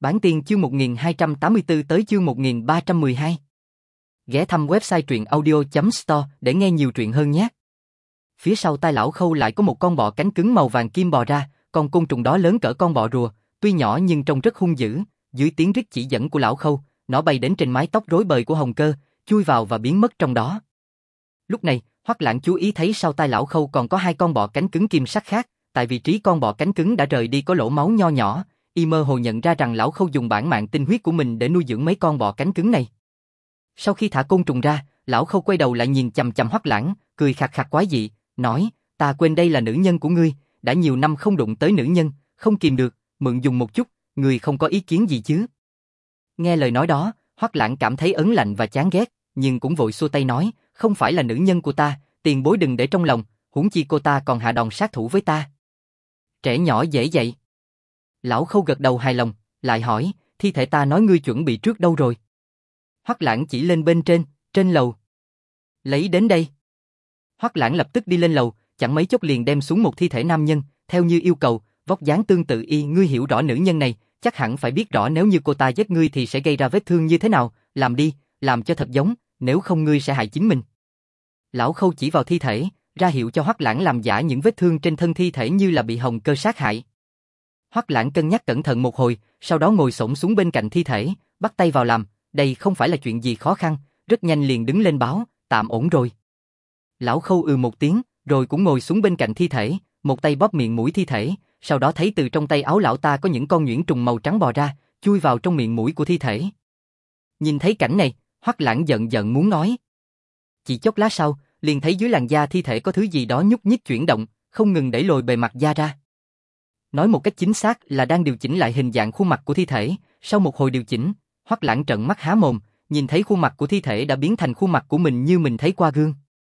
Bản tiên chương 1284 tới chương 1312. Ghé thăm website truyện audio.store để nghe nhiều truyện hơn nhé. Phía sau tai lão Khâu lại có một con bọ cánh cứng màu vàng kim bò ra, con côn trùng đó lớn cỡ con bọ rùa, tuy nhỏ nhưng trông rất hung dữ. Dưới tiếng rít chỉ dẫn của lão Khâu, nó bay đến trên mái tóc rối bời của Hồng Cơ, chui vào và biến mất trong đó. Lúc này, Hoắc Lãng chú ý thấy sau tai lão Khâu còn có hai con bọ cánh cứng kim sắc khác, tại vị trí con bọ cánh cứng đã rời đi có lỗ máu nho nhỏ. Y mơ hồ nhận ra rằng lão Khâu dùng bản mạng tinh huyết của mình để nuôi dưỡng mấy con bọ cánh cứng này. Sau khi thả côn trùng ra, lão Khâu quay đầu lại nhìn chằm chằm Hoắc Lãng, cười khạc khạc quái dị, nói: "Ta quên đây là nữ nhân của ngươi, đã nhiều năm không đụng tới nữ nhân, không kìm được, mượn dùng một chút, ngươi không có ý kiến gì chứ?" Nghe lời nói đó, Hoắc Lãng cảm thấy ớn lạnh và chán ghét, nhưng cũng vội xua tay nói: "Không phải là nữ nhân của ta, tiền bối đừng để trong lòng, huống chi cô ta còn hạ đòn sát thủ với ta." Trẻ nhỏ dễ dạy. Lão Khâu gật đầu hài lòng, lại hỏi: "Thi thể ta nói ngươi chuẩn bị trước đâu rồi?" Hoắc Lãng chỉ lên bên trên lầu. "Lấy đến đây." Hoắc Lãng lập tức đi lên lầu, chẳng mấy chốc liền đem xuống một thi thể nam nhân, theo như yêu cầu, vóc dáng tương tự y. "Ngươi hiểu rõ nữ nhân này, chắc hẳn phải biết rõ nếu như cô ta giết ngươi thì sẽ gây ra vết thương như thế nào, làm đi, làm cho thật giống, nếu không ngươi sẽ hại chính mình." Lão Khâu chỉ vào thi thể, ra hiệu cho Hoắc Lãng làm giả những vết thương trên thân thi thể như là bị Hồng Cơ sát hại. Hoắc Lãng cân nhắc cẩn thận một hồi, sau đó ngồi xổm xuống bên cạnh thi thể, bắt tay vào làm, đây không phải là chuyện gì khó khăn, rất nhanh liền đứng lên báo: "Tạm ổn rồi." Lão Khâu một tiếng, rồi cũng ngồi xuống bên cạnh thi thể, một tay bóp miệng mũi thi thể, sau đó thấy từ trong tay áo lão ta có những con nhuyễn trùng màu trắng bò ra, chui vào trong miệng mũi của thi thể. Nhìn thấy cảnh này, Hoắc Lãng giận giận muốn nói. Chỉ chốc lát sau, liền thấy dưới làn da thi thể có thứ gì đó nhúc nhích chuyển động, không ngừng đẩy lồi bề mặt da ra. Nói một cách chính xác là đang điều chỉnh lại hình dạng khuôn mặt của thi thể. Sau một hồi điều chỉnh, Hoắc Lãng trợn mắt há mồm, nhìn thấy khuôn mặt của thi thể đã biến thành khuôn mặt của mình như mình thấy qua gương.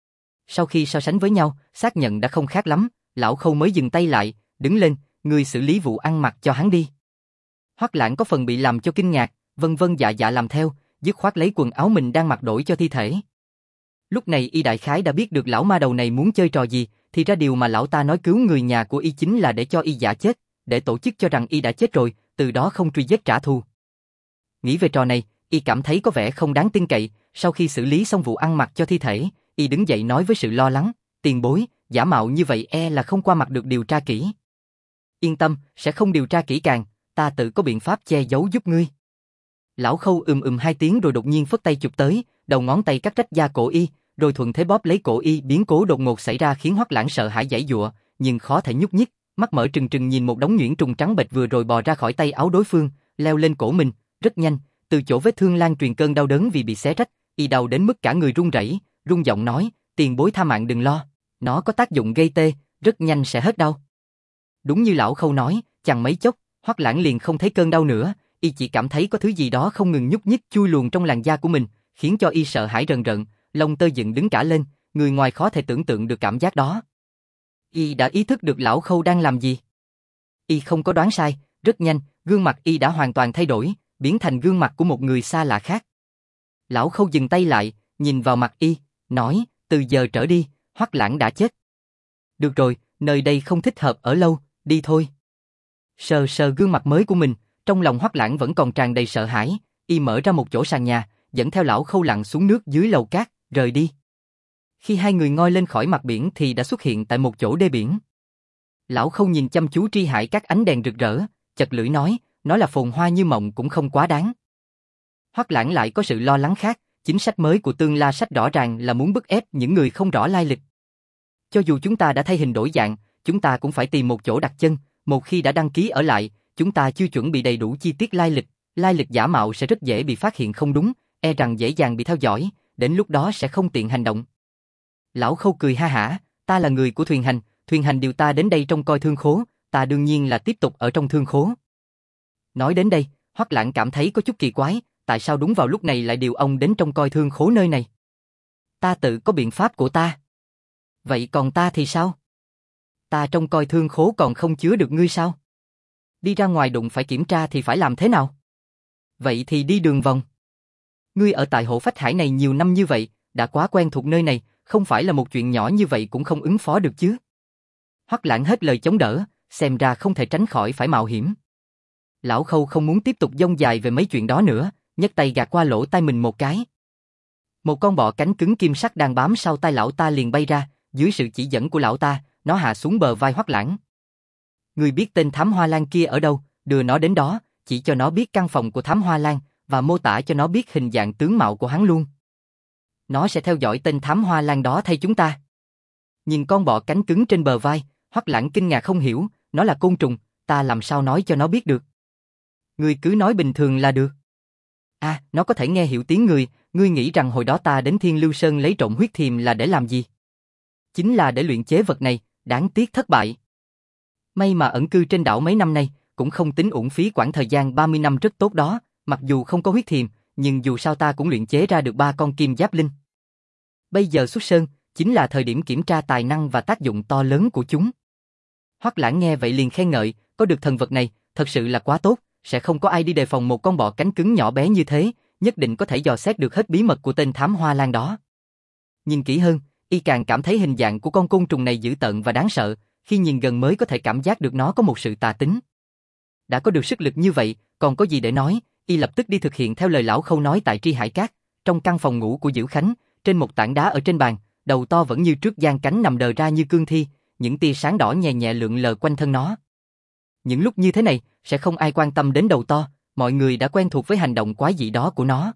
Sau khi so sánh với nhau, xác nhận đã không khác lắm, lão Khâu mới dừng tay lại, đứng lên: "Ngươi xử lý vụ ăn mặc cho hắn đi." Hoắc Lãng có phần bị làm cho kinh ngạc, vân vân dạ dạ làm theo, dứt khoát lấy quần áo mình đang mặc đổi cho thi thể. Lúc này y đại khái đã biết được lão ma đầu này muốn chơi trò gì, thì ra điều mà lão ta nói cứu người nhà của y chính là để cho y giả chết, để tổ chức cho rằng y đã chết rồi, từ đó không truy giết trả thù. Nghĩ về trò này, y cảm thấy có vẻ không đáng tin cậy. Sau khi xử lý xong vụ ăn mặc cho thi thể, y đứng dậy nói với sự lo lắng: "Tiền bối, giả mạo như vậy là không qua mặt được điều tra kỹ." "Yên tâm, sẽ không điều tra kỹ càng, ta tự có biện pháp che giấu giúp ngươi." Lão Khâu hai tiếng rồi đột nhiên phất tay chụp tới, đầu ngón tay cắt rách da cổ y, rồi thuận thế bóp lấy cổ y. Biến cố đột ngột xảy ra khiến Hoắc Lãng sợ hãi giãy giụa, nhưng khó thể nhúc nhích, mắt mở trừng trừng nhìn một đống nhuyễn trùng trắng bệch vừa rồi bò ra khỏi tay áo đối phương, leo lên cổ mình. Rất nhanh, từ chỗ vết thương lan truyền cơn đau đớn vì bị xé rách, y đau đến mức cả người run rẩy, run giọng nói: "Tiền bối tha mạng đừng lo, nó có tác dụng gây tê, rất nhanh sẽ hết đau." Đúng như lão Khâu nói, chẳng mấy chốc, Hoắc Lãng liền không thấy cơn đau nữa, y chỉ cảm thấy có thứ gì đó không ngừng nhúc nhích chui luồn trong làn da của mình, khiến cho y sợ hãi rần rợn, lông tơ dựng đứng cả lên, người ngoài khó thể tưởng tượng được cảm giác đó. Y đã ý thức được lão Khâu đang làm gì. Y không có đoán sai, rất nhanh, gương mặt y đã hoàn toàn thay đổi, biến thành gương mặt của một người xa lạ khác. Lão Khâu dừng tay lại, nhìn vào mặt y, nói: "Từ giờ trở đi, Hoắc Lãng đã chết. Được rồi, nơi đây không thích hợp ở lâu, đi thôi." Sờ sờ gương mặt mới của mình, trong lòng Hoắc Lãng vẫn còn tràn đầy sợ hãi, y mở ra một chỗ sàn nhà, dẫn theo lão Khâu lặn xuống nước dưới lầu cát, rời đi. Khi hai người ngoi lên khỏi mặt biển thì đã xuất hiện tại một chỗ đê biển. Lão Khâu nhìn chăm chú tri hải các ánh đèn rực rỡ, chật lưỡi nói: "Nói là phồn hoa như mộng cũng không quá đáng." Hoắc Lãng lại có sự lo lắng khác, chính sách mới của Tương La Sách rõ ràng là muốn bức ép những người không rõ lai lịch. Cho dù chúng ta đã thay hình đổi dạng, chúng ta cũng phải tìm một chỗ đặt chân, một khi đã đăng ký ở lại, chúng ta chưa chuẩn bị đầy đủ chi tiết lai lịch giả mạo sẽ rất dễ bị phát hiện không đúng, rằng dễ dàng bị theo dõi, đến lúc đó sẽ không tiện hành động. Lão Khâu cười ha hả: "Ta là người của thuyền hành điều ta đến đây trông coi thương khố, ta đương nhiên là tiếp tục ở trong thương khố." Nói đến đây, Hoắc Lãng cảm thấy có chút kỳ quái, tại sao đúng vào lúc này lại điều ông đến trông coi thương khố nơi này? Ta tự có biện pháp của ta. Vậy còn ta thì sao? Ta trông coi thương khố còn không chứa được ngươi sao? Đi ra ngoài đụng phải kiểm tra thì phải làm thế nào? Vậy thì đi đường vòng. Ngươi ở tại Hộ Phách Hải này nhiều năm như vậy, đã quá quen thuộc nơi này, không phải là một chuyện nhỏ như vậy cũng không ứng phó được chứ. Hoắc Lãng hết lời chống đỡ, xem ra không thể tránh khỏi phải mạo hiểm. Lão Khâu không muốn tiếp tục dông dài về mấy chuyện đó nữa, nhấc tay gạt qua lỗ tai mình một cái. Một con bọ cánh cứng kim sắc đang bám sau tai lão ta liền bay ra, dưới sự chỉ dẫn của lão ta, nó hạ xuống bờ vai Hoắc Lãng. Ngươi biết tên Thám Hoa Lan kia ở đâu, đưa nó đến đó, chỉ cho nó biết căn phòng của Thám Hoa Lan, và mô tả cho nó biết hình dạng tướng mạo của hắn luôn. Nó sẽ theo dõi tên Thám Hoa Lan đó thay chúng ta. Nhìn con bọ cánh cứng trên bờ vai, Hoắc Lãng kinh ngạc không hiểu, nó là côn trùng, ta làm sao nói cho nó biết được. Ngươi cứ nói bình thường là được. À, nó có thể nghe hiểu tiếng người, ngươi nghĩ rằng hồi đó ta đến Thiên Lưu Sơn lấy trộm huyết thiềm là để làm gì? Chính là để luyện chế vật này, đáng tiếc thất bại. May mà ẩn cư trên đảo mấy năm nay, cũng không tính uổng phí quãng thời gian 30 năm rất tốt đó, mặc dù không có huyết thiềm, nhưng dù sao ta cũng luyện chế ra được 3 con kim giáp linh. Bây giờ xuất sơn, chính là thời điểm kiểm tra tài năng và tác dụng to lớn của chúng. Hoắc Lãng nghe vậy liền khen ngợi, có được thần vật này, thật sự là quá tốt, sẽ không có ai đi đề phòng một con bọ cánh cứng nhỏ bé như thế, nhất định có thể dò xét được hết bí mật của tên Thám Hoa Lan đó. Nhìn kỹ hơn, y càng cảm thấy hình dạng của con côn trùng này dữ tợn và đáng sợ, khi nhìn gần mới có thể cảm giác được nó có một sự tà tính. Đã có được sức lực như vậy, còn có gì để nói, y lập tức đi thực hiện theo lời lão Khâu nói tại Tri Hải Cát, trong căn phòng ngủ của Dữ Khánh, trên một tảng đá ở trên bàn, đầu to vẫn như trước giang cánh nằm đờ ra như cương thi, những tia sáng đỏ nhẹ nhẹ lượn lờ quanh thân nó. Những lúc như thế này, sẽ không ai quan tâm đến đầu to, mọi người đã quen thuộc với hành động quái dị đó của nó.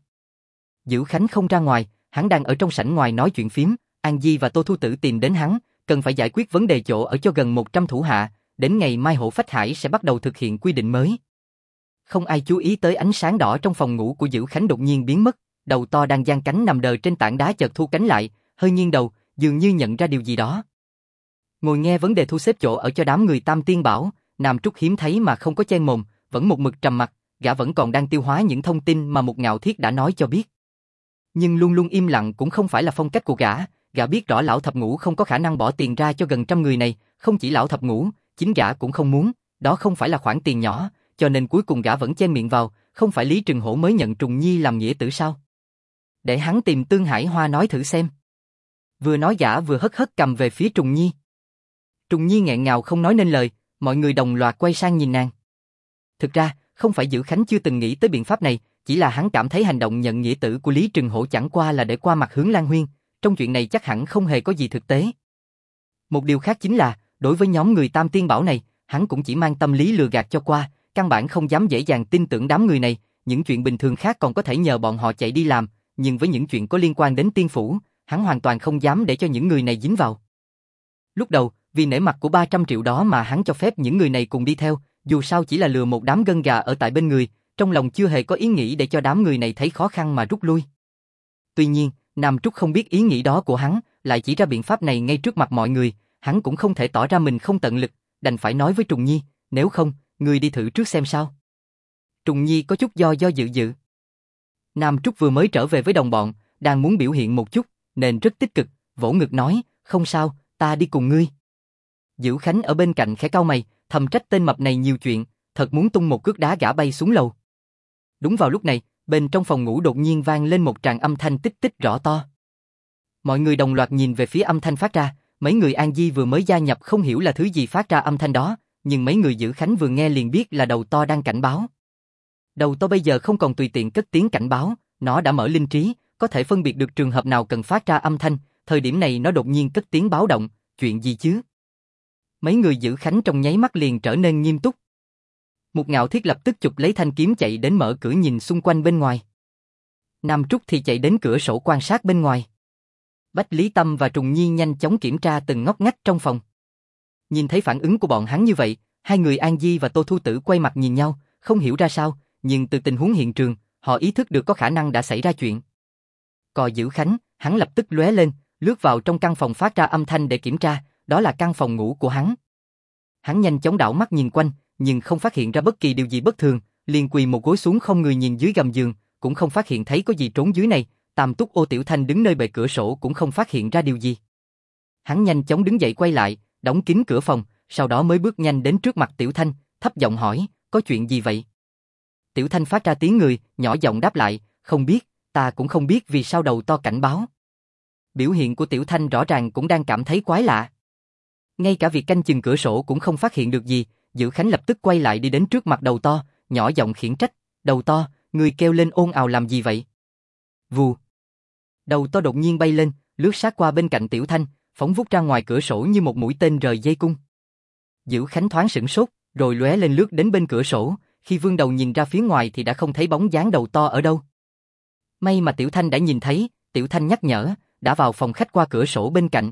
Dữ Khánh không ra ngoài, hắn đang ở trong sảnh ngoài nói chuyện phím, An Di và Tô Thu Tử tìm đến hắn, cần phải giải quyết vấn đề chỗ ở cho gần 100 thủ hạ, đến ngày mai Hổ Phách Hải sẽ bắt đầu thực hiện quy định mới. Không ai chú ý tới ánh sáng đỏ trong phòng ngủ của Dữ Khánh đột nhiên biến mất, đầu to đang giang cánh nằm đờ trên tảng đá chợt thu cánh lại, hơi nghiêng đầu, dường như nhận ra điều gì đó. Ngồi nghe vấn đề thu xếp chỗ ở cho đám người Tam Tiên Bảo, Nam Trúc hiếm thấy mà không có chen mồm, vẫn một mực trầm mặc, gã vẫn còn đang tiêu hóa những thông tin mà một Ngạo Thiết đã nói cho biết. Nhưng luôn luôn im lặng cũng không phải là phong cách của gã biết rõ lão thập ngũ không có khả năng bỏ tiền ra cho gần trăm người này, không chỉ lão thập ngũ, chính gã cũng không muốn, đó không phải là khoản tiền nhỏ, cho nên cuối cùng gã vẫn chen miệng vào, không phải Lý Trừng Hổ mới nhận Trùng Nhi làm nghĩa tử sao? Để hắn tìm Tương Hải Hoa nói thử xem. Vừa nói gã vừa hất hất cầm về phía Trùng Nhi. Trùng Nhi nghẹn ngào không nói nên lời, mọi người đồng loạt quay sang nhìn nàng. Thực ra, không phải Dữ Khánh chưa từng nghĩ tới biện pháp này, chỉ là hắn cảm thấy hành động nhận nghĩa tử của Lý Trừng Hổ chẳng qua là để qua mặt Hướng Lan Huyên, trong chuyện này chắc hẳn không hề có gì thực tế. Một điều khác chính là, đối với nhóm người Tam Tiên Bảo này, hắn cũng chỉ mang tâm lý lừa gạt cho qua, căn bản không dám dễ dàng tin tưởng đám người này, những chuyện bình thường khác còn có thể nhờ bọn họ chạy đi làm, nhưng với những chuyện có liên quan đến tiên phủ, hắn hoàn toàn không dám để cho những người này dính vào. Lúc đầu, vì nể mặt của 300 triệu đó mà hắn cho phép những người này cùng đi theo, dù sao chỉ là lừa một đám gân gà ở tại bên người, trong lòng chưa hề có ý nghĩ để cho đám người này thấy khó khăn mà rút lui. Tuy nhiên, Nam Trúc không biết ý nghĩ đó của hắn, lại chỉ ra biện pháp này ngay trước mặt mọi người, hắn cũng không thể tỏ ra mình không tận lực, đành phải nói với Trùng Nhi, nếu không, ngươi đi thử trước xem sao. Trùng Nhi có chút do dự. Nam Trúc vừa mới trở về với đồng bọn, đang muốn biểu hiện một chút, nên rất tích cực, vỗ ngực nói, không sao, ta đi cùng ngươi. Dữ Khánh ở bên cạnh khẽ cau mày, thầm trách tên mập này nhiều chuyện, thật muốn tung một cước đá gã bay xuống lầu. Đúng vào lúc này, bên trong phòng ngủ đột nhiên vang lên một tràng âm thanh tích tích rõ to. Mọi người đồng loạt nhìn về phía âm thanh phát ra, mấy người An Di vừa mới gia nhập không hiểu là thứ gì phát ra âm thanh đó, nhưng mấy người Dữ Khánh vừa nghe liền biết là đầu to đang cảnh báo. Đầu to bây giờ không còn tùy tiện cất tiếng cảnh báo, nó đã mở linh trí, có thể phân biệt được trường hợp nào cần phát ra âm thanh, thời điểm này nó đột nhiên cất tiếng báo động, chuyện gì chứ? Mấy người Dữ Khánh trong nháy mắt liền trở nên nghiêm túc. Một Ngạo Thiết lập tức chụp lấy thanh kiếm chạy đến mở cửa nhìn xung quanh bên ngoài. Nam Trúc thì chạy đến cửa sổ quan sát bên ngoài. Bách Lý Tâm và Trùng Nhi nhanh chóng kiểm tra từng ngóc ngách trong phòng. Nhìn thấy phản ứng của bọn hắn như vậy, hai người An Di và Tô Thu Tử quay mặt nhìn nhau, không hiểu ra sao, nhưng từ tình huống hiện trường, họ ý thức được có khả năng đã xảy ra chuyện. Còn Dữ Khánh, hắn lập tức lóe lên, lướt vào trong căn phòng phát ra âm thanh để kiểm tra, đó là căn phòng ngủ của hắn. Hắn nhanh chóng đảo mắt nhìn quanh, nhưng không phát hiện ra bất kỳ điều gì bất thường, liền quỳ một gối xuống không người nhìn dưới gầm giường, cũng không phát hiện thấy có gì trốn dưới này, Tam Túc Ô Tiểu Thanh đứng nơi bệ cửa sổ cũng không phát hiện ra điều gì. Hắn nhanh chóng đứng dậy quay lại, đóng kín cửa phòng, sau đó mới bước nhanh đến trước mặt Tiểu Thanh, thấp giọng hỏi, có chuyện gì vậy? Tiểu Thanh phát ra tiếng người, nhỏ giọng đáp lại, không biết, ta cũng không biết vì sao đầu to cảnh báo. Biểu hiện của Tiểu Thanh rõ ràng cũng đang cảm thấy quái lạ. Ngay cả việc canh chừng cửa sổ cũng không phát hiện được gì, Dữ Khánh lập tức quay lại đi đến trước mặt đầu to, nhỏ giọng khiển trách, đầu to, người kêu lên ồn ào làm gì vậy? Vù. Đầu to đột nhiên bay lên, lướt sát qua bên cạnh Tiểu Thanh, phóng vút ra ngoài cửa sổ như một mũi tên rời dây cung. Dữ Khánh thoáng sửng sốt, rồi lóe lên lướt đến bên cửa sổ, khi vươn đầu nhìn ra phía ngoài thì đã không thấy bóng dáng đầu to ở đâu. May mà Tiểu Thanh đã nhìn thấy, Tiểu Thanh nhắc nhở, đã vào phòng khách qua cửa sổ bên cạnh.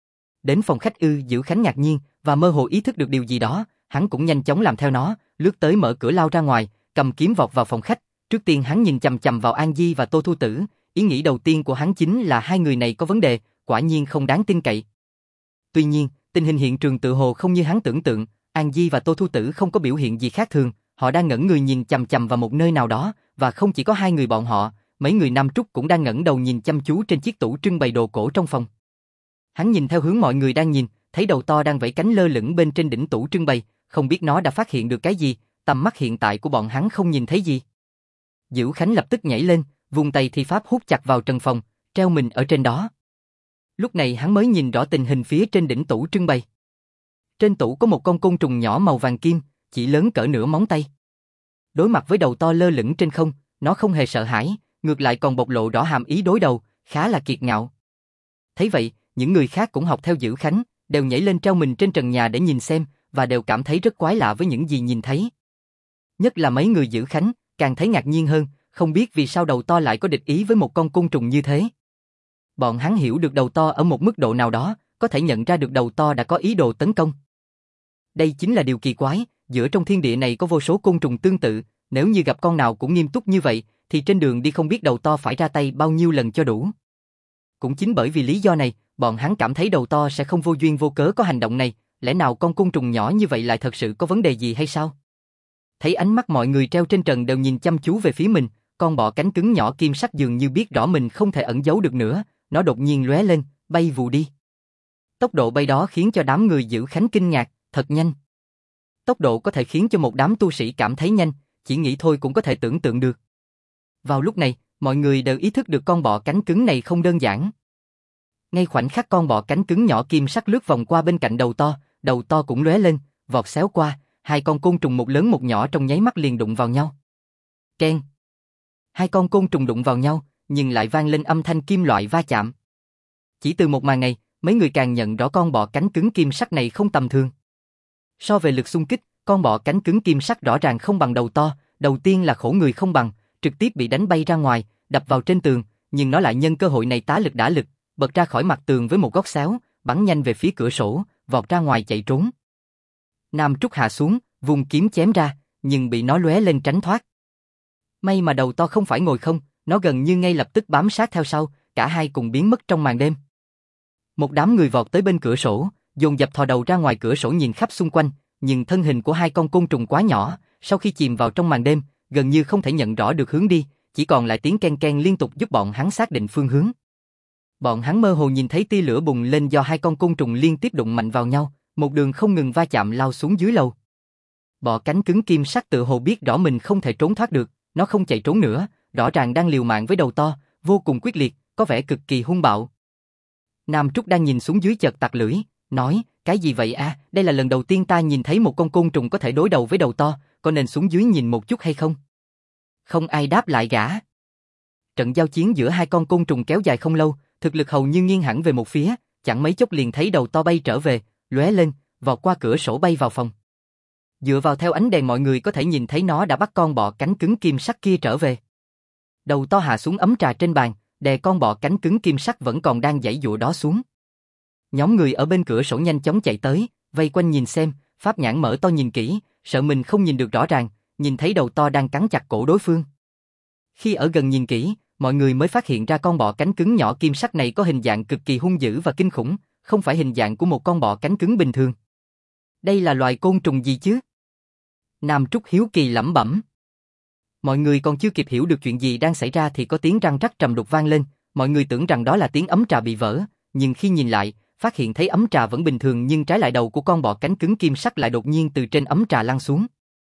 Đến phòng khách ư? Dữ Khánh ngạc nhiên, và mơ hồ ý thức được điều gì đó, hắn cũng nhanh chóng làm theo nó, lướt tới mở cửa lao ra ngoài, cầm kiếm vọt vào phòng khách. Trước tiên hắn nhìn chằm chằm vào An Di và Tô Thu Tử, ý nghĩ đầu tiên của hắn chính là hai người này có vấn đề, quả nhiên không đáng tin cậy. Tuy nhiên, tình hình hiện trường tự hồ không như hắn tưởng tượng, An Di và Tô Thu Tử không có biểu hiện gì khác thường, họ đang ngẩn người nhìn chằm chằm vào một nơi nào đó, và không chỉ có hai người bọn họ, mấy người Nam Trúc cũng đang ngẩng đầu nhìn chăm chú trên chiếc tủ trưng bày đồ cổ trong phòng. Hắn nhìn theo hướng mọi người đang nhìn, thấy đầu to đang vẫy cánh lơ lửng bên trên đỉnh tủ trưng bày, không biết nó đã phát hiện được cái gì, tầm mắt hiện tại của bọn hắn không nhìn thấy gì. Dữ Khánh lập tức nhảy lên, vùng tay thi pháp hút chặt vào trần phòng, treo mình ở trên đó. Lúc này hắn mới nhìn rõ tình hình phía trên đỉnh tủ trưng bày. Trên tủ có một con côn trùng nhỏ màu vàng kim, chỉ lớn cỡ nửa móng tay. Đối mặt với đầu to lơ lửng trên không, nó không hề sợ hãi, ngược lại còn bộc lộ rõ hàm ý đối đầu, khá là kiệt ngạo. Thấy vậy, những người khác cũng học theo Dữ Khánh, đều nhảy lên treo mình trên trần nhà để nhìn xem, và đều cảm thấy rất quái lạ với những gì nhìn thấy. Nhất là mấy người Dữ Khánh, càng thấy ngạc nhiên hơn, không biết vì sao đầu to lại có địch ý với một con côn trùng như thế. Bọn hắn hiểu được đầu to ở một mức độ nào đó, có thể nhận ra được đầu to đã có ý đồ tấn công. Đây chính là điều kỳ quái, giữa trong thiên địa này có vô số côn trùng tương tự, nếu như gặp con nào cũng nghiêm túc như vậy, thì trên đường đi không biết đầu to phải ra tay bao nhiêu lần cho đủ. Cũng chính bởi vì lý do này, bọn hắn cảm thấy đầu to sẽ không vô duyên vô cớ có hành động này, lẽ nào con côn trùng nhỏ như vậy lại thật sự có vấn đề gì hay sao? Thấy ánh mắt mọi người treo trên trần đều nhìn chăm chú về phía mình, con bọ cánh cứng nhỏ kim sắc dường như biết rõ mình không thể ẩn giấu được nữa, nó đột nhiên lóe lên, bay vù đi. Tốc độ bay đó khiến cho đám người Dữ Khánh kinh ngạc, thật nhanh. Tốc độ có thể khiến cho một đám tu sĩ cảm thấy nhanh, chỉ nghĩ thôi cũng có thể tưởng tượng được. Vào lúc này, mọi người đều ý thức được con bọ cánh cứng này không đơn giản. Ngay khoảnh khắc con bọ cánh cứng nhỏ kim sắc lướt vòng qua bên cạnh đầu to cũng lóe lên, vọt xéo qua, hai con côn trùng một lớn một nhỏ trong nháy mắt liền đụng vào nhau. Keng. Hai con côn trùng đụng vào nhau, nhưng lại vang lên âm thanh kim loại va chạm. Chỉ từ một màn này, mấy người càng nhận rõ con bọ cánh cứng kim sắc này không tầm thường. So về lực xung kích, con bọ cánh cứng kim sắc rõ ràng không bằng đầu to, đầu tiên là khổ người không bằng, trực tiếp bị đánh bay ra ngoài, đập vào trên tường, nhưng nó lại nhân cơ hội này tá lực đả lực, bật ra khỏi mặt tường với một góc xéo, bắn nhanh về phía cửa sổ, vọt ra ngoài chạy trốn. Nam Trúc hạ xuống, vùng kiếm chém ra, nhưng bị nó lóe lên tránh thoát. May mà đầu to không phải ngồi không, nó gần như ngay lập tức bám sát theo sau, cả hai cùng biến mất trong màn đêm. Một đám người vọt tới bên cửa sổ, dồn dập thò đầu ra ngoài cửa sổ nhìn khắp xung quanh, nhưng thân hình của hai con côn trùng quá nhỏ, sau khi chìm vào trong màn đêm, gần như không thể nhận rõ được hướng đi, chỉ còn lại tiếng ken ken liên tục giúp bọn hắn xác định phương hướng. Bọn hắn mơ hồ nhìn thấy tia lửa bùng lên do hai con côn trùng liên tiếp đụng mạnh vào nhau, một đường không ngừng va chạm lao xuống dưới lầu. Bọ cánh cứng kim sắc tự hồ biết rõ mình không thể trốn thoát được, nó không chạy trốn nữa, rõ ràng đang liều mạng với đầu to, vô cùng quyết liệt, có vẻ cực kỳ hung bạo. Nam Trúc đang nhìn xuống dưới chợt tặc lưỡi, nói, cái gì vậy à, đây là lần đầu tiên ta nhìn thấy một con côn trùng có thể đối đầu với đầu to, có nên xuống dưới nhìn một chút hay không? Không ai đáp lại gã. Trận giao chiến giữa hai con côn trùng kéo dài không lâu, thực lực hầu như nghiêng hẳn về một phía, chẳng mấy chốc liền thấy đầu to bay trở về, lóe lên, vọt qua cửa sổ bay vào phòng. Dựa vào theo ánh đèn mọi người có thể nhìn thấy nó đã bắt con bọ cánh cứng kim sắc kia trở về. Đầu to hạ xuống ấm trà trên bàn, đè con bọ cánh cứng kim sắc vẫn còn đang giãy giụa đó xuống. Nhóm người ở bên cửa sổ nhanh chóng chạy tới, vây quanh nhìn xem, pháp nhãn mở to nhìn kỹ, sợ mình không nhìn được rõ ràng, nhìn thấy đầu to đang cắn chặt cổ đối phương. Khi ở gần nhìn kỹ, mọi người mới phát hiện ra con bọ cánh cứng nhỏ kim sắc này có hình dạng cực kỳ hung dữ và kinh khủng, không phải hình dạng của một con bọ cánh cứng bình thường. Đây là loài côn trùng gì chứ? Nam Trúc hiếu kỳ lẩm bẩm. Mọi người còn chưa kịp hiểu được chuyện gì đang xảy ra thì có tiếng răng rắc trầm đục vang lên, mọi người tưởng rằng đó là tiếng ấm trà bị vỡ, nhưng khi nhìn lại, phát hiện thấy ấm trà vẫn bình thường nhưng trái lại đầu của con bọ cánh cứng kim sắc lại đột nhiên từ trên ấm trà lăn xuống.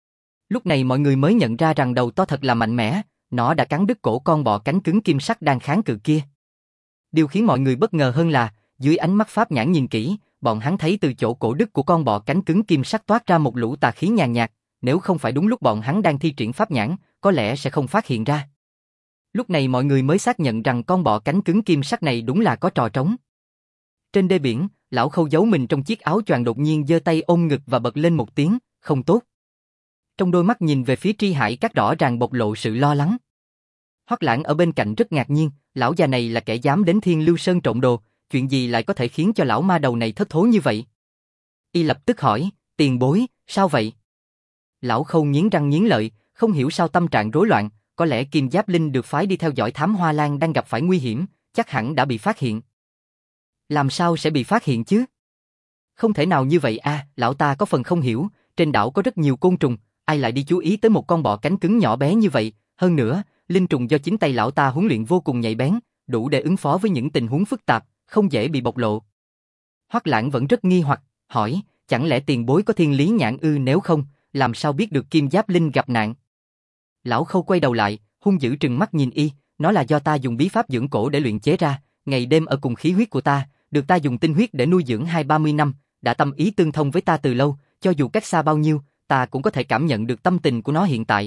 Lúc này mọi người mới nhận ra rằng đầu to thật là mạnh mẽ, nó đã cắn đứt cổ con bọ cánh cứng kim sắc đang kháng cự kia. Điều khiến mọi người bất ngờ hơn là, dưới ánh mắt pháp nhãn nhìn kỹ, bọn hắn thấy từ chỗ cổ đứt của con bọ cánh cứng kim sắc toát ra một lũ tà khí nhàn nhạt, nếu không phải đúng lúc bọn hắn đang thi triển pháp nhãn, có lẽ sẽ không phát hiện ra. Lúc này mọi người mới xác nhận rằng con bọ cánh cứng kim sắc này đúng là có trò trống. Trên đê biển, lão Khâu giấu mình trong chiếc áo choàng đột nhiên giơ tay ôm ngực và bật lên một tiếng, không tốt. Trong đôi mắt nhìn về phía Tri Hải Các rõ ràng bộc lộ sự lo lắng. Hoắc Lãng ở bên cạnh rất ngạc nhiên, lão già này là kẻ dám đến Thiên Lưu Sơn trộm đồ, chuyện gì lại có thể khiến cho lão ma đầu này thất thố như vậy? Y lập tức hỏi, tiền bối, sao vậy? Lão Khâu nghiến răng nghiến lợi, không hiểu sao tâm trạng rối loạn, có lẽ Kim Giáp Linh được phái đi theo dõi Thám Hoa Lan đang gặp phải nguy hiểm, chắc hẳn đã bị phát hiện. Làm sao sẽ bị phát hiện chứ? Không thể nào như vậy à, lão ta có phần không hiểu, trên đảo có rất nhiều côn trùng, ai lại đi chú ý tới một con bọ cánh cứng nhỏ bé như vậy, hơn nữa, linh trùng do chính tay lão ta huấn luyện vô cùng nhạy bén, đủ để ứng phó với những tình huống phức tạp, không dễ bị bộc lộ. Hoắc Lãng vẫn rất nghi hoặc, hỏi, chẳng lẽ tiền bối có thiên lý nhãn ư, nếu không, làm sao biết được Kim Giáp Linh gặp nạn? Lão Khâu quay đầu lại, hung dữ trừng mắt nhìn y, nó là do ta dùng bí pháp dưỡng cổ để luyện chế ra, ngày đêm ở cùng khí huyết của ta, được ta dùng tinh huyết để nuôi dưỡng 20-30 năm, đã tâm ý tương thông với ta từ lâu, cho dù cách xa bao nhiêu, ta cũng có thể cảm nhận được tâm tình của nó hiện tại.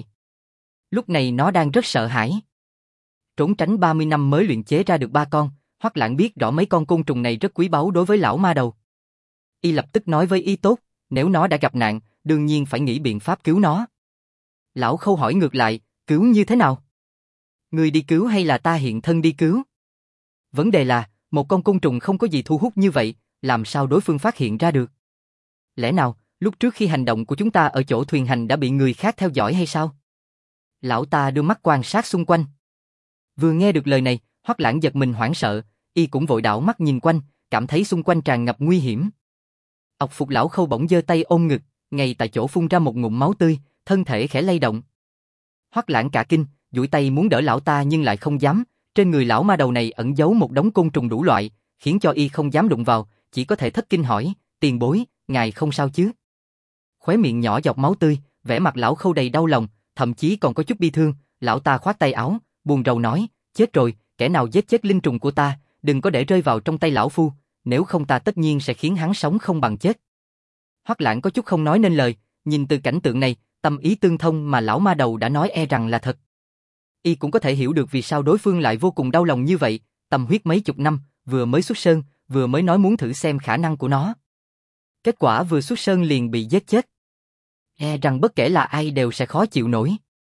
Lúc này nó đang rất sợ hãi. Trốn tránh 30 năm mới luyện chế ra được 3 con, Hoắc Lãng biết rõ mấy con côn trùng này rất quý báu đối với lão ma đầu. Y lập tức nói với y tốt, nếu nó đã gặp nạn, đương nhiên phải nghĩ biện pháp cứu nó. Lão Khâu hỏi ngược lại, cứu như thế nào? Người đi cứu hay là ta hiện thân đi cứu? Vấn đề là, một con côn trùng không có gì thu hút như vậy, làm sao đối phương phát hiện ra được? Lẽ nào, lúc trước khi hành động của chúng ta ở chỗ thuyền hành đã bị người khác theo dõi hay sao? Lão ta đưa mắt quan sát xung quanh. Vừa nghe được lời này, Hoắc Lãng giật mình hoảng sợ, y cũng vội đảo mắt nhìn quanh, cảm thấy xung quanh tràn ngập nguy hiểm. Ọc Phục lão Khâu bỗng giơ tay ôm ngực, ngay tại chỗ phun ra một ngụm máu tươi, thân thể khẽ lay động. Hoắc Lãng cả kinh, duỗi tay muốn đỡ lão ta nhưng lại không dám, trên người lão ma đầu này ẩn giấu một đống côn trùng đủ loại, khiến cho y không dám đụng vào, chỉ có thể thất kinh hỏi, tiền bối, ngài không sao chứ? Khóe miệng nhỏ giọt máu tươi, vẻ mặt lão Khâu đầy đau lòng, thậm chí còn có chút bi thương, lão ta khoát tay áo, buồn rầu nói, chết rồi, kẻ nào giết chết linh trùng của ta, đừng có để rơi vào trong tay lão phu, nếu không ta tất nhiên sẽ khiến hắn sống không bằng chết. Hoắc Lãng có chút không nói nên lời, nhìn từ cảnh tượng này, tâm ý tương thông mà lão ma đầu đã nói e rằng là thật. Y cũng có thể hiểu được vì sao đối phương lại vô cùng đau lòng như vậy, tâm huyết mấy chục năm, vừa mới xuất sơn, vừa mới nói muốn thử xem khả năng của nó. Kết quả vừa xuất sơn liền bị giết chết. E rằng bất kể là ai đều sẽ khó chịu nổi.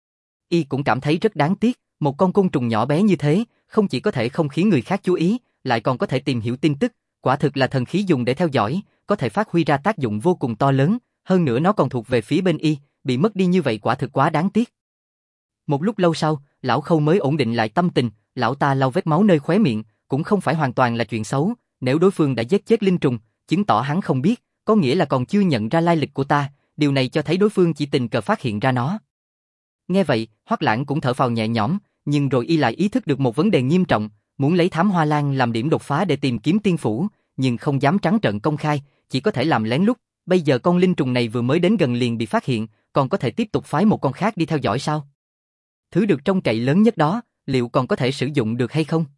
Y cũng cảm thấy rất đáng tiếc, một con côn trùng nhỏ bé như thế, không chỉ có thể không khiến người khác chú ý, lại còn có thể tìm hiểu tin tức, quả thực là thần khí dùng để theo dõi, có thể phát huy ra tác dụng vô cùng to lớn, hơn nữa nó còn thuộc về phía bên Y, bị mất đi như vậy quả thực quá đáng tiếc. Một lúc lâu sau, lão Khâu mới ổn định lại tâm tình, lão ta lau vết máu nơi khóe miệng, cũng không phải hoàn toàn là chuyện xấu, nếu đối phương đã giết chết linh trùng, chứng tỏ hắn không biết, có nghĩa là còn chưa nhận ra lai lịch của ta, điều này cho thấy đối phương chỉ tình cờ phát hiện ra nó. Nghe vậy, Hoắc Lãng cũng thở phào nhẹ nhõm, nhưng rồi y lại ý thức được một vấn đề nghiêm trọng, muốn lấy Thám Hoa Lan làm điểm đột phá để tìm kiếm tiên phủ, nhưng không dám trắng trợn công khai, chỉ có thể làm lén lút, bây giờ con linh trùng này vừa mới đến gần liền bị phát hiện, còn có thể tiếp tục phái một con khác đi theo dõi sao? Thứ được trông cậy lớn nhất đó, liệu còn có thể sử dụng được hay không?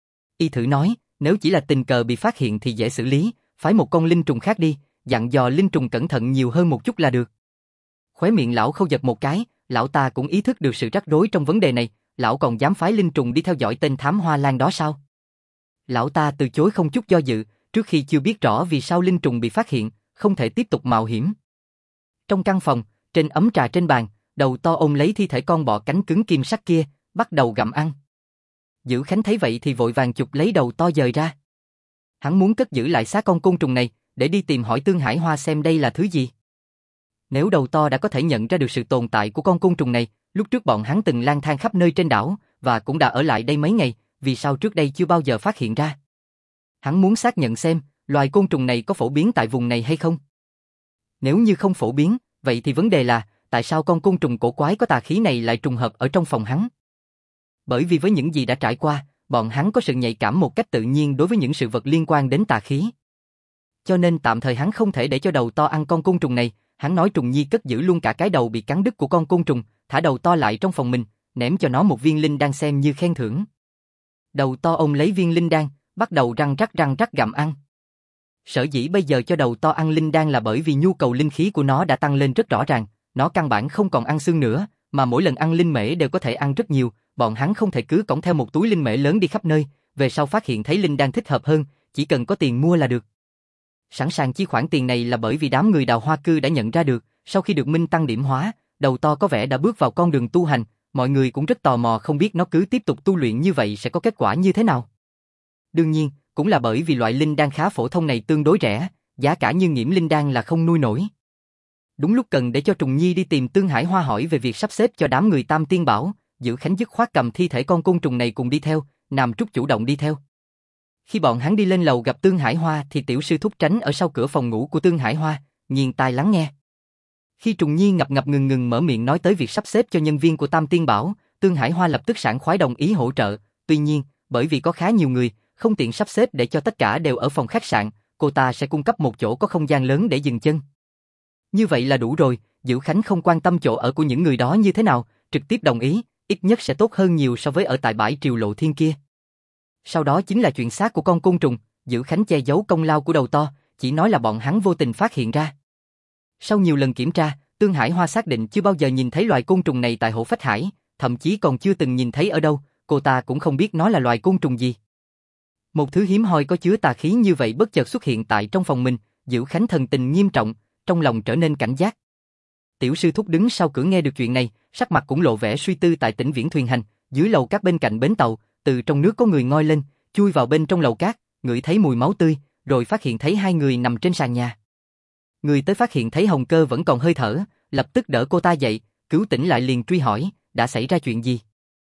Y thử nói, nếu chỉ là tình cờ bị phát hiện thì dễ xử lý, phái một con linh trùng khác đi, dặn dò linh trùng cẩn thận nhiều hơn một chút là được. Khóe miệng lão Khâu giật một cái, lão ta cũng ý thức được sự rắc rối trong vấn đề này, lão còn dám phái linh trùng đi theo dõi tên Thám Hoa Lan đó sao? Lão ta từ chối không chút do dự, trước khi chưa biết rõ vì sao linh trùng bị phát hiện, không thể tiếp tục mạo hiểm. Trong căn phòng, trên ấm trà trên bàn, đầu to ôm lấy thi thể con bọ cánh cứng kim sắc kia, bắt đầu gặm ăn. Dữ Khánh thấy vậy thì vội vàng chụp lấy đầu to dời ra. Hắn muốn cất giữ lại xác con côn trùng này, để đi tìm hỏi Tương Hải Hoa xem đây là thứ gì. Nếu đầu to đã có thể nhận ra được sự tồn tại của con côn trùng này, lúc trước bọn hắn từng lang thang khắp nơi trên đảo, và cũng đã ở lại đây mấy ngày, vì sao trước đây chưa bao giờ phát hiện ra. Hắn muốn xác nhận xem, loài côn trùng này có phổ biến tại vùng này hay không. Nếu như không phổ biến, vậy thì vấn đề là, tại sao con côn trùng cổ quái có tà khí này lại trùng hợp ở trong phòng hắn? Bởi vì với những gì đã trải qua, bọn hắn có sự nhạy cảm một cách tự nhiên đối với những sự vật liên quan đến tà khí. Cho nên tạm thời hắn không thể để cho đầu to ăn con côn trùng này, hắn nói Trùng Nhi cất giữ luôn cả cái đầu bị cắn đứt của con côn trùng, thả đầu to lại trong phòng mình, ném cho nó một viên linh đan xem như khen thưởng. Đầu to ôm lấy viên linh đan, bắt đầu răng rắc gặm ăn. Sở dĩ bây giờ cho đầu to ăn linh đan là bởi vì nhu cầu linh khí của nó đã tăng lên rất rõ ràng, nó căn bản không còn ăn xương nữa, mà mỗi lần ăn linh mễ đều có thể ăn rất nhiều, bọn hắn không thể cứ cõng theo một túi linh mễ lớn đi khắp nơi, về sau phát hiện thấy linh đan thích hợp hơn, chỉ cần có tiền mua là được. Sẵn sàng chi khoản tiền này là bởi vì đám người Đào Hoa Cư đã nhận ra được, sau khi được Minh Tăng điểm hóa, đầu to có vẻ đã bước vào con đường tu hành, mọi người cũng rất tò mò không biết nó cứ tiếp tục tu luyện như vậy sẽ có kết quả như thế nào. Đương nhiên, cũng là bởi vì loại linh đan khá phổ thông này tương đối rẻ, giá cả như Nghiễm linh đan là không nuôi nổi. Đúng lúc cần để cho Trùng Nhi đi tìm Tương Hải Hoa hỏi về việc sắp xếp cho đám người Tam Tiên Bảo, Dữ Khánh dứt khoát cầm thi thể con côn trùng này cùng đi theo, Nam Trúc chủ động đi theo. Khi bọn hắn đi lên lầu gặp Tương Hải Hoa thì tiểu sư thúc tránh ở sau cửa phòng ngủ của Tương Hải Hoa, nghiêng tai lắng nghe. Khi Trùng Nhi ngập ngập ngừng ngừng mở miệng nói tới việc sắp xếp cho nhân viên của Tam Tiên Bảo, Tương Hải Hoa lập tức sảng khoái đồng ý hỗ trợ, tuy nhiên, bởi vì có khá nhiều người, không tiện sắp xếp để cho tất cả đều ở phòng khách sạn, cô ta sẽ cung cấp một chỗ có không gian lớn để dừng chân. Như vậy là đủ rồi, Dữ Khánh không quan tâm chỗ ở của những người đó như thế nào, trực tiếp đồng ý, ít nhất sẽ tốt hơn nhiều so với ở tại bãi Triều Lộ Thiên kia. Sau đó chính là chuyện xác của con côn trùng, Dữ Khánh che giấu công lao của đầu to, chỉ nói là bọn hắn vô tình phát hiện ra. Sau nhiều lần kiểm tra, Tương Hải Hoa xác định chưa bao giờ nhìn thấy loài côn trùng này tại Hổ Phách Hải, thậm chí còn chưa từng nhìn thấy ở đâu, cô ta cũng không biết nó là loài côn trùng gì. Một thứ hiếm hoi có chứa tà khí như vậy bất chợt xuất hiện tại trong phòng mình, Dữ Khánh thần tình nghiêm trọng, trong lòng trở nên cảnh giác. Tiểu sư thúc đứng sau cửa nghe được chuyện này, sắc mặt cũng lộ vẻ suy tư tại Tĩnh Viễn thuyền hành, dưới lầu cát bên cạnh bến tàu, từ trong nước có người ngoi lên, chui vào bên trong lầu cát, ngửi thấy mùi máu tươi, rồi phát hiện thấy hai người nằm trên sàn nhà. Người tới phát hiện thấy Hồng Cơ vẫn còn hơi thở, lập tức đỡ cô ta dậy, cứu tỉnh lại liền truy hỏi, đã xảy ra chuyện gì?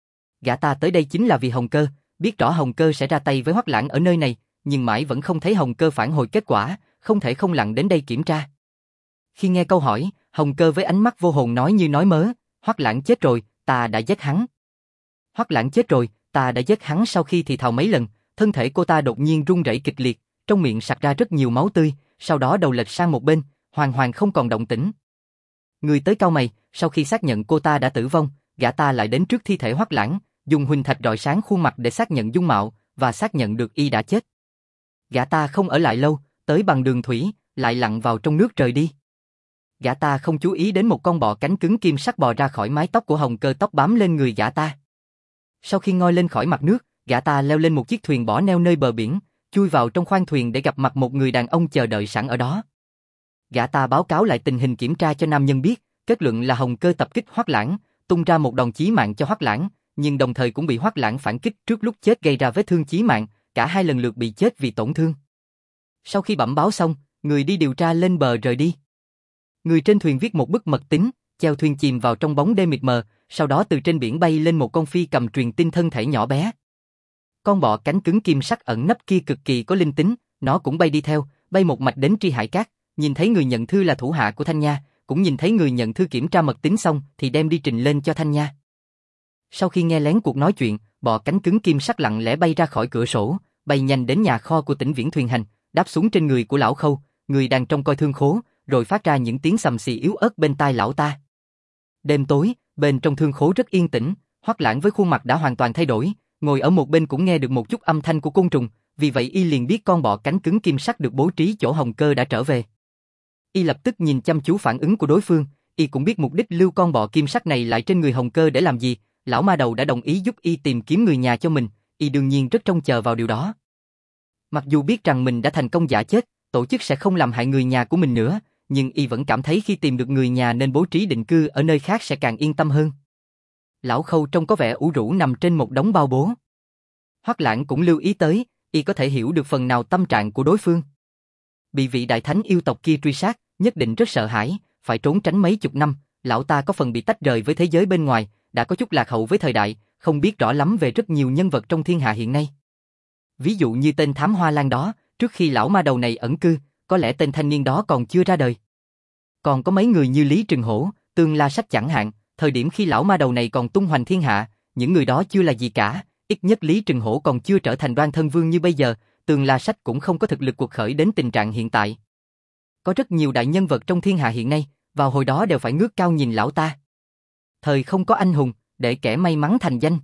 Gã ta tới đây chính là vì Hồng Cơ, biết rõ Hồng Cơ sẽ ra tay với Hoắc Lãng ở nơi này, nhưng mãi vẫn không thấy Hồng Cơ phản hồi kết quả, không thể không lặn đến đây kiểm tra. Khi nghe câu hỏi, Hồng Cơ với ánh mắt vô hồn nói như nói mớ, Hoắc Lãng chết rồi, ta đã giết hắn. Hoắc Lãng chết rồi, ta đã giết hắn. Sau khi thì thào mấy lần, thân thể cô ta đột nhiên run rẩy kịch liệt, trong miệng sặc ra rất nhiều máu tươi, sau đó đầu lệch sang một bên, hoàn toàn không còn động tĩnh. Người tới cau mày, sau khi xác nhận cô ta đã tử vong, gã ta lại đến trước thi thể Hoắc Lãng, dùng huỳnh thạch rọi sáng khuôn mặt để xác nhận dung mạo và xác nhận được y đã chết. Gã ta không ở lại lâu, tới bằng đường thủy, lại lặn vào trong nước rời đi. Gã ta không chú ý đến một con bọ cánh cứng kim sắc bò ra khỏi mái tóc của Hồng Cơ, tóc bám lên người gã ta. Sau khi ngoi lên khỏi mặt nước, gã ta leo lên một chiếc thuyền bỏ neo nơi bờ biển, chui vào trong khoang thuyền để gặp mặt một người đàn ông chờ đợi sẵn ở đó. Gã ta báo cáo lại tình hình kiểm tra cho nam nhân biết, kết luận là Hồng Cơ tập kích Hoắc Lãng, tung ra một đòn chí mạng cho Hoắc Lãng, nhưng đồng thời cũng bị Hoắc Lãng phản kích trước lúc chết gây ra vết thương chí mạng, cả hai lần lượt bị chết vì tổn thương. Sau khi bẩm báo xong, người đi điều tra lên bờ rời đi. Người trên thuyền viết một bức mật tín, chèo thuyền chìm vào trong bóng đêm mịt mờ, sau đó từ trên biển bay lên một con phi cầm truyền tin thân thể nhỏ bé. Con bọ cánh cứng kim sắc ẩn nấp kia cực kỳ có linh tính, nó cũng bay đi theo, bay một mạch đến Tri Hải Cát, nhìn thấy người nhận thư là thủ hạ của Thanh Nha, cũng nhìn thấy người nhận thư kiểm tra mật tín xong thì đem đi trình lên cho Thanh Nha. Sau khi nghe lén cuộc nói chuyện, bọ cánh cứng kim sắc lặng lẽ bay ra khỏi cửa sổ, bay nhanh đến nhà kho của Tĩnh Viễn thuyền hành, đáp xuống trên người của lão Khâu, người đang trông coi thương khố, rồi phát ra những tiếng sầm xì yếu ớt bên tai lão ta. Đêm tối, bên trong thương khố rất yên tĩnh, Hoắc Lãng với khuôn mặt đã hoàn toàn thay đổi, ngồi ở một bên cũng nghe được một chút âm thanh của côn trùng, vì vậy y liền biết con bọ cánh cứng kim sắc được bố trí chỗ Hồng Cơ đã trở về. Y lập tức nhìn chăm chú phản ứng của đối phương, y cũng biết mục đích lưu con bọ kim sắc này lại trên người Hồng Cơ để làm gì, lão ma đầu đã đồng ý giúp y tìm kiếm người nhà cho mình, y đương nhiên rất trông chờ vào điều đó. Mặc dù biết rằng mình đã thành công giả chết, tổ chức sẽ không làm hại người nhà của mình nữa, nhưng y vẫn cảm thấy khi tìm được người nhà nên bố trí định cư ở nơi khác sẽ càng yên tâm hơn. Lão Khâu trông có vẻ ủ rũ nằm trên một đống bao bố. Hoắc Lãng cũng lưu ý tới, y có thể hiểu được phần nào tâm trạng của đối phương. Bị vị đại thánh yêu tộc kia truy sát, nhất định rất sợ hãi, phải trốn tránh mấy chục năm, lão ta có phần bị tách rời với thế giới bên ngoài, đã có chút lạc hậu với thời đại, không biết rõ lắm về rất nhiều nhân vật trong thiên hạ hiện nay. Ví dụ như tên Thám Hoa Lan đó, trước khi lão ma đầu này ẩn cư, có lẽ tên thanh niên đó còn chưa ra đời. Còn có mấy người như Lý Trừng Hổ, Tương La Sách chẳng hạn, thời điểm khi lão ma đầu này còn tung hoành thiên hạ, những người đó chưa là gì cả, ít nhất Lý Trừng Hổ còn chưa trở thành Đoan Thân Vương như bây giờ, Tương La Sách cũng không có thực lực cuộc khởi đến tình trạng hiện tại. Có rất nhiều đại nhân vật trong thiên hạ hiện nay, vào hồi đó đều phải ngước cao nhìn lão ta. Thời không có anh hùng, để kẻ may mắn thành danh.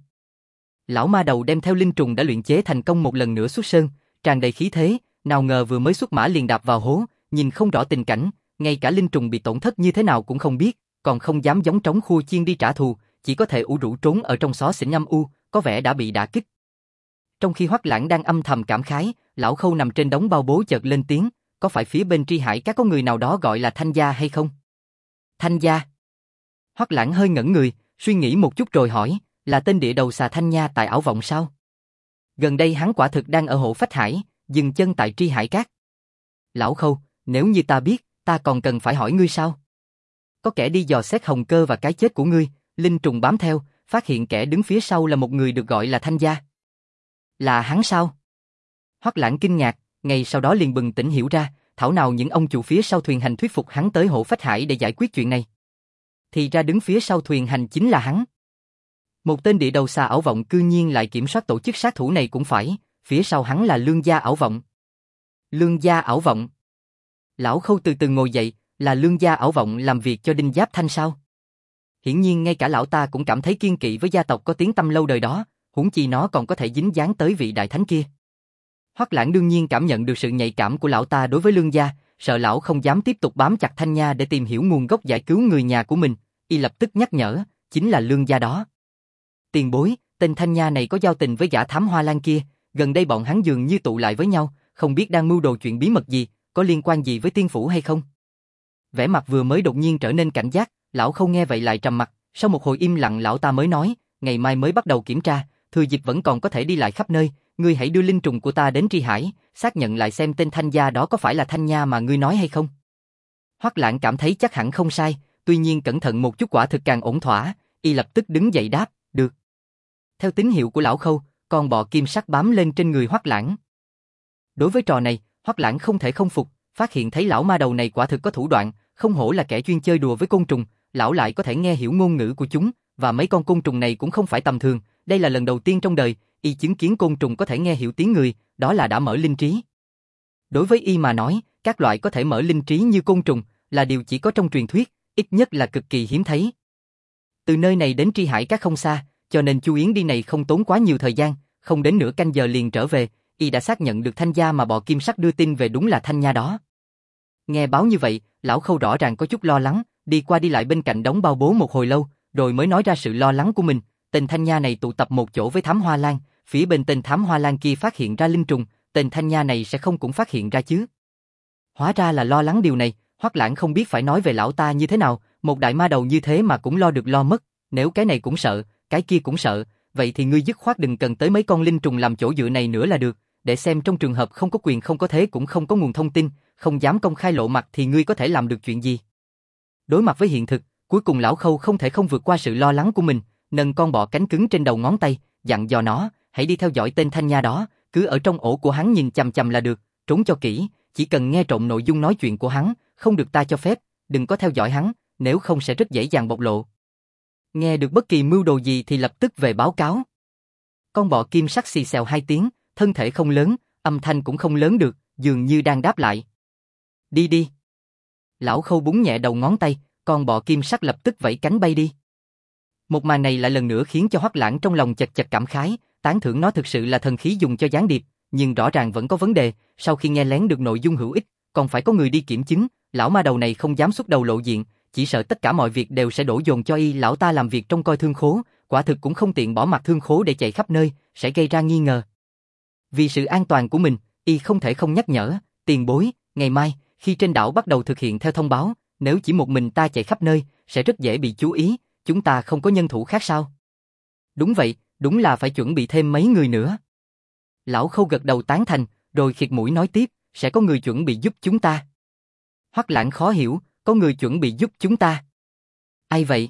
Lão ma đầu đem theo linh trùng đã luyện chế thành công một lần nữa xuất sơn, tràn đầy khí thế, nào ngờ vừa mới xuất mã liền đạp vào hố, nhìn không rõ tình cảnh, ngay cả linh trùng bị tổn thất như thế nào cũng không biết, còn không dám giống trống khua chiên đi trả thù, chỉ có thể ủ rũ trốn ở trong xó xỉnh âm u, có vẻ đã bị đả kích. Trong khi Hoắc Lãng đang âm thầm cảm khái, lão Khâu nằm trên đống bao bố chợt lên tiếng, có phải phía bên Tri Hải Các có người nào đó gọi là Thanh Gia hay không? Thanh Gia? Hoắc Lãng hơi ngẩn người, suy nghĩ một chút rồi hỏi, là tên địa đầu xà Thanh Nha tại Ảo Vọng sao? Gần đây hắn quả thực đang ở Hộ Phách Hải, dừng chân tại Tri Hải Các. Lão Khâu, nếu như ta biết, ta còn cần phải hỏi ngươi sao? Có kẻ đi dò xét Hồng Cơ và cái chết của ngươi, linh trùng bám theo, phát hiện kẻ đứng phía sau là một người được gọi là Thanh Gia. Là hắn sao? Hoắc Lãng kinh ngạc, ngay sau đó liền bừng tỉnh hiểu ra, thảo nào những ông chủ phía sau thuyền hành thuyết phục hắn tới Hộ Phách Hải để giải quyết chuyện này. Thì ra đứng phía sau thuyền hành chính là hắn. Một tên địa đầu xà Ảo Vọng cư nhiên lại kiểm soát tổ chức sát thủ này cũng phải, phía sau hắn là Lương gia Ảo Vọng. Lương gia Ảo Vọng. Lão Khâu từ từ ngồi dậy, là Lương gia Ảo Vọng làm việc cho Đinh Giáp Thanh sao? Hiển nhiên ngay cả lão ta cũng cảm thấy kiêng kỵ với gia tộc có tiếng tăm lâu đời đó, huống chi nó còn có thể dính dáng tới vị đại thánh kia. Hoắc Lãng đương nhiên cảm nhận được sự nhạy cảm của lão ta đối với Lương gia, sợ lão không dám tiếp tục bám chặt Thanh Nha để tìm hiểu nguồn gốc giải cứu người nhà của mình, y lập tức nhắc nhở, chính là Lương gia đó. Tiền bối, tên Thanh Nha này có giao tình với gã thám hoa lan kia, gần đây bọn hắn dường như tụ lại với nhau, không biết đang mưu đồ chuyện bí mật gì, có liên quan gì với tiên phủ hay không? Vẻ mặt vừa mới đột nhiên trở nên cảnh giác, lão Khâu nghe vậy lại trầm mặt, sau một hồi im lặng lão ta mới nói, ngày mai mới bắt đầu kiểm tra, thừa dịp vẫn còn có thể đi lại khắp nơi, ngươi hãy đưa linh trùng của ta đến Tri Hải, xác nhận lại xem tên Thanh Gia đó có phải là Thanh Nha mà ngươi nói hay không. Hoắc Lãng cảm thấy chắc hẳn không sai, tuy nhiên cẩn thận một chút quả thực càng ổn thỏa, y lập tức đứng dậy đáp, được. Theo tín hiệu của lão Khâu, con bọ kim sắc bám lên trên người Hoắc Lãng. Đối với trò này, Hoắc Lãng không thể không phục, phát hiện thấy lão ma đầu này quả thực có thủ đoạn, không hổ là kẻ chuyên chơi đùa với côn trùng, lão lại có thể nghe hiểu ngôn ngữ của chúng, và mấy con côn trùng này cũng không phải tầm thường, đây là lần đầu tiên trong đời, y chứng kiến côn trùng có thể nghe hiểu tiếng người, đó là đã mở linh trí. Đối với y mà nói, các loại có thể mở linh trí như côn trùng là điều chỉ có trong truyền thuyết, ít nhất là cực kỳ hiếm thấy. Từ nơi này đến Tri Hải Các không xa, cho nên Chu Yến đi này không tốn quá nhiều thời gian, không đến nửa canh giờ liền trở về, y đã xác nhận được Thanh Gia mà bọ kim sắc đưa tin về đúng là Thanh Nha đó. Nghe báo như vậy, lão Khâu rõ ràng có chút lo lắng, đi qua đi lại bên cạnh đống bao bố một hồi lâu, rồi mới nói ra sự lo lắng của mình. Tên Thanh Nha này tụ tập một chỗ với Thám Hoa Lan, phía bên tên Thám Hoa Lan kia phát hiện ra linh trùng, tên Thanh Nha này sẽ không cũng phát hiện ra chứ? Hóa ra là lo lắng điều này, Hoắc Lãng không biết phải nói về lão ta như thế nào, một đại ma đầu như thế mà cũng lo được lo mất, nếu cái này cũng sợ, cái kia cũng sợ, vậy thì ngươi dứt khoát đừng cần tới mấy con linh trùng làm chỗ dựa này nữa là được, để xem trong trường hợp không có quyền không có thế cũng không có nguồn thông tin, không dám công khai lộ mặt thì ngươi có thể làm được chuyện gì? Đối mặt với hiện thực, cuối cùng lão Khâu không thể không vượt qua sự lo lắng của mình, nâng con bọ cánh cứng trên đầu ngón tay, dặn dò nó, hãy đi theo dõi tên Thanh Nha đó, cứ ở trong ổ của hắn nhìn chằm chằm là được, trốn cho kỹ, chỉ cần nghe trộm nội dung nói chuyện của hắn, không được ta cho phép, đừng có theo dõi hắn, nếu không sẽ rất dễ dàng bộc lộ. Nghe được bất kỳ mưu đồ gì thì lập tức về báo cáo. Con bọ kim sắc xì xèo hai tiếng, thân thể không lớn, âm thanh cũng không lớn được, dường như đang đáp lại. Đi đi. Lão Khâu búng nhẹ đầu ngón tay, con bọ kim sắc lập tức vẫy cánh bay đi. Một màn này lại lần nữa khiến cho Hoắc Lãng trong lòng chật chật cảm khái, tán thưởng nó thực sự là thần khí dùng cho gián điệp, nhưng rõ ràng vẫn có vấn đề, sau khi nghe lén được nội dung hữu ích, còn phải có người đi kiểm chứng, lão ma đầu này không dám xuất đầu lộ diện, chỉ sợ tất cả mọi việc đều sẽ đổ dồn cho y, lão ta làm việc trong coi thương khố, quả thực cũng không tiện bỏ mặt thương khố để chạy khắp nơi, sẽ gây ra nghi ngờ. Vì sự an toàn của mình, y không thể không nhắc nhở, tiền bối, ngày mai, khi trên đảo bắt đầu thực hiện theo thông báo, nếu chỉ một mình ta chạy khắp nơi, sẽ rất dễ bị chú ý, chúng ta không có nhân thủ khác sao? Đúng vậy, đúng là phải chuẩn bị thêm mấy người nữa. Lão Khâu gật đầu tán thành, rồi khịt mũi nói tiếp, sẽ có người chuẩn bị giúp chúng ta. Hoắc Lãng khó hiểu, có người chuẩn bị giúp chúng ta. Ai vậy?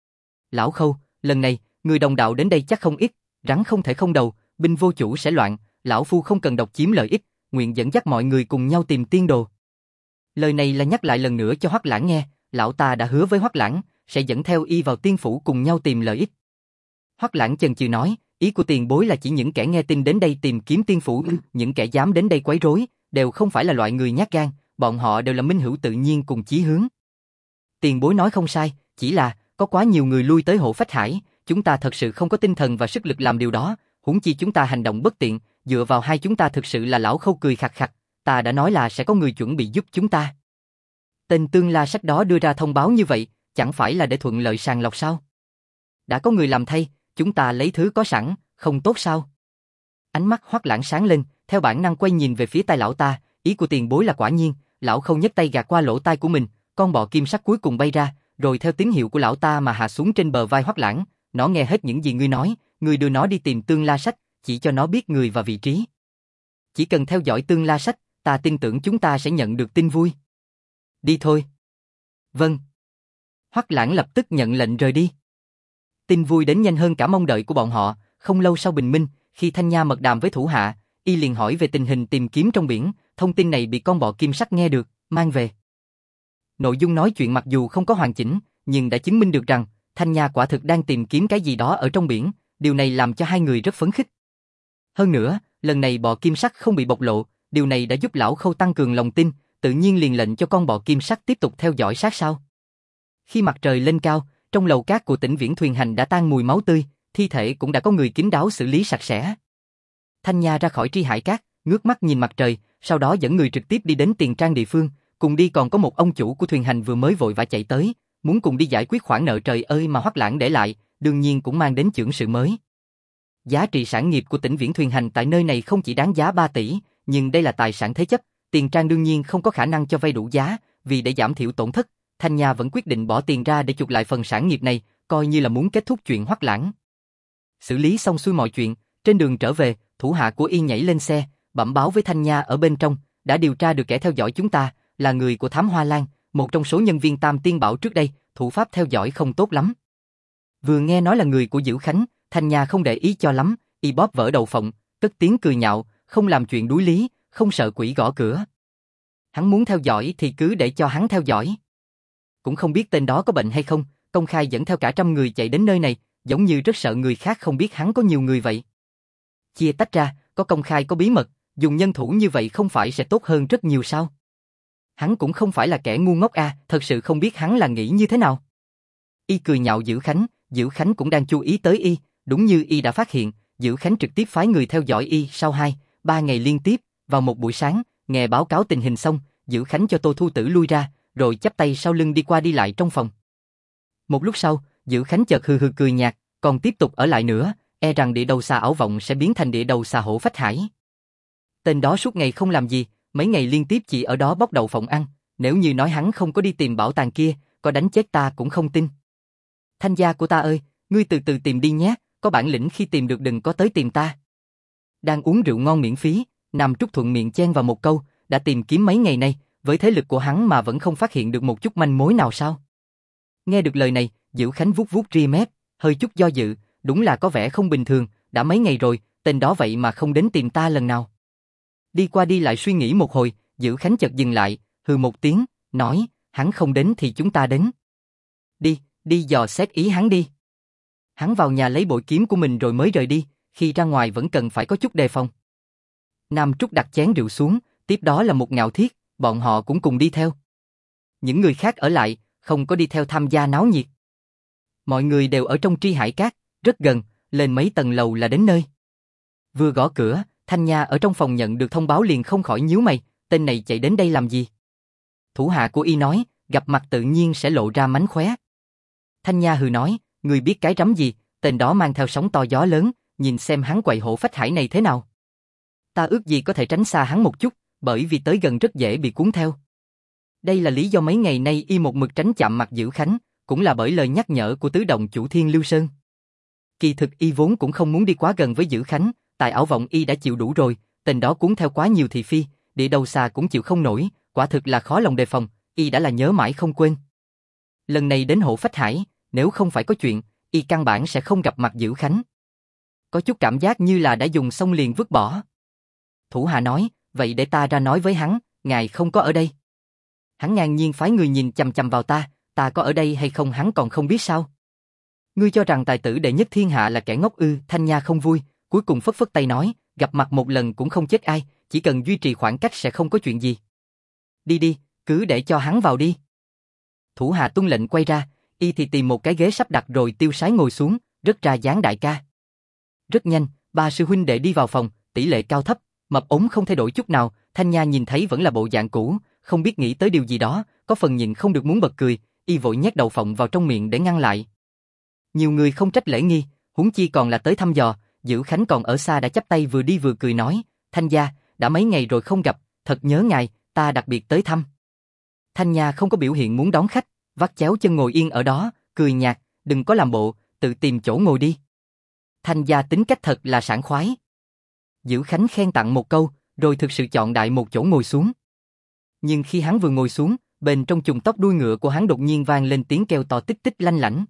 Lão Khâu, lần này, người đồng đạo đến đây chắc không ít, rắn không thể không đầu, binh vô chủ sẽ loạn, lão phu không cần độc chiếm lợi ích, nguyện dẫn dắt mọi người cùng nhau tìm tiên đồ. Lời này là nhắc lại lần nữa cho Hoắc Lãng nghe, lão ta đã hứa với Hoắc Lãng, sẽ dẫn theo y vào tiên phủ cùng nhau tìm lợi ích. Hoắc Lãng chần chừ nói, ý của tiền bối là chỉ những kẻ nghe tin đến đây tìm kiếm tiên phủ, những kẻ dám đến đây quấy rối, đều không phải là loại người nhát gan, bọn họ đều là minh hữu tự nhiên cùng chí hướng. Tiền bối nói không sai, chỉ là, có quá nhiều người lui tới Hộ Phách Hải, chúng ta thật sự không có tinh thần và sức lực làm điều đó, huống chi chúng ta hành động bất tiện, dựa vào hai chúng ta thực sự là. Lão Khâu cười khặc khặc, ta đã nói là sẽ có người chuẩn bị giúp chúng ta. Tên Tương La Sách đó đưa ra thông báo như vậy, chẳng phải là để thuận lợi sàng lọc sao? Đã có người làm thay, chúng ta lấy thứ có sẵn, không tốt sao? Ánh mắt Hoắc Lãng sáng lên, theo bản năng quay nhìn về phía tai lão ta, ý của tiền bối là quả nhiên. Lão Khâu nhấc tay gạt qua lỗ tai của mình, con bọ kim sắc cuối cùng bay ra, rồi theo tín hiệu của lão ta mà hạ xuống trên bờ vai Hoắc Lãng. Nó nghe hết những gì ngươi nói, ngươi đưa nó đi tìm Tương La Sách, chỉ cho nó biết người và vị trí. Chỉ cần theo dõi Tương La Sách, ta tin tưởng chúng ta sẽ nhận được tin vui. Đi thôi. Vâng. Hoắc Lãng lập tức nhận lệnh rời đi. Tin vui đến nhanh hơn cả mong đợi của bọn họ. Không lâu sau bình minh, khi Thanh Nha mật đàm với thủ hạ, y liền hỏi về tình hình tìm kiếm trong biển. Thông tin này bị con bọ kim sắc nghe được, mang về. Nội dung nói chuyện mặc dù không có hoàn chỉnh, nhưng đã chứng minh được rằng Thanh Nha quả thực đang tìm kiếm cái gì đó ở trong biển. Điều này làm cho hai người rất phấn khích. Hơn nữa, lần này bọ kim sắc không bị bộc lộ, điều này đã giúp lão Khâu tăng cường lòng tin, tự nhiên liền lệnh cho con bọ kim sắc tiếp tục theo dõi sát sao. Khi mặt trời lên cao, trong lầu cát của tỉnh Viễn Thuyền Hành đã tan mùi máu tươi, thi thể cũng đã có người kín đáo xử lý sạch sẽ. Thanh Nha ra khỏi Tri Hải Cát, ngước mắt nhìn mặt trời, sau đó dẫn người trực tiếp đi đến tiền trang địa phương, cùng đi còn có một ông chủ của thuyền hành vừa mới vội vã chạy tới, muốn cùng đi giải quyết khoản nợ trời ơi mà Hoắc Lãng để lại, đương nhiên cũng mang đến chưởng sự mới. Giá trị sản nghiệp của tỉnh Viễn Thuyền Hành tại nơi này không chỉ đáng giá 3 tỷ, nhưng đây là tài sản thế chấp, tiền trang đương nhiên không có khả năng cho vay đủ giá, vì để giảm thiểu tổn thất, Thanh Nha vẫn quyết định bỏ tiền ra để chuộc lại phần sản nghiệp này, coi như là muốn kết thúc chuyện Hoắc Lãng. Xử lý xong xuôi mọi chuyện, trên đường trở về, thủ hạ của y nhảy lên xe, bẩm báo với Thanh Nha ở bên trong, đã điều tra được kẻ theo dõi chúng ta, là người của Thám Hoa Lan, một trong số nhân viên Tam Tiên Bảo trước đây, thủ pháp theo dõi không tốt lắm. Vừa nghe nói là người của Dữ Khánh, Thanh Nha không để ý cho lắm, y bóp vỡ đầu phộng, cất tiếng cười nhạo, không làm chuyện đuối lý, không sợ quỷ gõ cửa. Hắn muốn theo dõi thì cứ để cho hắn theo dõi. Cũng không biết tên đó có bệnh hay không, công khai dẫn theo cả 100 người chạy đến nơi này, giống như rất sợ người khác không biết hắn có nhiều người vậy. Chia tách ra, có công khai có bí mật, dùng nhân thủ như vậy không phải sẽ tốt hơn rất nhiều sao? Hắn cũng không phải là kẻ ngu ngốc thật sự không biết hắn là nghĩ như thế nào. Y cười nhạo Dữ Khánh cũng đang chú ý tới y, đúng như y đã phát hiện, Dữ Khánh trực tiếp phái người theo dõi y sau 2-3 ngày liên tiếp, vào một buổi sáng, nghe báo cáo tình hình xong, Dữ Khánh cho Tô Thu Tử lui ra, rồi chắp tay sau lưng đi qua đi lại trong phòng. Một lúc sau, Dữ Khánh chợt hừ hừ cười nhạt, còn tiếp tục ở lại nữa, e rằng địa đầu xà ảo vọng sẽ biến thành địa đầu xà hổ phách hải. Tên đó suốt ngày không làm gì, mấy ngày liên tiếp chỉ ở đó bóc đậu phộng ăn, nếu như nói hắn không có đi tìm bảo tàng kia, có đánh chết ta cũng không tin. Thanh gia của ta ơi, ngươi từ từ tìm đi nhé, có bản lĩnh khi tìm được đừng có tới tìm ta. Đang uống rượu ngon miễn phí, Nam Trúc thuận miệng chen vào một câu, đã tìm kiếm mấy ngày nay, với thế lực của hắn mà vẫn không phát hiện được một chút manh mối nào sao? Nghe được lời này, Dữ Khánh vuốt vuốt ria mép, hơi chút do dự, đúng là có vẻ không bình thường, đã mấy ngày rồi, tên đó vậy mà không đến tìm ta lần nào. Đi qua đi lại suy nghĩ một hồi, Dữ Khánh chợt dừng lại, hừ một tiếng, nói, hắn không đến thì chúng ta đến. Đi dò xét ý hắn đi. Hắn vào nhà lấy bội kiếm của mình rồi mới rời đi, khi ra ngoài vẫn cần phải có chút đề phòng. Nam Trúc đặt chén rượu xuống, tiếp đó là một Ngạo Thiết, bọn họ cũng cùng đi theo. Những người khác ở lại, không có đi theo tham gia náo nhiệt. Mọi người đều ở trong Tri Hải Cát, rất gần, lên mấy tầng lầu là đến nơi. Vừa gõ cửa, Thanh Nha ở trong phòng nhận được thông báo liền không khỏi nhíu mày, tên này chạy đến đây làm gì? Thủ hạ của y nói, gặp mặt tự nhiên sẽ lộ ra mánh khóe. Thanh Nha hừ nói, người biết cái rắm gì, tên đó mang theo sóng to gió lớn, nhìn xem hắn quậy hổ phách hải này thế nào. Ta ước gì có thể tránh xa hắn một chút, bởi vì tới gần rất dễ bị cuốn theo. Đây là lý do mấy ngày nay y một mực tránh chạm mặt Dữ Khánh, cũng là bởi lời nhắc nhở của tứ động chủ Thiên Lưu Sơn. Kỳ thực y vốn cũng không muốn đi quá gần với Dữ Khánh, tại ảo vọng y đã chịu đủ rồi, tên đó cuốn theo quá nhiều thị phi, địa đầu xà cũng chịu không nổi, quả thực là khó lòng đề phòng, y đã là nhớ mãi không quên. Lần này đến Hổ Phách Hải, nếu không phải có chuyện, y căn bản sẽ không gặp mặt Dữ Khánh. Có chút cảm giác như là đã dùng xong liền vứt bỏ. Thủ hạ nói, vậy để ta ra nói với hắn, ngài không có ở đây. Hắn ngang nhiên phái người nhìn chằm chằm vào ta có ở đây hay không hắn còn không biết sao. Ngươi cho rằng tài tử đệ nhất thiên hạ là kẻ ngốc ư? Thanh Nha không vui, cuối cùng phất phất tay nói, gặp mặt một lần cũng không chết ai, chỉ cần duy trì khoảng cách sẽ không có chuyện gì. Đi, cứ để cho hắn vào đi. Thủ hạ tuân lệnh quay ra, y thì tìm một cái ghế sắp đặt rồi tiêu sái ngồi xuống, rất ra dáng đại ca. Rất nhanh, ba sư huynh đệ đi vào phòng, tỷ lệ cao thấp, mập ốm không thay đổi chút nào, Thanh Nha nhìn thấy vẫn là bộ dạng cũ, không biết nghĩ tới điều gì đó, có phần nhìn không được muốn bật cười, y vội nhét đầu phộng vào trong miệng để ngăn lại. Nhiều người không trách lễ nghi, huống chi còn là tới thăm dò, Dữ Khánh còn ở xa đã chắp tay vừa đi vừa cười nói, Thanh gia, đã mấy ngày rồi không gặp, thật nhớ ngài, ta đặc biệt tới thăm. Thanh Nha không có biểu hiện muốn đón khách, vắt chéo chân ngồi yên ở đó, cười nhạt, đừng có làm bộ, tự tìm chỗ ngồi đi. Thanh gia tính cách thật là sảng khoái. Dữ Khánh khen tặng một câu, rồi thực sự chọn đại một chỗ ngồi xuống. Nhưng khi hắn vừa ngồi xuống, bên trong chùm tóc đuôi ngựa của hắn đột nhiên vang lên tiếng kêu to tích tích lanh lảnh.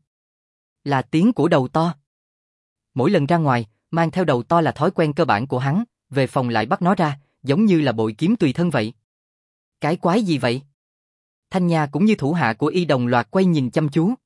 Là tiếng của đầu to. Mỗi lần ra ngoài, mang theo đầu to là thói quen cơ bản của hắn, về phòng lại bắt nó ra, giống như là bội kiếm tùy thân vậy. Cái quái gì vậy? Thanh Nha cũng như thủ hạ của y đồng loạt quay nhìn chăm chú.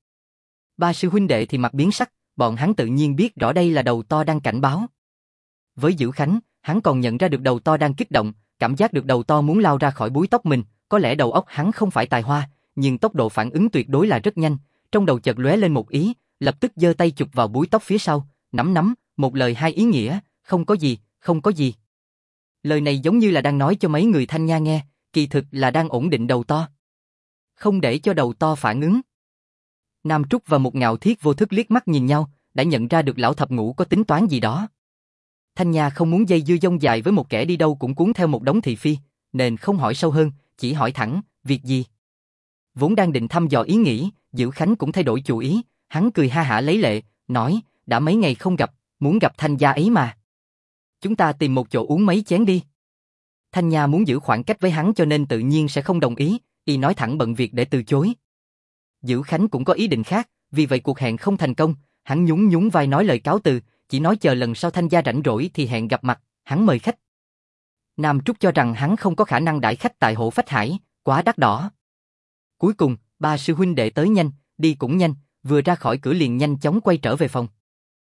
Ba sư huynh đệ thì mặt biến sắc, bọn hắn tự nhiên biết rõ đây là đầu to đang cảnh báo. Với Dữ Khánh, hắn còn nhận ra được đầu to đang kích động, cảm giác được đầu to muốn lao ra khỏi búi tóc mình, có lẽ đầu óc hắn không phải tài hoa, nhưng tốc độ phản ứng tuyệt đối là rất nhanh, trong đầu chợt lóe lên một ý, lập tức giơ tay chụp vào búi tóc phía sau, nắm, một lời hai ý nghĩa, không có gì, không có gì. Lời này giống như là đang nói cho mấy người Thanh Nha nghe, kỳ thực là đang ổn định đầu to. Không để cho đầu to phản ứng. Nam Trúc và một Ngạo Thiết vô thức liếc mắt nhìn nhau, đã nhận ra được lão thập ngũ có tính toán gì đó. Thanh Nha không muốn dây dưa dông dài với một kẻ đi đâu cũng cuốn theo một đống thị phi, nên không hỏi sâu hơn, chỉ hỏi thẳng, việc gì? Vốn đang định thăm dò ý nghĩ, Dữ Khánh cũng thay đổi chủ ý, hắn cười ha hả lấy lệ, nói, đã mấy ngày không gặp, muốn gặp Thanh gia ấy mà. Chúng ta tìm một chỗ uống mấy chén đi. Thanh Nha muốn giữ khoảng cách với hắn cho nên tự nhiên sẽ không đồng ý, y nói thẳng bận việc để từ chối. Dữ Khánh cũng có ý định khác, vì vậy cuộc hẹn không thành công, hắn nhún nhún vai nói lời cáo từ, chỉ nói chờ lần sau Thanh gia rảnh rỗi thì hẹn gặp mặt, hắn mời khách. Nam Trúc cho rằng hắn không có khả năng đãi khách tại Hộ Phách Hải, quá đắt đỏ. Cuối cùng, ba sư huynh đệ tới nhanh, đi cũng nhanh, vừa ra khỏi cửa liền nhanh chóng quay trở về phòng.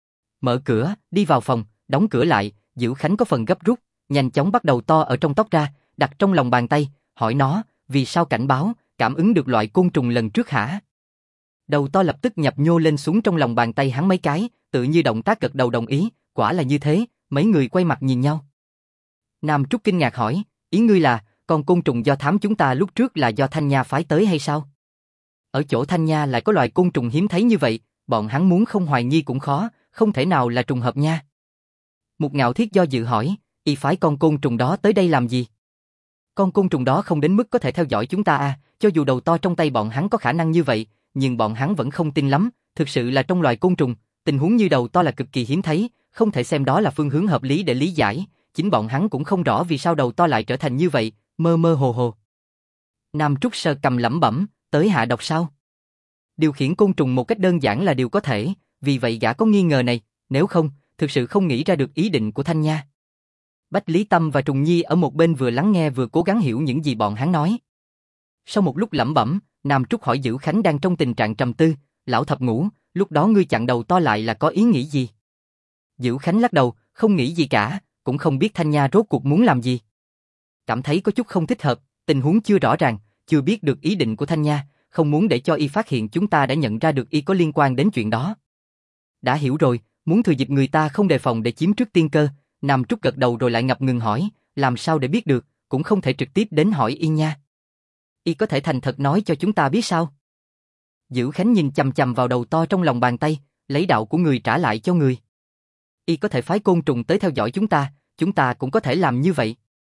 Mở cửa, đi vào phòng, đóng cửa lại, Dữ Khánh có phần gấp rút, nhanh chóng bắt đầu to ở trong tóc ra, đặt trong lòng bàn tay, hỏi nó, vì sao cảnh báo, cảm ứng được loại côn trùng lần trước hả? Đầu to lập tức nhập nhô lên xuống trong lòng bàn tay hắn mấy cái, tự như động tác gật đầu đồng ý, quả là như thế, mấy người quay mặt nhìn nhau. Nam Trúc kinh ngạc hỏi, ý ngươi là, con côn trùng do thám chúng ta lúc trước là do Thanh Nha phái tới hay sao? Ở chỗ Thanh Nha lại có loài côn trùng hiếm thấy như vậy, bọn hắn muốn không hoài nghi cũng khó, không thể nào là trùng hợp nha. Một Ngạo Thiết do dự hỏi, y phái con côn trùng đó tới đây làm gì? Con côn trùng đó không đến mức có thể theo dõi chúng ta à, cho dù đầu to trong tay bọn hắn có khả năng như vậy, nhưng bọn hắn vẫn không tin lắm, thực sự là trong loài côn trùng, tình huống như đầu to là cực kỳ hiếm thấy, không thể xem đó là phương hướng hợp lý để lý giải, chính bọn hắn cũng không rõ vì sao đầu to lại trở thành như vậy, mơ mơ hồ hồ. Nam Trúc sờ cầm lẩm bẩm, tới hạ độc sao? Điều khiển côn trùng một cách đơn giản là điều có thể, vì vậy gã có nghi ngờ này, nếu không, thực sự không nghĩ ra được ý định của Thanh Nha. Bách Lý Tâm và Trùng Nhi ở một bên vừa lắng nghe vừa cố gắng hiểu những gì bọn hắn nói. Sau một lúc lẩm bẩm, Nam Trúc hỏi Dữ Khánh đang trong tình trạng trầm tư, lão thập ngũ, lúc đó ngươi chặn đầu to lại là có ý nghĩ gì? Dữ Khánh lắc đầu, không nghĩ gì cả, cũng không biết Thanh Nha rốt cuộc muốn làm gì. Cảm thấy có chút không thích hợp, tình huống chưa rõ ràng, chưa biết được ý định của Thanh Nha, không muốn để cho y phát hiện chúng ta đã nhận ra được y có liên quan đến chuyện đó. Đã hiểu rồi, muốn thừa dịp người ta không đề phòng để chiếm trước tiên cơ. Nam Trúc gật đầu rồi lại ngập ngừng hỏi, làm sao để biết được, cũng không thể trực tiếp đến hỏi y nha. Y có thể thành thật nói cho chúng ta biết sao? Dữ Khánh nhìn chằm chằm vào đầu to trong lòng bàn tay, lấy đạo của người trả lại cho người. Y có thể phái côn trùng tới theo dõi chúng ta cũng có thể làm như vậy.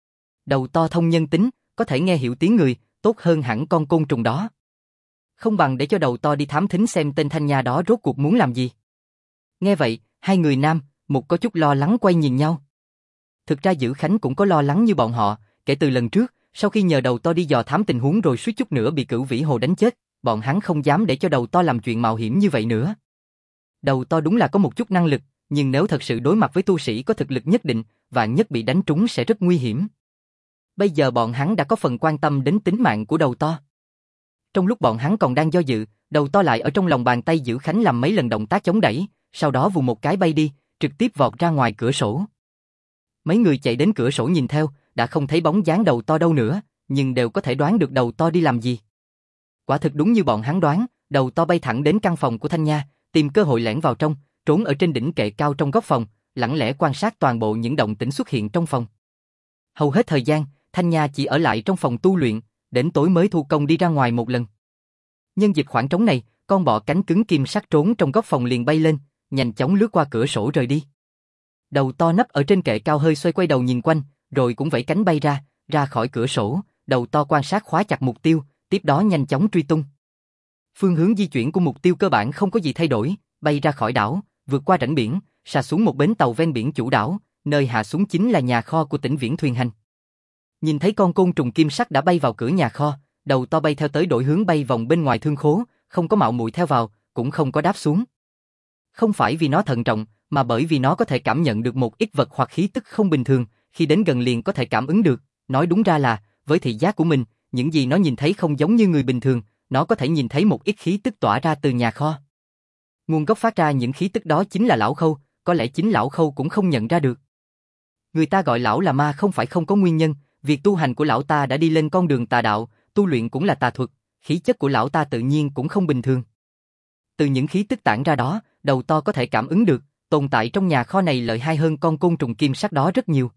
Đầu to thông nhân tính, có thể nghe hiểu tiếng người, tốt hơn hẳn con côn trùng đó. Không bằng để cho đầu to đi thám thính xem tên Thanh Nha đó rốt cuộc muốn làm gì. Nghe vậy, hai người nam, một có chút lo lắng quay nhìn nhau. Thực ra Dữ Khánh cũng có lo lắng như bọn họ, kể từ lần trước, sau khi nhờ đầu to đi dò thám tình huống rồi suýt chút nữa bị Cửu Vĩ Hồ đánh chết, bọn hắn không dám để cho đầu to làm chuyện mạo hiểm như vậy nữa. Đầu to đúng là có một chút năng lực, nhưng nếu thật sự đối mặt với tu sĩ có thực lực nhất định, vạn nhất bị đánh trúng sẽ rất nguy hiểm. Bây giờ bọn hắn đã có phần quan tâm đến tính mạng của đầu to. Trong lúc bọn hắn còn đang do dự, đầu to lại ở trong lòng bàn tay Dữ Khánh làm mấy lần động tác chống đẩy, sau đó vù một cái bay đi, trực tiếp vọt ra ngoài cửa sổ. Mấy người chạy đến cửa sổ nhìn theo, đã không thấy bóng dáng đầu to đâu nữa, nhưng đều có thể đoán được đầu to đi làm gì. Quả thực đúng như bọn hắn đoán, đầu to bay thẳng đến căn phòng của Thanh Nha, tìm cơ hội lẻn vào trong, trốn ở trên đỉnh kệ cao trong góc phòng, lặng lẽ quan sát toàn bộ những động tĩnh xuất hiện trong phòng. Hầu hết thời gian, Thanh Nha chỉ ở lại trong phòng tu luyện, đến tối mới thu công đi ra ngoài một lần. Nhân dịp khoảng trống này, con bọ cánh cứng kim sắt trốn trong góc phòng liền bay lên, nhanh chóng lướt qua cửa sổ rời đi. Đầu to nấp ở trên kệ cao hơi xoay quay đầu nhìn quanh, rồi cũng vẫy cánh bay ra khỏi cửa sổ, đầu to quan sát khóa chặt mục tiêu, tiếp đó nhanh chóng truy tung. Phương hướng di chuyển của mục tiêu cơ bản không có gì thay đổi, bay ra khỏi đảo, vượt qua rãnh biển, xà xuống một bến tàu ven biển chủ đảo, nơi hạ xuống chính là nhà kho của Tĩnh Viễn Thuyền Hành. Nhìn thấy con côn trùng kim sắc đã bay vào cửa nhà kho, đầu to bay theo tới đổi hướng bay vòng bên ngoài thương khố, không có mạo muội theo vào, cũng không có đáp xuống. Không phải vì nó thận trọng, mà bởi vì nó có thể cảm nhận được một ít vật hoặc khí tức không bình thường, khi đến gần liền có thể cảm ứng được, nói đúng ra là, với thị giác của mình, những gì nó nhìn thấy không giống như người bình thường, nó có thể nhìn thấy một ít khí tức tỏa ra từ nhà kho. Nguồn gốc phát ra những khí tức đó chính là lão Khâu, có lẽ chính lão Khâu cũng không nhận ra được. Người ta gọi lão là ma không phải không có nguyên nhân, việc tu hành của lão ta đã đi lên con đường tà đạo, tu luyện cũng là tà thuật, khí chất của lão ta tự nhiên cũng không bình thường. Từ những khí tức tản ra đó, đầu to có thể cảm ứng được, tồn tại trong nhà kho này lợi hại hơn con côn trùng kim sắc đó rất nhiều.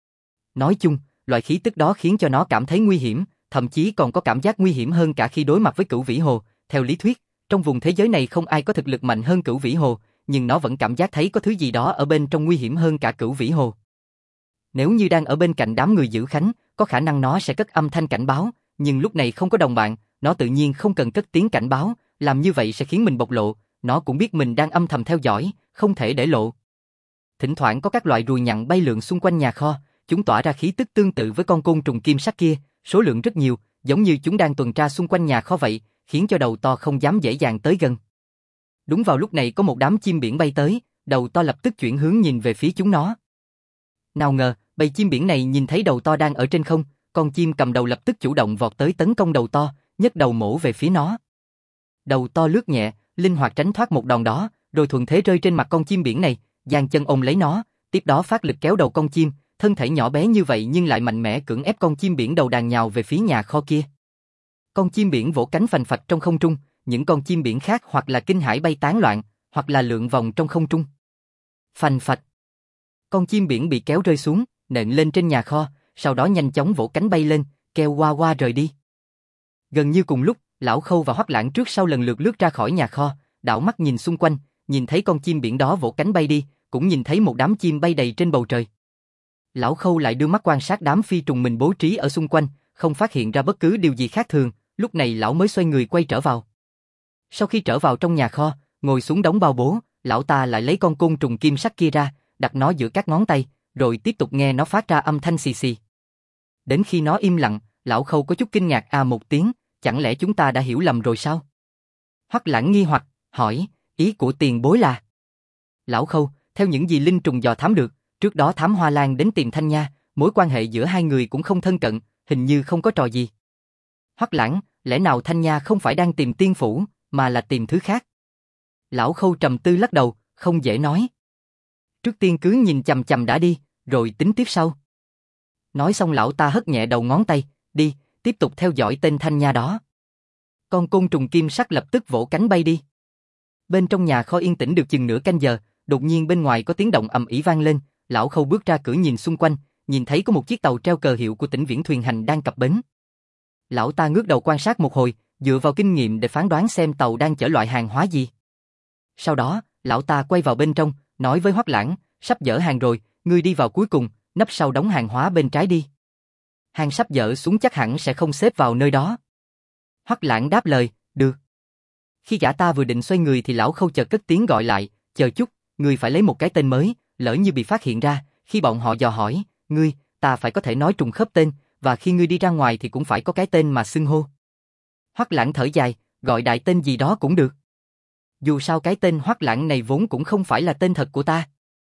Nói chung, loại khí tức đó khiến cho nó cảm thấy nguy hiểm, thậm chí còn có cảm giác nguy hiểm hơn cả khi đối mặt với Cửu Vĩ Hồ. Theo lý thuyết, trong vùng thế giới này không ai có thực lực mạnh hơn Cửu Vĩ Hồ, nhưng nó vẫn cảm giác thấy có thứ gì đó ở bên trong nguy hiểm hơn cả Cửu Vĩ Hồ. Nếu như đang ở bên cạnh đám người giữ khánh, có khả năng nó sẽ cất âm thanh cảnh báo, nhưng lúc này không có đồng bạn, nó tự nhiên không cần cất tiếng cảnh báo, làm như vậy sẽ khiến mình bộc lộ, nó cũng biết mình đang âm thầm theo dõi, không thể để lộ. Thỉnh thoảng có các loại ruồi nhặn bay lượn xung quanh nhà kho, chúng tỏa ra khí tức tương tự với con côn trùng kim sắc kia, số lượng rất nhiều, giống như chúng đang tuần tra xung quanh nhà kho vậy, khiến cho đầu to không dám dễ dàng tới gần. Đúng vào lúc này có một đám chim biển bay tới, đầu to lập tức chuyển hướng nhìn về phía chúng nó. Nào ngờ, bầy chim biển này nhìn thấy đầu to đang ở trên không, con chim cầm đầu lập tức chủ động vọt tới tấn công đầu to, nhấc đầu mổ về phía nó. Đầu to lướt nhẹ, linh hoạt tránh thoát một đòn đó, rồi thuận thế rơi trên mặt con chim biển này, giang chân ôm lấy nó, tiếp đó phát lực kéo đầu con chim, thân thể nhỏ bé như vậy nhưng lại mạnh mẽ cưỡng ép con chim biển đầu đàn nhào về phía nhà kho kia. Con chim biển vỗ cánh phành phạch trong không trung, những con chim biển khác hoặc là kinh hãi bay tán loạn, hoặc là lượn vòng trong không trung. Phành phạch. Con chim biển bị kéo rơi xuống, nện lên trên nhà kho, sau đó nhanh chóng vỗ cánh bay lên, kêu qua qua rời đi. Gần như cùng lúc, lão Khâu và Hoắc Lãng trước sau lần lượt lướt ra khỏi nhà kho, đảo mắt nhìn xung quanh, nhìn thấy con chim biển đó vỗ cánh bay đi, cũng nhìn thấy một đám chim bay đầy trên bầu trời. Lão Khâu lại đưa mắt quan sát đám phi trùng mình bố trí ở xung quanh, không phát hiện ra bất cứ điều gì khác thường, lúc này lão mới xoay người quay trở vào. Sau khi trở vào trong nhà kho, ngồi xuống đống bao bố, lão ta lại lấy con côn trùng kim sắc kia ra, đặt nó giữa các ngón tay, rồi tiếp tục nghe nó phát ra âm thanh xì xì. Đến khi nó im lặng, lão Khâu có chút kinh ngạc một tiếng, chẳng lẽ chúng ta đã hiểu lầm rồi sao? Hoắc Lãng nghi hoặc, hỏi, ý của tiền bối là? Lão Khâu, theo những gì linh trùng dò thám được, trước đó Thám Hoa Lan đến tìm Thanh Nha, mối quan hệ giữa hai người cũng không thân cận, hình như không có trò gì. Hoắc Lãng, lẽ nào Thanh Nha không phải đang tìm tiên phủ, mà là tìm thứ khác? Lão Khâu trầm tư lắc đầu, không dễ nói. Trước tiên cứ nhìn chằm chằm đã đi, rồi tính tiếp sau. Nói xong lão ta hất nhẹ đầu ngón tay, đi, tiếp tục theo dõi tên Thanh Nha đó. Con côn trùng kim sắc lập tức vỗ cánh bay đi. Bên trong nhà kho yên tĩnh được chừng nửa canh giờ, đột nhiên bên ngoài có tiếng động ầm ĩ vang lên, lão Khâu bước ra cửa nhìn xung quanh, nhìn thấy có một chiếc tàu treo cờ hiệu của Tĩnh Viễn Thuyền Hành đang cập bến. Lão ta ngước đầu quan sát một hồi, dựa vào kinh nghiệm để phán đoán xem tàu đang chở loại hàng hóa gì. Sau đó, lão ta quay vào bên trong, nói với Hoắc Lãng, sắp dỡ hàng rồi, ngươi đi vào cuối cùng, nấp sau đống hàng hóa bên trái đi. Hàng sắp dỡ xuống chắc hẳn sẽ không xếp vào nơi đó. Hoắc Lãng đáp lời, được. Khi gã ta vừa định xoay người thì lão Khâu chợt cất tiếng gọi lại, chờ chút, ngươi phải lấy một cái tên mới, lỡ như bị phát hiện ra, khi bọn họ dò hỏi, ngươi, ta phải có thể nói trùng khớp tên, và khi ngươi đi ra ngoài thì cũng phải có cái tên mà xưng hô. Hoắc Lãng thở dài, gọi đại tên gì đó cũng được. Dù sao cái tên Hoắc Lãng này vốn cũng không phải là tên thật của ta.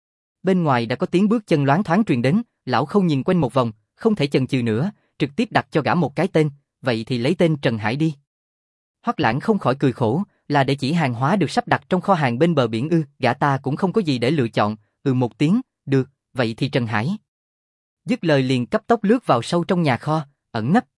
Bên ngoài đã có tiếng bước chân loáng thoáng truyền đến, lão Khâu nhìn quanh một vòng, không thể chần chừ nữa, trực tiếp đặt cho gã một cái tên, vậy thì lấy tên Trần Hải đi. Hoắc Lãng không khỏi cười khổ, là để chỉ hàng hóa được sắp đặt trong kho hàng bên bờ biển ư? Gã ta cũng không có gì để lựa chọn, một tiếng, được, vậy thì Trần Hải. Dứt lời liền cấp tốc lướt vào sâu trong nhà kho, ẩn nấp.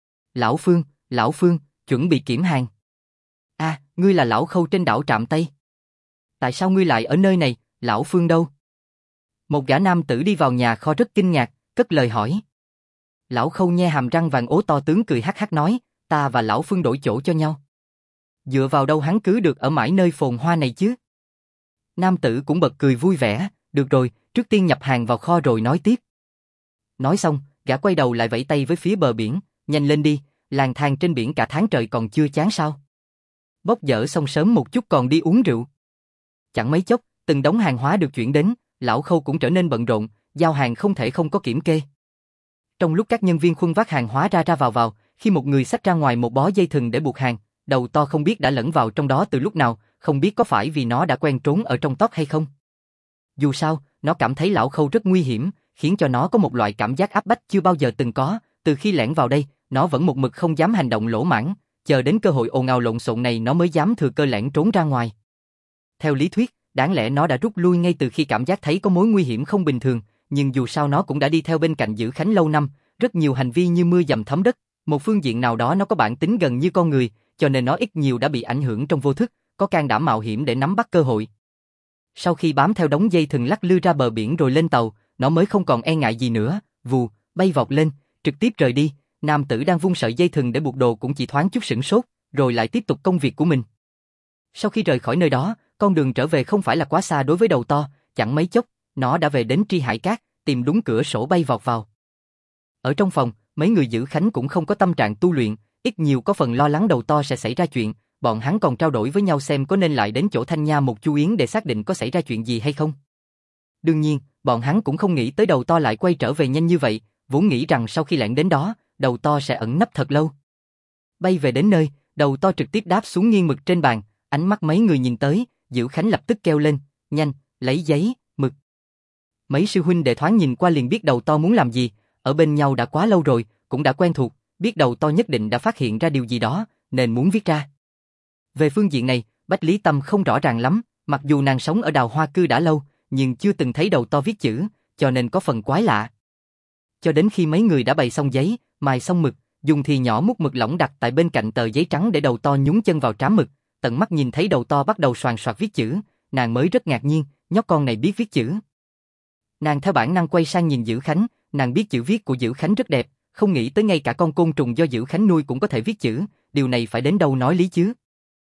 Lão Phương, chuẩn bị kiểm hàng. Ngươi là lão Khâu trên đảo Trạm Tây. Tại sao ngươi lại ở nơi này, lão Phương đâu? Một gã nam tử đi vào nhà kho rất kinh ngạc, cất lời hỏi. Lão Khâu nhe hàm răng vàng ố to tướng cười hắc hắc nói, ta và lão Phương đổi chỗ cho nhau. Dựa vào đâu hắn cứ được ở mãi nơi phồn hoa này chứ? Nam tử cũng bật cười vui vẻ, được rồi, trước tiên nhập hàng vào kho rồi nói tiếp. Nói xong, gã quay đầu lại vẫy tay với phía bờ biển, nhanh lên đi, lang thang trên biển cả tháng trời còn chưa chán sao? Bốc dỡ xong sớm một chút còn đi uống rượu. Chẳng mấy chốc, từng đống hàng hóa được chuyển đến, lão Khâu cũng trở nên bận rộn, giao hàng không thể không có kiểm kê. Trong lúc các nhân viên khuân vác hàng hóa ra ra vào, khi một người xách ra ngoài một bó dây thừng để buộc hàng, đầu to không biết đã lẫn vào trong đó từ lúc nào, không biết có phải vì nó đã quen trốn ở trong tóc hay không. Dù sao, nó cảm thấy lão Khâu rất nguy hiểm, khiến cho nó có một loại cảm giác áp bách chưa bao giờ từng có, từ khi lẻn vào đây, nó vẫn một mực không dám hành động lỗ mãng, chờ đến cơ hội ồn ào lộn xộn này nó mới dám thừa cơ lẻn trốn ra ngoài. Theo lý thuyết, đáng lẽ nó đã rút lui ngay từ khi cảm giác thấy có mối nguy hiểm không bình thường, nhưng dù sao nó cũng đã đi theo bên cạnh Dữ Khánh lâu năm, rất nhiều hành vi như mưa dầm thấm đất, một phương diện nào đó nó có bản tính gần như con người, cho nên nó ít nhiều đã bị ảnh hưởng trong vô thức, có can đảm mạo hiểm để nắm bắt cơ hội. Sau khi bám theo đống dây thừng lắc lư ra bờ biển rồi lên tàu, nó mới không còn e ngại gì nữa, vù, bay vọt lên, trực tiếp rời đi. Nam tử đang vung sợi dây thừng để buộc đồ cũng chỉ thoáng chút sửng sốt, rồi lại tiếp tục công việc của mình. Sau khi rời khỏi nơi đó, con đường trở về không phải là quá xa đối với đầu to, chẳng mấy chốc, nó đã về đến Tri Hải Cát, tìm đúng cửa sổ bay vọt vào. Ở trong phòng, mấy người Dữ Khánh cũng không có tâm trạng tu luyện, ít nhiều có phần lo lắng đầu to sẽ xảy ra chuyện, bọn hắn còn trao đổi với nhau xem có nên lại đến chỗ Thanh Nha một chu yến để xác định có xảy ra chuyện gì hay không. Đương nhiên, bọn hắn cũng không nghĩ tới đầu to lại quay trở về nhanh như vậy, vốn nghĩ rằng sau khi lẻn đến đó, đầu to sẽ ẩn nấp thật lâu. Bay về đến nơi, đầu to trực tiếp đáp xuống nghiêng mực trên bàn, ánh mắt mấy người nhìn tới, Dữ Khánh lập tức kêu lên, nhanh, lấy giấy, mực. Mấy sư huynh đệ thoáng nhìn qua liền biết đầu to muốn làm gì, ở bên nhau đã quá lâu rồi, cũng đã quen thuộc, biết đầu to nhất định đã phát hiện ra điều gì đó, nên muốn viết ra. Về phương diện này, Bách Lý Tâm không rõ ràng lắm, mặc dù nàng sống ở Đào Hoa Cư đã lâu, nhưng chưa từng thấy đầu to viết chữ, cho nên có phần quái lạ. Cho đến khi mấy người đã bày xong giấy, mài xong mực, dùng thì nhỏ múc mực lỏng đặt tại bên cạnh tờ giấy trắng để đầu to nhúng chân vào trám mực, tận mắt nhìn thấy đầu to bắt đầu soàn soạt viết chữ, nàng mới rất ngạc nhiên, nhóc con này biết viết chữ. Nàng theo bản năng quay sang nhìn Dữ Khánh, nàng biết chữ viết của Dữ Khánh rất đẹp, không nghĩ tới ngay cả con côn trùng do Dữ Khánh nuôi cũng có thể viết chữ, điều này phải đến đâu nói lý chứ.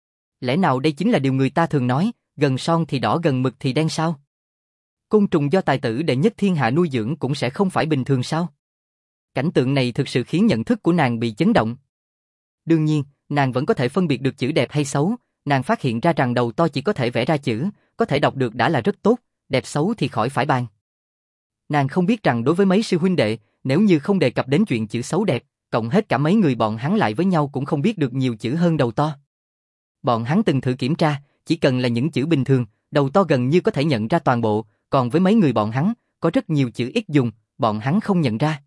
Lẽ nào đây chính là điều người ta thường nói, gần son thì đỏ gần mực thì đen sao? Côn trùng do tài tử đệ nhất thiên hạ nuôi dưỡng cũng sẽ không phải bình thường sao? Cảnh tượng này thực sự khiến nhận thức của nàng bị chấn động. Đương nhiên, nàng vẫn có thể phân biệt được chữ đẹp hay xấu, nàng phát hiện ra rằng đầu to chỉ có thể vẽ ra chữ, có thể đọc được đã là rất tốt, đẹp xấu thì khỏi phải bàn. Nàng không biết rằng đối với mấy sư huynh đệ, nếu như không đề cập đến chuyện chữ xấu đẹp, cộng hết cả mấy người bọn hắn lại với nhau cũng không biết được nhiều chữ hơn đầu to. Bọn hắn từng thử kiểm tra, chỉ cần là những chữ bình thường, đầu to gần như có thể nhận ra toàn bộ, còn với mấy người bọn hắn, có rất nhiều chữ ít dùng, bọn hắn không nhận ra.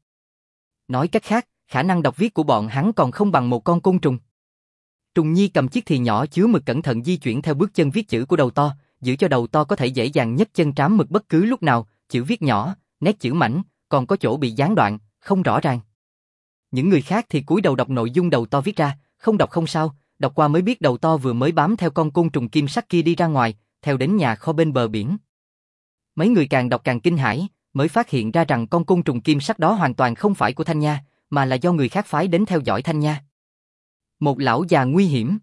Nói cách khác, khả năng đọc viết của bọn hắn còn không bằng một con côn trùng. Trùng Nhi cầm chiếc thìa nhỏ chứa mực cẩn thận di chuyển theo bước chân viết chữ của đầu to, giữ cho đầu to có thể dễ dàng nhấc chân trám mực bất cứ lúc nào, chữ viết nhỏ, nét chữ mảnh, còn có chỗ bị gián đoạn, không rõ ràng. Những người khác thì cúi đầu đọc nội dung đầu to viết ra, không đọc không sao, đọc qua mới biết đầu to vừa mới bám theo con côn trùng kim sắc kia đi ra ngoài, theo đến nhà kho bên bờ biển. Mấy người càng đọc càng kinh hãi, mới phát hiện ra rằng con côn trùng kim sắc đó hoàn toàn không phải của Thanh Nha, mà là do người khác phái đến theo dõi Thanh Nha. Một lão già nguy hiểm,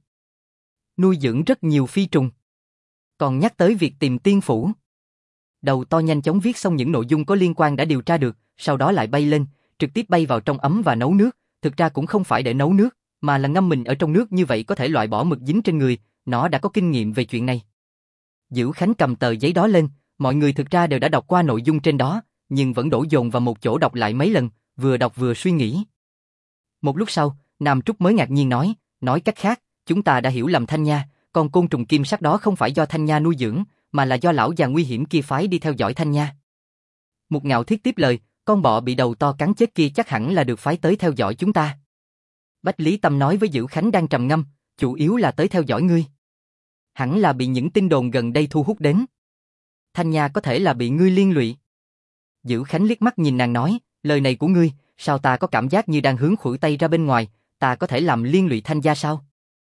nuôi dưỡng rất nhiều phi trùng, còn nhắc tới việc tìm tiên phủ. Đầu to nhanh chóng viết xong những nội dung có liên quan đã điều tra được, sau đó lại bay lên, trực tiếp bay vào trong ấm và nấu nước, thực ra cũng không phải để nấu nước, mà là ngâm mình ở trong nước như vậy có thể loại bỏ mực dính trên người, nó đã có kinh nghiệm về chuyện này. Dữ Khánh cầm tờ giấy đó lên, mọi người thực ra đều đã đọc qua nội dung trên đó, nhưng vẫn đổ dồn vào một chỗ đọc lại mấy lần, vừa đọc vừa suy nghĩ. Một lúc sau, Nam Trúc mới ngạc nhiên nói cách khác, chúng ta đã hiểu lầm Thanh Nha, con côn trùng kim sắc đó không phải do Thanh Nha nuôi dưỡng, mà là do lão già nguy hiểm kia phái đi theo dõi Thanh Nha. Một Ngạo Thiết tiếp lời, con bọ bị đầu to cắn chết kia chắc hẳn là được phái tới theo dõi chúng ta. Bách Lý Tâm nói với Dữ Khánh đang trầm ngâm, chủ yếu là tới theo dõi ngươi. Hẳn là bị những tin đồn gần đây thu hút đến. Thanh Nha có thể là bị ngươi liên lụy. Dữ Khánh liếc mắt nhìn nàng nói, lời này của ngươi, sao ta có cảm giác như đang hướng khuỷu tay ra bên ngoài, ta có thể làm liên lụy Thanh Gia sao?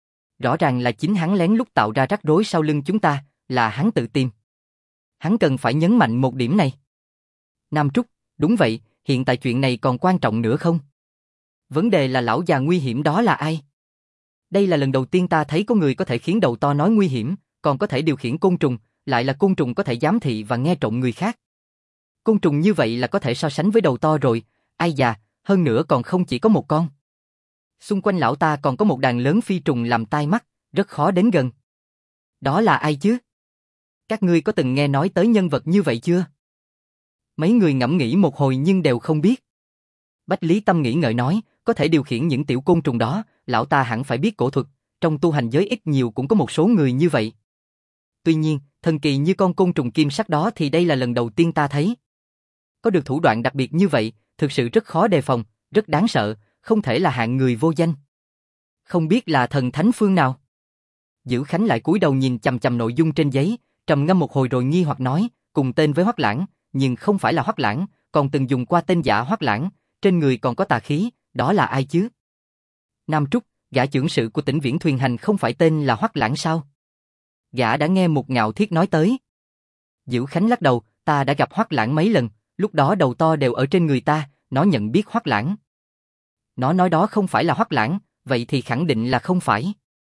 Rõ ràng là chính hắn lén lút tạo ra rắc rối sau lưng chúng ta, là hắn tự tìm. Hắn cần phải nhấn mạnh một điểm này. Nam Trúc, đúng vậy, hiện tại chuyện này còn quan trọng nữa không? Vấn đề là lão già nguy hiểm đó là ai? Đây là lần đầu tiên ta thấy có người có thể khiến đầu to nói nguy hiểm, còn có thể điều khiển côn trùng, lại là côn trùng có thể giám thị và nghe trộm người khác. Côn trùng như vậy là có thể so sánh với đầu to rồi, ai già, hơn nữa còn không chỉ có một con. Xung quanh lão ta còn có một đàn lớn phi trùng làm tai mắt, rất khó đến gần. Đó là ai chứ? Các ngươi có từng nghe nói tới nhân vật như vậy chưa? Mấy người ngẫm nghĩ một hồi nhưng đều không biết. Bách Lý Tâm nghĩ ngợi nói, có thể điều khiển những tiểu côn trùng đó, lão ta hẳn phải biết cổ thuật, trong tu hành giới ít nhiều cũng có một số người như vậy. Tuy nhiên, thần kỳ như con côn trùng kim sắc đó thì đây là lần đầu tiên ta thấy. Có được thủ đoạn đặc biệt như vậy, thực sự rất khó đề phòng, rất đáng sợ, không thể là hạng người vô danh. Không biết là thần thánh phương nào? Dữ Khánh lại cúi đầu nhìn chằm chằm nội dung trên giấy, trầm ngâm một hồi rồi nghi hoặc nói, cùng tên với Hoắc Lãng, nhưng không phải là Hoắc Lãng, còn từng dùng qua tên giả Hoắc Lãng, trên người còn có tà khí, đó là ai chứ? Nam Trúc, gã chưởng sự của tỉnh Viễn Thuyền Hành không phải tên là Hoắc Lãng sao? Gã đã nghe một Ngạo Thiết nói tới. Dữ Khánh lắc đầu, ta đã gặp Hoắc Lãng mấy lần, lúc đó đầu to đều ở trên người ta, nó nhận biết Hoắc Lãng. Nó nói đó không phải là Hoắc Lãng, vậy thì khẳng định là không phải.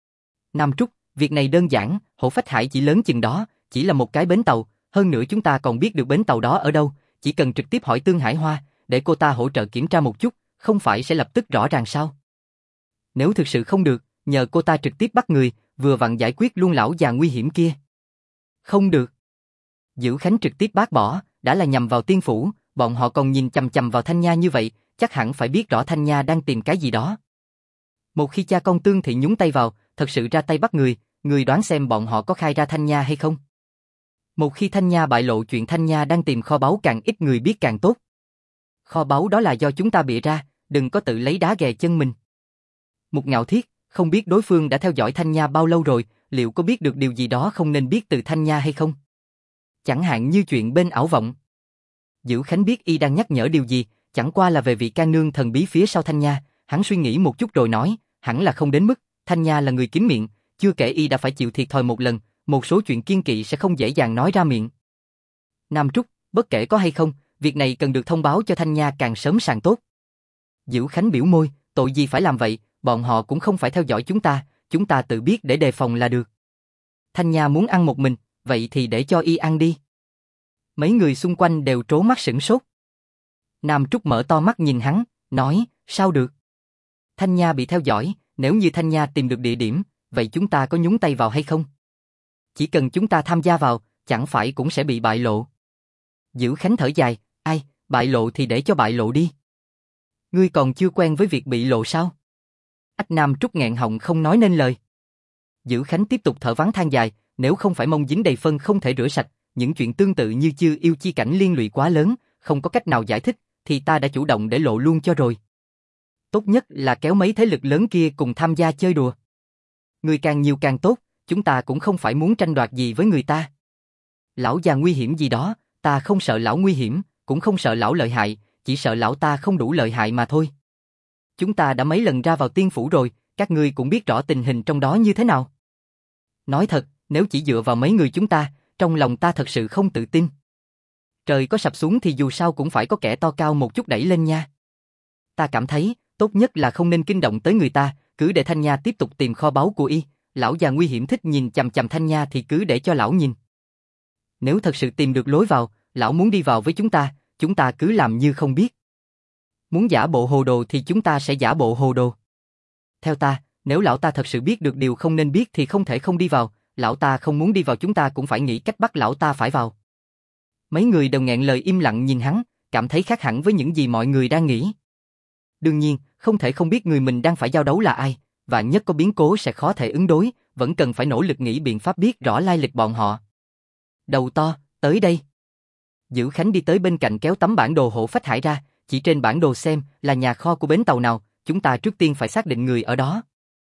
Nam Trúc, việc này đơn giản, Hổ Phách Hải chỉ lớn chừng đó, chỉ là một cái bến tàu, hơn nữa chúng ta còn biết được bến tàu đó ở đâu, chỉ cần trực tiếp hỏi Tương Hải Hoa, để cô ta hỗ trợ kiểm tra một chút, không phải sẽ lập tức rõ ràng sao? Nếu thực sự không được, nhờ cô ta trực tiếp bắt người, vừa vặn giải quyết luôn lão già nguy hiểm kia. Không được. Dữ Khánh trực tiếp bác bỏ, đã là nhằm vào tiên phủ, bọn họ còn nhìn chằm chằm vào Thanh Nha như vậy, chắc hẳn phải biết rõ Thanh Nha đang tìm cái gì đó. Một khi cha con Tương Thị nhúng tay vào, thật sự ra tay bắt người, người đoán xem bọn họ có khai ra Thanh Nha hay không? Một khi Thanh Nha bại lộ chuyện Thanh Nha đang tìm kho báu càng ít người biết càng tốt. Kho báu đó là do chúng ta bịa ra, đừng có tự lấy đá ghè chân mình. Một Ngạo Thiết, không biết đối phương đã theo dõi Thanh Nha bao lâu rồi, liệu có biết được điều gì đó không nên biết từ Thanh Nha hay không? Chẳng hạn như chuyện bên ảo vọng. Dữ Khánh biết y đang nhắc nhở điều gì, chẳng qua là về vị ca nương thần bí phía sau Thanh Nha, hắn suy nghĩ một chút rồi nói, hẳn là không đến mức, Thanh Nha là người kín miệng, chưa kể y đã phải chịu thiệt thòi một lần, một số chuyện kiêng kỵ sẽ không dễ dàng nói ra miệng. Nam Trúc, bất kể có hay không, việc này cần được thông báo cho Thanh Nha càng sớm càng tốt. Dữ Khánh biểu môi, tội gì phải làm vậy, bọn họ cũng không phải theo dõi chúng ta tự biết để đề phòng là được. Thanh Nha muốn ăn một mình, vậy thì để cho y ăn đi. Mấy người xung quanh đều trố mắt sửng sốt. Nam Trúc mở to mắt nhìn hắn, nói, sao được? Thanh Nha bị theo dõi, nếu như Thanh Nha tìm được địa điểm, vậy chúng ta có nhúng tay vào hay không? Chỉ cần chúng ta tham gia vào, chẳng phải cũng sẽ bị bại lộ. Dữ Khánh thở dài, ai, bại lộ thì để cho bại lộ đi. Ngươi còn chưa quen với việc bị lộ sao? Ách Nam Trúc nghẹn họng không nói nên lời. Dữ Khánh tiếp tục thở vắng than dài, nếu không phải mông dính đầy phân không thể rửa sạch, những chuyện tương tự như Chư Yêu chi cảnh liên lụy quá lớn, không có cách nào giải thích, thì ta đã chủ động để lộ luôn cho rồi. Tốt nhất là kéo mấy thế lực lớn kia cùng tham gia chơi đùa. Người càng nhiều càng tốt, chúng ta cũng không phải muốn tranh đoạt gì với người ta. Lão già nguy hiểm gì đó, ta không sợ lão nguy hiểm, cũng không sợ lão lợi hại, chỉ sợ lão ta không đủ lợi hại mà thôi. Chúng ta đã mấy lần ra vào tiên phủ rồi, các ngươi cũng biết rõ tình hình trong đó như thế nào. Nói thật, nếu chỉ dựa vào mấy người chúng ta, trong lòng ta thật sự không tự tin. Trời có sập xuống thì dù sao cũng phải có kẻ to cao một chút đẩy lên nha. Ta cảm thấy, tốt nhất là không nên kinh động tới người ta, cứ để Thanh Nha tiếp tục tìm kho báu của y. Lão già nguy hiểm thích nhìn chằm chằm Thanh Nha thì cứ để cho lão nhìn. Nếu thật sự tìm được lối vào, lão muốn đi vào với chúng ta cứ làm như không biết. Muốn giả bộ hồ đồ thì chúng ta sẽ giả bộ hồ đồ. Theo ta, nếu lão ta thật sự biết được điều không nên biết thì không thể không đi vào, lão ta không muốn đi vào chúng ta cũng phải nghĩ cách bắt lão ta phải vào. Mấy người đều nghẹn lời im lặng nhìn hắn, cảm thấy khác hẳn với những gì mọi người đang nghĩ. Đương nhiên, không thể không biết người mình đang phải giao đấu là ai, và nhất có biến cố sẽ khó thể ứng đối, vẫn cần phải nỗ lực nghĩ biện pháp biết rõ lai lịch bọn họ. Đầu to, tới đây. Dữ Khánh đi tới bên cạnh kéo tấm bản đồ Hổ Phách Hải ra, chỉ trên bản đồ xem là nhà kho của bến tàu nào, chúng ta trước tiên phải xác định người ở đó.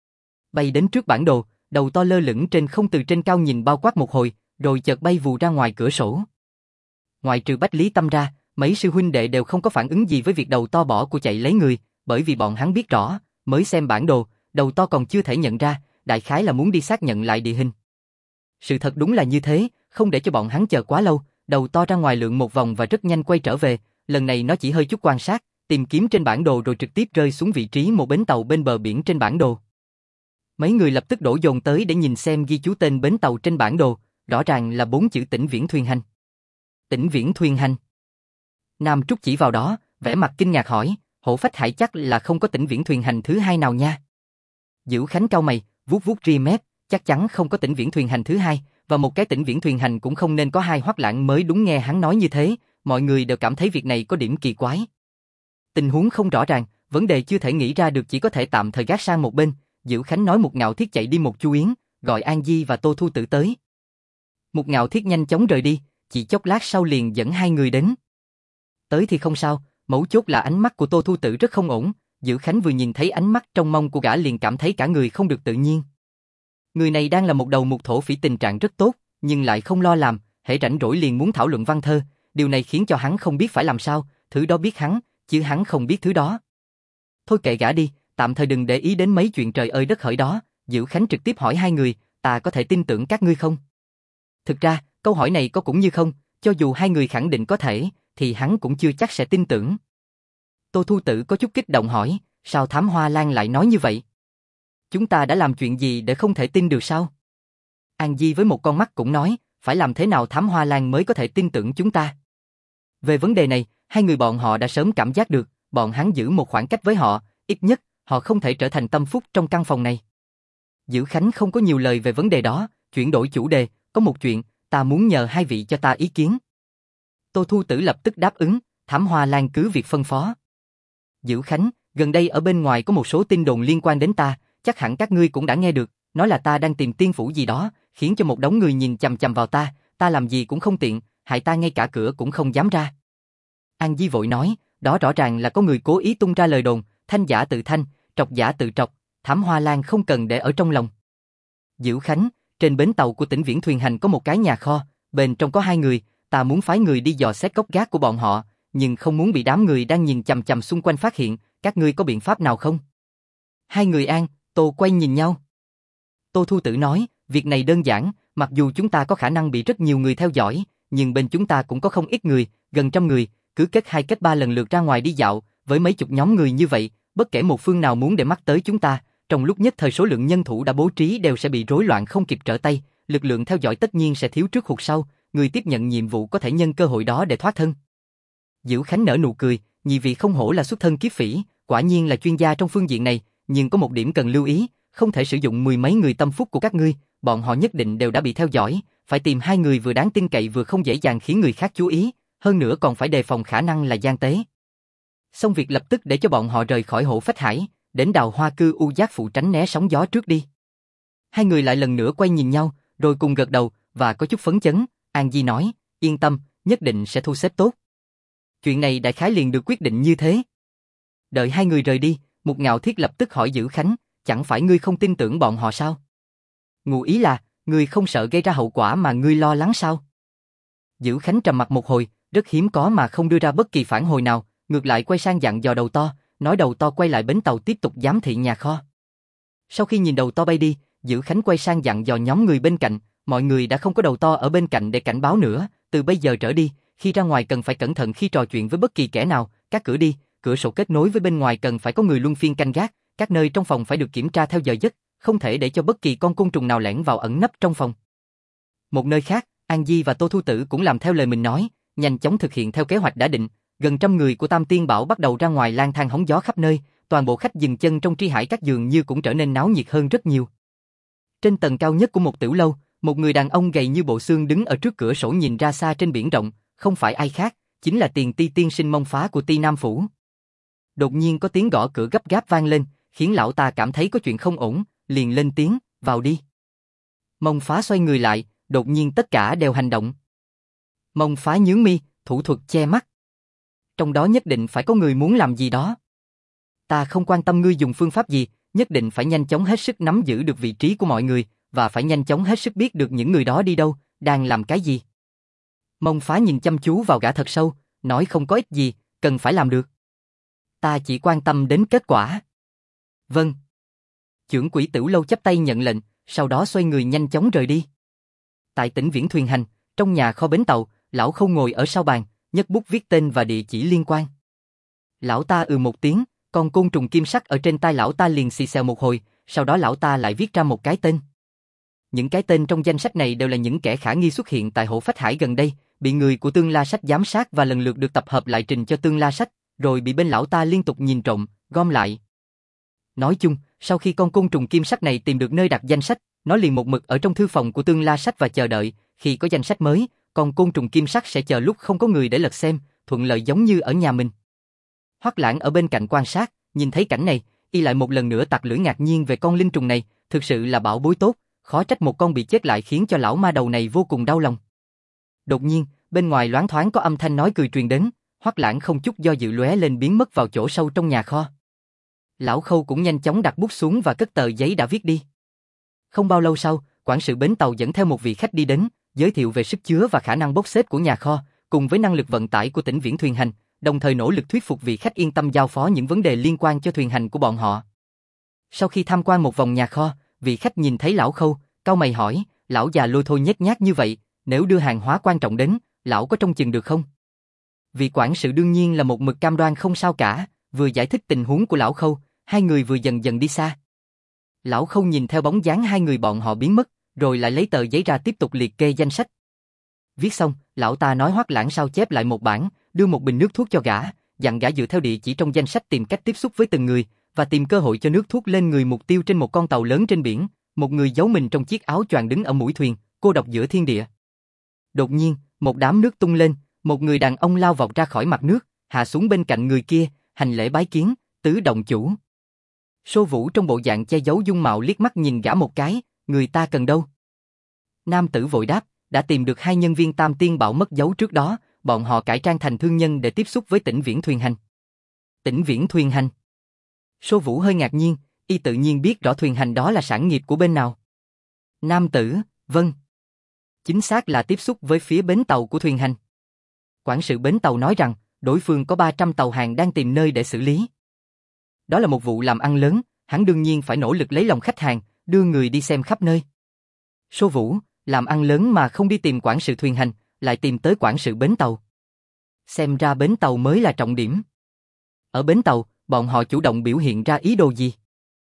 Bay đến trước bản đồ, đầu to lơ lửng trên không từ trên cao nhìn bao quát một hồi, rồi chợt bay vù ra ngoài cửa sổ. Ngoài trừ Bách Lý Tâm ra, mấy sư huynh đệ đều không có phản ứng gì với việc đầu to bỏ của chạy lấy người, bởi vì bọn hắn biết rõ, mới xem bản đồ, đầu to còn chưa thể nhận ra, đại khái là muốn đi xác nhận lại địa hình. Sự thật đúng là như thế, không để cho bọn hắn chờ quá lâu, đầu to ra ngoài lượn một vòng và rất nhanh quay trở về, lần này nó chỉ hơi chút quan sát, tìm kiếm trên bản đồ rồi trực tiếp rơi xuống vị trí một bến tàu bên bờ biển trên bản đồ. Mấy người lập tức đổ dồn tới để nhìn xem ghi chú tên bến tàu trên bản đồ, rõ ràng là 4 chữ Tĩnh Viễn Thuyền Hành. Tĩnh Viễn Thuyền Hành. Nam Trúc chỉ vào đó, vẻ mặt kinh ngạc hỏi, Hổ Phách Hải chắc là không có Tĩnh Viễn Thuyền Hành thứ hai nào nha. Dữ Khánh cau mày, vuốt vuốt ria mép, chắc chắn không có Tĩnh Viễn Thuyền Hành thứ hai, và một cái Tĩnh Viễn Thuyền Hành cũng không nên có hai Hoắc Lãng mới đúng. Nghe hắn nói như thế, mọi người đều cảm thấy việc này có điểm kỳ quái. Tình huống không rõ ràng, vấn đề chưa thể nghĩ ra được, chỉ có thể tạm thời gác sang một bên. Dữ Khánh nói Một Ngạo Thiết chạy đi một chu yến, gọi An Di và Tô Thu Tử tới. Một Ngạo Thiết nhanh chóng rời đi, chỉ chốc lát sau liền dẫn hai người đến. Tới thì không sao, mấu chốt là ánh mắt của Tô Thu Tử rất không ổn. Dữ Khánh vừa nhìn thấy ánh mắt trong mông của gã liền cảm thấy cả người không được tự nhiên. Người này đang là một đầu mục thổ phỉ, tình trạng rất tốt, nhưng lại không lo làm, hễ rảnh rỗi liền muốn thảo luận văn thơ, điều này khiến cho hắn không biết phải làm sao, thứ đó biết hắn, chứ hắn không biết thứ đó. Thôi kệ gã đi, tạm thời đừng để ý đến mấy chuyện trời ơi đất hỡi đó. Dữ Khánh trực tiếp hỏi hai người, ta có thể tin tưởng các ngươi không? Thực ra, câu hỏi này có cũng như không, cho dù hai người khẳng định có thể, thì hắn cũng chưa chắc sẽ tin tưởng. Tô Thu Tử có chút kích động hỏi, sao Thám Hoa Lan lại nói như vậy? Chúng ta đã làm chuyện gì để không thể tin được sao? An Di với một con mắt cũng nói, phải làm thế nào Thám Hoa Lan mới có thể tin tưởng chúng ta? Về vấn đề này, hai người bọn họ đã sớm cảm giác được, bọn hắn giữ một khoảng cách với họ, ít nhất, họ không thể trở thành tâm phúc trong căn phòng này. Dữ Khánh không có nhiều lời về vấn đề đó, chuyển đổi chủ đề, có một chuyện, ta muốn nhờ hai vị cho ta ý kiến. Tô Thu Tử lập tức đáp ứng, Thám Hoa Lan cứ việc phân phó. Dữ Khánh, gần đây ở bên ngoài có một số tin đồn liên quan đến ta, chắc hẳn các ngươi cũng đã nghe được, nói là ta đang tìm tiên phủ gì đó, khiến cho một đống người nhìn chằm chằm vào ta làm gì cũng không tiện, hại ta ngay cả cửa cũng không dám ra. An Di vội nói, đó rõ ràng là có người cố ý tung ra lời đồn, thanh giả tự thanh, trọc giả tự trọc, Thám Hoa Lan không cần để ở trong lòng. Dữ Khánh, trên bến tàu của Tĩnh Viễn Thuyền Hành có một cái nhà kho, bên trong có hai người, ta muốn phái người đi dò xét gốc gác của bọn họ, nhưng không muốn bị đám người đang nhìn chằm chằm xung quanh phát hiện, các ngươi có biện pháp nào không? Hai người An, Tô quay nhìn nhau. Tô Thu Tử nói, việc này đơn giản, mặc dù chúng ta có khả năng bị rất nhiều người theo dõi, nhưng bên chúng ta cũng có không ít người, gần 100 người, cứ kết 2 kết 3 lần lượt ra ngoài đi dạo, với mấy chục nhóm người như vậy, bất kể một phương nào muốn để mắt tới chúng ta, trong lúc nhất thời số lượng nhân thủ đã bố trí đều sẽ bị rối loạn không kịp trở tay, lực lượng theo dõi tất nhiên sẽ thiếu trước hụt sau, người tiếp nhận nhiệm vụ có thể nhân cơ hội đó để thoát thân. Dữ Khánh nở nụ cười, nhị vị không hổ là xuất thân kiếp phỉ, quả nhiên là chuyên gia trong phương diện này, nhưng có một điểm cần lưu ý, không thể sử dụng 10 mấy người tâm phúc của các ngươi, bọn họ nhất định đều đã bị theo dõi, phải tìm 2 người vừa đáng tin cậy vừa không dễ dàng khiến người khác chú ý, hơn nữa còn phải đề phòng khả năng là gian tế. Xong việc lập tức để cho bọn họ rời khỏi Hổ Phách Hải, đến Đào Hoa Cư U Giác phụ tránh né sóng gió trước đi. Hai người lại lần nữa quay nhìn nhau, rồi cùng gật đầu, và có chút phấn chấn, An Di nói, yên tâm, nhất định sẽ thu xếp tốt. Chuyện này đại khái liền được quyết định như thế. Đợi hai người rời đi, Một Ngạo Thiết lập tức hỏi Dữ Khánh, chẳng phải ngươi không tin tưởng bọn họ sao? Ngụ ý là, ngươi không sợ gây ra hậu quả mà ngươi lo lắng sao? Dữ Khánh trầm mặt một hồi, rất hiếm có mà không đưa ra bất kỳ phản hồi nào, ngược lại quay sang dặn dò Đầu To, nói Đầu To quay lại bến tàu tiếp tục giám thị nhà kho. Sau khi nhìn Đầu To bay đi, Dữ Khánh quay sang dặn dò nhóm người bên cạnh, mọi người đã không có Đầu To ở bên cạnh để cảnh báo nữa, từ bây giờ trở đi, khi ra ngoài cần phải cẩn thận khi trò chuyện với bất kỳ kẻ nào, các cửa đi, cửa sổ kết nối với bên ngoài cần phải có người luân phiên canh gác, các nơi trong phòng phải được kiểm tra theo giờ giấc, không thể để cho bất kỳ con côn trùng nào lẻn vào ẩn nấp trong phòng. Một nơi khác, An Di và Tô Thu Tử cũng làm theo lời mình nói, nhanh chóng thực hiện theo kế hoạch đã định, gần 100 người của Tam Tiên Bảo bắt đầu ra ngoài lang thang hóng gió khắp nơi, toàn bộ khách dừng chân trong Tri Hải các dường như cũng trở nên náo nhiệt hơn rất nhiều. Trên tầng cao nhất của một tiểu lâu, một người đàn ông gầy như bộ xương đứng ở trước cửa sổ nhìn ra xa trên biển rộng, không phải ai khác, chính là Tiền Ti tiên sinh Mông Phá của Ti Nam Phủ. Đột nhiên có tiếng gõ cửa gấp gáp vang lên, khiến lão ta cảm thấy có chuyện không ổn, liền lên tiếng, vào đi. Mông Phá xoay người lại, đột nhiên tất cả đều hành động. Mông Phá nhướng mi, thủ thuật che mắt. Trong đó nhất định phải có người muốn làm gì đó. Ta không quan tâm ngươi dùng phương pháp gì, nhất định phải nhanh chóng hết sức nắm giữ được vị trí của mọi người, và phải nhanh chóng hết sức biết được những người đó đi đâu, đang làm cái gì. Mông Phá nhìn chăm chú vào gã thật sâu, nói không có ích gì, cần phải làm được. Ta chỉ quan tâm đến kết quả. Vâng. Chưởng quỷ Tửu Lâu chắp tay nhận lệnh, sau đó xoay người nhanh chóng rời đi. Tại Tĩnh Viễn Thuyền Hành, trong nhà kho bến tàu, lão Khâu ngồi ở sau bàn, nhấc bút viết tên và địa chỉ liên quan. Lão ta một tiếng, con côn trùng kim sắc ở trên tai lão ta liền xì xèo một hồi, sau đó lão ta lại viết ra một cái tên. Những cái tên trong danh sách này đều là những kẻ khả nghi xuất hiện tại Hộ Phách Hải gần đây, bị người của Tương La Sách giám sát và lần lượt được tập hợp lại trình cho Tương La Sách, rồi bị bên lão ta liên tục nhìn trộm, gom lại. Nói chung, sau khi con côn trùng kim sắc này tìm được nơi đặt danh sách, nó liền một mực ở trong thư phòng của Tương La Sách và chờ đợi, khi có danh sách mới, con côn trùng kim sắc sẽ chờ lúc không có người để lật xem, thuận lợi giống như ở nhà mình. Hoắc Lãng ở bên cạnh quan sát, nhìn thấy cảnh này, y lại một lần nữa tặc lưỡi ngạc nhiên về con linh trùng này, thực sự là bảo bối tốt, khó trách một con bị chết lại khiến cho lão ma đầu này vô cùng đau lòng. Đột nhiên, bên ngoài loáng thoáng có âm thanh nói cười truyền đến, Hoắc Lãng không chút do dự lóe lên biến mất vào chỗ sâu trong nhà kho. Lão Khâu cũng nhanh chóng đặt bút xuống và cất tờ giấy đã viết đi. Không bao lâu sau, quản sự bến tàu dẫn theo một vị khách đi đến, giới thiệu về sức chứa và khả năng bốc xếp của nhà kho, cùng với năng lực vận tải của tỉnh Viễn Thuyền Hành, đồng thời nỗ lực thuyết phục vị khách yên tâm giao phó những vấn đề liên quan cho thuyền hành của bọn họ. Sau khi tham quan một vòng nhà kho, vị khách nhìn thấy lão Khâu, cau mày hỏi, lão già lôi thôi nhếch nhác như vậy, nếu đưa hàng hóa quan trọng đến, lão có trông chừng được không? Vị quản sự đương nhiên là một mực cam đoan không sao cả, vừa giải thích tình huống của lão Khâu, hai người vừa dần dần đi xa. Lão Khâu nhìn theo bóng dáng hai người bọn họ biến mất, rồi lại lấy tờ giấy ra tiếp tục liệt kê danh sách. Viết xong, lão ta nói Hoắc Lãng sao chép lại một bản, đưa một bình nước thuốc cho gã, dặn gã dựa theo địa chỉ trong danh sách tìm cách tiếp xúc với từng người, và tìm cơ hội cho nước thuốc lên người mục tiêu trên một con tàu lớn trên biển, một người giấu mình trong chiếc áo choàng đứng ở mũi thuyền, cô độc giữa thiên địa. Đột nhiên, một đám nước tung lên, một người đàn ông lao vọt ra khỏi mặt nước, hạ xuống bên cạnh người kia, hành lễ bái kiến, tứ động chủ. Sô Vũ trong bộ dạng che giấu dung mạo liếc mắt nhìn gã một cái, người ta cần đâu? Nam tử vội đáp, đã tìm được hai nhân viên Tam Tiên Bảo mất dấu trước đó, bọn họ cải trang thành thương nhân để tiếp xúc với tỉnh Viễn Thuyền Hành. Tỉnh Viễn Thuyền Hành? Sô Vũ hơi ngạc nhiên, y tự nhiên biết rõ thuyền hành đó là sản nghiệp của bên nào. Nam tử, vâng. Chính xác là tiếp xúc với phía bến tàu của thuyền hành. Quản sự bến tàu nói rằng, đối phương có 300 tàu hàng đang tìm nơi để xử lý. Đó là một vụ làm ăn lớn, hắn đương nhiên phải nỗ lực lấy lòng khách hàng, đưa người đi xem khắp nơi. Sô Vũ, làm ăn lớn mà không đi tìm quản sự thuyền hành, lại tìm tới quản sự bến tàu. Xem ra bến tàu mới là trọng điểm. Ở bến tàu, bọn họ chủ động biểu hiện ra ý đồ gì?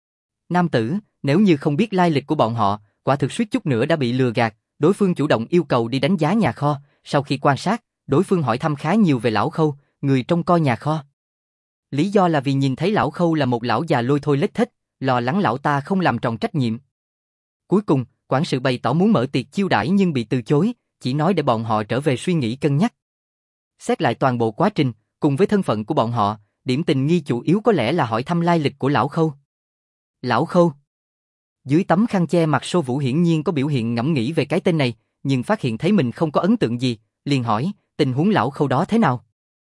Nam tử, nếu như không biết lai lịch của bọn họ, quả thực suýt chút nữa đã bị lừa gạt, đối phương chủ động yêu cầu đi đánh giá nhà kho, sau khi quan sát, đối phương hỏi thăm khá nhiều về lão Khâu, người trông coi nhà kho. Lý do là vì nhìn thấy lão Khâu là một lão già lôi thôi lết thết, lo lắng lão ta không làm tròn trách nhiệm. Cuối cùng, quản sự bày tỏ muốn mở tiệc chiêu đãi nhưng bị từ chối, chỉ nói để bọn họ trở về suy nghĩ cân nhắc. Xét lại toàn bộ quá trình, cùng với thân phận của bọn họ, điểm tình nghi chủ yếu có lẽ là hỏi thăm lai lịch của lão Khâu. Lão Khâu. Dưới tấm khăn che mặt Sô Vũ hiển nhiên có biểu hiện ngẫm nghĩ về cái tên này, nhưng phát hiện thấy mình không có ấn tượng gì, liền hỏi, tình huống lão Khâu đó thế nào?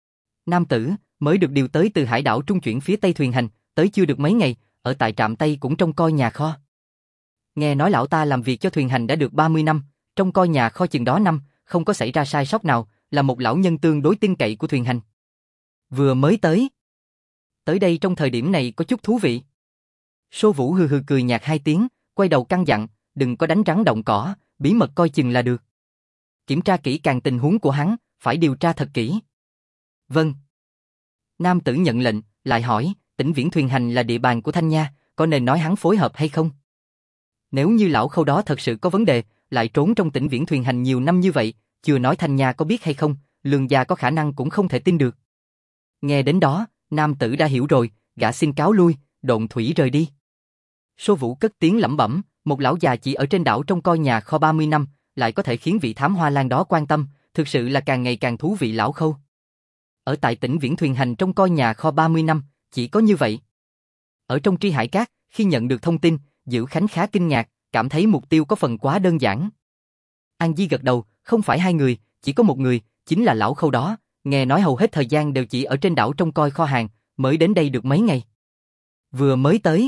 Nam tử, mới được điều tới từ hải đảo trung chuyển phía Tây thuyền hành, tới chưa được mấy ngày, ở tại trạm Tây cũng trông coi nhà kho. Nghe nói lão ta làm việc cho thuyền hành đã được 30 năm, trông coi nhà kho chừng đó năm, không có xảy ra sai sót nào, là một lão nhân tương đối tin cậy của thuyền hành. Vừa mới tới. Tới đây trong thời điểm này có chút thú vị. Sô Vũ hừ hừ cười nhạt hai tiếng, quay đầu căn dặn, đừng có đánh rắn động cỏ, bí mật coi chừng là được. Kiểm tra kỹ càng tình huống của hắn, phải điều tra thật kỹ. Vâng. Nam tử nhận lệnh, lại hỏi, tỉnh Viễn Thuyền Hành là địa bàn của Thanh Nha, có nên nói hắn phối hợp hay không? Nếu như lão Khâu đó thật sự có vấn đề, lại trốn trong tỉnh Viễn Thuyền Hành nhiều năm như vậy, chưa nói Thanh Nha có biết hay không, Lương gia có khả năng cũng không thể tin được. Nghe đến đó, nam tử đã hiểu rồi, gã xin cáo lui, độn thủy rời đi. Sô Vũ cất tiếng lẩm bẩm, một lão già chỉ ở trên đảo trông coi nhà kho 30 năm, lại có thể khiến vị thám hoa lan đó quan tâm, thực sự là càng ngày càng thú vị lão Khâu. Ở tại tỉnh Viễn Thuyền Hành trông coi nhà kho 30 năm, chỉ có như vậy. Ở trong Tri Hải Cát, khi nhận được thông tin, Dữ Khánh khá kinh ngạc, cảm thấy mục tiêu có phần quá đơn giản. An Di gật đầu, không phải hai người, chỉ có một người, chính là lão Khâu đó, nghe nói hầu hết thời gian đều chỉ ở trên đảo trông coi kho hàng, mới đến đây được mấy ngày. Vừa mới tới.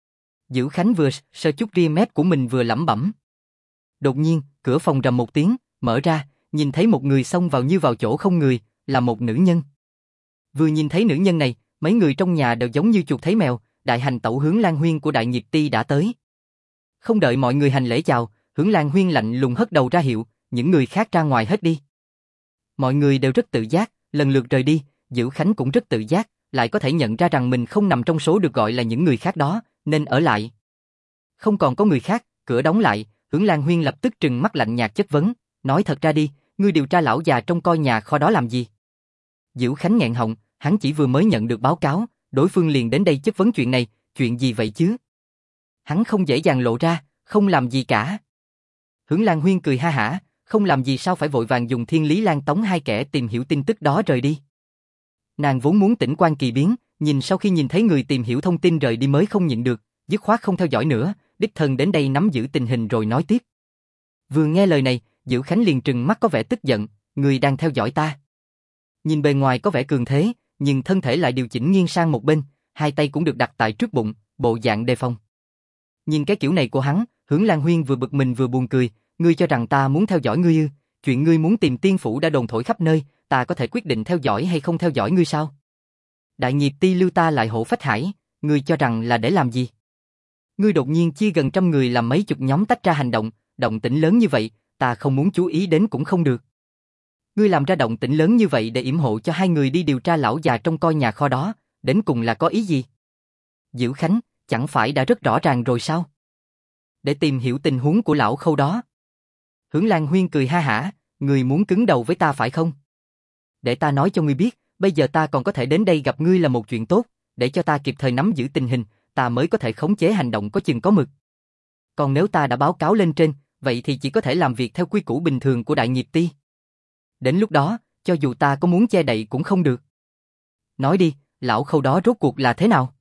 Dữ Khánh vừa sơ chút ria mép của mình vừa lẩm bẩm. Đột nhiên, cửa phòng rầm một tiếng, mở ra, nhìn thấy một người xông vào như vào chỗ không người, là một nữ nhân. Vừa nhìn thấy nữ nhân này, mấy người trong nhà đều giống như chuột thấy mèo, đại hành tẩu Hướng Lan Huyên của Đại Nghiệp Ti đã tới. Không đợi mọi người hành lễ chào, Hướng Lan Huyên lạnh lùng hất đầu ra hiệu, những người khác ra ngoài hết đi. Mọi người đều rất tự giác, lần lượt rời đi, Dữ Khánh cũng rất tự giác, lại có thể nhận ra rằng mình không nằm trong số được gọi là những người khác đó, nên ở lại. Không còn có người khác, cửa đóng lại, Hướng Lan Huyên lập tức trừng mắt lạnh nhạt chất vấn, nói thật ra đi, ngươi điều tra lão già trong coi nhà kho đó làm gì? Diễu Khánh nghẹn họng, hắn chỉ vừa mới nhận được báo cáo, đối phương liền đến đây chất vấn chuyện này, chuyện gì vậy chứ? Hắn không dễ dàng lộ ra, không làm gì cả. Hướng Lan Huyên cười ha hả, không làm gì sao phải vội vàng dùng Thiên Lý Lan tống hai kẻ tìm hiểu tin tức đó rời đi. Nàng vốn muốn tĩnh quan kỳ biến, sau khi nhìn thấy người tìm hiểu thông tin rời đi mới không nhịn được, dứt khoát không theo dõi nữa, đích thân đến đây nắm giữ tình hình rồi nói tiếp. Vừa nghe lời này, Diễu Khánh liền trừng mắt có vẻ tức giận, người đang theo dõi ta. Nhìn bề ngoài có vẻ cường thế, nhưng thân thể lại điều chỉnh nghiêng sang một bên, hai tay cũng được đặt tại trước bụng, bộ dạng đề phòng. Nhìn cái kiểu này của hắn, Hướng Lan Huyên vừa bực mình vừa buồn cười, ngươi cho rằng ta muốn theo dõi ngươi ư? Chuyện ngươi muốn tìm tiên phủ đã đồn thổi khắp nơi, ta có thể quyết định theo dõi hay không theo dõi ngươi sao? Đại nghiệp ti lưu ta lại hộ phách hải, ngươi cho rằng là để làm gì? Ngươi đột nhiên chia gần trăm người làm mấy chục nhóm tách ra hành động, động tĩnh lớn như vậy, ta không muốn chú ý đến cũng không được. Ngươi làm ra động tĩnh lớn như vậy để yểm hộ cho hai người đi điều tra lão già trong coi nhà kho đó, đến cùng là có ý gì? Diễu Khánh, chẳng phải đã rất rõ ràng rồi sao? Để tìm hiểu tình huống của lão Khâu đó. Hướng Lan Huyên cười ha hả, ngươi muốn cứng đầu với ta phải không? Để ta nói cho ngươi biết, bây giờ ta còn có thể đến đây gặp ngươi là một chuyện tốt, để cho ta kịp thời nắm giữ tình hình, ta mới có thể khống chế hành động có chừng có mực. Còn nếu ta đã báo cáo lên trên, vậy thì chỉ có thể làm việc theo quy củ bình thường của đại nghiệp ti. Đến lúc đó, cho dù ta có muốn che đậy cũng không được. Nói đi, lão Khâu đó rốt cuộc là thế nào?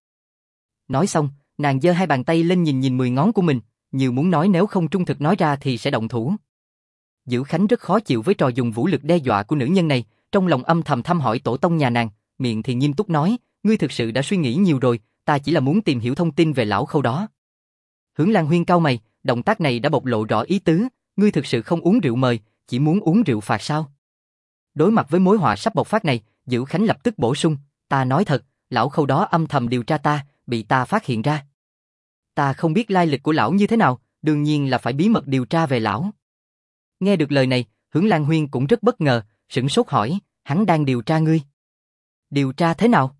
Nói xong, nàng giơ hai bàn tay lên nhìn 10 ngón của mình, như muốn nói nếu không trung thực nói ra thì sẽ động thủ. Diễu Khánh rất khó chịu với trò dùng vũ lực đe dọa của nữ nhân này, trong lòng âm thầm thăm hỏi tổ tông nhà nàng, miệng thì nghiêm túc nói, ngươi thực sự đã suy nghĩ nhiều rồi, ta chỉ là muốn tìm hiểu thông tin về lão Khâu đó. Hướng Lan Huyên cau mày, động tác này đã bộc lộ rõ ý tứ, ngươi thực sự không uống rượu mời, chỉ muốn uống rượu phạt sao? Đối mặt với mối họa sắp bộc phát này, Diễu Khánh lập tức bổ sung, ta nói thật, lão Khâu đó âm thầm điều tra ta, bị ta phát hiện ra. Ta không biết lai lịch của lão như thế nào, đương nhiên là phải bí mật điều tra về lão. Nghe được lời này, Hướng Lan Huyên cũng rất bất ngờ, sửng sốt hỏi, hắn đang điều tra ngươi. Điều tra thế nào?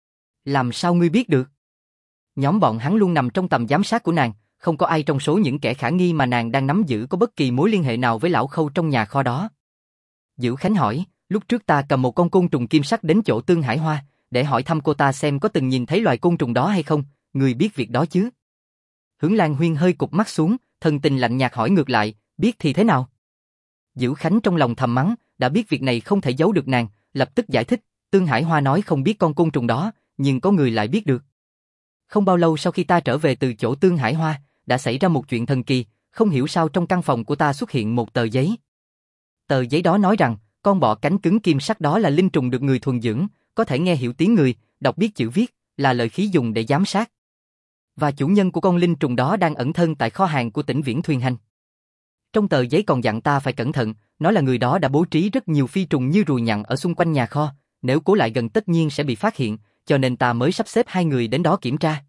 Làm sao ngươi biết được? Nhóm bọn hắn luôn nằm trong tầm giám sát của nàng, không có ai trong số những kẻ khả nghi mà nàng đang nắm giữ có bất kỳ mối liên hệ nào với lão Khâu trong nhà kho đó. Diễu Khánh hỏi, lúc trước ta cầm một con côn trùng kim sắc đến chỗ Tương Hải Hoa, để hỏi thăm cô ta xem có từng nhìn thấy loài côn trùng đó hay không, ngươi biết việc đó chứ? Hướng Lan Huyên hơi cụp mắt xuống, thần tình lạnh nhạt hỏi ngược lại, biết thì thế nào? Diễu Khánh trong lòng thầm mắng, đã biết việc này không thể giấu được nàng, lập tức giải thích, Tương Hải Hoa nói không biết con côn trùng đó, nhưng có người lại biết được. Không bao lâu sau khi ta trở về từ chỗ Tương Hải Hoa, đã xảy ra một chuyện thần kỳ, không hiểu sao trong căn phòng của ta xuất hiện một tờ giấy. Tờ giấy đó nói rằng, con bọ cánh cứng kim sắc đó là linh trùng được người thuần dưỡng, có thể nghe hiểu tiếng người, đọc biết chữ viết, là lợi khí dùng để giám sát. Và chủ nhân của con linh trùng đó đang ẩn thân tại kho hàng của tỉnh Viễn Thuyền Hành. Trong tờ giấy còn dặn ta phải cẩn thận, nói là người đó đã bố trí rất nhiều phi trùng như ruồi nhặn ở xung quanh nhà kho, nếu cố lại gần tất nhiên sẽ bị phát hiện, cho nên ta mới sắp xếp hai người đến đó kiểm tra.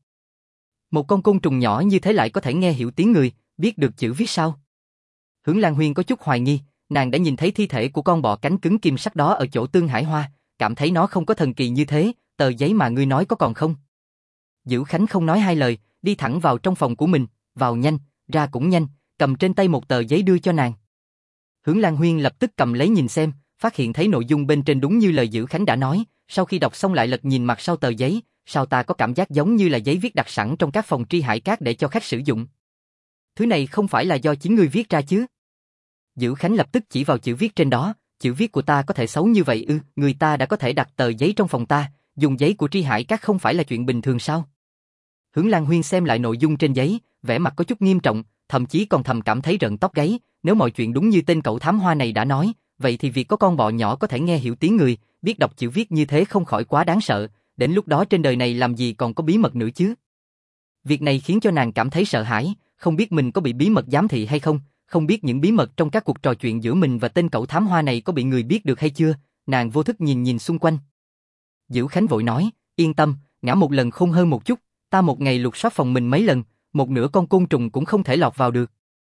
Một con côn trùng nhỏ như thế lại có thể nghe hiểu tiếng người, biết được chữ viết sao? Hướng Lan Huyên có chút hoài nghi, nàng đã nhìn thấy thi thể của con bọ cánh cứng kim sắc đó ở chỗ Tương Hải Hoa, cảm thấy nó không có thần kỳ như thế, tờ giấy mà ngươi nói có còn không? Diễu Khánh không nói hai lời, đi thẳng vào trong phòng của mình, vào nhanh, ra cũng nhanh, cầm trên tay một tờ giấy đưa cho nàng. Hướng Lan Huyên lập tức cầm lấy nhìn xem, phát hiện thấy nội dung bên trên đúng như lời Diễu Khánh đã nói, sau khi đọc xong lại lật nhìn mặt sau tờ giấy, sao ta có cảm giác giống như là giấy viết đặt sẵn trong các phòng tri hải cát để cho khách sử dụng. Thứ này không phải là do chính ngươi viết ra chứ? Diễu Khánh lập tức chỉ vào chữ viết trên đó, chữ viết của ta có thể xấu như vậy ư? Người ta đã có thể đặt tờ giấy trong phòng ta, dùng giấy của tri hải cát không phải là chuyện bình thường sao? Hướng Lan Huyên xem lại nội dung trên giấy, vẻ mặt có chút nghiêm trọng, thậm chí còn thầm cảm thấy rợn tóc gáy, nếu mọi chuyện đúng như tên cậu thám hoa này đã nói, vậy thì việc có con bọ nhỏ có thể nghe hiểu tiếng người, biết đọc chữ viết như thế không khỏi quá đáng sợ, đến lúc đó trên đời này làm gì còn có bí mật nữa chứ? Việc này khiến cho nàng cảm thấy sợ hãi, không biết mình có bị bí mật giám thị hay không, không biết những bí mật trong các cuộc trò chuyện giữa mình và tên cậu thám hoa này có bị người biết được hay chưa, nàng vô thức nhìn xung quanh. Diễu Khánh vội nói, yên tâm, ngã một lần không hơn một chút, ta một ngày lục soát phòng mình mấy lần, một nửa con côn trùng cũng không thể lọt vào được.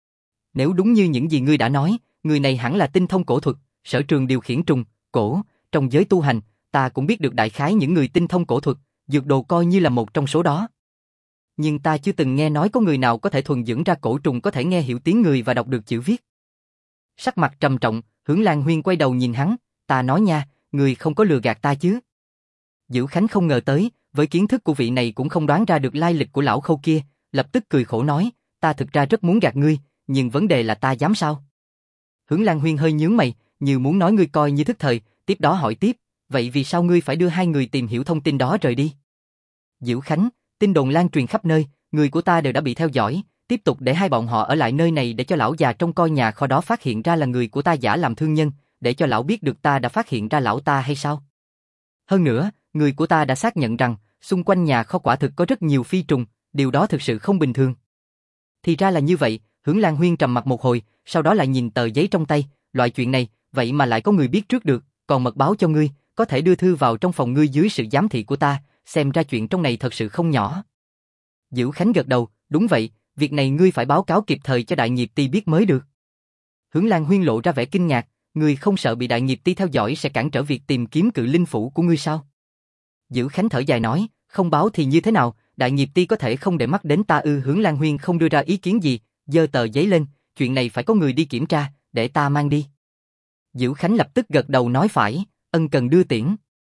Nếu đúng như những gì ngươi đã nói, người này hẳn là tinh thông cổ thuật, sở trường điều khiển trùng, cổ, trong giới tu hành, ta cũng biết được đại khái những người tinh thông cổ thuật, dược đồ coi như là một trong số đó. nhưng ta chưa từng nghe nói có người nào có thể thuần dưỡng ra cổ trùng có thể nghe hiểu tiếng người và đọc được chữ viết. Sắc mặt trầm trọng, Hướng Lan Huyên quay đầu nhìn hắn, ta nói nha, người không có lừa gạt ta chứ. Dữ Khánh không ngờ tới, với kiến thức của vị này cũng không đoán ra được lai lịch của lão Khâu kia, lập tức cười khổ nói, ta thực ra rất muốn gạt ngươi, nhưng vấn đề là ta dám sao? Hướng Lan Huyên hơi nhướng mày, như muốn nói ngươi coi như thức thời, tiếp đó hỏi tiếp, vậy vì sao ngươi phải đưa hai người tìm hiểu thông tin đó rời đi? Dữ Khánh, tin đồn lan truyền khắp nơi, người của ta đều đã bị theo dõi, tiếp tục để hai bọn họ ở lại nơi này để cho lão già trông coi nhà kho đó phát hiện ra là người của ta giả làm thương nhân, để cho lão biết được ta đã phát hiện ra lão ta hay sao? Hơn nữa, người của ta đã xác nhận rằng, xung quanh nhà kho quả thực có rất nhiều phi trùng, điều đó thực sự không bình thường. Thì ra là như vậy, Hướng Lan Huyên trầm mặt một hồi, sau đó lại nhìn tờ giấy trong tay, loại chuyện này, vậy mà lại có người biết trước được, còn mật báo cho ngươi, có thể đưa thư vào trong phòng ngươi dưới sự giám thị của ta, xem ra chuyện trong này thật sự không nhỏ. Dữ Khánh gật đầu, đúng vậy, việc này ngươi phải báo cáo kịp thời cho Đại Nghiệp Ti biết mới được. Hướng Lan Huyên lộ ra vẻ kinh ngạc, ngươi không sợ bị Đại Nghiệp Ti theo dõi sẽ cản trở việc tìm kiếm Cự Linh Phủ của ngươi sao? Dữ Khánh thở dài nói, không báo thì như thế nào, Đại Nghiệp Ti có thể không để mắt đến ta ư? Hướng Lan Huyên không đưa ra ý kiến gì, giơ tờ giấy lên, chuyện này phải có người đi kiểm tra, để ta mang đi. Dữ Khánh lập tức gật đầu nói phải, ân cần đưa tiễn.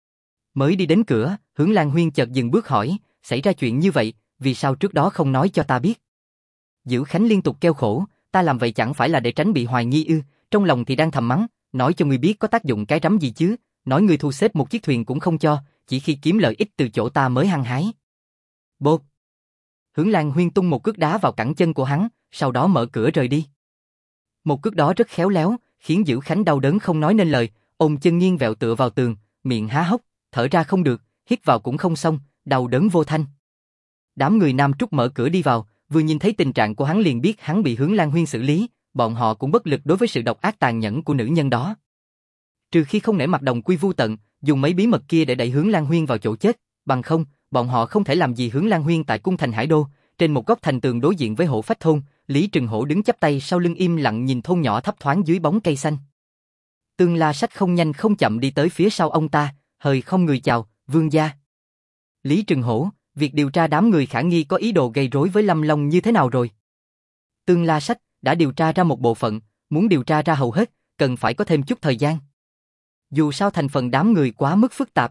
Mới đi đến cửa, Hướng Lan Huyên chợt dừng bước hỏi, xảy ra chuyện như vậy, vì sao trước đó không nói cho ta biết? Dữ Khánh liên tục kêu khổ, ta làm vậy chẳng phải là để tránh bị hoài nghi ư? Trong lòng thì đang thầm mắng, nói cho ngươi biết có tác dụng cái rắm gì chứ, nói ngươi thu xếp một chiếc thuyền cũng không cho, chỉ khi kiếm lợi ích từ chỗ ta mới hăng hái. Bộp! Hướng Lan Huyên tung một cước đá vào cẳng chân của hắn, sau đó mở cửa rời đi. Một cước đó rất khéo léo, khiến Dữ Khánh đau đớn không nói nên lời, ôm chân nghiêng vẹo tựa vào tường, miệng há hốc, thở ra không được, hít vào cũng không xong, đau đớn vô thanh. Đám người Nam Trúc mở cửa đi vào, vừa nhìn thấy tình trạng của hắn liền biết hắn bị Hướng Lan Huyên xử lý, bọn họ cũng bất lực đối với sự độc ác tàn nhẫn của nữ nhân đó. Trừ khi không nể mặt đồng quy vu tận, dùng mấy bí mật kia để đẩy Hướng Lan Huyên vào chỗ chết, bằng không, bọn họ không thể làm gì Hướng Lan Huyên tại cung thành Hải Đô, trên một góc thành tường đối diện với Hổ Phách thôn, Lý Trừng Hổ đứng chắp tay sau lưng im lặng nhìn thôn nhỏ thấp thoáng dưới bóng cây xanh. Tương La Sách không nhanh không chậm đi tới phía sau ông ta, hơi không người chào, vương gia. Lý Trừng Hổ, việc điều tra đám người khả nghi có ý đồ gây rối với Lâm Long như thế nào rồi? Tương La Sách đã điều tra ra một bộ phận, muốn điều tra ra hầu hết, cần phải có thêm chút thời gian. Dù sao thành phần đám người quá mức phức tạp.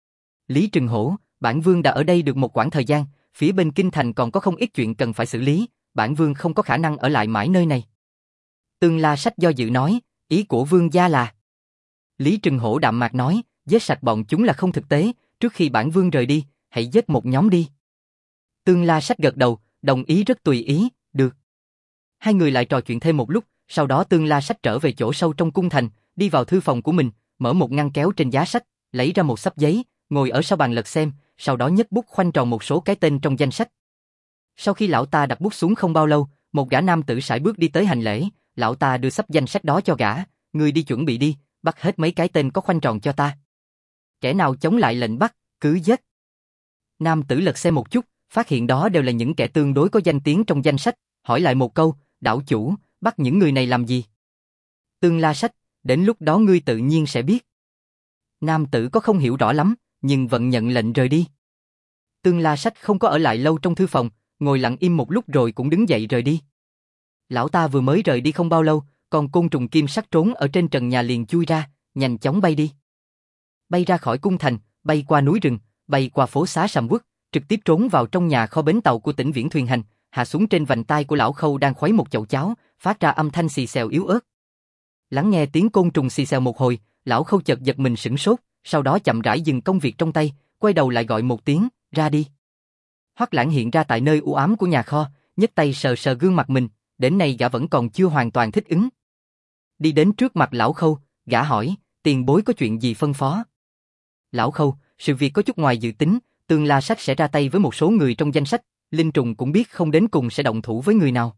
Lý Trừng Hổ, bản vương đã ở đây được một quãng thời gian, phía bên kinh thành còn có không ít chuyện cần phải xử lý, bản vương không có khả năng ở lại mãi nơi này. Tương La Sách do dự nói, ý của vương gia là... Lý Trừng Hổ đạm mạc nói, giết sạch bọn chúng là không thực tế, trước khi bản vương rời đi, hãy giết một nhóm đi. Tương La Sách gật đầu, đồng ý rất tùy ý, được. Hai người lại trò chuyện thêm một lúc, sau đó Tương La Sách trở về chỗ sâu trong cung thành, đi vào thư phòng của mình, mở một ngăn kéo trên giá sách, lấy ra một xấp giấy, ngồi ở sau bàn lật xem, sau đó nhấc bút khoanh tròn một số cái tên trong danh sách. Sau khi lão ta đặt bút xuống không bao lâu, một gã nam tử sải bước đi tới hành lễ, lão ta đưa xấp danh sách đó cho gã, người đi chuẩn bị đi, bắt hết mấy cái tên có khoanh tròn cho ta. Kẻ nào chống lại lệnh bắt, cứ giết. Nam tử lật xem một chút, phát hiện đó đều là những kẻ tương đối có danh tiếng trong danh sách, hỏi lại một câu, đảo chủ, bắt những người này làm gì? Tương La Sách, đến lúc đó ngươi tự nhiên sẽ biết. Nam tử có không hiểu rõ lắm, nhưng vẫn nhận lệnh rời đi. Tương La Sách không có ở lại lâu trong thư phòng, ngồi lặng im một lúc rồi cũng đứng dậy rời đi. Lão ta vừa mới rời đi không bao lâu, còn côn trùng kim sắc trốn ở trên trần nhà liền chui ra, nhanh chóng bay đi. Bay ra khỏi cung thành, bay qua núi rừng, bay qua phố xá sầm uất, trực tiếp trốn vào trong nhà kho bến tàu của tỉnh Viễn Thuyền Hành, hạ xuống trên vành tai của lão Khâu đang khuấy một chậu cháo, phát ra âm thanh xì xèo yếu ớt. Lắng nghe tiếng côn trùng xì xèo một hồi, lão Khâu chợt giật mình sửng sốt, sau đó chậm rãi dừng công việc trong tay, quay đầu lại gọi một tiếng, ra đi. Hoắc Lãng hiện ra tại nơi u ám của nhà kho, nhấc tay sờ sờ gương mặt mình, đến nay gã vẫn còn chưa hoàn toàn thích ứng. Đi đến trước mặt lão Khâu, gã hỏi, tiền bối có chuyện gì phân phó? Lão Khâu, sự việc có chút ngoài dự tính, Tương La Sách sẽ ra tay với một số người trong danh sách, Linh Trùng cũng biết không đến cùng sẽ động thủ với người nào.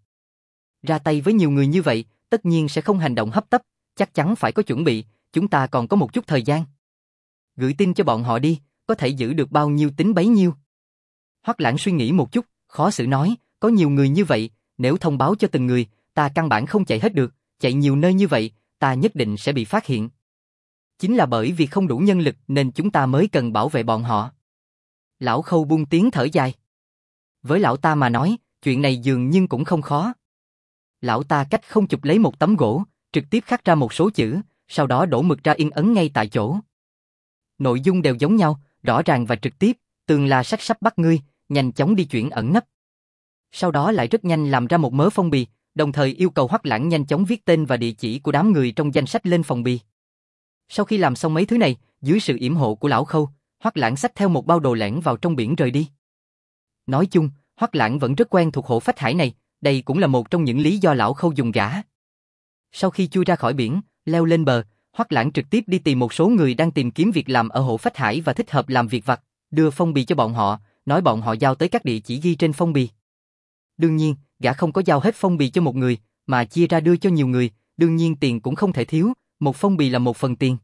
Ra tay với nhiều người như vậy, tất nhiên sẽ không hành động hấp tấp, chắc chắn phải có chuẩn bị, chúng ta còn có một chút thời gian. Gửi tin cho bọn họ đi, có thể giữ được bao nhiêu tính bấy nhiêu. Hoắc Lãng suy nghĩ một chút, khó xử nói, có nhiều người như vậy, nếu thông báo cho từng người, ta căn bản không chạy hết được, chạy nhiều nơi như vậy, ta nhất định sẽ bị phát hiện. Chính là bởi vì không đủ nhân lực nên chúng ta mới cần bảo vệ bọn họ. Lão Khâu buông tiếng thở dài. Với lão ta mà nói, chuyện này dường như cũng không khó. Lão ta cách không chụp lấy một tấm gỗ, trực tiếp khắc ra một số chữ, sau đó đổ mực ra in ấn ngay tại chỗ. Nội dung đều giống nhau, rõ ràng và trực tiếp, Tương La Sách sắp bắt ngươi, nhanh chóng đi chuyển ẩn nấp. Sau đó lại rất nhanh làm ra một mớ phong bì, đồng thời yêu cầu Hoắc Lãng nhanh chóng viết tên và địa chỉ của đám người trong danh sách lên phong bì. Sau khi làm xong mấy thứ này, dưới sự yểm hộ của lão Khâu, Hoắc Lãng xách theo một bao đồ lẻn vào trong biển rời đi. Nói chung, Hoắc Lãng vẫn rất quen thuộc hổ phách hải này, đây cũng là một trong những lý do lão Khâu dùng gã. Sau khi chui ra khỏi biển, leo lên bờ, Hoắc Lãng trực tiếp đi tìm một số người đang tìm kiếm việc làm ở hổ phách hải và thích hợp làm việc vặt, đưa phong bì cho bọn họ, nói bọn họ giao tới các địa chỉ ghi trên phong bì. Đương nhiên, gã không có giao hết phong bì cho một người, mà chia ra đưa cho nhiều người, đương nhiên tiền cũng không thể thiếu, một phong bì là một phần tiền.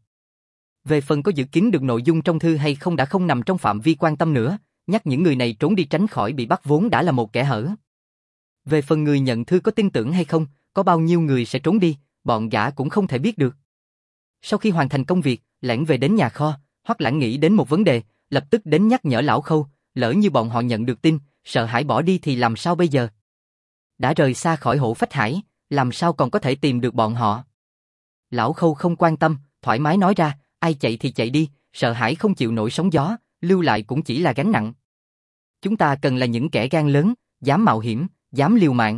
Về phần có giữ kín được nội dung trong thư hay không đã không nằm trong phạm vi quan tâm nữa, nhắc những người này trốn đi tránh khỏi bị bắt vốn đã là một kẻ hở. Về phần người nhận thư có tin tưởng hay không, có bao nhiêu người sẽ trốn đi, bọn gã cũng không thể biết được. Sau khi hoàn thành công việc, lẻn về đến nhà kho, Hoắc Lãng nghĩ đến một vấn đề, lập tức đến nhắc nhở lão Khâu, lỡ như bọn họ nhận được tin, sợ hãi bỏ đi thì làm sao bây giờ? Đã rời xa khỏi hổ phách hải, làm sao còn có thể tìm được bọn họ? Lão Khâu không quan tâm, thoải mái nói ra, ai chạy thì chạy đi, sợ hãi không chịu nổi sóng gió, lưu lại cũng chỉ là gánh nặng. Chúng ta cần là những kẻ gan lớn, dám mạo hiểm, dám liều mạng.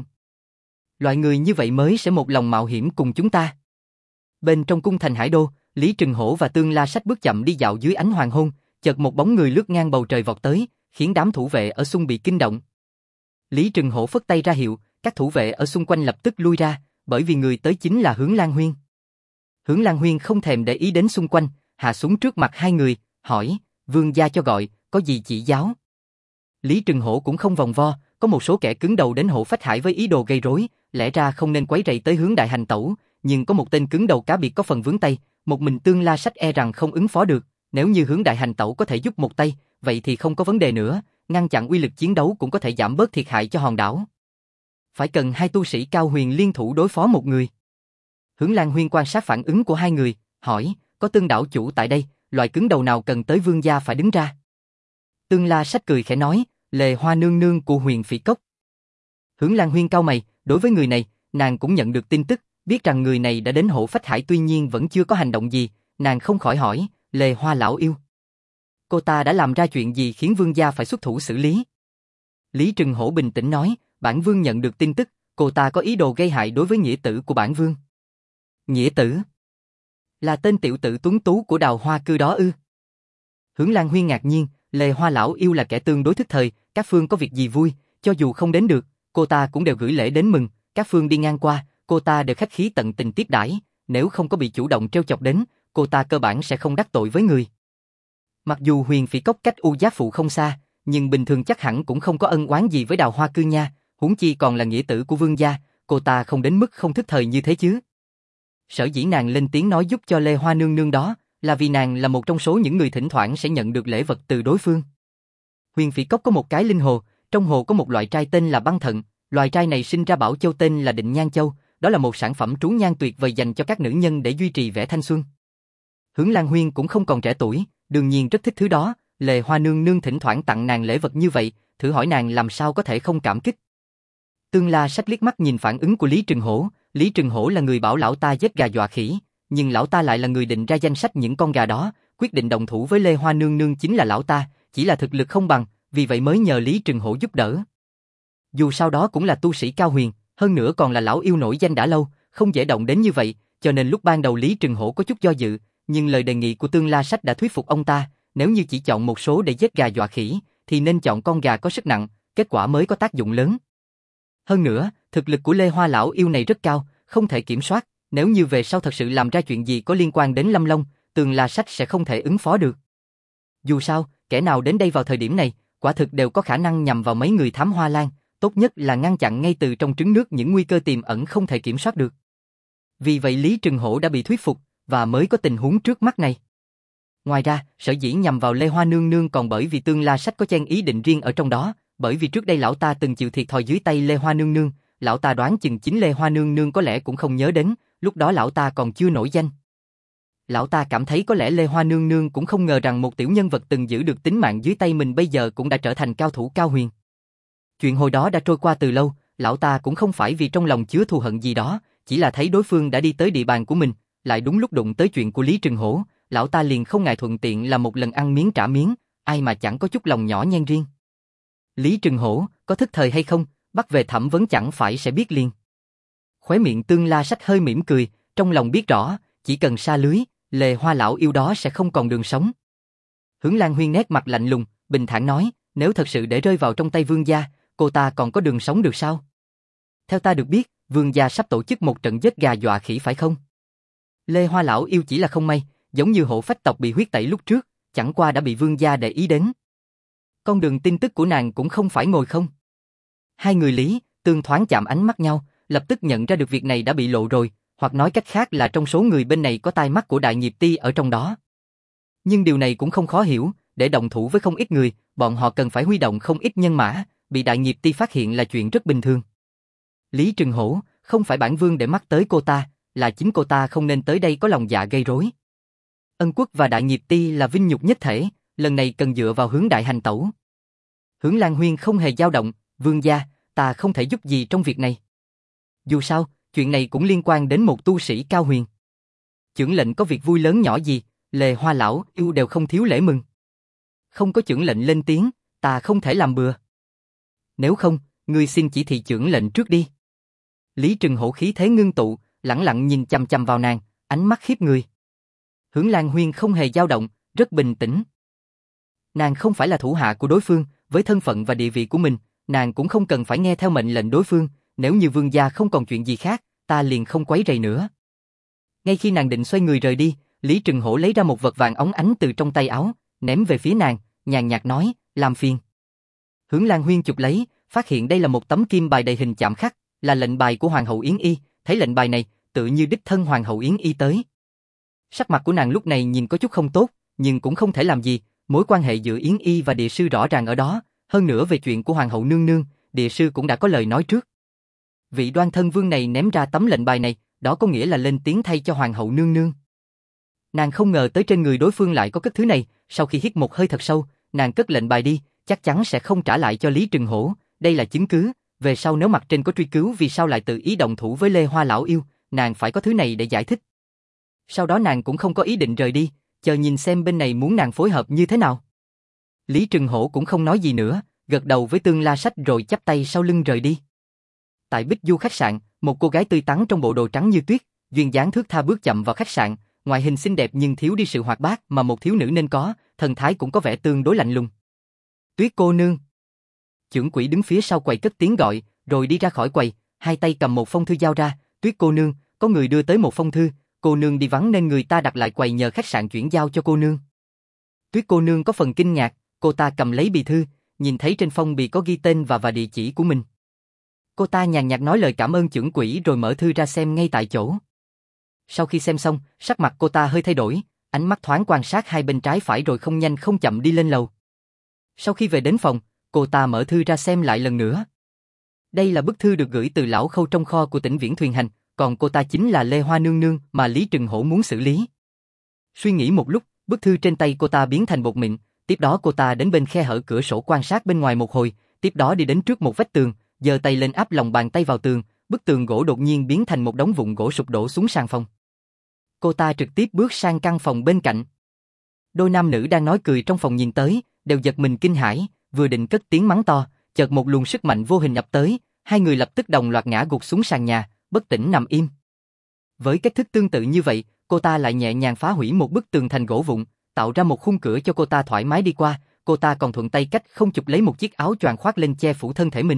Loại người như vậy mới sẽ một lòng mạo hiểm cùng chúng ta. Bên trong cung thành Hải Đô, Lý Trừng Hổ và Tương La Sách bước chậm đi dạo dưới ánh hoàng hôn, chợt một bóng người lướt ngang bầu trời vọt tới, khiến đám thủ vệ ở xung bị kinh động. Lý Trừng Hổ phất tay ra hiệu, các thủ vệ ở xung quanh lập tức lui ra, bởi vì người tới chính là Hướng Lan Huyên. Hướng Lan Huyên không thèm để ý đến xung quanh, hạ xuống trước mặt hai người, hỏi, vương gia cho gọi, có gì chỉ giáo? Lý Trừng Hổ cũng không vòng vo, có một số kẻ cứng đầu đến hổ phách hải với ý đồ gây rối, lẽ ra không nên quấy rầy tới Hướng đại hành tẩu, nhưng có một tên cứng đầu cá biệt có phần vướng tay, một mình Tương La Sách e rằng không ứng phó được, nếu như Hướng đại hành tẩu có thể giúp một tay, vậy thì không có vấn đề nữa, ngăn chặn uy lực chiến đấu cũng có thể giảm bớt thiệt hại cho hòn đảo. Phải cần hai tu sĩ cao huyền liên thủ đối phó một người. Hướng Lan Huyên quan sát phản ứng của hai người, hỏi, có Tương đảo chủ tại đây, loại cứng đầu nào cần tới vương gia phải đứng ra. Tương La Sách cười khẽ nói, Lệ Hoa nương nương của Huyền Phỉ Cốc. Hướng Lan Huyên cau mày, đối với người này, nàng cũng nhận được tin tức, biết rằng người này đã đến hổ phách hải tuy nhiên vẫn chưa có hành động gì, nàng không khỏi hỏi, Lệ Hoa lão yêu. Cô ta đã làm ra chuyện gì khiến vương gia phải xuất thủ xử lý? Lý Trừng Hổ bình tĩnh nói, bản vương nhận được tin tức, cô ta có ý đồ gây hại đối với nghĩa tử của bản vương. Nghĩa tử? Là tên tiểu tử tuấn tú của Đào Hoa Cư đó ư? Hướng Lan Huyên ngạc nhiên, Lệ Hoa lão yêu là kẻ tương đối thức thời, các phương có việc gì vui, cho dù không đến được, cô ta cũng đều gửi lễ đến mừng, các phương đi ngang qua, cô ta đều khách khí tận tình tiếp đãi, nếu không có bị chủ động trêu chọc đến, cô ta cơ bản sẽ không đắc tội với người. Mặc dù Huyền Phỉ Cốc cách U Giác Phụ không xa, nhưng bình thường chắc hẳn cũng không có ân oán gì với Đào Hoa Cư nha, huống chi còn là nghĩa tử của vương gia, cô ta không đến mức không thức thời như thế chứ. Sở dĩ nàng lên tiếng nói giúp cho Lê Hoa nương nương đó, là vì nàng là một trong số những người thỉnh thoảng sẽ nhận được lễ vật từ đối phương. Huyền Phỉ Cốc có một cái linh hồ, trong hồ có một loại trai tên là băng thận, loài trai này sinh ra bảo châu tên là Định Nhan Châu, đó là một sản phẩm trú nhan tuyệt vời dành cho các nữ nhân để duy trì vẻ thanh xuân. Hướng Lan Huyên cũng không còn trẻ tuổi, đương nhiên rất thích thứ đó, Lệ Hoa nương nương thỉnh thoảng tặng nàng lễ vật như vậy, thử hỏi nàng làm sao có thể không cảm kích. Tương La Sách liếc mắt nhìn phản ứng của Lý Trừng Hổ, Lý Trừng Hổ là người bảo lão ta giết gà dọa khỉ, nhưng lão ta lại là người định ra danh sách những con gà đó, quyết định đồng thủ với Lê Hoa nương nương chính là lão ta, chỉ là thực lực không bằng, vì vậy mới nhờ Lý Trừng Hổ giúp đỡ. Dù sao đó cũng là tu sĩ cao huyền, hơn nữa còn là lão yêu nổi danh đã lâu, không dễ động đến như vậy, cho nên lúc ban đầu Lý Trừng Hổ có chút do dự, nhưng lời đề nghị của Tương La Sách đã thuyết phục ông ta, nếu như chỉ chọn một số để giết gà dọa khỉ, thì nên chọn con gà có sức nặng, kết quả mới có tác dụng lớn. Hơn nữa, thực lực của Lê Hoa lão yêu này rất cao, không thể kiểm soát, nếu như về sau thật sự làm ra chuyện gì có liên quan đến Lâm Long, Tương La Sách sẽ không thể ứng phó được. Dù sao, kẻ nào đến đây vào thời điểm này, quả thực đều có khả năng nhằm vào mấy người thám hoa lan, tốt nhất là ngăn chặn ngay từ trong trứng nước những nguy cơ tiềm ẩn không thể kiểm soát được. Vì vậy Lý Trừng Hổ đã bị thuyết phục, và mới có tình huống trước mắt này. Ngoài ra, sở dĩ nhằm vào Lê Hoa nương nương còn bởi vì Tương La Sách có chen ý định riêng ở trong đó, bởi vì trước đây lão ta từng chịu thiệt thòi dưới tay Lê Hoa nương nương, lão ta đoán chừng chính Lê Hoa nương nương có lẽ cũng không nhớ đến, lúc đó lão ta còn chưa nổi danh. Lão ta cảm thấy có lẽ Lê Hoa nương nương cũng không ngờ rằng một tiểu nhân vật từng giữ được tính mạng dưới tay mình bây giờ cũng đã trở thành cao thủ cao huyền. Chuyện hồi đó đã trôi qua từ lâu, lão ta cũng không phải vì trong lòng chứa thù hận gì đó, chỉ là thấy đối phương đã đi tới địa bàn của mình, lại đúng lúc đụng tới chuyện của Lý Trừng Hổ, lão ta liền không ngại thuận tiện làm một lần ăn miếng trả miếng, ai mà chẳng có chút lòng nhỏ nhen riêng. Lý Trừng Hổ, có thức thời hay không, bắt về thẩm vấn chẳng phải sẽ biết liền. Khóe miệng Tương La Sách hơi mỉm cười, trong lòng biết rõ, chỉ cần sa lưới, Lê Hoa lão yêu đó sẽ không còn đường sống. Hướng Lan Huyên nét mặt lạnh lùng, bình thản nói, nếu thật sự để rơi vào trong tay Vương gia, cô ta còn có đường sống được sao? Theo ta được biết, Vương gia sắp tổ chức một trận giết gà dọa khỉ phải không? Lê Hoa lão yêu chỉ là không may, giống như Hộ Phách tộc bị huyết tẩy lúc trước, chẳng qua đã bị Vương gia để ý đến. Con đường tin tức của nàng cũng không phải ngồi không. Hai người Lý, Tương thoáng chạm ánh mắt nhau, lập tức nhận ra được việc này đã bị lộ rồi, hoặc nói cách khác là trong số người bên này có tai mắt của Đại Nghiệp Ti ở trong đó. Nhưng điều này cũng không khó hiểu, để động thủ với không ít người, bọn họ cần phải huy động không ít nhân mã, bị Đại Nghiệp Ti phát hiện là chuyện rất bình thường. Lý Trừng Hổ, không phải bản vương để mắt tới cô ta, là chính cô ta không nên tới đây có lòng dạ gây rối. Ân Quốc và Đại Nghiệp Ti là vinh nhục nhất thể, lần này cần dựa vào Hướng đại hành tẩu. Hướng Lan Huyên không hề dao động, vương gia, ta không thể giúp gì trong việc này. Dù sao, chuyện này cũng liên quan đến một tu sĩ cao huyền. Chưởng lệnh có việc vui lớn nhỏ gì, Lê Hoa lão yêu đều không thiếu lễ mừng. Không có chưởng lệnh lên tiếng, ta không thể làm bừa. Nếu không, ngươi xin chỉ thị chưởng lệnh trước đi. Lý Trừng Hổ khí thế ngưng tụ, lẳng lặng nhìn chằm chằm vào nàng, ánh mắt khiếp người. Hướng Lan Huyên không hề dao động, rất bình tĩnh. Nàng không phải là thủ hạ của đối phương, với thân phận và địa vị của mình, nàng cũng không cần phải nghe theo mệnh lệnh đối phương, nếu như vương gia không còn chuyện gì khác, ta liền không quấy rầy nữa. Ngay khi nàng định xoay người rời đi, Lý Trừng Hổ lấy ra một vật vàng óng ánh từ trong tay áo, ném về phía nàng, nhàn nhạt nói, làm phiền. Hướng Lan Huyên chụp lấy, phát hiện đây là một tấm kim bài đầy hình chạm khắc, là lệnh bài của Hoàng hậu Yến Y, thấy lệnh bài này, tự như đích thân Hoàng hậu Yến Y tới. Sắc mặt của nàng lúc này nhìn có chút không tốt, nhưng cũng không thể làm gì, mối quan hệ giữa Yến Y và địa sư rõ ràng ở đó, hơn nữa về chuyện của Hoàng hậu nương nương, địa sư cũng đã có lời nói trước. Vị Đoan thân vương này ném ra tấm lệnh bài này, đó có nghĩa là lên tiếng thay cho Hoàng hậu nương nương. Nàng không ngờ tới trên người đối phương lại có cất thứ này, sau khi hít một hơi thật sâu, nàng cất lệnh bài đi, chắc chắn sẽ không trả lại cho Lý Trừng Hổ, đây là chứng cứ, về sau nếu mặt trên có truy cứu vì sao lại tự ý động thủ với Lê Hoa lão yêu, nàng phải có thứ này để giải thích. Sau đó nàng cũng không có ý định rời đi, chờ nhìn xem bên này muốn nàng phối hợp như thế nào. Lý Trừng Hổ cũng không nói gì nữa, gật đầu với Tương La Sách rồi chắp tay sau lưng rời đi. Tại Bích Du khách sạn, một cô gái tươi tắn trong bộ đồ trắng như tuyết, duyên dáng thướt tha bước chậm vào khách sạn, ngoại hình xinh đẹp nhưng thiếu đi sự hoạt bát mà một thiếu nữ nên có, thần thái cũng có vẻ tương đối lạnh lùng. Tuyết cô nương. Chưởng quỷ đứng phía sau quầy cất tiếng gọi, rồi đi ra khỏi quầy, hai tay cầm một phong thư giao ra, Tuyết cô nương, có người đưa tới một phong thư, cô nương đi vắng nên người ta đặt lại quầy nhờ khách sạn chuyển giao cho cô nương. Tuyết cô nương có phần kinh ngạc, cô ta cầm lấy bì thư, nhìn thấy trên phong bì có ghi tên và địa chỉ của mình. Cô ta nhàn nhạt nói lời cảm ơn chưởng quỷ rồi mở thư ra xem ngay tại chỗ. Sau khi xem xong, sắc mặt cô ta hơi thay đổi, ánh mắt thoáng quan sát hai bên trái phải rồi không nhanh không chậm đi lên lầu. Sau khi về đến phòng, cô ta mở thư ra xem lại lần nữa. Đây là bức thư được gửi từ lão Khâu trong kho của tỉnh Viễn Thuyền Hành, còn cô ta chính là Lê Hoa nương nương mà Lý Trừng Hổ muốn xử lý. Suy nghĩ một lúc, bức thư trên tay cô ta biến thành bột mịn, tiếp đó cô ta đến bên khe hở cửa sổ quan sát bên ngoài một hồi, tiếp đó đi đến trước một vách tường, giơ tay lên áp lòng bàn tay vào tường, bức tường gỗ đột nhiên biến thành một đống vụn gỗ sụp đổ xuống sàn phòng. Cô ta trực tiếp bước sang căn phòng bên cạnh. Đôi nam nữ đang nói cười trong phòng nhìn tới, đều giật mình kinh hãi, vừa định cất tiếng mắng to, chợt một luồng sức mạnh vô hình ập tới, hai người lập tức đồng loạt ngã gục xuống sàn nhà, bất tỉnh nằm im. Với cách thức tương tự như vậy, cô ta lại nhẹ nhàng phá hủy một bức tường thành gỗ vụn, tạo ra một khung cửa cho cô ta thoải mái đi qua, cô ta còn thuận tay cách không chụp lấy một chiếc áo choàng khoác lên che phủ thân thể mình.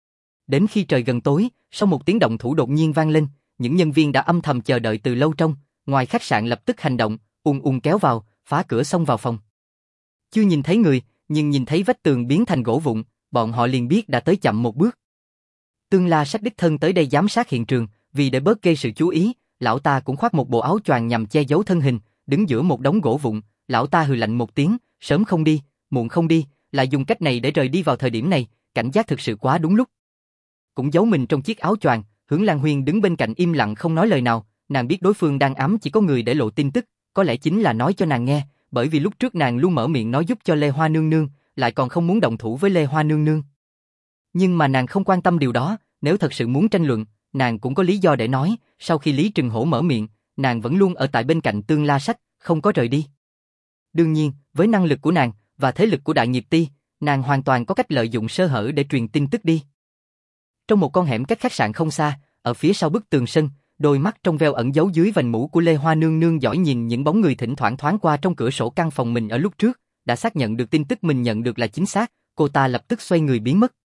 Đến khi trời gần tối, sau một tiếng động thủ đột nhiên vang lên, những nhân viên đã âm thầm chờ đợi từ lâu trong, ngoài khách sạn lập tức hành động, kéo vào, phá cửa xông vào phòng. Chưa nhìn thấy người, nhưng nhìn thấy vách tường biến thành gỗ vụn, bọn họ liền biết đã tới chậm một bước. Tương La Sách đích thân tới đây giám sát hiện trường, vì để bớt gây sự chú ý, lão ta cũng khoác một bộ áo choàng nhằm che giấu thân hình, đứng giữa một đống gỗ vụn, lão ta hừ lạnh một tiếng, sớm không đi, muộn không đi, lại dùng cách này để rời đi vào thời điểm này, cảnh giác thực sự quá đúng lúc. Cũng giấu mình trong chiếc áo choàng, Hướng Lan Huyên đứng bên cạnh im lặng không nói lời nào, nàng biết đối phương đang ám chỉ có người để lộ tin tức, có lẽ chính là nói cho nàng nghe, bởi vì lúc trước nàng luôn mở miệng nói giúp cho Lê Hoa nương nương, lại còn không muốn động thủ với Lê Hoa nương nương. Nhưng mà nàng không quan tâm điều đó, nếu thật sự muốn tranh luận, nàng cũng có lý do để nói, sau khi Lý Trừng Hổ mở miệng, nàng vẫn luôn ở tại bên cạnh Tương La Sách, không có rời đi. Đương nhiên, với năng lực của nàng, và thế lực của Đại Nghiệp Ti, nàng hoàn toàn có cách lợi dụng sơ hở để truyền tin tức đi. Trong một con hẻm cách khách sạn không xa, ở phía sau bức tường sân, đôi mắt trong veo ẩn giấu dưới vành mũ của Lê Hoa Nương Nương dõi nhìn những bóng người thỉnh thoảng thoáng qua trong cửa sổ căn phòng mình ở lúc trước, đã xác nhận được tin tức mình nhận được là chính xác, cô ta lập tức xoay người biến mất.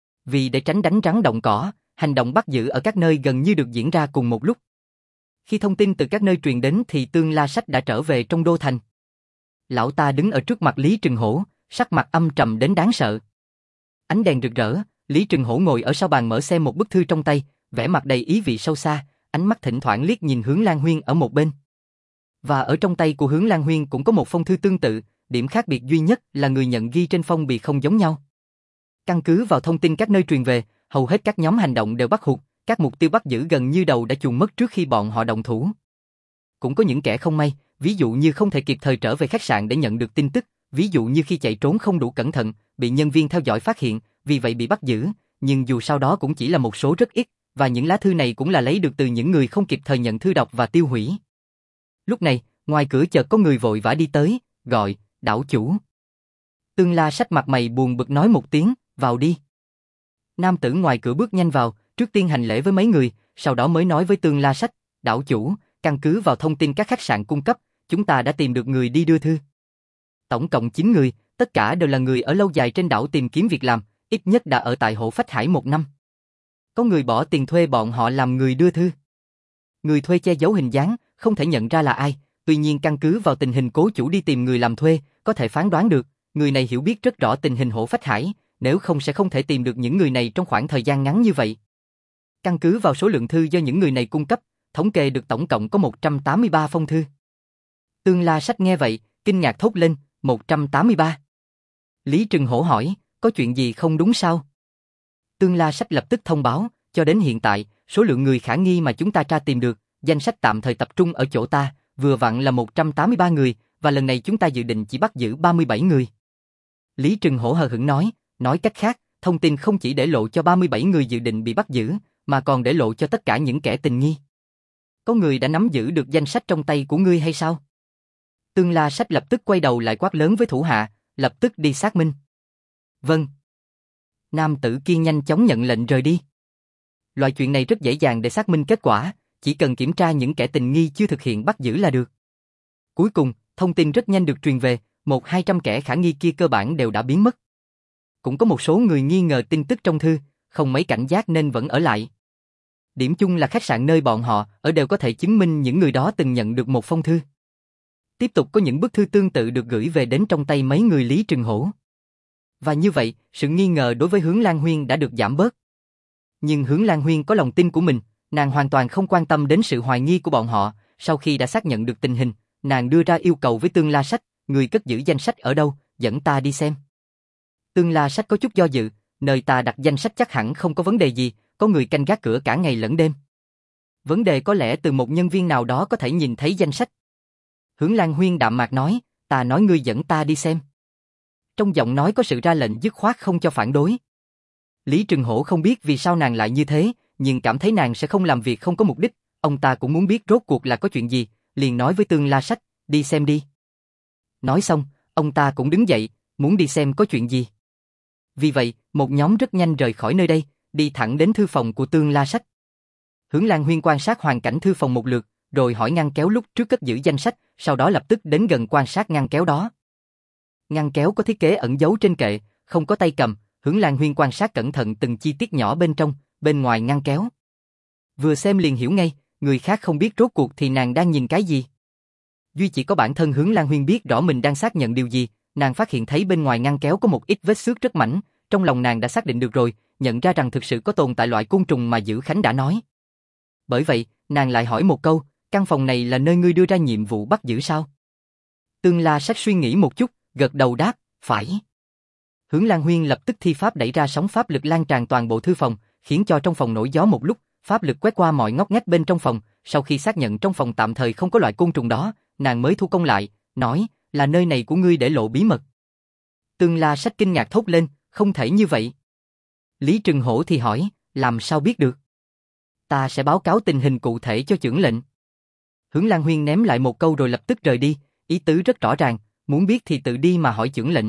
Vì để tránh đánh rắn động cỏ, hành động bắt giữ ở các nơi gần như được diễn ra cùng một lúc. Khi thông tin từ các nơi truyền đến thì Tương La Sách đã trở về trong đô thành. Lão ta đứng ở trước mặt Lý Trừng Hổ, sắc mặt âm trầm đến đáng sợ. Ánh đèn rực rỡ, Lý Trừng Hổ ngồi ở sau bàn mở xem một bức thư trong tay, vẻ mặt đầy ý vị sâu xa, ánh mắt thỉnh thoảng liếc nhìn Hướng Lan Huyên ở một bên. Và ở trong tay của Hướng Lan Huyên cũng có một phong thư tương tự, điểm khác biệt duy nhất là người nhận ghi trên phong bì không giống nhau. Căn cứ vào thông tin các nơi truyền về, hầu hết các nhóm hành động đều bắt hụt, các mục tiêu bắt giữ gần như đầu đã chuồn mất trước khi bọn họ động thủ. Cũng có những kẻ không may, ví dụ như không thể kịp thời trở về khách sạn để nhận được tin tức, ví dụ như khi chạy trốn không đủ cẩn thận, bị nhân viên theo dõi phát hiện, vì vậy bị bắt giữ, nhưng dù sau đó cũng chỉ là một số rất ít, và những lá thư này cũng là lấy được từ những người không kịp thời nhận thư đọc và tiêu hủy. Lúc này, ngoài cửa chợt có người vội vã đi tới, gọi, đảo chủ. Tương La Sách mặt mày buồn bực nói một tiếng, vào đi. Nam tử ngoài cửa bước nhanh vào, trước tiên hành lễ với mấy người, sau đó mới nói với Tương La Sách, đảo chủ, căn cứ vào thông tin các khách sạn cung cấp, chúng ta đã tìm được người đi đưa thư. Tổng cộng 9 người, tất cả đều là người ở lâu dài trên đảo tìm kiếm việc làm, ít nhất đã ở tại Hộ Phách Hải 1 năm. Có người bỏ tiền thuê bọn họ làm người đưa thư. Người thuê che giấu hình dáng, không thể nhận ra là ai, tuy nhiên căn cứ vào tình hình cố chủ đi tìm người làm thuê, có thể phán đoán được, người này hiểu biết rất rõ tình hình Hộ Phách Hải, nếu không sẽ không thể tìm được những người này trong khoảng thời gian ngắn như vậy. Căn cứ vào số lượng thư do những người này cung cấp, thống kê được tổng cộng có 183 phong thư. Tương La Sách nghe vậy, kinh ngạc thốt lên, 183. Lý Trừng Hổ hỏi, có chuyện gì không đúng sao? Tương La Sách lập tức thông báo, cho đến hiện tại, số lượng người khả nghi mà chúng ta tra tìm được, danh sách tạm thời tập trung ở chỗ ta, vừa vặn là 183 người, và lần này chúng ta dự định chỉ bắt giữ 37 người. Lý Trừng Hổ hờ hững nói cách khác, thông tin không chỉ để lộ cho 37 người dự định bị bắt giữ, mà còn để lộ cho tất cả những kẻ tình nghi. Có người đã nắm giữ được danh sách trong tay của ngươi hay sao? Tương La Sách lập tức quay đầu lại quát lớn với thủ hạ, lập tức đi xác minh. Vâng. Nam tử kia nhanh chóng nhận lệnh rời đi. Loại chuyện này rất dễ dàng để xác minh kết quả, chỉ cần kiểm tra những kẻ tình nghi chưa thực hiện bắt giữ là được. Cuối cùng, thông tin rất nhanh được truyền về, 100-200 kẻ khả nghi kia cơ bản đều đã biến mất. Cũng có một số người nghi ngờ tin tức trong thư, không mấy cảnh giác nên vẫn ở lại. Điểm chung là khách sạn nơi bọn họ ở đều có thể chứng minh những người đó từng nhận được một phong thư. Tiếp tục có những bức thư tương tự được gửi về đến trong tay mấy người Lý Trừng Hổ. Và như vậy, sự nghi ngờ đối với Hướng Lan Huyên đã được giảm bớt. Nhưng Hướng Lan Huyên có lòng tin của mình, nàng hoàn toàn không quan tâm đến sự hoài nghi của bọn họ, sau khi đã xác nhận được tình hình, nàng đưa ra yêu cầu với Tương La Sách, người cất giữ danh sách ở đâu, dẫn ta đi xem. Tương La Sách có chút do dự, nơi ta đặt danh sách chắc hẳn không có vấn đề gì, có người canh gác cửa cả ngày lẫn đêm. Vấn đề có lẽ từ một nhân viên nào đó có thể nhìn thấy danh sách. Hướng Lan Huyên đạm mạc nói, ta nói ngươi dẫn ta đi xem. Trong giọng nói có sự ra lệnh dứt khoát không cho phản đối. Lý Trừng Hổ không biết vì sao nàng lại như thế, nhưng cảm thấy nàng sẽ không làm việc không có mục đích, ông ta cũng muốn biết rốt cuộc là có chuyện gì, liền nói với Tương La Sách, đi xem đi. Nói xong, ông ta cũng đứng dậy, muốn đi xem có chuyện gì. Vì vậy, một nhóm rất nhanh rời khỏi nơi đây, đi thẳng đến thư phòng của Tương La Sách. Hướng Lan Huyên quan sát hoàn cảnh thư phòng một lượt, rồi hỏi ngăn kéo lúc trước cất giữ danh sách, sau đó lập tức đến gần quan sát ngăn kéo đó. Ngăn kéo có thiết kế ẩn giấu trên kệ, không có tay cầm, Hướng Lan Huyên quan sát cẩn thận từng chi tiết nhỏ bên trong, bên ngoài ngăn kéo. Vừa xem liền hiểu ngay, người khác không biết rốt cuộc thì nàng đang nhìn cái gì. Duy chỉ có bản thân Hướng Lan Huyên biết rõ mình đang xác nhận điều gì, nàng phát hiện thấy bên ngoài ngăn kéo có một ít vết xước rất mảnh, trong lòng nàng đã xác định được rồi, nhận ra rằng thực sự có tồn tại loại côn trùng mà Dữ Khánh đã nói. Bởi vậy, nàng lại hỏi một câu, căn phòng này là nơi ngươi đưa ra nhiệm vụ bắt giữ sao? Tương La Sách suy nghĩ một chút, gật đầu đáp, phải. Hướng Lan Huyên lập tức thi pháp đẩy ra sóng pháp lực lan tràn toàn bộ thư phòng, khiến cho trong phòng nổi gió một lúc, pháp lực quét qua mọi ngóc ngách bên trong phòng, sau khi xác nhận trong phòng tạm thời không có loại côn trùng đó, nàng mới thu công lại, nói, là nơi này của ngươi để lộ bí mật. Tương La Sách kinh ngạc thốt lên, không thể như vậy. Lý Trừng Hổ thì hỏi, làm sao biết được? Ta sẽ báo cáo tình hình cụ thể cho chưởng lệnh. Hướng Lan Huyên ném lại một câu rồi lập tức rời đi, ý tứ rất rõ ràng, muốn biết thì tự đi mà hỏi chưởng lệnh.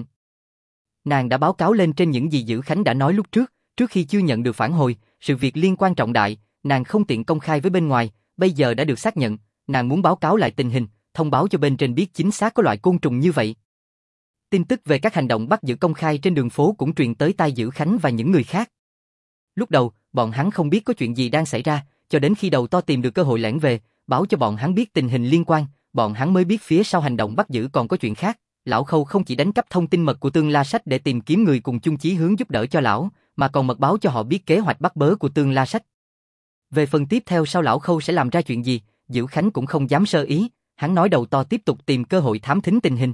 Nàng đã báo cáo lên trên những gì Dữ Khánh đã nói lúc trước khi chưa nhận được phản hồi, sự việc liên quan trọng đại, nàng không tiện công khai với bên ngoài, bây giờ đã được xác nhận, nàng muốn báo cáo lại tình hình, thông báo cho bên trên biết chính xác có loại côn trùng như vậy. Tin tức về các hành động bắt giữ công khai trên đường phố cũng truyền tới tai Dữ Khánh và những người khác. Lúc đầu, bọn hắn không biết có chuyện gì đang xảy ra, cho đến khi đầu to tìm được cơ hội lẻn về, báo cho bọn hắn biết tình hình liên quan, bọn hắn mới biết phía sau hành động bắt giữ còn có chuyện khác. Lão Khâu không chỉ đánh cắp thông tin mật của Tương La Sách để tìm kiếm người cùng chung chí hướng giúp đỡ cho lão, mà còn mật báo cho họ biết kế hoạch bắt bớ của Tương La Sách. Về phần tiếp theo sau Lão Khâu sẽ làm ra chuyện gì, Dữ Khánh cũng không dám sơ ý, hắn nói đầu to tiếp tục tìm cơ hội thám thính tình hình.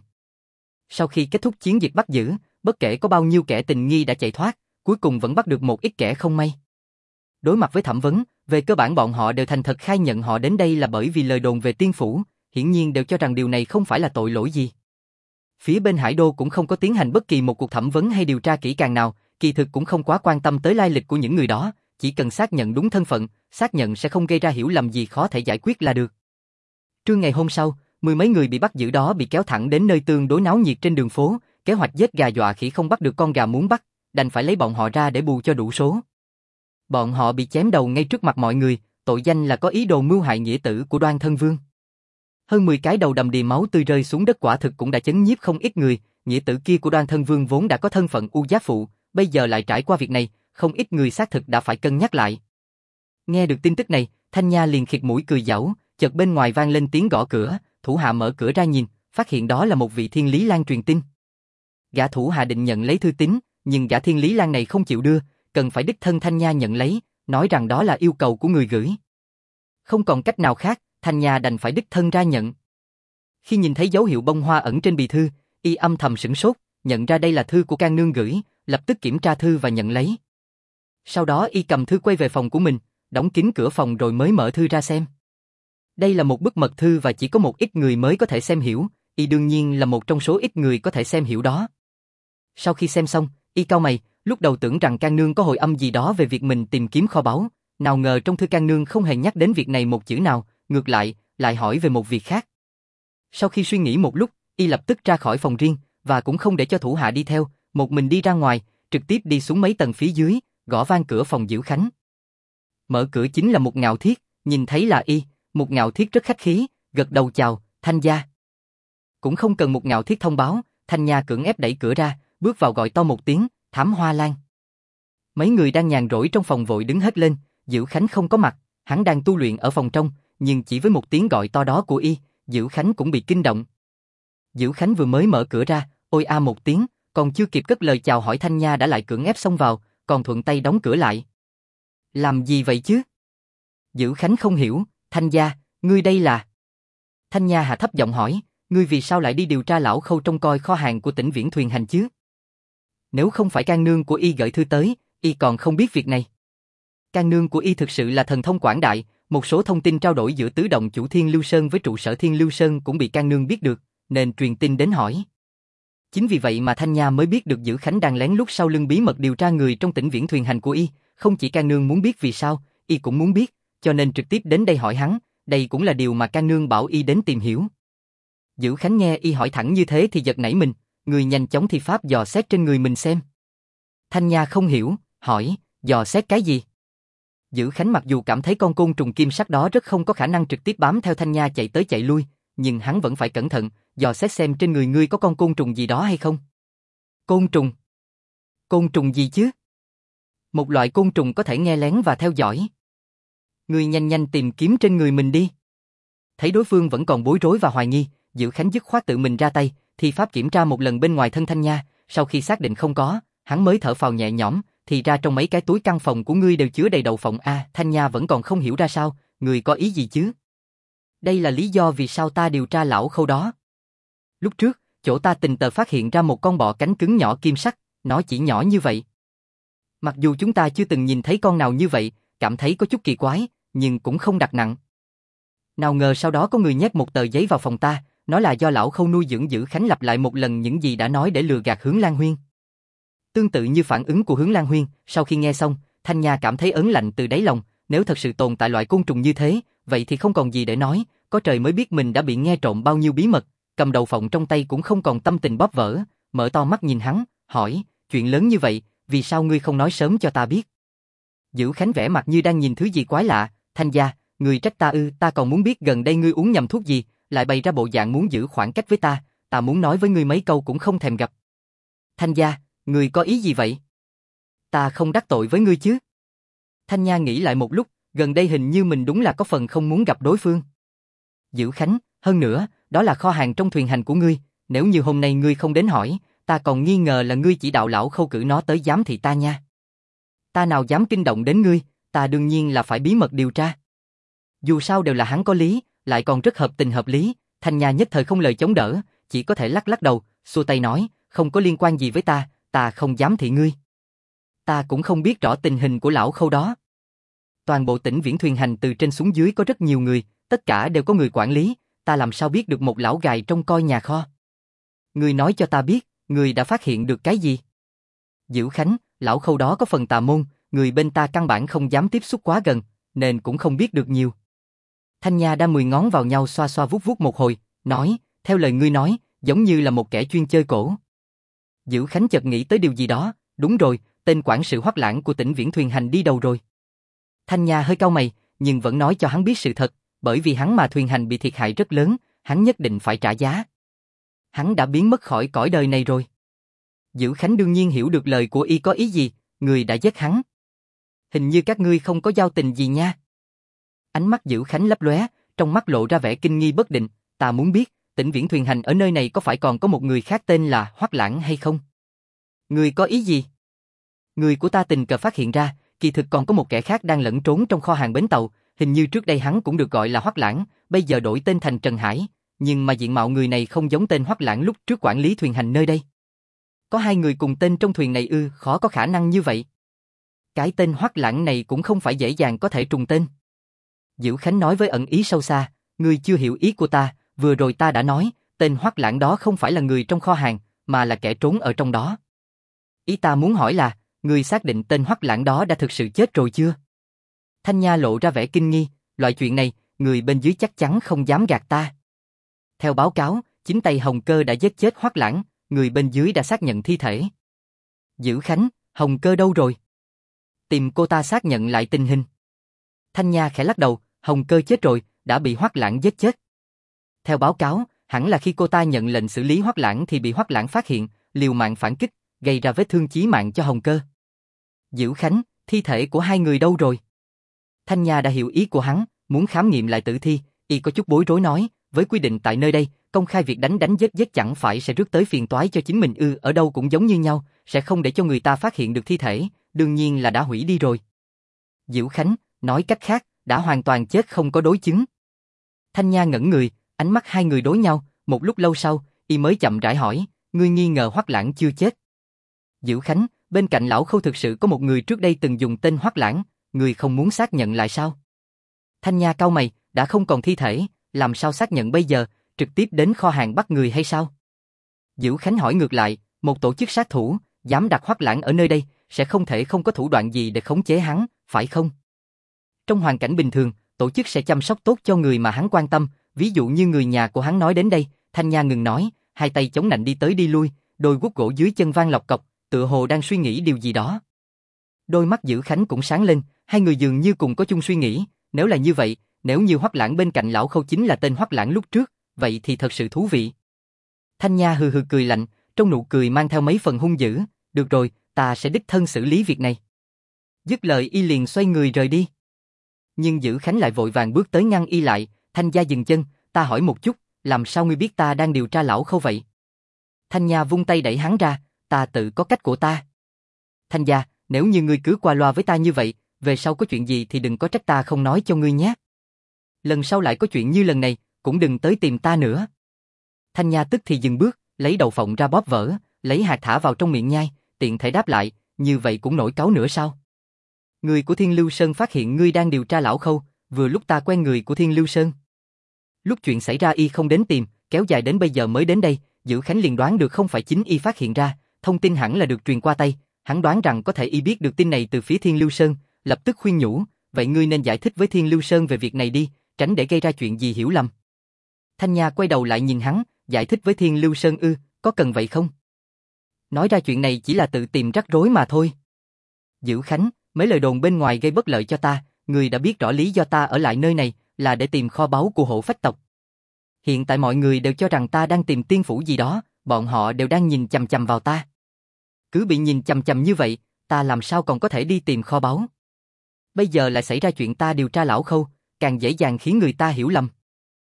Sau khi kết thúc chiến dịch bắt giữ, bất kể có bao nhiêu kẻ tình nghi đã chạy thoát, cuối cùng vẫn bắt được một ít kẻ không may. Đối mặt với thẩm vấn, về cơ bản bọn họ đều thành thật khai nhận họ đến đây là bởi vì lời đồn về tiên phủ, hiển nhiên đều cho rằng điều này không phải là tội lỗi gì. Phía bên Hải Đô cũng không có tiến hành bất kỳ một cuộc thẩm vấn hay điều tra kỹ càng nào, kỳ thực cũng không quá quan tâm tới lai lịch của những người đó, chỉ cần xác nhận đúng thân phận, xác nhận sẽ không gây ra hiểu lầm gì khó thể giải quyết là được. Trưa ngày hôm sau, mười mấy người bị bắt giữ đó bị kéo thẳng đến nơi tương đối náo nhiệt trên đường phố, kế hoạch giết gà dọa khỉ không bắt được con gà muốn bắt, đành phải lấy bọn họ ra để bù cho đủ số. Bọn họ bị chém đầu ngay trước mặt mọi người, tội danh là có ý đồ mưu hại nghĩa tử của Đoan Thân Vương. Hơn 10 cái đầu đầm đìa máu tươi rơi xuống đất quả thực cũng đã chấn nhiếp không ít người, nghĩa tử kia của Đoan Thân Vương vốn đã có thân phận u giá phụ, bây giờ lại trải qua việc này, không ít người xác thực đã phải cân nhắc lại. Nghe được tin tức này, Thanh Nha liền khịt mũi cười giảo, chợt bên ngoài vang lên tiếng gõ cửa, thủ hạ mở cửa ra nhìn, phát hiện đó là một vị Thiên Lý Lan truyền tin. Gã thủ hạ định nhận lấy thư tín, nhưng gã Thiên Lý Lan này không chịu đưa, cần phải đích thân Thanh Nha nhận lấy, nói rằng đó là yêu cầu của người gửi. Không còn cách nào khác, Thanh Nha đành phải đích thân ra nhận. Khi nhìn thấy dấu hiệu bông hoa ẩn trên bì thư, y âm thầm sửng sốt, nhận ra đây là thư của Can Nương gửi, lập tức kiểm tra thư và nhận lấy. Sau đó y cầm thư quay về phòng của mình, đóng kín cửa phòng rồi mới mở thư ra xem. Đây là một bức mật thư và chỉ có một ít người mới có thể xem hiểu, y đương nhiên là một trong số ít người có thể xem hiểu đó. Sau khi xem xong, y cau mày, lúc đầu tưởng rằng Can Nương có hồi âm gì đó về việc mình tìm kiếm kho báu, nào ngờ trong thư Can Nương không hề nhắc đến việc này một chữ nào, ngược lại hỏi về một việc khác. Sau khi suy nghĩ một lúc, y lập tức ra khỏi phòng riêng, và cũng không để cho thủ hạ đi theo, một mình đi ra ngoài, trực tiếp đi xuống mấy tầng phía dưới, gõ vang cửa phòng Dữ Khánh. Mở cửa chính là Mục Ngạo Thiết, nhìn thấy là y, Mục Ngạo Thiết rất khách khí, gật đầu chào, Thanh gia. Cũng không cần Mục Ngạo Thiết thông báo, Thanh Nha cưỡng ép đẩy cửa ra, bước vào gọi to một tiếng, Thám Hoa Lan. Mấy người đang nhàn rỗi trong phòng vội đứng hết lên, Dữ Khánh không có mặt, hắn đang tu luyện ở phòng trong, nhưng chỉ với một tiếng gọi to đó của y, Dữ Khánh cũng bị kinh động. Dữ Khánh vừa mới mở cửa ra, ôi a một tiếng, còn chưa kịp cất lời chào hỏi Thanh Nha đã lại cưỡng ép xông vào, còn thuận tay đóng cửa lại. Làm gì vậy chứ? Dữ Khánh không hiểu, Thanh gia, ngươi đây là... Thanh Nha hạ thấp giọng hỏi, ngươi vì sao lại đi điều tra Lão Khâu trông coi kho hàng của tỉnh Viễn Thuyền Hành chứ? Nếu không phải Can Nương của y gửi thư tới, y còn không biết việc này. Can Nương của y thực sự là thần thông quảng đại, một số thông tin trao đổi giữa tứ động chủ Thiên Lưu Sơn với trụ sở Thiên Lưu Sơn cũng bị Can Nương biết được, nên truyền tin đến hỏi. Chính vì vậy mà Thanh Nha mới biết được Dữ Khánh đang lén lút sau lưng bí mật điều tra người trong tỉnh Viễn Thuyền Hành của y, không chỉ Can Nương muốn biết vì sao, y cũng muốn biết, cho nên trực tiếp đến đây hỏi hắn, đây cũng là điều mà Can Nương bảo y đến tìm hiểu. Dữ Khánh nghe y hỏi thẳng như thế thì giật nảy mình, người nhanh chóng thi pháp dò xét trên người mình xem. Thanh Nha không hiểu, hỏi, dò xét cái gì? Dữ Khánh mặc dù cảm thấy con côn trùng kim sắc đó rất không có khả năng trực tiếp bám theo Thanh Nha chạy tới chạy lui, nhưng hắn vẫn phải cẩn thận, dò xét xem trên người ngươi có con côn trùng gì đó hay không. Côn trùng? Côn trùng gì chứ? Một loại côn trùng có thể nghe lén và theo dõi. Ngươi nhanh nhanh tìm kiếm trên người mình đi. Thấy đối phương vẫn còn bối rối và hoài nghi, Dữ Khánh dứt khoát tự mình ra tay, thì pháp kiểm tra một lần bên ngoài thân Thanh Nha, sau khi xác định không có, hắn mới thở phào nhẹ nhõm, thì ra trong mấy cái túi căn phòng của ngươi đều chứa đầy đậu phộng a. Thanh Nha vẫn còn không hiểu ra sao, ngươi có ý gì chứ? Đây là lý do vì sao ta điều tra Lão Khâu đó. Lúc trước, chỗ ta tình cờ phát hiện ra một con bọ cánh cứng nhỏ kim sắc, nó chỉ nhỏ như vậy. Mặc dù chúng ta chưa từng nhìn thấy con nào như vậy, cảm thấy có chút kỳ quái, nhưng cũng không đặt nặng. Nào ngờ sau đó có người nhét một tờ giấy vào phòng ta, nói là do Lão Khâu nuôi dưỡng Dữ Khánh lặp lại một lần những gì đã nói để lừa gạt Hướng Lan Huyên. Tương tự như phản ứng của Hướng Lan Huyên, sau khi nghe xong, Thanh Nha cảm thấy ớn lạnh từ đáy lòng, nếu thật sự tồn tại loại côn trùng như thế, vậy thì không còn gì để nói, có trời mới biết mình đã bị nghe trộm bao nhiêu bí mật, cầm đầu phộng trong tay cũng không còn tâm tình bóp vỡ, mở to mắt nhìn hắn, hỏi, chuyện lớn như vậy, vì sao ngươi không nói sớm cho ta biết? Dữ Khánh vẻ mặt như đang nhìn thứ gì quái lạ, Thanh gia, ngươi trách ta ư? Ta còn muốn biết gần đây ngươi uống nhầm thuốc gì, lại bày ra bộ dạng muốn giữ khoảng cách với ta muốn nói với ngươi mấy câu cũng không thèm gặp. Thanh gia, ngươi có ý gì vậy? Ta không đắc tội với ngươi chứ? Thanh Nha nghĩ lại một lúc, gần đây hình như mình đúng là có phần không muốn gặp đối phương. Dữ Khánh, hơn nữa, đó là kho hàng trong thuyền hành của ngươi, nếu như hôm nay ngươi không đến hỏi, ta còn nghi ngờ là ngươi chỉ đạo lão Khâu cử nó tới giám thị ta nha. Ta nào dám kinh động đến ngươi, ta đương nhiên là phải bí mật điều tra. Dù sao đều là hắn có lý, lại còn rất hợp tình hợp lý, Thanh Nha nhất thời không lời chống đỡ, chỉ có thể lắc lắc đầu, xua tay nói, không có liên quan gì với ta không giám thị ngươi. Ta cũng không biết rõ tình hình của lão Khâu đó. Toàn bộ tỉnh Viễn Thuyền Hành từ trên xuống dưới có rất nhiều người, tất cả đều có người quản lý, ta làm sao biết được một lão gài trông coi nhà kho. Ngươi nói cho ta biết, ngươi đã phát hiện được cái gì? Dữ Khánh, lão Khâu đó có phần tà môn, người bên ta căn bản không dám tiếp xúc quá gần, nên cũng không biết được nhiều. Thanh Nha đâm 10 ngón vào nhau xoa xoa vuốt vuốt một hồi, nói, theo lời ngươi nói, giống như là một kẻ chuyên chơi cổ. Dữ Khánh chợt nghĩ tới điều gì đó, đúng rồi, tên quản sự Hoắc Lãng của tỉnh Viễn Thuyền Hành đi đâu rồi? Thanh Nha hơi cau mày, nhưng vẫn nói cho hắn biết sự thật, bởi vì hắn mà thuyền hành bị thiệt hại rất lớn, hắn nhất định phải trả giá. Hắn đã biến mất khỏi cõi đời này rồi. Dữ Khánh đương nhiên hiểu được lời của y có ý gì, người đã giết hắn. Hình như các ngươi không có giao tình gì nha. Ánh mắt Dữ Khánh lấp lóe, trong mắt lộ ra vẻ kinh nghi bất định, ta muốn biết, tỉnh Viễn Thuyền Hành ở nơi này có phải còn có một người khác tên là Hoắc Lãng hay không? Ngươi có ý gì? Người của ta tình cờ phát hiện ra, kỳ thực còn có một kẻ khác đang lẫn trốn trong kho hàng bến tàu, hình như trước đây hắn cũng được gọi là Hoắc Lãng, bây giờ đổi tên thành Trần Hải, nhưng mà diện mạo người này không giống tên Hoắc Lãng lúc trước quản lý thuyền hành nơi đây. Có hai người cùng tên trong thuyền này ư? Khó có khả năng như vậy. Cái tên Hoắc Lãng này cũng không phải dễ dàng có thể trùng tên. Dữ Khánh nói với ẩn ý sâu xa, ngươi chưa hiểu ý của ta, vừa rồi ta đã nói, tên Hoắc Lãng đó không phải là người trong kho hàng, mà là kẻ trốn ở trong đó. Ý ta muốn hỏi là, ngươi xác định tên Hoắc Lãng đó đã thực sự chết rồi chưa? Thanh Nha lộ ra vẻ kinh nghi, loại chuyện này, người bên dưới chắc chắn không dám gạt ta. Theo báo cáo, chính tay Hồng Cơ đã giết chết Hoắc Lãng, người bên dưới đã xác nhận thi thể. Dữ Khánh, Hồng Cơ đâu rồi? Tìm cô ta xác nhận lại tình hình. Thanh Nha khẽ lắc đầu, Hồng Cơ chết rồi, đã bị Hoắc Lãng giết chết. Theo báo cáo, hẳn là khi cô ta nhận lệnh xử lý Hoắc Lãng thì bị Hoắc Lãng phát hiện, liều mạng phản kích, gây ra vết thương chí mạng cho Hồng Cơ. Dữ Khánh, thi thể của hai người đâu rồi? Thanh Nha đã hiểu ý của hắn, muốn khám nghiệm lại tử thi, y có chút bối rối nói, với quy định tại nơi đây, công khai việc đánh giết chẳng phải sẽ rước tới phiền toái cho chính mình ư? Ở đâu cũng giống như nhau, sẽ không để cho người ta phát hiện được thi thể, đương nhiên là đã hủy đi rồi. Dữ Khánh, nói cách khác, đã hoàn toàn chết không có đối chứng. Thanh Nha ngẩn người, ánh mắt hai người đối nhau, một lúc lâu sau, y mới chậm rãi hỏi, ngươi nghi ngờ Hoắc Lãng chưa chết? Dữ Khánh, bên cạnh lão Khâu thực sự có một người trước đây từng dùng tên Hoắc Lãng, ngươi không muốn xác nhận lại sao? Thanh Nha cau mày, đã không còn thi thể, làm sao xác nhận bây giờ, trực tiếp đến kho hàng bắt người hay sao? Dữ Khánh hỏi ngược lại, một tổ chức sát thủ, dám đặt Hoắc Lãng ở nơi đây, sẽ không thể không có thủ đoạn gì để khống chế hắn, phải không? Trong hoàn cảnh bình thường, tổ chức sẽ chăm sóc tốt cho người mà hắn quan tâm, ví dụ như người nhà của hắn nói đến đây, Thanh Nha ngừng nói, hai tay chống nạnh đi tới đi lui, đôi guốc gỗ dưới chân vang lọc cọc, tựa hồ đang suy nghĩ điều gì đó. Đôi mắt Dữ Khánh cũng sáng lên, hai người dường như cùng có chung suy nghĩ, nếu là như vậy, nếu như Hoắc Lãng bên cạnh lão Khâu chính là tên Hoắc Lãng lúc trước, vậy thì thật sự thú vị. Thanh Nha hừ hừ cười lạnh, trong nụ cười mang theo mấy phần hung dữ, được rồi, ta sẽ đích thân xử lý việc này. Dứt lời y liền xoay người rời đi. Nhưng Dữ Khánh lại vội vàng bước tới ngăn y lại, Thanh gia dừng chân, ta hỏi một chút, làm sao ngươi biết ta đang điều tra lão Khâu vậy? Thanh Nha vung tay đẩy hắn ra, ta tự có cách của ta. Thanh gia, nếu như ngươi cứ qua loa với ta như vậy, về sau có chuyện gì thì đừng có trách ta không nói cho ngươi nhé. Lần sau lại có chuyện như lần này, cũng đừng tới tìm ta nữa. Thanh Nha tức thì dừng bước, lấy đầu phộng ra bóp vỡ, lấy hạt thả vào trong miệng nhai, tiện thể đáp lại, như vậy cũng nổi cáu nữa sao? Người của Thiên Lưu Sơn phát hiện ngươi đang điều tra lão Khâu, vừa lúc ta quen người của Thiên Lưu Sơn. Lúc chuyện xảy ra y không đến tìm, kéo dài đến bây giờ mới đến đây, Dữ Khánh liền đoán được không phải chính y phát hiện ra, thông tin hẳn là được truyền qua tay, hắn đoán rằng có thể y biết được tin này từ phía Thiên Lưu Sơn, lập tức khuyên nhủ, vậy ngươi nên giải thích với Thiên Lưu Sơn về việc này đi, tránh để gây ra chuyện gì hiểu lầm. Thanh Nha quay đầu lại nhìn hắn, giải thích với Thiên Lưu Sơn ư, có cần vậy không? Nói ra chuyện này chỉ là tự tìm rắc rối mà thôi. Dữ Khánh, mấy lời đồn bên ngoài gây bất lợi cho ta, ngươi đã biết rõ lý do ta ở lại nơi này là để tìm kho báu của Hổ Phách tộc. Hiện tại mọi người đều cho rằng ta đang tìm tiên phủ gì đó, bọn họ đều đang nhìn chằm chằm vào ta. Cứ bị nhìn chằm chằm như vậy, ta làm sao còn có thể đi tìm kho báu? Bây giờ lại xảy ra chuyện ta điều tra lão Khâu, càng dễ dàng khiến người ta hiểu lầm.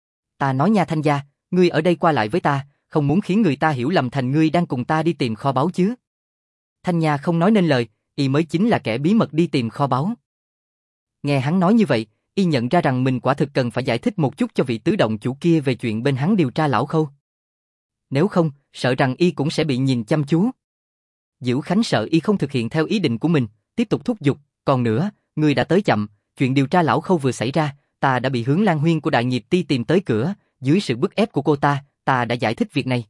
Ta nói nha Thanh gia, ngươi ở đây qua lại với ta, không muốn khiến người ta hiểu lầm thành ngươi đang cùng ta đi tìm kho báu chứ. Thanh Nha không nói nên lời, y mới chính là kẻ bí mật đi tìm kho báu. Nghe hắn nói như vậy, y nhận ra rằng mình quả thực cần phải giải thích một chút cho vị tứ động chủ kia về chuyện bên hắn điều tra lão Khâu. Nếu không, sợ rằng y cũng sẽ bị nhìn chăm chú. Dữ Khánh sợ y không thực hiện theo ý định của mình, tiếp tục thúc giục, còn nữa, ngươi đã tới chậm, chuyện điều tra lão Khâu vừa xảy ra, ta đã bị Hướng Lan Huyên của Đại Nghiệp Ti tìm tới cửa, dưới sự bức ép của cô ta đã giải thích việc này.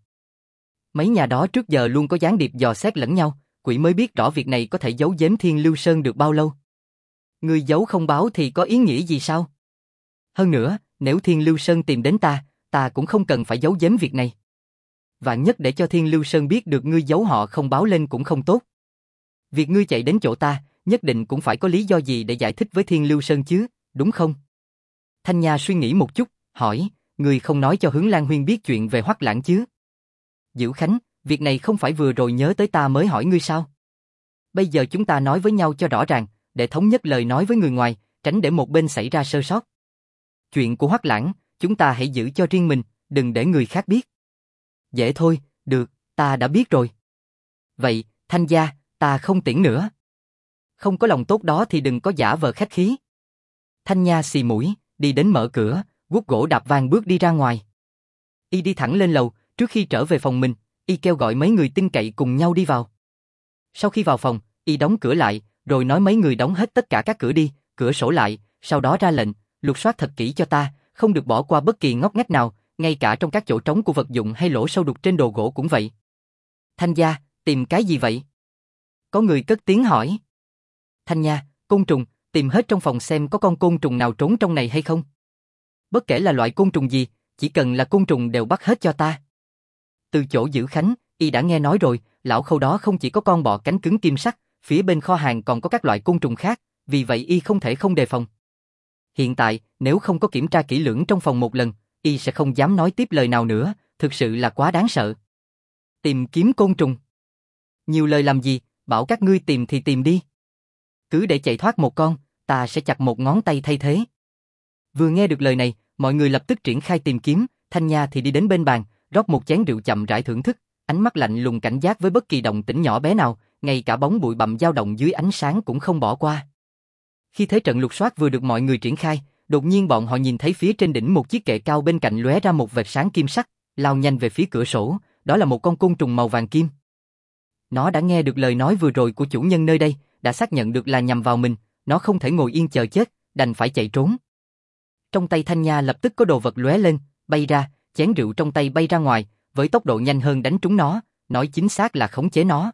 Mấy nhà đó trước giờ luôn có gián điệp dò xét lẫn nhau, quỷ mới biết rõ việc này có thể giấu giếm Thiên Lưu Sơn được bao lâu. Ngươi giấu không báo thì có ý nghĩa gì sao? Hơn nữa, nếu Thiên Lưu Sơn tìm đến ta cũng không cần phải giấu giếm việc này. Vạn nhất để cho Thiên Lưu Sơn biết được ngươi giấu họ không báo lên cũng không tốt. Việc ngươi chạy đến chỗ ta, nhất định cũng phải có lý do gì để giải thích với Thiên Lưu Sơn chứ, đúng không? Thanh Nha suy nghĩ một chút, hỏi, ngươi không nói cho Hướng Lan Huyên biết chuyện về Hoắc Lãng chứ? Dữ Khánh, việc này không phải vừa rồi nhớ tới ta mới hỏi ngươi sao? Bây giờ chúng ta nói với nhau cho rõ ràng, để thống nhất lời nói với người ngoài, tránh để một bên xảy ra sơ sót. Chuyện của Hoắc Lãng, chúng ta hãy giữ cho riêng mình, đừng để người khác biết. Dễ thôi, được, ta đã biết rồi. Vậy, Thanh gia, ta không tiễn nữa. Không có lòng tốt đó thì đừng có giả vờ khách khí. Thanh Nha xì mũi, đi đến mở cửa, guốc gỗ đạp vang bước đi ra ngoài. Y đi thẳng lên lầu, trước khi trở về phòng mình, y kêu gọi mấy người tin cậy cùng nhau đi vào. Sau khi vào phòng, y đóng cửa lại, rồi nói mấy người đóng hết tất cả các cửa đi, cửa sổ lại, sau đó ra lệnh, lục soát thật kỹ cho ta, không được bỏ qua bất kỳ ngóc ngách nào, ngay cả trong các chỗ trống của vật dụng hay lỗ sâu đục trên đồ gỗ cũng vậy. Thanh gia, tìm cái gì vậy? Có người cất tiếng hỏi. Thanh Nha, côn trùng, tìm hết trong phòng xem có con côn trùng nào trốn trong này hay không. Bất kể là loại côn trùng gì, chỉ cần là côn trùng đều bắt hết cho ta. Từ chỗ Dữ Khánh, y đã nghe nói rồi, lão Khâu đó không chỉ có con bọ cánh cứng kim sắc, phía bên kho hàng còn có các loại côn trùng khác, vì vậy y không thể không đề phòng. Hiện tại, nếu không có kiểm tra kỹ lưỡng trong phòng một lần, y sẽ không dám nói tiếp lời nào nữa, thực sự là quá đáng sợ. Tìm kiếm côn trùng. Nhiều lời làm gì, bảo các ngươi tìm thì tìm đi. Cứ để chạy thoát một con, ta sẽ chặt một ngón tay thay thế. Vừa nghe được lời này, mọi người lập tức triển khai tìm kiếm, Thanh Nha thì đi đến bên bàn, rót một chén rượu chậm rãi thưởng thức, ánh mắt lạnh lùng cảnh giác với bất kỳ động tĩnh nhỏ bé nào, ngay cả bóng bụi bặm dao động dưới ánh sáng cũng không bỏ qua. Khi thế trận lục soát vừa được mọi người triển khai, đột nhiên bọn họ nhìn thấy phía trên đỉnh một chiếc kệ cao bên cạnh lóe ra một vệt sáng kim sắc, lao nhanh về phía cửa sổ, đó là một con côn trùng màu vàng kim. Nó đã nghe được lời nói vừa rồi của chủ nhân nơi đây, đã xác nhận được là nhằm vào mình, nó không thể ngồi yên chờ chết, đành phải chạy trốn. Trong tay Thanh Nha lập tức có đồ vật lóe lên, bay ra, chén rượu trong tay bay ra ngoài, với tốc độ nhanh hơn đánh trúng nó, nói chính xác là khống chế nó.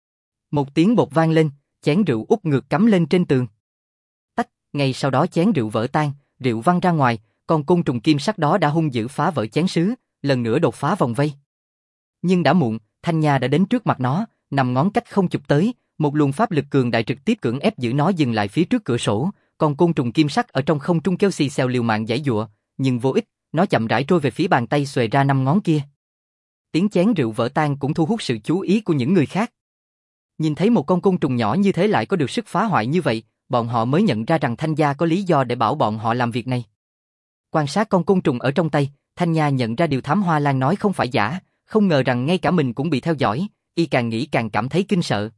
Một tiếng bột vang lên, chén rượu úp ngược cắm lên trên tường. Tách, ngay sau đó chén rượu vỡ tan, rượu văng ra ngoài, con côn trùng kim sắc đó đã hung dữ phá vỡ chén sứ, lần nữa đột phá vòng vây. Nhưng đã muộn, Thanh Nha đã đến trước mặt nó, nằm ngón cách không chụp tới, một luồng pháp lực cường đại trực tiếp cưỡng ép giữ nó dừng lại phía trước cửa sổ, con côn trùng kim sắc ở trong không trung kêu xì xèo liều mạng giãy giụa, nhưng vô ích, nó chậm rãi trôi về phía bàn tay xuề ra 5 ngón kia. Tiếng chén rượu vỡ tan cũng thu hút sự chú ý của những người khác. Nhìn thấy một con côn trùng nhỏ như thế lại có được sức phá hoại như vậy, bọn họ mới nhận ra rằng Thanh gia có lý do để bảo bọn họ làm việc này. Quan sát con côn trùng ở trong tay, Thanh Nha nhận ra điều Thám Hoa Lan nói không phải giả, không ngờ rằng ngay cả mình cũng bị theo dõi, y càng nghĩ càng cảm thấy kinh sợ.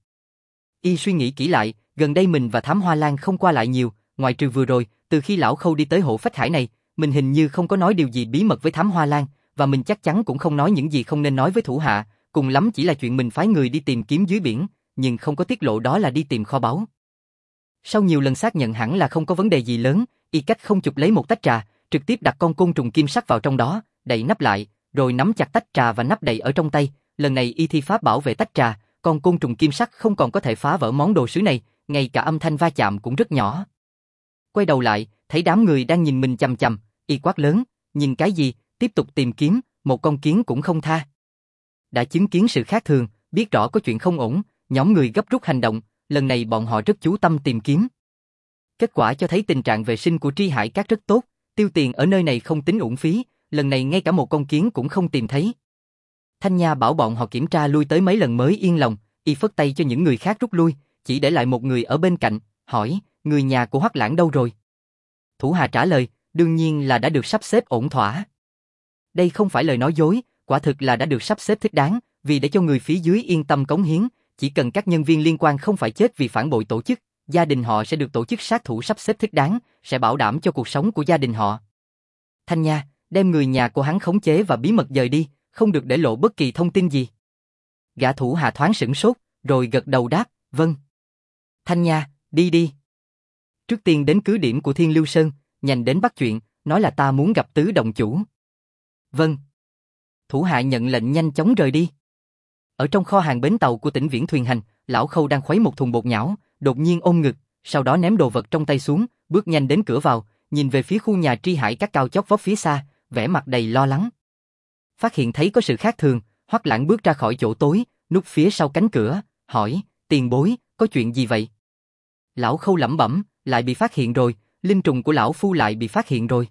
Y suy nghĩ kỹ lại, gần đây mình và Thám Hoa Lan không qua lại nhiều, ngoại trừ vừa rồi, từ khi lão Khâu đi tới Hộ Phách Hải này, mình hình như không có nói điều gì bí mật với Thám Hoa Lan, và mình chắc chắn cũng không nói những gì không nên nói với thủ hạ, cùng lắm chỉ là chuyện mình phái người đi tìm kiếm dưới biển, nhưng không có tiết lộ đó là đi tìm kho báu. Sau nhiều lần xác nhận hẳn là không có vấn đề gì lớn, y cách không chụp lấy một tách trà, trực tiếp đặt con côn trùng kim sắc vào trong đó, đậy nắp lại, rồi nắm chặt tách trà và nắp đầy ở trong tay, lần này y thi pháp bảo vệ tách trà, con côn trùng kim sắc không còn có thể phá vỡ món đồ sứ này, ngay cả âm thanh va chạm cũng rất nhỏ. Quay đầu lại, thấy đám người đang nhìn mình chằm chằm, y quát lớn, nhìn cái gì, tiếp tục tìm kiếm, một con kiến cũng không tha. Đã chứng kiến sự khác thường, biết rõ có chuyện không ổn, nhóm người gấp rút hành động, lần này bọn họ rất chú tâm tìm kiếm. Kết quả cho thấy tình trạng vệ sinh của Tri Hải Các rất tốt, tiêu tiền ở nơi này không tính uổng phí, lần này ngay cả một con kiến cũng không tìm thấy. Thanh Nha bảo bọn họ kiểm tra lui tới mấy lần mới yên lòng, y phất tay cho những người khác rút lui, chỉ để lại một người ở bên cạnh, hỏi, người nhà của Hoắc Lãng đâu rồi? Thủ Hà trả lời, đương nhiên là đã được sắp xếp ổn thỏa. Đây không phải lời nói dối, quả thực là đã được sắp xếp thích đáng, vì để cho người phía dưới yên tâm cống hiến, chỉ cần các nhân viên liên quan không phải chết vì phản bội tổ chức, gia đình họ sẽ được tổ chức sát thủ sắp xếp thích đáng, sẽ bảo đảm cho cuộc sống của gia đình họ. Thanh Nha, đem người nhà của hắn khống chế và bí mật dời đi, không được để lộ bất kỳ thông tin gì. Gã Thủ Hà thoáng sửng sốt, rồi gật đầu đáp, vâng. Thanh Nha, đi đi. Trước tiên đến cứ điểm của Thiên Lưu Sơn, nhanh đến bắt chuyện, nói là ta muốn gặp tứ đồng chủ. Vâng. Thủ Hạ nhận lệnh nhanh chóng rời đi. Ở trong kho hàng bến tàu của tỉnh Viễn Thuyền Hành, lão Khâu đang khuấy một thùng bột nhão, đột nhiên ôm ngực, sau đó ném đồ vật trong tay xuống, bước nhanh đến cửa vào, nhìn về phía khu nhà Tri Hải Các cao chót vót phía xa, vẻ mặt đầy lo lắng. Phát hiện thấy có sự khác thường, Hoắc Lãng bước ra khỏi chỗ tối, núp phía sau cánh cửa, hỏi, tiền bối, có chuyện gì vậy? Lão Khâu lẩm bẩm, lại bị phát hiện rồi, linh trùng của lão phu lại bị phát hiện rồi.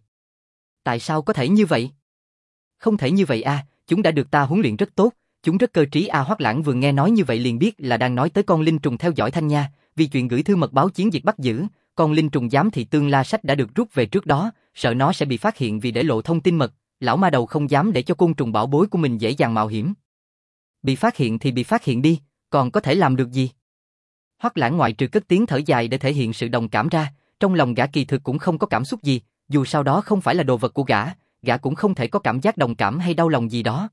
Tại sao có thể như vậy? Không thể như vậy a, chúng đã được ta huấn luyện rất tốt, chúng rất cơ trí a. Hoắc Lãng vừa nghe nói như vậy liền biết là đang nói tới con linh trùng theo dõi Thanh Nha, vì chuyện gửi thư mật báo chiến dịch bắt giữ, con linh trùng giám thị Tương La Sách đã được rút về trước đó, sợ nó sẽ bị phát hiện vì để lộ thông tin mật, lão ma đầu không dám để cho côn trùng bảo bối của mình dễ dàng mạo hiểm. Bị phát hiện thì bị phát hiện đi, còn có thể làm được gì? Hoắc Lãng ngoại trừ cất tiếng thở dài để thể hiện sự đồng cảm ra, trong lòng gã kỳ thực cũng không có cảm xúc gì, dù sau đó không phải là đồ vật của gã cũng không thể có cảm giác đồng cảm hay đau lòng gì đó.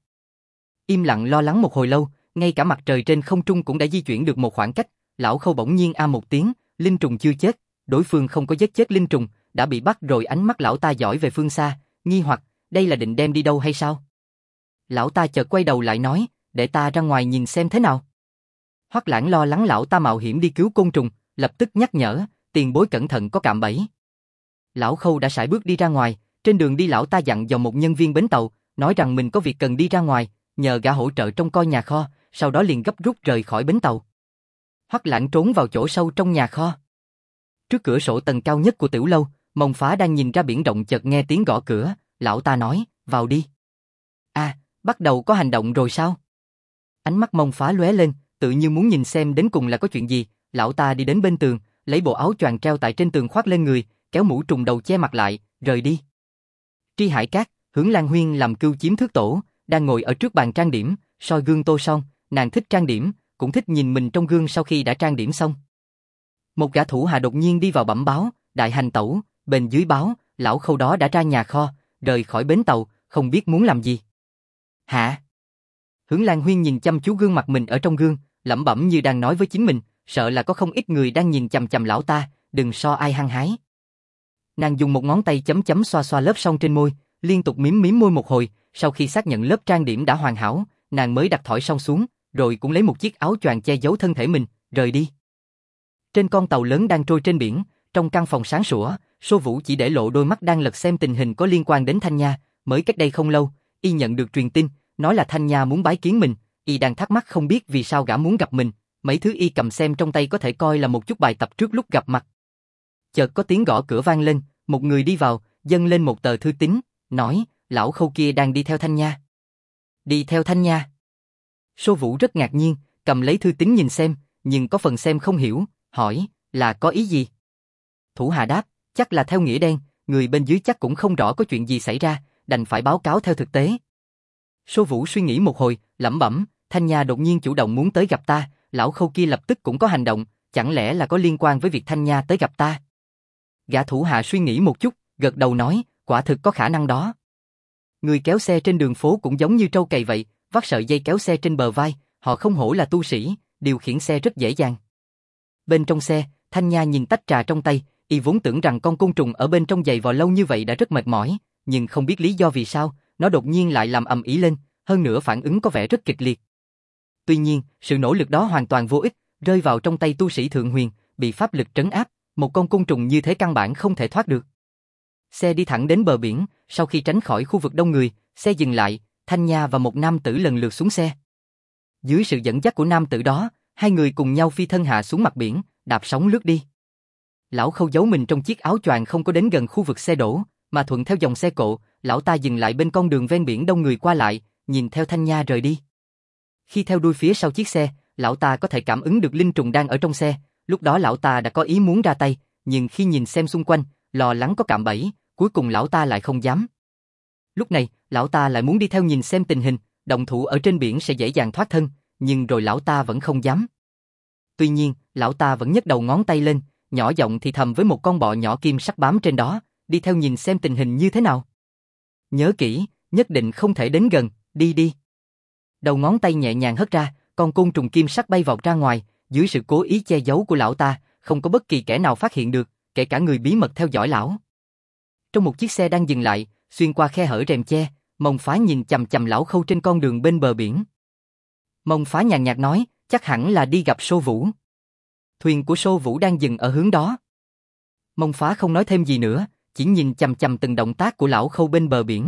Im lặng lo lắng một hồi lâu, ngay cả mặt trời trên không trung cũng đã di chuyển được một khoảng cách, lão Khâu bỗng nhiên a một tiếng, linh trùng chưa chết, đối phương không có giết chết linh trùng, đã bị bắt rồi. Ánh mắt lão ta dõi về phương xa, nghi hoặc, đây là định đem đi đâu hay sao? Lão ta chợt quay đầu lại nói, để ta ra ngoài nhìn xem thế nào. Hoắc Lãng lo lắng lão ta mạo hiểm đi cứu côn trùng, lập tức nhắc nhở, tiền bối cẩn thận có cạm bẫy. Lão Khâu đã sải bước đi ra ngoài, trên đường đi lão ta dặn dò một nhân viên bến tàu, nói rằng mình có việc cần đi ra ngoài, nhờ gã hỗ trợ trông coi nhà kho, sau đó liền gấp rút rời khỏi bến tàu. Hoắc Lãng trốn vào chỗ sâu trong nhà kho. Trước cửa sổ tầng cao nhất của tiểu lâu, Mông Phá đang nhìn ra biển rộng chợt nghe tiếng gõ cửa, lão ta nói, vào đi. À, bắt đầu có hành động rồi sao? Ánh mắt Mông Phá lóe lên, tự như muốn nhìn xem đến cùng là có chuyện gì. Lão ta đi đến bên tường, lấy bộ áo choàng treo tại trên tường khoác lên người, kéo mũ trùng đầu che mặt lại, rời đi. Tri Hải Các, Hưởng Lan Huyên làm cưu chiếm thước tổ, đang ngồi ở trước bàn trang điểm, soi gương tô son, nàng thích trang điểm, cũng thích nhìn mình trong gương sau khi đã trang điểm xong. Một gã thủ hạ đột nhiên đi vào bẩm báo, đại hành tẩu, bên dưới báo, lão Khâu đó đã ra nhà kho, rời khỏi bến tàu, không biết muốn làm gì. Hả? Hưởng Lan Huyên nhìn chăm chú gương mặt mình ở trong gương, lẩm bẩm như đang nói với chính mình, sợ là có không ít người đang nhìn chằm chằm lão ta, đừng so ai hăng hái. Nàng dùng một ngón tay chấm chấm xoa xoa lớp son trên môi, liên tục mím mím môi một hồi, sau khi xác nhận lớp trang điểm đã hoàn hảo, nàng mới đặt thỏi son xuống, rồi cũng lấy một chiếc áo choàng che giấu thân thể mình, rời đi. Trên con tàu lớn đang trôi trên biển, trong căn phòng sáng sủa, Sô Vũ chỉ để lộ đôi mắt đang lật xem tình hình có liên quan đến Thanh Nha, mới cách đây không lâu, y nhận được truyền tin, nói là Thanh Nha muốn bái kiến mình, y đang thắc mắc không biết vì sao gã muốn gặp mình, mấy thứ y cầm xem trong tay có thể coi là một chút bài tập trước lúc gặp mặt. Chợt có tiếng gõ cửa vang lên, một người đi vào, dâng lên một tờ thư tín, nói, lão Khâu kia đang đi theo Thanh Nha. Đi theo Thanh Nha? Sô Vũ rất ngạc nhiên, cầm lấy thư tín nhìn xem, nhưng có phần xem không hiểu, hỏi, là có ý gì? Thủ hạ đáp, chắc là theo nghĩa đen, người bên dưới chắc cũng không rõ có chuyện gì xảy ra, đành phải báo cáo theo thực tế. Sô Vũ suy nghĩ một hồi, lẩm bẩm, Thanh Nha đột nhiên chủ động muốn tới gặp ta, lão Khâu kia lập tức cũng có hành động, chẳng lẽ là có liên quan với việc Thanh Nha tới gặp ta? Gã thủ hạ suy nghĩ một chút, gật đầu nói, quả thực có khả năng đó. Người kéo xe trên đường phố cũng giống như trâu cày vậy, vắt sợi dây kéo xe trên bờ vai, họ không hổ là tu sĩ, điều khiển xe rất dễ dàng. Bên trong xe, Thanh Nha nhìn tách trà trong tay, y vốn tưởng rằng con côn trùng ở bên trong giày vò lâu như vậy đã rất mệt mỏi, nhưng không biết lý do vì sao, nó đột nhiên lại làm ầm ĩ lên, hơn nữa phản ứng có vẻ rất kịch liệt. Tuy nhiên, sự nỗ lực đó hoàn toàn vô ích, rơi vào trong tay tu sĩ thượng huyền, bị pháp lực trấn áp, một con côn trùng như thế căn bản không thể thoát được. Xe đi thẳng đến bờ biển, sau khi tránh khỏi khu vực đông người, xe dừng lại, Thanh Nha và một nam tử lần lượt xuống xe. Dưới sự dẫn dắt của nam tử đó, hai người cùng nhau phi thân hạ xuống mặt biển, đạp sóng lướt đi. Lão Khâu giấu mình trong chiếc áo choàng không có đến gần khu vực xe đổ, mà thuận theo dòng xe cộ, lão ta dừng lại bên con đường ven biển đông người qua lại, nhìn theo Thanh Nha rời đi. Khi theo đuôi phía sau chiếc xe, lão ta có thể cảm ứng được linh trùng đang ở trong xe, lúc đó lão ta đã có ý muốn ra tay, nhưng khi nhìn xem xung quanh, lo lắng có cạm bẫy, cuối cùng lão ta lại không dám. Lúc này, lão ta lại muốn đi theo nhìn xem tình hình, động thủ ở trên biển sẽ dễ dàng thoát thân, nhưng rồi lão ta vẫn không dám. Tuy nhiên, lão ta vẫn nhấc đầu ngón tay lên, nhỏ giọng thì thầm với một con bọ nhỏ kim sắc bám trên đó, đi theo nhìn xem tình hình như thế nào. Nhớ kỹ, nhất định không thể đến gần, đi đi. Đầu ngón tay nhẹ nhàng hất ra, con côn trùng kim sắc bay vọt ra ngoài, dưới sự cố ý che giấu của lão ta, không có bất kỳ kẻ nào phát hiện được, kể cả người bí mật theo dõi lão. Trong một chiếc xe đang dừng lại, xuyên qua khe hở rèm che, Mông Phá nhìn chằm chằm lão Khâu trên con đường bên bờ biển. Mông Phá nhàn nhạt nói, chắc hẳn là đi gặp Sô Vũ. Thuyền của Sô Vũ đang dừng ở hướng đó. Mông Phá không nói thêm gì nữa, chỉ nhìn chằm chằm từng động tác của lão Khâu bên bờ biển.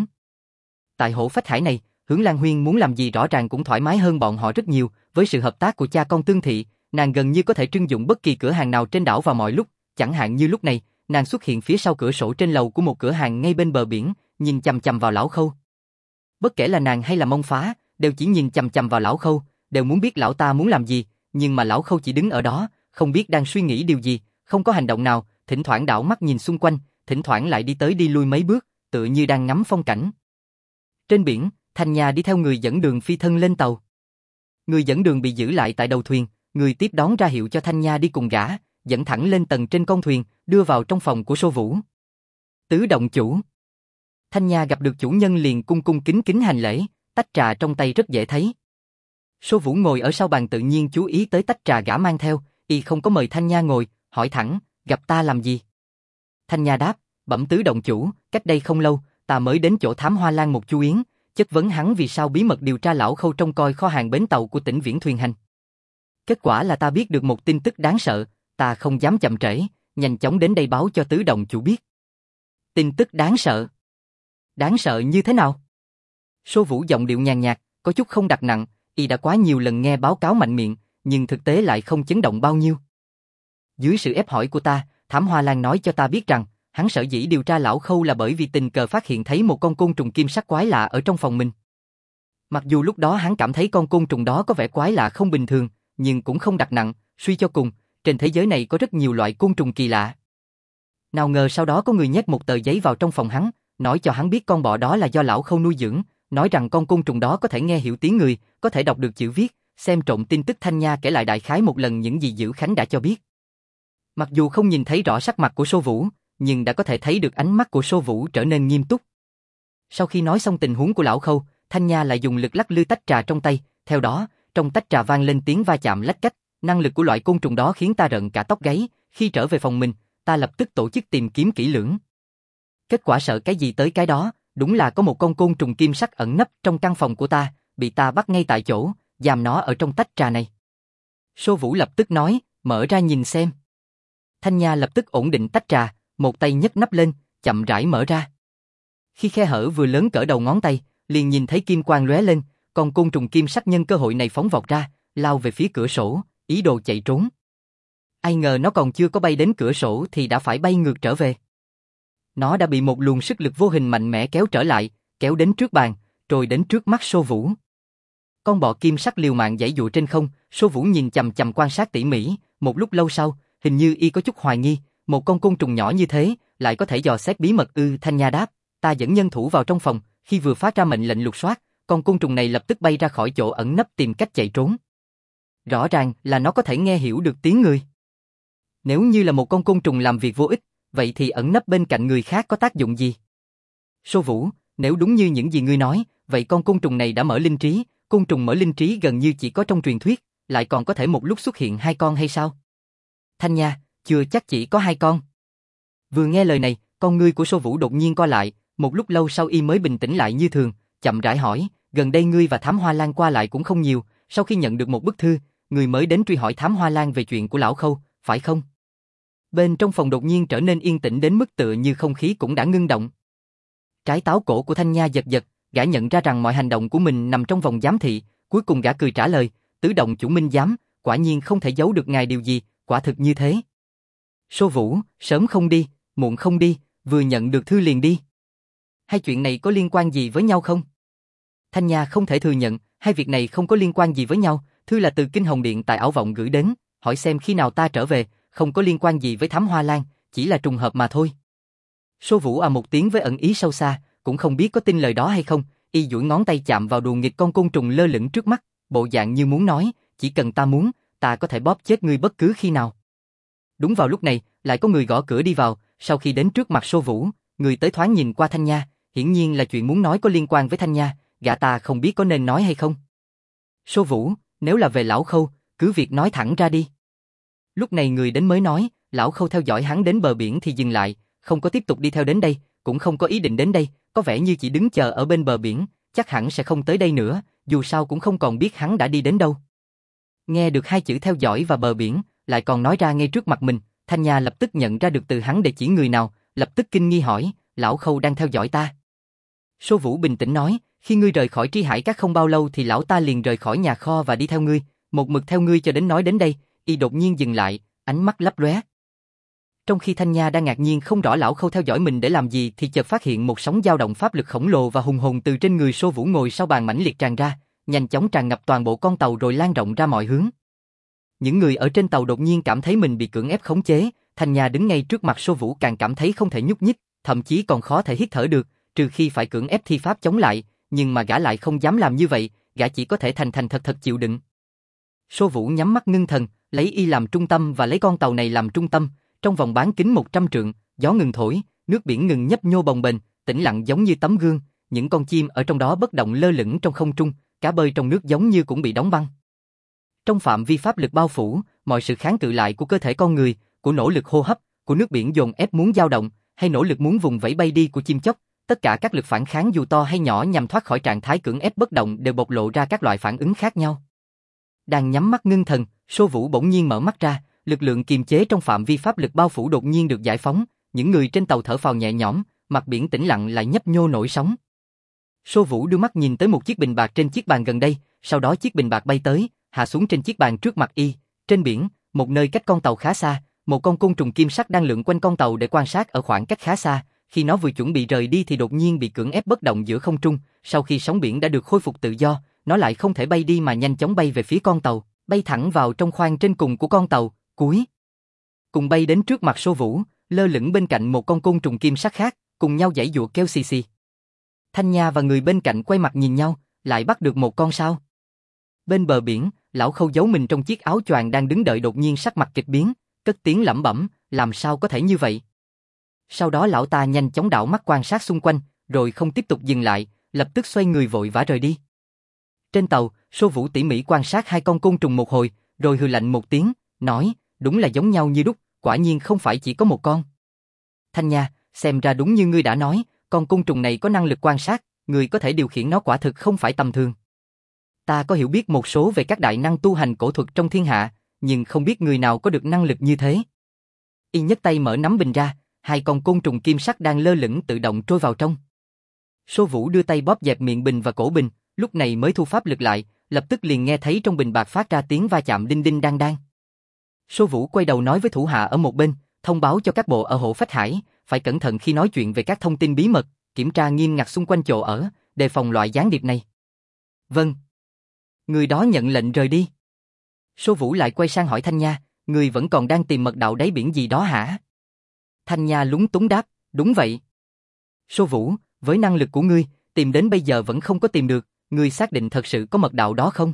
Tại Hổ Phách Hải này, Hướng Lan Huyên muốn làm gì rõ ràng cũng thoải mái hơn bọn họ rất nhiều, với sự hợp tác của cha con Tương Thị, nàng gần như có thể trưng dụng bất kỳ cửa hàng nào trên đảo vào mọi lúc, chẳng hạn như lúc này, nàng xuất hiện phía sau cửa sổ trên lầu của một cửa hàng ngay bên bờ biển, nhìn chằm chằm vào lão Khâu. Bất kể là nàng hay là Mông Phá, đều chỉ nhìn chằm chằm vào lão Khâu, đều muốn biết lão ta muốn làm gì, nhưng mà lão Khâu chỉ đứng ở đó, không biết đang suy nghĩ điều gì, không có hành động nào, thỉnh thoảng đảo mắt nhìn xung quanh, thỉnh thoảng lại đi tới đi lui mấy bước, tựa như đang ngắm phong cảnh. Trên biển, Thanh Nha đi theo người dẫn đường phi thân lên tàu. Người dẫn đường bị giữ lại tại đầu thuyền, người tiếp đón ra hiệu cho Thanh Nha đi cùng gã, dẫn thẳng lên tầng trên con thuyền, đưa vào trong phòng của Sô Vũ. Tứ động chủ. Thanh Nha gặp được chủ nhân liền cung cung kính kính hành lễ, tách trà trong tay rất dễ thấy. Sô Vũ ngồi ở sau bàn tự nhiên chú ý tới tách trà gã mang theo, y không có mời Thanh Nha ngồi, hỏi thẳng, gặp ta làm gì? Thanh Nha đáp, bẩm tứ động chủ, cách đây không lâu, ta mới đến chỗ Thám Hoa Lan một chu yến, chất vấn hắn vì sao bí mật điều tra lão Khâu trông coi kho hàng bến tàu của tỉnh Viễn Thuyền Hành. Kết quả là ta biết được một tin tức đáng sợ, ta không dám chậm trễ, nhanh chóng đến đây báo cho tứ động chủ biết. Tin tức đáng sợ? Đáng sợ như thế nào? Sô Vũ giọng điệu nhàn nhạt, có chút không đặt nặng, y đã quá nhiều lần nghe báo cáo mạnh miệng, nhưng thực tế lại không chấn động bao nhiêu. Dưới sự ép hỏi của ta, Thám Hoa Lan nói cho ta biết rằng, hắn sở dĩ điều tra lão Khâu là bởi vì tình cờ phát hiện thấy một con côn trùng kim sắc quái lạ ở trong phòng mình. Mặc dù lúc đó hắn cảm thấy con côn trùng đó có vẻ quái lạ không bình thường, nhưng cũng không đặt nặng, suy cho cùng, trên thế giới này có rất nhiều loại côn trùng kỳ lạ. Nào ngờ sau đó có người nhét một tờ giấy vào trong phòng hắn, nói cho hắn biết con bọ đó là do lão Khâu nuôi dưỡng, nói rằng con côn trùng đó có thể nghe hiểu tiếng người, có thể đọc được chữ viết, xem trộm tin tức. Thanh Nha kể lại đại khái một lần những gì Dữ Khánh đã cho biết. Mặc dù không nhìn thấy rõ sắc mặt của Sô Vũ, nhưng đã có thể thấy được ánh mắt của Sô Vũ trở nên nghiêm túc. Sau khi nói xong tình huống của lão Khâu, Thanh Nha lại dùng lực lắc lư tách trà trong tay, theo đó, trong tách trà vang lên tiếng va chạm lách cách, năng lực của loại côn trùng đó khiến ta rợn cả tóc gáy, khi trở về phòng mình, ta lập tức tổ chức tìm kiếm kỹ lưỡng. Kết quả sợ cái gì tới cái đó, đúng là có một con côn trùng kim sắc ẩn nấp trong căn phòng của ta, bị ta bắt ngay tại chỗ, giam nó ở trong tách trà này. Sô Vũ lập tức nói, mở ra nhìn xem. Thanh Nha lập tức ổn định tách trà, một tay nhấc nắp lên, chậm rãi mở ra. Khi khe hở vừa lớn cỡ đầu ngón tay, liền nhìn thấy kim quang lóe lên, con côn trùng kim sắc nhân cơ hội này phóng vọt ra, lao về phía cửa sổ, ý đồ chạy trốn. Ai ngờ nó còn chưa có bay đến cửa sổ thì đã phải bay ngược trở về. Nó đã bị một luồng sức lực vô hình mạnh mẽ kéo trở lại, kéo đến trước bàn, rồi đến trước mắt Sô Vũ. Con bọ kim sắc liều mạng giãy giụa trên không, Sô Vũ nhìn chằm chằm quan sát tỉ mỉ, một lúc lâu sau, hình như y có chút hoài nghi, một con côn trùng nhỏ như thế, lại có thể dò xét bí mật ư? Thanh Nha đáp, ta dẫn nhân thủ vào trong phòng, khi vừa phát ra mệnh lệnh lục soát, con côn trùng này lập tức bay ra khỏi chỗ ẩn nấp tìm cách chạy trốn. Rõ ràng là nó có thể nghe hiểu được tiếng người. Nếu như là một con côn trùng làm việc vô ích, vậy thì ẩn nấp bên cạnh người khác có tác dụng gì? Sô Vũ, nếu đúng như những gì ngươi nói, vậy con côn trùng này đã mở linh trí, côn trùng mở linh trí gần như chỉ có trong truyền thuyết, lại còn có thể một lúc xuất hiện hai con hay sao? Thanh Nha, chưa chắc chỉ có hai con. Vừa nghe lời này, con ngươi của Sô Vũ đột nhiên co lại, một lúc lâu sau y mới bình tĩnh lại như thường, chậm rãi hỏi, gần đây ngươi và Thám Hoa Lan qua lại cũng không nhiều, sau khi nhận được một bức thư, người mới đến truy hỏi Thám Hoa Lan về chuyện của lão Khâu, phải không? Bên trong phòng đột nhiên trở nên yên tĩnh đến mức tựa như không khí cũng đã ngưng động. Trái táo cổ của Thanh Nha giật giật, gã nhận ra rằng mọi hành động của mình nằm trong vòng giám thị, cuối cùng gã cười trả lời, Tứ Động chủ minh giám, quả nhiên không thể giấu được ngài điều gì, quả thực như thế. Sô Vũ, sớm không đi, muộn không đi, vừa nhận được thư liền đi. Hai chuyện này có liên quan gì với nhau không? Thanh Nha không thể thừa nhận, hai việc này không có liên quan gì với nhau, thư là từ Kinh Hồng Điện tại Ảo Vọng gửi đến, hỏi xem khi nào ta trở về, không có liên quan gì với Thám Hoa Lan, chỉ là trùng hợp mà thôi. Sô Vũ một tiếng với ẩn ý sâu xa, cũng không biết có tin lời đó hay không, y duỗi ngón tay chạm vào đùa nghịch con côn trùng lơ lửng trước mắt, bộ dạng như muốn nói, chỉ cần ta muốn, ta có thể bóp chết ngươi bất cứ khi nào. Đúng vào lúc này, lại có người gõ cửa đi vào, sau khi đến trước mặt Sô Vũ, người tới thoáng nhìn qua Thanh Nha, hiển nhiên là chuyện muốn nói có liên quan với Thanh Nha, gã ta không biết có nên nói hay không. Sô Vũ, nếu là về lão Khâu, cứ việc nói thẳng ra đi. Lúc này người đến mới nói, lão Khâu theo dõi hắn đến bờ biển thì dừng lại, không có tiếp tục đi theo đến đây, cũng không có ý định đến đây, có vẻ như chỉ đứng chờ ở bên bờ biển, chắc hẳn sẽ không tới đây nữa, dù sao cũng không còn biết hắn đã đi đến đâu. Nghe được hai chữ theo dõi và bờ biển, lại còn nói ra ngay trước mặt mình, Thanh Nha lập tức nhận ra được từ hắn để chỉ người nào, lập tức kinh nghi hỏi, lão Khâu đang theo dõi ta. Sô Vũ bình tĩnh nói, khi ngươi rời khỏi Tri Hải Các không bao lâu thì lão ta liền rời khỏi nhà kho và đi theo ngươi, một mực theo ngươi cho đến nói đến đây, y đột nhiên dừng lại, ánh mắt lấp lóe. Trong khi Thanh Nha đang ngạc nhiên không rõ lão Khâu theo dõi mình để làm gì thì chợt phát hiện một sóng dao động pháp lực khổng lồ và hùng hồn từ trên người Sô Vũ ngồi sau bàn mãnh liệt tràn ra, nhanh chóng tràn ngập toàn bộ con tàu rồi lan rộng ra mọi hướng. Những người ở trên tàu đột nhiên cảm thấy mình bị cưỡng ép khống chế, Thanh Nha đứng ngay trước mặt Sô Vũ càng cảm thấy không thể nhúc nhích, thậm chí còn khó thể hít thở được, trừ khi phải cưỡng ép thi pháp chống lại, nhưng mà gã lại không dám làm như vậy, gã chỉ có thể thành thành thật thật chịu đựng. Sô Vũ nhắm mắt ngưng thần, lấy y làm trung tâm và lấy con tàu này làm trung tâm, trong vòng bán kính 100 trượng, gió ngừng thổi, nước biển ngừng nhấp nhô bồng bềnh, tĩnh lặng giống như tấm gương, những con chim ở trong đó bất động lơ lửng trong không trung, cá bơi trong nước giống như cũng bị đóng băng. Trong phạm vi pháp lực bao phủ, mọi sự kháng cự lại của cơ thể con người, của nỗ lực hô hấp, của nước biển dồn ép muốn dao động, hay nỗ lực muốn vùng vẫy bay đi của chim chóc, tất cả các lực phản kháng dù to hay nhỏ nhằm thoát khỏi trạng thái cưỡng ép bất động đều bộc lộ ra các loại phản ứng khác nhau. Đang nhắm mắt ngưng thần, Sô Vũ bỗng nhiên mở mắt ra, lực lượng kiềm chế trong phạm vi pháp lực bao phủ đột nhiên được giải phóng, những người trên tàu thở phào nhẹ nhõm, mặt biển tĩnh lặng lại nhấp nhô nổi sóng. Sô Vũ đưa mắt nhìn tới một chiếc bình bạc trên chiếc bàn gần đây, sau đó chiếc bình bạc bay tới, hạ xuống trên chiếc bàn trước mặt y. Trên biển, một nơi cách con tàu khá xa, một con côn trùng kim sắc đang lượn quanh con tàu để quan sát ở khoảng cách khá xa. Khi nó vừa chuẩn bị rời đi thì đột nhiên bị cưỡng ép bất động giữa không trung. Sau khi sóng biển đã được khôi phục tự do, nó lại không thể bay đi mà nhanh chóng bay về phía con tàu, bay thẳng vào trong khoang trên cùng của con tàu. Cuối cùng bay đến trước mặt Sô Vũ, lơ lửng bên cạnh một con côn trùng kim sắc khác, cùng nhau giãy giụa kêu xì xì. Thanh Nha và người bên cạnh quay mặt nhìn nhau, lại bắt được một con sao. Bên bờ biển, lão Khâu giấu mình trong chiếc áo choàng đang đứng đợi đột nhiên sắc mặt kịch biến, cất tiếng lẩm bẩm, làm sao có thể như vậy? Sau đó lão ta nhanh chóng đảo mắt quan sát xung quanh, rồi không tiếp tục dừng lại, lập tức xoay người vội vã rời đi. Trên tàu, Sô Vũ tỉ mỉ quan sát hai con côn trùng một hồi, rồi hừ lạnh một tiếng, nói, đúng là giống nhau như đúc, quả nhiên không phải chỉ có một con. Thanh Nha, xem ra đúng như ngươi đã nói, con côn trùng này có năng lực quan sát, người có thể điều khiển nó quả thực không phải tầm thường. Ta có hiểu biết một số về các đại năng tu hành cổ thuật trong thiên hạ, nhưng không biết người nào có được năng lực như thế. Y nhấc tay mở nắm bình ra, hai con côn trùng kim sắc đang lơ lửng tự động trôi vào trong. Sô Vũ đưa tay bóp dẹp miệng bình và cổ bình, lúc này mới thu pháp lực lại, lập tức liền nghe thấy trong bình bạc phát ra tiếng va chạm đinh đinh đang đang. Sô Vũ quay đầu nói với thủ hạ ở một bên, thông báo cho các bộ ở Hộ Phách Hải, phải cẩn thận khi nói chuyện về các thông tin bí mật, kiểm tra nghiêm ngặt xung quanh chỗ ở, đề phòng loại gián điệp này. Vâng. Người đó nhận lệnh rời đi. Sô Vũ lại quay sang hỏi Thanh Nha, người vẫn còn đang tìm mật đạo đáy biển gì đó hả? Thanh Nha lúng túng đáp, đúng vậy. Sô Vũ, với năng lực của ngươi, tìm đến bây giờ vẫn không có tìm được, ngươi xác định thật sự có mật đạo đó không?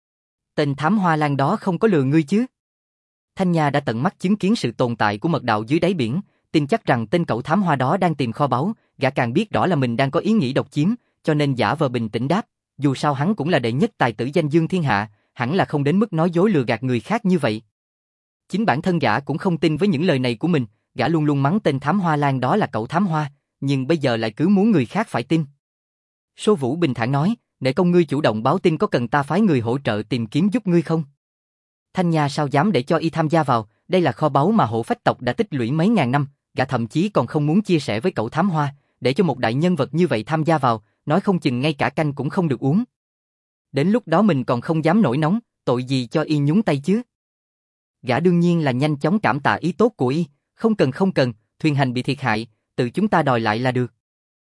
Tên Thám Hoa Lan đó không có lừa ngươi chứ? Thanh Nha đã tận mắt chứng kiến sự tồn tại của mật đạo dưới đáy biển, tin chắc rằng tên cậu thám hoa đó đang tìm kho báu, gã càng biết rõ là mình đang có ý nghĩ độc chiếm, cho nên giả vờ bình tĩnh đáp, dù sao hắn cũng là đệ nhất tài tử danh dương thiên hạ, hẳn là không đến mức nói dối lừa gạt người khác như vậy. Chính bản thân gã cũng không tin với những lời này của mình, gã luôn luôn mắng tên Thám Hoa Lan đó là cậu thám hoa, nhưng bây giờ lại cứ muốn người khác phải tin. Sô Vũ bình thản nói, nể công ngươi chủ động báo tin, có cần ta phái người hỗ trợ tìm kiếm giúp ngươi không? Thanh Nha sao dám để cho y tham gia vào, đây là kho báu mà Hổ Phách tộc đã tích lũy mấy ngàn năm, gã thậm chí còn không muốn chia sẻ với cậu Thám Hoa, để cho một đại nhân vật như vậy tham gia vào, nói không chừng ngay cả canh cũng không được uống. Đến lúc đó mình còn không dám nổi nóng, tội gì cho y nhúng tay chứ? Gã đương nhiên là nhanh chóng cảm tạ ý tốt của y, không cần, thuyền hành bị thiệt hại, tự chúng ta đòi lại là được.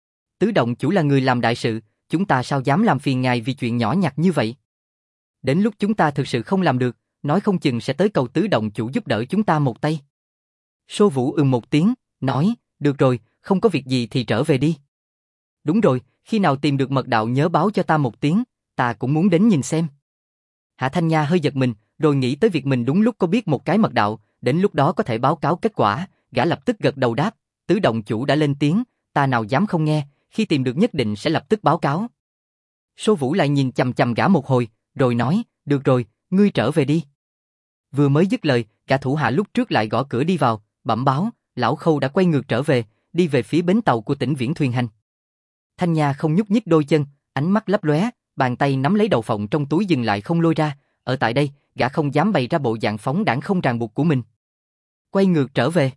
Tứ động chủ là người làm đại sự, chúng ta sao dám làm phiền ngài vì chuyện nhỏ nhặt như vậy? Đến lúc chúng ta thực sự không làm được, nói không chừng sẽ tới cầu tứ động chủ giúp đỡ chúng ta một tay. Sô Vũ một tiếng, nói, được rồi, không có việc gì thì trở về đi. Đúng rồi, khi nào tìm được mật đạo nhớ báo cho ta một tiếng, ta cũng muốn đến nhìn xem. Hạ Thanh Nha hơi giật mình, rồi nghĩ tới việc mình đúng lúc có biết một cái mật đạo, đến lúc đó có thể báo cáo kết quả, gã lập tức gật đầu đáp, tứ động chủ đã lên tiếng, ta nào dám không nghe, khi tìm được nhất định sẽ lập tức báo cáo. Sô Vũ lại nhìn chằm chằm gã một hồi, rồi nói, được rồi, ngươi trở về đi. Vừa mới dứt lời, gã thủ hạ lúc trước lại gõ cửa đi vào, bẩm báo, lão Khâu đã quay ngược trở về, đi về phía bến tàu của tỉnh Viễn Thuyền Hành. Thanh Nha không nhúc nhích đôi chân, ánh mắt lấp lóe, bàn tay nắm lấy đầu phộng trong túi dừng lại không lôi ra, ở tại đây, gã không dám bày ra bộ dạng phóng đãng không ràng buộc của mình. Quay ngược trở về.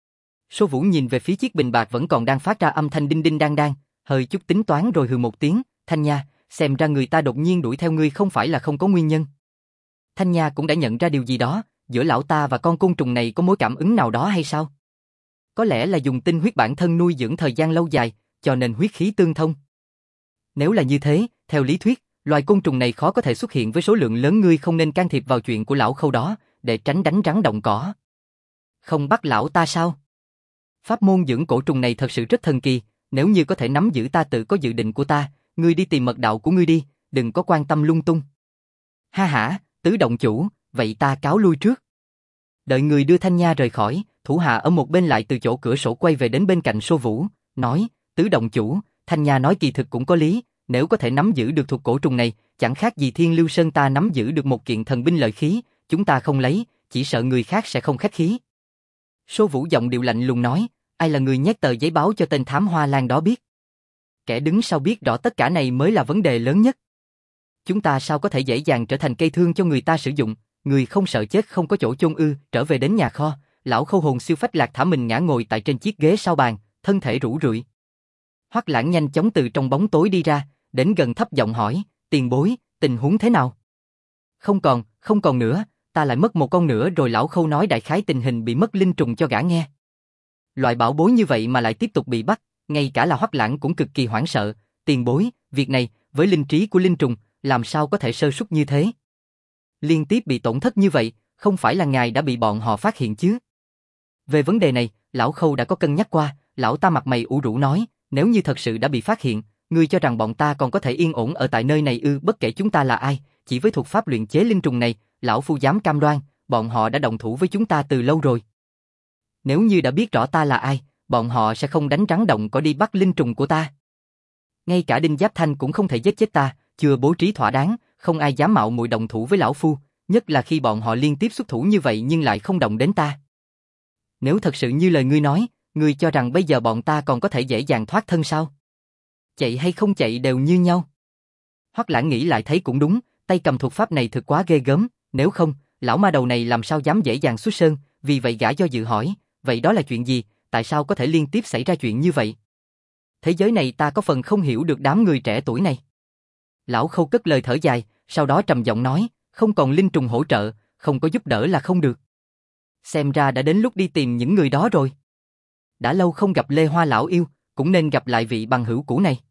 Sô Vũ nhìn về phía chiếc bình bạc vẫn còn đang phát ra âm thanh đinh đinh đang đang, hơi chút tính toán rồi hừ một tiếng, Thanh Nha, xem ra người ta đột nhiên đuổi theo ngươi không phải là không có nguyên nhân. Thanh Nha cũng đã nhận ra điều gì đó, giữa lão ta và con côn trùng này có mối cảm ứng nào đó hay sao? Có lẽ là dùng tinh huyết bản thân nuôi dưỡng thời gian lâu dài, cho nên huyết khí tương thông. Nếu là như thế, theo lý thuyết, loài côn trùng này khó có thể xuất hiện với số lượng lớn, ngươi không nên can thiệp vào chuyện của lão Khâu đó, để tránh đánh rắn động cỏ. Không bắt lão ta sao? Pháp môn dưỡng cổ trùng này thật sự rất thần kỳ, nếu như có thể nắm giữ ta tự có dự định của ta, ngươi đi tìm mật đạo của ngươi đi, đừng có quan tâm lung tung. Ha hả, tứ động chủ, vậy ta cáo lui trước. Đợi người đưa Thanh Nha rời khỏi, thủ hạ ở một bên lại từ chỗ cửa sổ quay về đến bên cạnh Sô Vũ, nói, tứ động chủ, Thanh Nha nói kỳ thực cũng có lý, nếu có thể nắm giữ được thuộc cổ trùng này, chẳng khác gì Thiên Lưu Sơn ta nắm giữ được một kiện thần binh lợi khí, chúng ta không lấy, chỉ sợ người khác sẽ không khách khí. Sô Vũ giọng điệu lạnh lùng nói, ai là người nhét tờ giấy báo cho tên thám hoa lan đó biết? Kẻ đứng sau biết rõ tất cả này mới là vấn đề lớn nhất. Chúng ta sao có thể dễ dàng trở thành cây thương cho người ta sử dụng, người không sợ chết không có chỗ chôn ư? Trở về đến nhà kho, lão Khâu hồn siêu phách lạc thả mình ngã ngồi tại trên chiếc ghế sau bàn, thân thể rũ rượi. Hoắc Lãng nhanh chóng từ trong bóng tối đi ra, đến gần thấp giọng hỏi, tiền bối, tình huống thế nào? Không còn nữa, ta lại mất một con nữa rồi. Lão Khâu nói đại khái tình hình bị mất linh trùng cho gã nghe. Loại bảo bối như vậy mà lại tiếp tục bị bắt, ngay cả là Hoắc Lãng cũng cực kỳ hoảng sợ, tiền bối, việc này, với linh trí của linh trùng, làm sao có thể sơ suất như thế? Liên tiếp bị tổn thất như vậy, không phải là ngài đã bị bọn họ phát hiện chứ? Về vấn đề này, lão Khâu đã có cân nhắc qua, lão ta mặt mày ủ rũ nói, nếu như thật sự đã bị phát hiện, ngươi cho rằng bọn ta còn có thể yên ổn ở tại nơi này ư? Bất kể chúng ta là ai, chỉ với thuật pháp luyện chế linh trùng này, lão phu dám cam đoan, bọn họ đã động thủ với chúng ta từ lâu rồi. Nếu như đã biết rõ ta là ai, bọn họ sẽ không đánh rắn động cỏ đi bắt linh trùng của ta. Ngay cả Đinh Giáp Thanh cũng không thể giết chết ta, chưa bố trí thỏa đáng, không ai dám mạo muội động thủ với lão phu, nhất là khi bọn họ liên tiếp xuất thủ như vậy nhưng lại không động đến ta. Nếu thật sự như lời ngươi nói, ngươi cho rằng bây giờ bọn ta còn có thể dễ dàng thoát thân sao? Chạy hay không chạy đều như nhau. Hoắc Lãng nghĩ lại thấy cũng đúng, tay cầm thuật pháp này thực quá ghê gớm, nếu không, lão ma đầu này làm sao dám dễ dàng xuất sơn, vì vậy gã do dự hỏi, vậy đó là chuyện gì, tại sao có thể liên tiếp xảy ra chuyện như vậy? Thế giới này ta có phần không hiểu được đám người trẻ tuổi này. Lão Khâu cất lời thở dài, sau đó trầm giọng nói, không còn linh trùng hỗ trợ, không có giúp đỡ là không được. Xem ra đã đến lúc đi tìm những người đó rồi. Đã lâu không gặp Lê Hoa lão yêu, cũng nên gặp lại vị bằng hữu cũ này.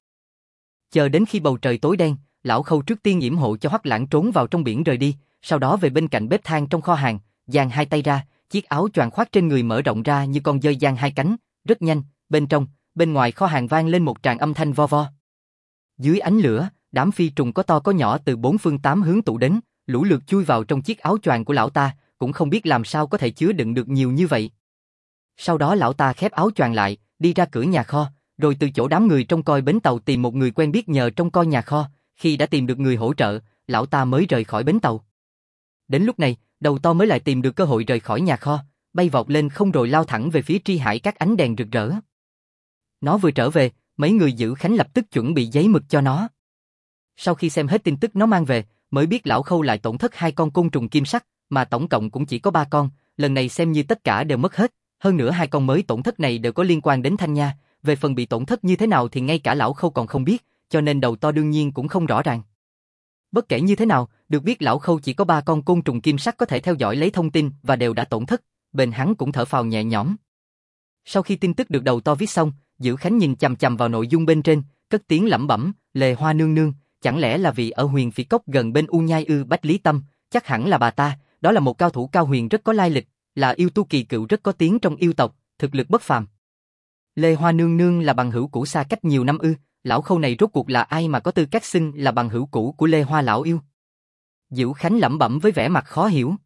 Chờ đến khi bầu trời tối đen, lão Khâu trước tiên yểm hộ cho Hoắc Lãng trốn vào trong biển rời đi, sau đó về bên cạnh bếp than trong kho hàng, giang hai tay ra, chiếc áo choàng khoác trên người mở rộng ra như con dơi giang hai cánh, rất nhanh, bên trong, bên ngoài kho hàng vang lên một tràng âm thanh vo vo. Dưới ánh lửa, đám phi trùng có to có nhỏ từ bốn phương tám hướng tụ đến, lũ lượt chui vào trong chiếc áo choàng của lão ta, cũng không biết làm sao có thể chứa đựng được nhiều như vậy. Sau đó lão ta khép áo choàng lại, đi ra cửa nhà kho, rồi từ chỗ đám người trông coi bến tàu tìm một người quen biết nhờ trông coi nhà kho, khi đã tìm được người hỗ trợ, lão ta mới rời khỏi bến tàu. Đến lúc này, đầu to mới lại tìm được cơ hội rời khỏi nhà kho, bay vọt lên không rồi lao thẳng về phía Tri Hải các ánh đèn rực rỡ. Nó vừa trở về, mấy người giữ khánh lập tức chuẩn bị giấy mực cho nó. Sau khi xem hết tin tức nó mang về, mới biết lão Khâu lại tổn thất 2 con côn trùng kim sắc, mà tổng cộng cũng chỉ có 3 con, lần này xem như tất cả đều mất hết, hơn nữa 2 con mới tổn thất này đều có liên quan đến Thanh Nha, về phần bị tổn thất như thế nào thì ngay cả lão Khâu còn không biết, cho nên đầu to đương nhiên cũng không rõ ràng. Bất kể như thế nào, được biết lão Khâu chỉ có 3 con côn trùng kim sắc có thể theo dõi lấy thông tin và đều đã tổn thất, bên hắn cũng thở phào nhẹ nhõm. Sau khi tin tức được đầu to viết xong, Dữ Khánh nhìn chằm chằm vào nội dung bên trên, cất tiếng lẩm bẩm, Lê Hoa nương nương, chẳng lẽ là vì ở Huyền Phỉ Cốc gần bên U Nhai ư? Bách Lý Tâm, chắc hẳn là bà ta, đó là một cao thủ cao huyền rất có lai lịch, là yêu tu kỳ cựu rất có tiếng trong yêu tộc, thực lực bất phàm. Lê Hoa nương nương là bằng hữu cũ xa cách nhiều năm ư? Lão Khâu này rốt cuộc là ai mà có tư cách xưng là bằng hữu cũ của Lê Hoa lão yêu? Dữ Khánh lẩm bẩm với vẻ mặt khó hiểu.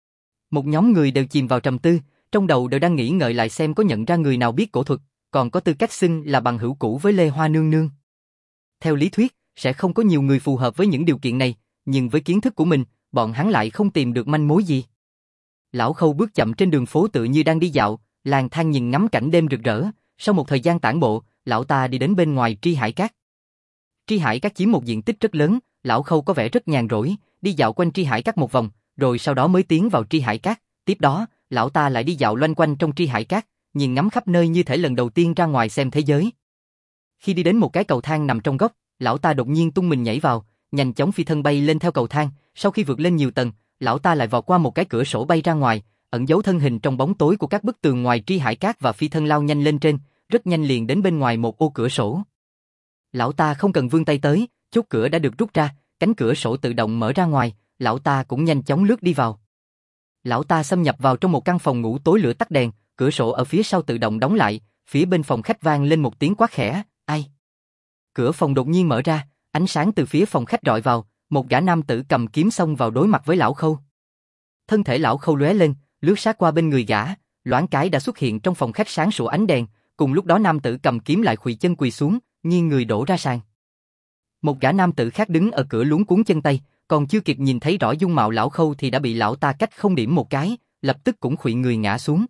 Một nhóm người đều chìm vào trầm tư, trong đầu đều đang nghĩ ngợi lại xem có nhận ra người nào biết cổ thuật, còn có tư cách xưng là bằng hữu cũ với Lê Hoa nương nương. Theo lý thuyết, sẽ không có nhiều người phù hợp với những điều kiện này, nhưng với kiến thức của mình, bọn hắn lại không tìm được manh mối gì. Lão Khâu bước chậm trên đường phố tự như đang đi dạo, lang thang nhìn ngắm cảnh đêm rực rỡ, sau một thời gian tản bộ, lão ta đi đến bên ngoài Tri Hải Cát. Tri Hải Cát chiếm một diện tích rất lớn, lão Khâu có vẻ rất nhàn rỗi, đi dạo quanh Tri Hải Cát một vòng, rồi sau đó mới tiến vào Tri Hải Cát, tiếp đó, lão ta lại đi dạo loanh quanh trong Tri Hải Cát, nhìn ngắm khắp nơi như thể lần đầu tiên ra ngoài xem thế giới. Khi đi đến một cái cầu thang nằm trong góc, lão ta đột nhiên tung mình nhảy vào, nhanh chóng phi thân bay lên theo cầu thang, sau khi vượt lên nhiều tầng, lão ta lại vọt qua một cái cửa sổ bay ra ngoài, ẩn giấu thân hình trong bóng tối của các bức tường ngoài Tri Hải Cát và phi thân lao nhanh lên trên, rất nhanh liền đến bên ngoài một ô cửa sổ. Lão ta không cần vươn tay tới, chốt cửa đã được rút ra, cánh cửa sổ tự động mở ra ngoài, lão ta cũng nhanh chóng lướt đi vào. Lão ta xâm nhập vào trong một căn phòng ngủ tối lửa tắt đèn, cửa sổ ở phía sau tự động đóng lại, phía bên phòng khách vang lên một tiếng quát khẽ, ai? Cửa phòng đột nhiên mở ra, ánh sáng từ phía phòng khách rọi vào, một gã nam tử cầm kiếm xông vào đối mặt với lão Khâu. Thân thể lão Khâu lóe lên, lướt sát qua bên người gã, loáng cái đã xuất hiện trong phòng khách sáng sủa ánh đèn, cùng lúc đó nam tử cầm kiếm lại khuỵu chân quỳ xuống, nghiêng người đổ ra sàn. Một gã nam tử khác đứng ở cửa luống cuống chân tay, còn chưa kịp nhìn thấy rõ dung mạo lão Khâu thì đã bị lão ta cách không điểm một cái, lập tức cũng khuỵu người ngã xuống.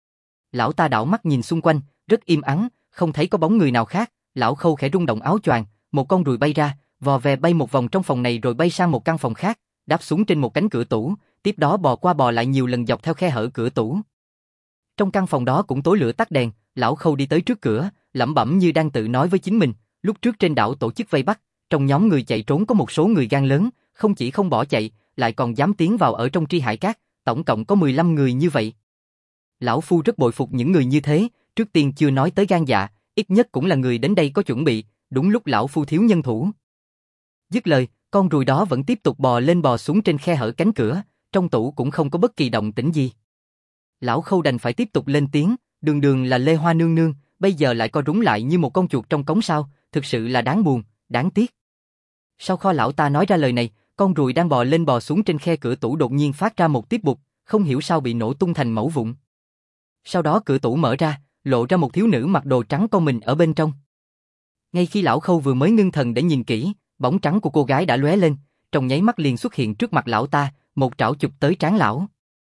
Lão ta đảo mắt nhìn xung quanh, rất im ắng, không thấy có bóng người nào khác, lão Khâu khẽ rung động áo choàng, một con ruồi bay ra, vò về bay một vòng trong phòng này rồi bay sang một căn phòng khác, đáp xuống trên một cánh cửa tủ, tiếp đó bò qua bò lại nhiều lần dọc theo khe hở cửa tủ. Trong căn phòng đó cũng tối lửa tắt đèn, lão Khâu đi tới trước cửa, lẩm bẩm như đang tự nói với chính mình, lúc trước trên đảo tổ chức vây bắt, trong nhóm người chạy trốn có một số người gan lớn, không chỉ không bỏ chạy, lại còn dám tiến vào ở trong Tri Hải Cát, tổng cộng có 15 người như vậy. Lão Phu rất bội phục những người như thế, trước tiên chưa nói tới gan dạ, ít nhất cũng là người đến đây có chuẩn bị, đúng lúc lão Phu thiếu nhân thủ. Dứt lời, con ruồi đó vẫn tiếp tục bò lên bò xuống trên khe hở cánh cửa, trong tủ cũng không có bất kỳ động tĩnh gì. Lão Khâu đành phải tiếp tục lên tiếng, đường đường là Lê Hoa nương nương, bây giờ lại co rúm lại như một con chuột trong cống sao, thực sự là đáng buồn, đáng tiếc. Sau kho lão ta nói ra lời này, con ruồi đang bò lên bò xuống trên khe cửa tủ đột nhiên phát ra một tiếp bụt, không hiểu sao bị nổ tung thành mẩu vụn. Sau đó cửa tủ mở ra, lộ ra một thiếu nữ mặc đồ trắng con mình ở bên trong. Ngay khi lão Khâu vừa mới ngưng thần để nhìn kỹ, bóng trắng của cô gái đã lóe lên, trong nháy mắt liền xuất hiện trước mặt lão ta, một trảo chụp tới trán lão.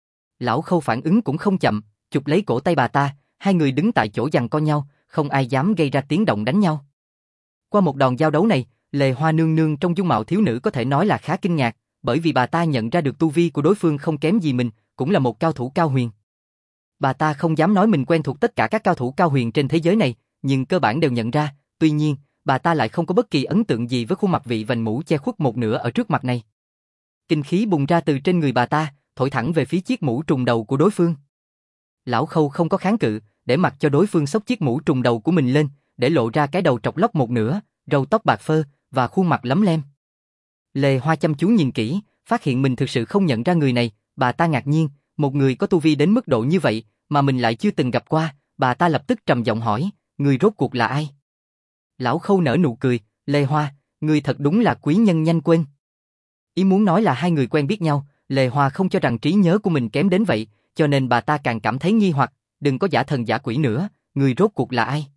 Lão Khâu phản ứng cũng không chậm, chụp lấy cổ tay bà ta, hai người đứng tại chỗ giằng co nhau, không ai dám gây ra tiếng động đánh nhau. Qua một đòn giao đấu này, Lê Hoa nương nương trong dung mạo thiếu nữ có thể nói là khá kinh ngạc, bởi vì bà ta nhận ra được tu vi của đối phương không kém gì mình, cũng là một cao thủ cao huyền. Bà ta không dám nói mình quen thuộc tất cả các cao thủ cao huyền trên thế giới này, nhưng cơ bản đều nhận ra, tuy nhiên, bà ta lại không có bất kỳ ấn tượng gì với khuôn mặt vị vành mũ che khuất một nửa ở trước mặt này. Kinh khí bùng ra từ trên người bà ta, thổi thẳng về phía chiếc mũ trùm đầu của đối phương. Lão Khâu không có kháng cự, để mặc cho đối phương xốc chiếc mũ trùm đầu của mình lên, để lộ ra cái đầu trọc lóc một nửa, râu tóc bạc phơ và khuôn mặt lấm lem. Lê Hoa chăm chú nhìn kỹ, phát hiện mình thực sự không nhận ra người này, bà ta ngạc nhiên, một người có tu vi đến mức độ như vậy mà mình lại chưa từng gặp qua, bà ta lập tức trầm giọng hỏi, người rốt cuộc là ai? Lão Khâu nở nụ cười, Lê Hoa, người thật đúng là quý nhân nhanh quên. Ý muốn nói là hai người quen biết nhau, Lê Hoa không cho rằng trí nhớ của mình kém đến vậy, cho nên bà ta càng cảm thấy nghi hoặc, đừng có giả thần giả quỷ nữa, người rốt cuộc là ai?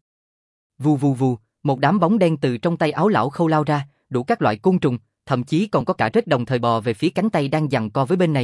Vù vù vù, một đám bóng đen từ trong tay áo lão Khâu lao ra, đủ các loại côn trùng, thậm chí còn có cả rết đồng thời bò về phía cánh tay đang giằng co với bên này.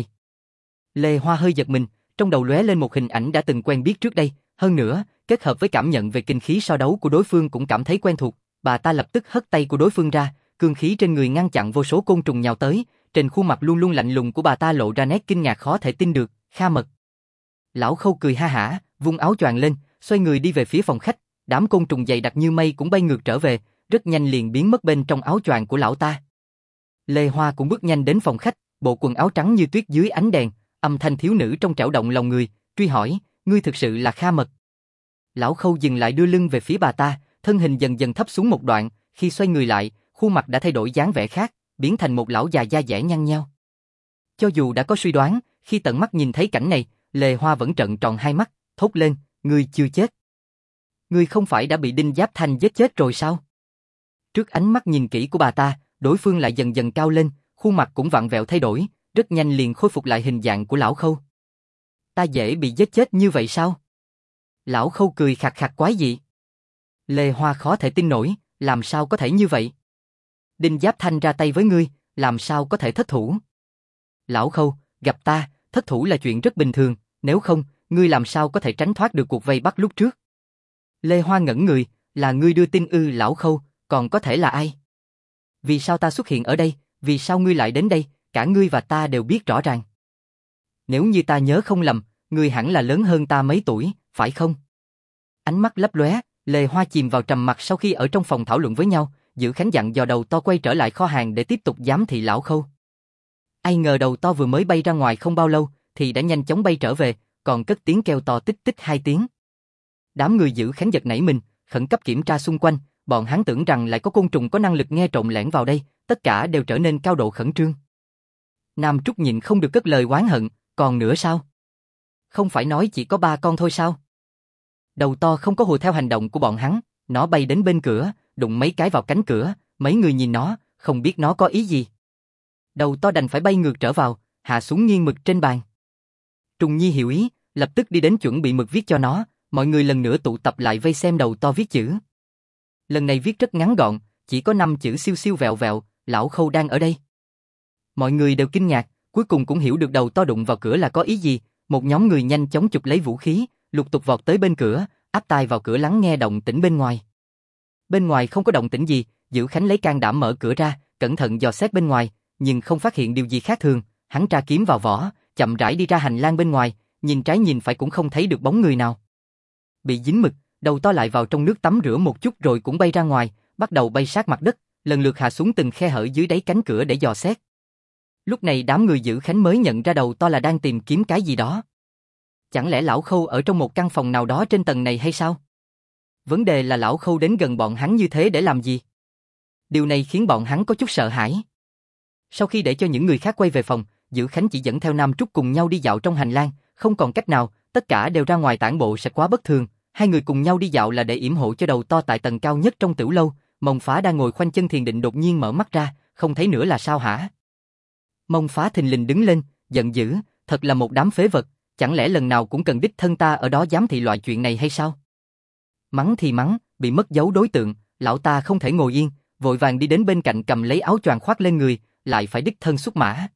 Lê Hoa hơi giật mình, trong đầu lóe lên một hình ảnh đã từng quen biết trước đây, hơn nữa, kết hợp với cảm nhận về kinh khí so đấu của đối phương cũng cảm thấy quen thuộc, bà ta lập tức hất tay của đối phương ra, cương khí trên người ngăn chặn vô số côn trùng nhào tới, trên khuôn mặt luôn luôn lạnh lùng của bà ta lộ ra nét kinh ngạc khó thể tin được, Kha Mật. Lão Khâu cười ha hả, vung áo choàng lên, xoay người đi về phía phòng khách, đám côn trùng dày đặc như mây cũng bay ngược trở về, rất nhanh liền biến mất bên trong áo choàng của lão ta. Lê Hoa cũng bước nhanh đến phòng khách, bộ quần áo trắng như tuyết dưới ánh đèn, âm thanh thiếu nữ trong trẻo động lòng người, truy hỏi, ngươi thực sự là Kha Mật. Lão Khâu dừng lại đưa lưng về phía bà ta, thân hình dần dần thấp xuống một đoạn, khi xoay người lại, khuôn mặt đã thay đổi dáng vẻ khác, biến thành một lão già da dẻ nhăn nheo. Cho dù đã có suy đoán, khi tận mắt nhìn thấy cảnh này, Lê Hoa vẫn trợn tròn hai mắt, thốt lên, ngươi chưa chết. Ngươi không phải đã bị Đinh Giáp Thanh giết chết rồi sao? Trước ánh mắt nhìn kỹ của bà ta, đối phương lại dần dần cao lên, khuôn mặt cũng vặn vẹo thay đổi, rất nhanh liền khôi phục lại hình dạng của lão Khâu. Ta dễ bị giết chết như vậy sao? Lão Khâu cười khạc khạc quái dị. Lê Hoa khó thể tin nổi, làm sao có thể như vậy? Đinh Giáp Thanh ra tay với ngươi, làm sao có thể thất thủ? Lão Khâu, gặp ta, thất thủ là chuyện rất bình thường, nếu không, ngươi làm sao có thể tránh thoát được cuộc vây bắt lúc trước? Lê Hoa ngẩn người, là ngươi đưa tin ư? Lão Khâu, còn có thể là ai? Vì sao ta xuất hiện ở đây, vì sao ngươi lại đến đây, cả ngươi và ta đều biết rõ ràng. Nếu như ta nhớ không lầm, ngươi hẳn là lớn hơn ta mấy tuổi, phải không? Ánh mắt lấp lóe, Lê Hoa chìm vào trầm mặc sau khi ở trong phòng thảo luận với nhau, Dữ Khánh dặn dò Đầu To quay trở lại kho hàng để tiếp tục giám thị lão Khâu. Ai ngờ Đầu To vừa mới bay ra ngoài không bao lâu, thì đã nhanh chóng bay trở về, còn cất tiếng kêu to tích tích 2 tiếng. Đám người Dữ Khánh giật nảy mình, khẩn cấp kiểm tra xung quanh, bọn hắn tưởng rằng lại có côn trùng có năng lực nghe trộm lẻn vào đây, tất cả đều trở nên cao độ khẩn trương. Nam Trúc nhịn không được cất lời oán hận, còn nữa sao? Không phải nói chỉ có 3 con thôi sao? Đầu To không có hùa theo hành động của bọn hắn, nó bay đến bên cửa, đụng mấy cái vào cánh cửa, mấy người nhìn nó, không biết nó có ý gì. Đầu To đành phải bay ngược trở vào, hạ xuống nghiêng mực trên bàn. Trùng Nhi hiểu ý, lập tức đi đến chuẩn bị mực viết cho nó, mọi người lần nữa tụ tập lại vây xem Đầu To viết chữ. Lần này viết rất ngắn gọn, chỉ có 5 chữ siêu siêu vẹo vẹo, lão Khâu đang ở đây. Mọi người đều kinh ngạc, cuối cùng cũng hiểu được Đầu To đụng vào cửa là có ý gì, một nhóm người nhanh chóng chụp lấy vũ khí, lục tục vọt tới bên cửa, áp tai vào cửa lắng nghe động tĩnh bên ngoài. Bên ngoài không có động tĩnh gì, Dữ Khánh lấy can đảm mở cửa ra, cẩn thận dò xét bên ngoài, nhưng không phát hiện điều gì khác thường, hắn tra kiếm vào vỏ, chậm rãi đi ra hành lang bên ngoài, nhìn trái nhìn phải cũng không thấy được bóng người nào. Bị dính mực, Đầu To lại vào trong nước tắm rửa một chút rồi cũng bay ra ngoài, bắt đầu bay sát mặt đất, lần lượt hạ xuống từng khe hở dưới đáy cánh cửa để dò xét. Lúc này đám người Dữ Khánh mới nhận ra Đầu To là đang tìm kiếm cái gì đó. Chẳng lẽ lão Khâu ở trong một căn phòng nào đó trên tầng này hay sao? Vấn đề là lão Khâu đến gần bọn hắn như thế để làm gì? Điều này khiến bọn hắn có chút sợ hãi. Sau khi để cho những người khác quay về phòng, Dữ Khánh chỉ dẫn theo Nam Trúc cùng nhau đi dạo trong hành lang, không còn cách nào, tất cả đều ra ngoài tản bộ sẽ quá bất thường. Hai người cùng nhau đi dạo là để yểm hộ cho Đầu To tại tầng cao nhất trong tiểu lâu. Mông Phá đang ngồi khoanh chân thiền định đột nhiên mở mắt ra, không thấy nữa là sao hả? Mông Phá thình lình đứng lên, giận dữ, thật là một đám phế vật, chẳng lẽ lần nào cũng cần đích thân ta ở đó giám thị loại chuyện này hay sao? Mắng thì mắng, bị mất dấu đối tượng, lão ta không thể ngồi yên, vội vàng đi đến bên cạnh cầm lấy áo choàng khoác lên người, lại phải đích thân xuất mã.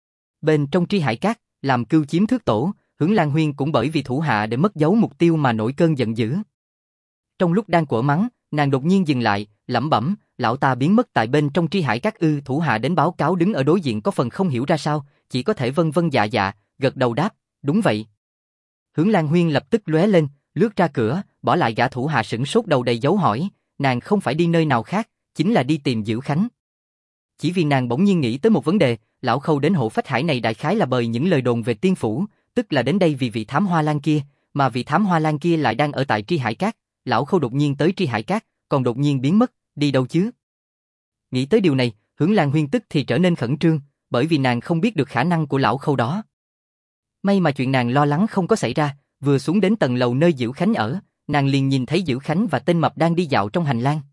Bên trong Tri Hải Các, làm cưu chiếm thước tổ, Hướng Lan Huyên cũng bởi vì thủ hạ để mất dấu mục tiêu mà nổi cơn giận dữ. Trong lúc đang quở mắng, nàng đột nhiên dừng lại, lẩm bẩm, lão ta biến mất tại bên trong Tri Hải Các ư? Thủ hạ đến báo cáo đứng ở đối diện có phần không hiểu ra sao, chỉ có thể vân vân dạ dạ, gật đầu đáp, đúng vậy. Hướng Lan Huyên lập tức lóe lên, lướt ra cửa, bỏ lại gã thủ hạ sửng sốt đầu đầy dấu hỏi, nàng không phải đi nơi nào khác, chính là đi tìm Dữ Khánh. Chỉ vì nàng bỗng nhiên nghĩ tới một vấn đề, lão Khâu đến Hộ Phách Hải này đại khái là bởi những lời đồn về tiên phủ, tức là đến đây vì vị thám hoa lan kia, mà vị thám hoa lan kia lại đang ở tại Tri Hải Các. Lão Khâu đột nhiên tới Tri Hải Các, còn đột nhiên biến mất, đi đâu chứ? Nghĩ tới điều này, Hướng Lan Huyên tức thì trở nên khẩn trương, bởi vì nàng không biết được khả năng của lão Khâu đó. May mà chuyện nàng lo lắng không có xảy ra, vừa xuống đến tầng lầu nơi Dữ Khánh ở, nàng liền nhìn thấy Dữ Khánh và tên mập đang đi dạo trong hành lang.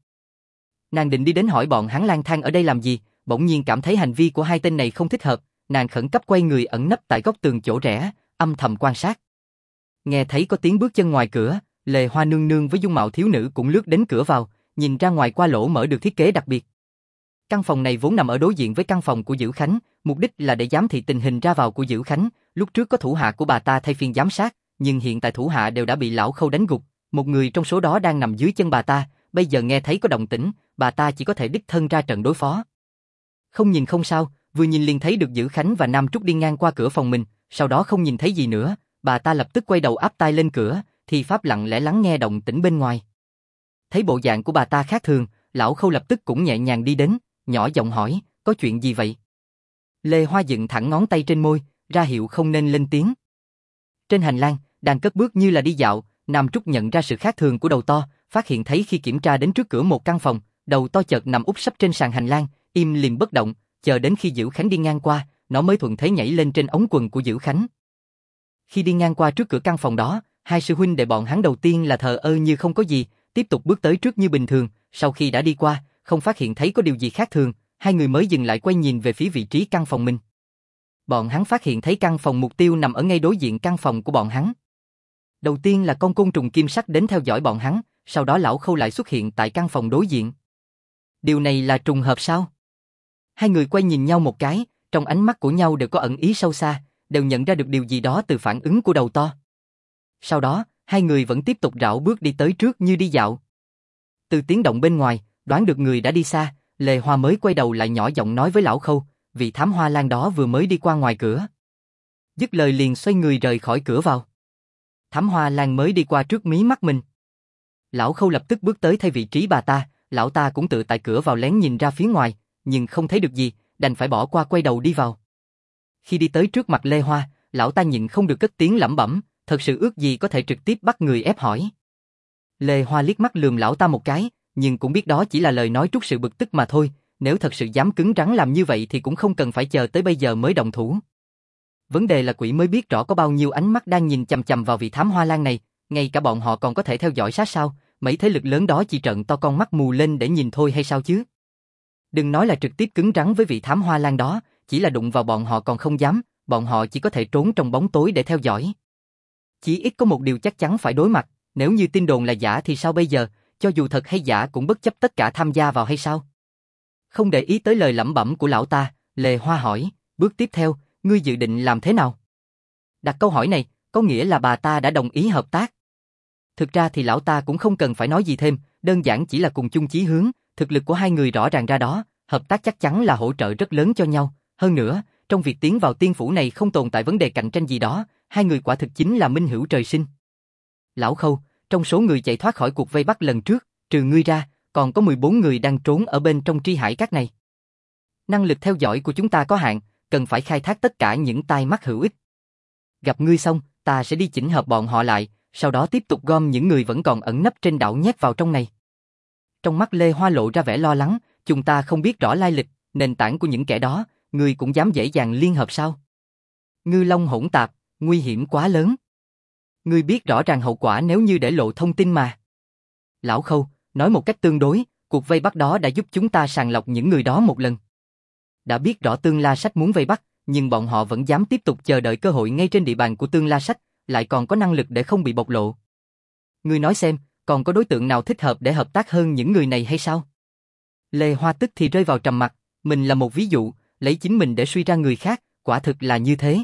Nàng định đi đến hỏi bọn hắn lang thang ở đây làm gì, bỗng nhiên cảm thấy hành vi của hai tên này không thích hợp, nàng khẩn cấp quay người ẩn nấp tại góc tường chỗ rẽ, âm thầm quan sát. Nghe thấy có tiếng bước chân ngoài cửa, Lê Hoa nương nương với dung mạo thiếu nữ cũng lướt đến cửa vào, nhìn ra ngoài qua lỗ mở được thiết kế đặc biệt. Căn phòng này vốn nằm ở đối diện với căn phòng của Dữ Khánh, mục đích là để giám thị tình hình ra vào của Dữ Khánh. Lúc trước có thủ hạ của bà ta thay phiên giám sát, nhưng hiện tại thủ hạ đều đã bị lão Khâu đánh gục, một người trong số đó đang nằm dưới chân bà ta. Bây giờ nghe thấy có động tĩnh, bà ta chỉ có thể đích thân ra trận đối phó. Không nhìn không sao, vừa nhìn liền thấy được Dữ Khánh và Nam Trúc đi ngang qua cửa phòng mình, sau đó không nhìn thấy gì nữa, bà ta lập tức quay đầu áp tai lên cửa, thì pháp lặng lẽ lắng nghe động tĩnh bên ngoài. Thấy bộ dạng của bà ta khác thường, lão Khâu lập tức cũng nhẹ nhàng đi đến, nhỏ giọng hỏi, có chuyện gì vậy? Lê Hoa dựng thẳng ngón tay trên môi, ra hiệu không nên lên tiếng. Trên hành lang, đang cất bước như là đi dạo, Nam Trúc nhận ra sự khác thường của đầu to, phát hiện thấy khi kiểm tra đến trước cửa một căn phòng, đầu to chợt nằm úp sấp trên sàn hành lang, im lìm bất động, chờ đến khi Dữ Khánh đi ngang qua, nó mới thuận thế nhảy lên trên ống quần của Dữ Khánh. Khi đi ngang qua trước cửa căn phòng đó, hai sư huynh đệ bọn hắn đầu tiên là thờ ơ như không có gì, tiếp tục bước tới trước như bình thường, sau khi đã đi qua, không phát hiện thấy có điều gì khác thường, hai người mới dừng lại quay nhìn về phía vị trí căn phòng mình. Bọn hắn phát hiện thấy căn phòng mục tiêu nằm ở ngay đối diện căn phòng của bọn hắn. Đầu tiên là con côn trùng kim sắc đến theo dõi bọn hắn, sau đó lão Khâu lại xuất hiện tại căn phòng đối diện. Điều này là trùng hợp sao? Hai người quay nhìn nhau một cái, trong ánh mắt của nhau đều có ẩn ý sâu xa, đều nhận ra được điều gì đó từ phản ứng của đầu to. Sau đó, hai người vẫn tiếp tục rảo bước đi tới trước như đi dạo. Từ tiếng động bên ngoài, đoán được người đã đi xa, Lê Hoa mới quay đầu lại nhỏ giọng nói với lão Khâu, vị thám hoa lan đó vừa mới đi qua ngoài cửa. Dứt lời liền xoay người rời khỏi cửa vào. Thám hoa lan mới đi qua trước mí mắt mình. Lão Khâu lập tức bước tới thay vị trí bà ta, lão ta cũng tự tại cửa vào lén nhìn ra phía ngoài, nhưng không thấy được gì, đành phải bỏ qua quay đầu đi vào. Khi đi tới trước mặt Lê Hoa, lão ta nhịn không được cất tiếng lẩm bẩm, thật sự ước gì có thể trực tiếp bắt người ép hỏi. Lê Hoa liếc mắt lườm lão ta một cái, nhưng cũng biết đó chỉ là lời nói trút sự bực tức mà thôi, nếu thật sự dám cứng rắn làm như vậy thì cũng không cần phải chờ tới bây giờ mới động thủ. Vấn đề là quỷ mới biết rõ có bao nhiêu ánh mắt đang nhìn chằm chằm vào vị thám hoa lan này, ngay cả bọn họ còn có thể theo dõi sát sao, mấy thế lực lớn đó chỉ trợn to con mắt mù lên để nhìn thôi hay sao chứ. Đừng nói là trực tiếp cứng rắn với vị thám hoa lan đó, chỉ là đụng vào bọn họ còn không dám, bọn họ chỉ có thể trốn trong bóng tối để theo dõi. Chỉ ít có một điều chắc chắn phải đối mặt, nếu như tin đồn là giả thì sao bây giờ, cho dù thật hay giả cũng bất chấp tất cả tham gia vào hay sao? Không để ý tới lời lẩm bẩm của lão ta, Lê Hoa hỏi, bước tiếp theo, ngươi dự định làm thế nào? Đặt câu hỏi này, có nghĩa là bà ta đã đồng ý hợp tác. Thực ra thì lão ta cũng không cần phải nói gì thêm, đơn giản chỉ là cùng chung chí hướng, thực lực của hai người rõ ràng ra đó, hợp tác chắc chắn là hỗ trợ rất lớn cho nhau. Hơn nữa, trong việc tiến vào tiên phủ này không tồn tại vấn đề cạnh tranh gì đó, hai người quả thực chính là minh hữu trời sinh. Lão Khâu, trong số người chạy thoát khỏi cuộc vây bắt lần trước, trừ ngươi ra, còn có 14 người đang trốn ở bên trong tri hải các này. Năng lực theo dõi của chúng ta có hạn, cần phải khai thác tất cả những tai mắt hữu ích. Gặp ngươi xong, ta sẽ đi chỉnh hợp bọn họ lại, sau đó tiếp tục gom những người vẫn còn ẩn nấp trên đảo nhét vào trong này. Trong mắt Lê Hoa lộ ra vẻ lo lắng, chúng ta không biết rõ lai lịch, nền tảng của những kẻ đó, ngươi cũng dám dễ dàng liên hợp sao? Ngư long hỗn tạp, nguy hiểm quá lớn. Ngươi biết rõ ràng hậu quả nếu như để lộ thông tin mà. Lão Khâu, nói một cách tương đối, cuộc vây bắt đó đã giúp chúng ta sàng lọc những người đó một lần. Đã biết rõ Tương La Sách muốn vây bắt, nhưng bọn họ vẫn dám tiếp tục chờ đợi cơ hội ngay trên địa bàn của Tương La Sách, lại còn có năng lực để không bị bộc lộ. Ngươi nói xem, còn có đối tượng nào thích hợp để hợp tác hơn những người này hay sao? Lê Hoa tức thì rơi vào trầm mặc, mình là một ví dụ, lấy chính mình để suy ra người khác, quả thực là như thế.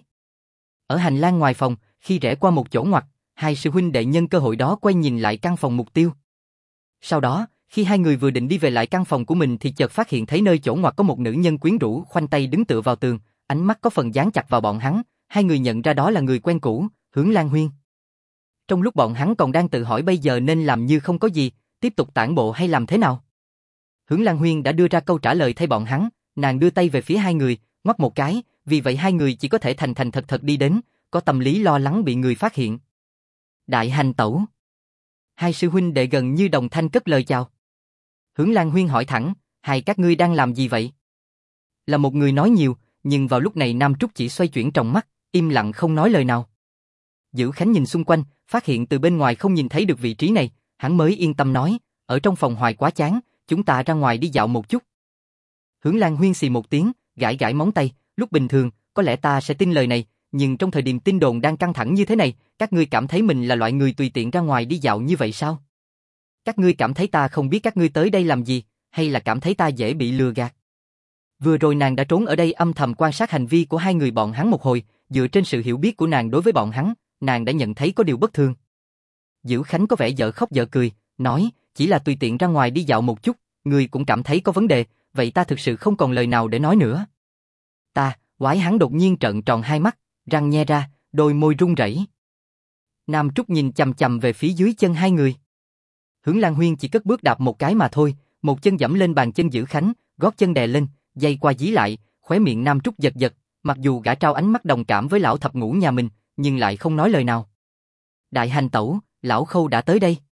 Ở hành lang ngoài phòng, khi rẽ qua một chỗ ngoặt, hai sư huynh đệ nhân cơ hội đó quay nhìn lại căn phòng mục tiêu. Sau đó, khi hai người vừa định đi về lại căn phòng của mình thì chợt phát hiện thấy nơi chỗ ngoặt có một nữ nhân quyến rũ khoanh tay đứng tựa vào tường, ánh mắt có phần dán chặt vào bọn hắn, hai người nhận ra đó là người quen cũ, Hướng Lan Huyên. Trong lúc bọn hắn còn đang tự hỏi bây giờ nên làm như không có gì, tiếp tục tản bộ hay làm thế nào. Hướng Lan Huyên đã đưa ra câu trả lời thay bọn hắn, nàng đưa tay về phía hai người, ngoắc một cái, vì vậy hai người chỉ có thể thành thành thật thật đi đến, có tâm lý lo lắng bị người phát hiện. Đại hành tẩu. Hai sư huynh đệ gần như đồng thanh cất lời chào. Hướng Lan Huyên hỏi thẳng, hai các ngươi đang làm gì vậy? Là một người nói nhiều, nhưng vào lúc này Nam Trúc chỉ xoay chuyển trong mắt, im lặng không nói lời nào. Dữ Khánh nhìn xung quanh, phát hiện từ bên ngoài không nhìn thấy được vị trí này, hắn mới yên tâm nói, ở trong phòng hoài quá chán, chúng ta ra ngoài đi dạo một chút. Hướng Lan Huyên xì một tiếng, gãi gãi móng tay, lúc bình thường, có lẽ ta sẽ tin lời này, nhưng trong thời điểm tin đồn đang căng thẳng như thế này, các ngươi cảm thấy mình là loại người tùy tiện ra ngoài đi dạo như vậy sao? Các ngươi cảm thấy ta không biết các ngươi tới đây làm gì, hay là cảm thấy ta dễ bị lừa gạt? Vừa rồi nàng đã trốn ở đây âm thầm quan sát hành vi của hai người bọn hắn một hồi, dựa trên sự hiểu biết của nàng đối với bọn hắn, nàng đã nhận thấy có điều bất thường. Dữ Khánh có vẻ dở khóc dở cười, nói, chỉ là tùy tiện ra ngoài đi dạo một chút, ngươi cũng cảm thấy có vấn đề, vậy ta thực sự không còn lời nào để nói nữa. Quái hắn đột nhiên trợn tròn hai mắt, răng nhe ra, đôi môi run rẩy. Nam Trúc nhìn chằm chằm về phía dưới chân hai người. Hướng Lan Huyên chỉ cất bước đạp một cái mà thôi, một chân dẫm lên bàn chân Dữ Khánh, gót chân đè lên, dây qua dí lại, khóe miệng Nam Trúc giật giật, mặc dù gã trao ánh mắt đồng cảm với lão thập ngũ nhà mình, nhưng lại không nói lời nào. Đại hành tẩu, lão Khâu đã tới đây.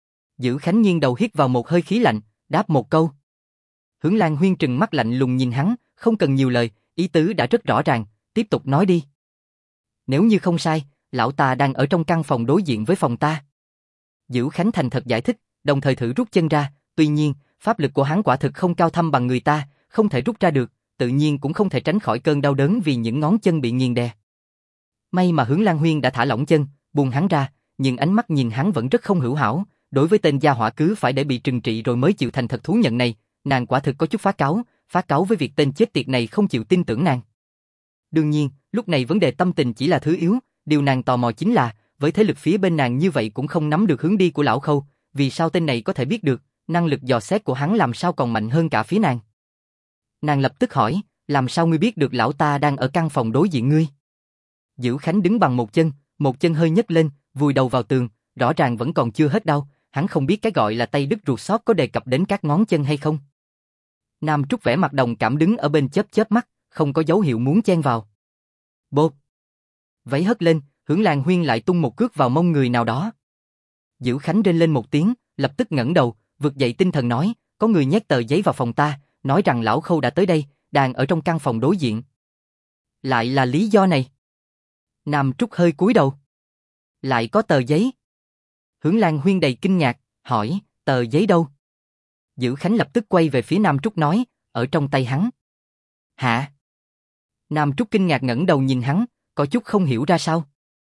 Dữ Khánh nghiêng đầu hít vào một hơi khí lạnh, đáp một câu. Hướng Lan Huyên trừng mắt lạnh lùng nhìn hắn, không cần nhiều lời, ý tứ đã rất rõ ràng, tiếp tục nói đi. Nếu như không sai, lão ta đang ở trong căn phòng đối diện với phòng ta. Dữ Khánh thành thật giải thích, đồng thời thử rút chân ra, tuy nhiên, pháp lực của hắn quả thực không cao thâm bằng người ta, không thể rút ra được, tự nhiên cũng không thể tránh khỏi cơn đau đớn vì những ngón chân bị nghiền đè. May mà Hướng Lan Huyên đã thả lỏng chân, buông hắn ra, nhưng ánh mắt nhìn hắn vẫn rất không hữu hảo, đối với tên gia hỏa cứ phải để bị trừng trị rồi mới chịu thành thật thú nhận này, nàng quả thực có chút phát cáu với việc tên chết tiệt này không chịu tin tưởng nàng. Đương nhiên, lúc này vấn đề tâm tình chỉ là thứ yếu, điều nàng tò mò chính là, với thế lực phía bên nàng như vậy cũng không nắm được hướng đi của lão Khâu, vì sao tên này có thể biết được, năng lực dò xét của hắn làm sao còn mạnh hơn cả phía nàng. Nàng lập tức hỏi, làm sao ngươi biết được lão ta đang ở căn phòng đối diện ngươi? Dữ Khánh đứng bằng một chân hơi nhấc lên, vùi đầu vào tường, rõ ràng vẫn còn chưa hết đau, hắn không biết cái gọi là tay đứt ruột xót có đề cập đến các ngón chân hay không. Nam Trúc vẻ mặt đồng cảm đứng ở bên chớp chớp mắt, không có dấu hiệu muốn chen vào. Bột! Váy hất lên, Hướng Lan Huyên lại tung một cước vào mông người nào đó. Dữ Khánh rên lên một tiếng, lập tức ngẩng đầu, vực dậy tinh thần nói, có người nhét tờ giấy vào phòng ta, nói rằng lão Khâu đã tới đây, đang ở trong căn phòng đối diện. Lại là lý do này. Nam Trúc hơi cúi đầu. Lại có tờ giấy. Hướng Lan Huyên đầy kinh ngạc, hỏi, tờ giấy đâu? Dữ Khánh lập tức quay về phía Nam Trúc nói, ở trong tay hắn. Hả? Nam Trúc kinh ngạc ngẩng đầu nhìn hắn, có chút không hiểu ra sao.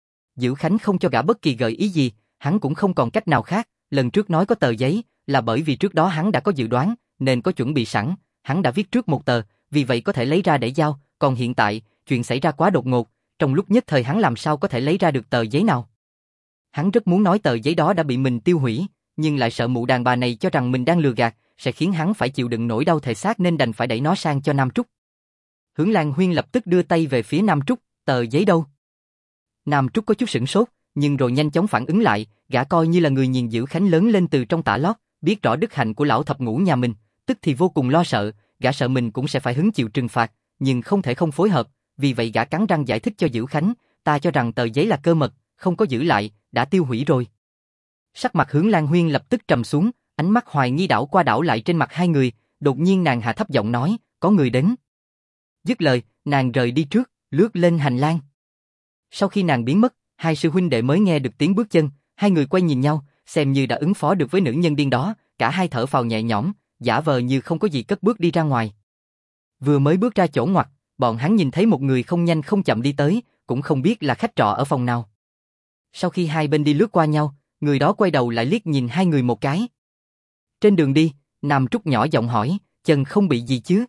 Dữ Khánh không cho gã bất kỳ gợi ý gì, hắn cũng không còn cách nào khác, lần trước nói có tờ giấy, là bởi vì trước đó hắn đã có dự đoán, nên có chuẩn bị sẵn, hắn đã viết trước một tờ, vì vậy có thể lấy ra để giao, còn hiện tại, chuyện xảy ra quá đột ngột, trong lúc nhất thời hắn làm sao có thể lấy ra được tờ giấy nào. Hắn rất muốn nói tờ giấy đó đã bị mình tiêu hủy, nhưng lại sợ mụ đàn bà này cho rằng mình đang lừa gạt, sẽ khiến hắn phải chịu đựng nỗi đau thể xác nên đành phải đẩy nó sang cho Nam Trúc. Hướng Lan Huyên lập tức đưa tay về phía Nam Trúc, tờ giấy đâu? Nam Trúc có chút sửng sốt, nhưng rồi nhanh chóng phản ứng lại, gã coi như là người nhìn Dữ Khánh lớn lên từ trong tã lót, biết rõ đức hạnh của lão thập ngũ nhà mình, tức thì vô cùng lo sợ, gã sợ mình cũng sẽ phải hứng chịu trừng phạt, nhưng không thể không phối hợp, vì vậy gã cắn răng giải thích cho Dữ Khánh, ta cho rằng tờ giấy là cơ mật, không có giữ lại, đã tiêu hủy rồi. Sắc mặt Hướng Lan Huyên lập tức trầm xuống, ánh mắt hoài nghi đảo qua đảo lại trên mặt hai người, đột nhiên nàng hạ thấp giọng nói, có người đến. Dứt lời, nàng rời đi trước, lướt lên hành lang. Sau khi nàng biến mất, hai sư huynh đệ mới nghe được tiếng bước chân, hai người quay nhìn nhau, xem như đã ứng phó được với nữ nhân điên đó, cả hai thở phào nhẹ nhõm, giả vờ như không có gì cất bước đi ra ngoài. Vừa mới bước ra chỗ ngoặt, bọn hắn nhìn thấy một người không nhanh không chậm đi tới, cũng không biết là khách trọ ở phòng nào. Sau khi hai bên đi lướt qua nhau, người đó quay đầu lại liếc nhìn hai người một cái. Trên đường đi, Nam Trúc nhỏ giọng hỏi, chân không bị gì chứ?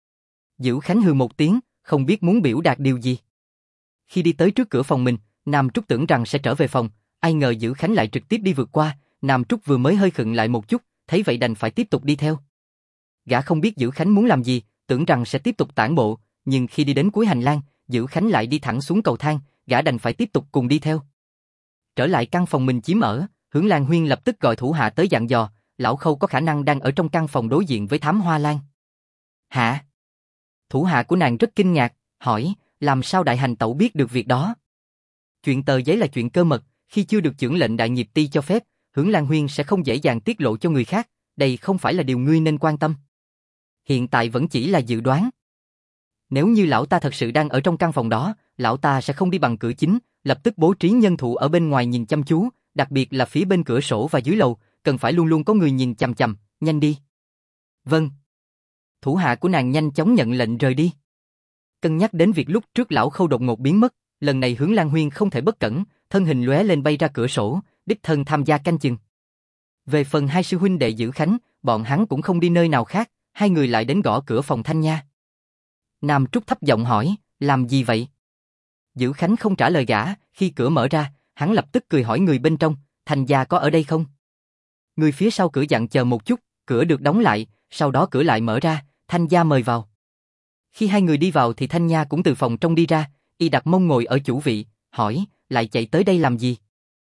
Dữ Khánh hừ một tiếng, không biết muốn biểu đạt điều gì. Khi đi tới trước cửa phòng mình, Nam Trúc tưởng rằng sẽ trở về phòng, ai ngờ Dữ Khánh lại trực tiếp đi vượt qua, Nam Trúc vừa mới hơi khựng lại một chút, thấy vậy đành phải tiếp tục đi theo. Gã không biết Dữ Khánh muốn làm gì, tưởng rằng sẽ tiếp tục tản bộ, nhưng khi đi đến cuối hành lang, Dữ Khánh lại đi thẳng xuống cầu thang, gã đành phải tiếp tục cùng đi theo. Trở lại căn phòng mình chiếm ở, Hướng Lan Huyên lập tức gọi thủ hạ tới dặn dò, lão Khâu có khả năng đang ở trong căn phòng đối diện với Thám Hoa Lan. Hả? Thủ hạ của nàng rất kinh ngạc, hỏi, làm sao đại hành tẩu biết được việc đó? Chuyện tờ giấy là chuyện cơ mật, khi chưa được chưởng lệnh đại nghiệp ty cho phép, Hướng Lan Huyên sẽ không dễ dàng tiết lộ cho người khác, đây không phải là điều ngươi nên quan tâm. Hiện tại vẫn chỉ là dự đoán. Nếu như lão ta thật sự đang ở trong căn phòng đó, lão ta sẽ không đi bằng cửa chính, lập tức bố trí nhân thủ ở bên ngoài nhìn chăm chú, đặc biệt là phía bên cửa sổ và dưới lầu, cần phải luôn luôn có người nhìn chằm chằm, nhanh đi. Vâng. Thủ hạ của nàng nhanh chóng nhận lệnh rời đi. Cân nhắc đến việc lúc trước lão Khâu đột ngột biến mất, lần này Hướng Lan Huyên không thể bất cẩn, thân hình lóe lên bay ra cửa sổ, đích thân tham gia canh chừng. Về phần hai sư huynh đệ Dữ Khánh, bọn hắn cũng không đi nơi nào khác, hai người lại đến gõ cửa phòng Thanh Nha. Nam Trúc thấp giọng hỏi, làm gì vậy? Dữ Khánh không trả lời gã, khi cửa mở ra, hắn lập tức cười hỏi người bên trong, Thanh gia có ở đây không? Người phía sau cửa dặn chờ một chút, Cửa được đóng lại, sau đó cửa lại mở ra, Thanh Gia mời vào. Khi hai người đi vào thì Thanh Nha cũng từ phòng trong đi ra, y đặt mông ngồi ở chủ vị, hỏi, lại chạy tới đây làm gì?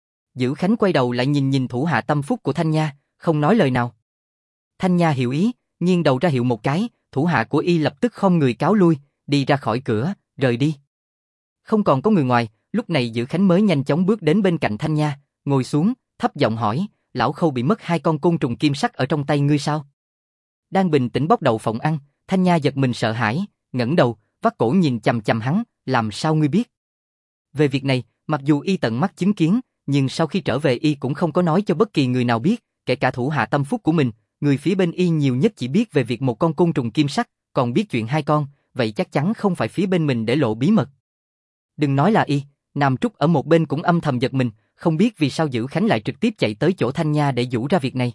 Dữ Khánh quay đầu lại nhìn nhìn thủ hạ tâm phúc của Thanh Nha, không nói lời nào. Thanh Nha hiểu ý, nghiêng đầu ra hiệu một cái, thủ hạ của y lập tức khom người cáo lui, đi ra khỏi cửa, rời đi. Không còn có người ngoài, lúc này Dữ Khánh mới nhanh chóng bước đến bên cạnh Thanh Nha, ngồi xuống, thấp giọng hỏi, lão Khâu bị mất hai con côn trùng kim sắc ở trong tay ngươi sao? Đang bình tĩnh bóc đậu phộng ăn, Thanh Nha giật mình sợ hãi, ngẩng đầu, vắt cổ nhìn chằm chằm hắn, làm sao ngươi biết? Về việc này, mặc dù y tận mắt chứng kiến, nhưng sau khi trở về y cũng không có nói cho bất kỳ người nào biết, kể cả thủ hạ tâm phúc của mình, người phía bên y nhiều nhất chỉ biết về việc một con côn trùng kim sắc, còn biết chuyện hai con, vậy chắc chắn không phải phía bên mình để lộ bí mật. Đừng nói là y, Nam Trúc ở một bên cũng âm thầm giật mình, không biết vì sao Dữ Khánh lại trực tiếp chạy tới chỗ Thanh Nha để giũ ra việc này.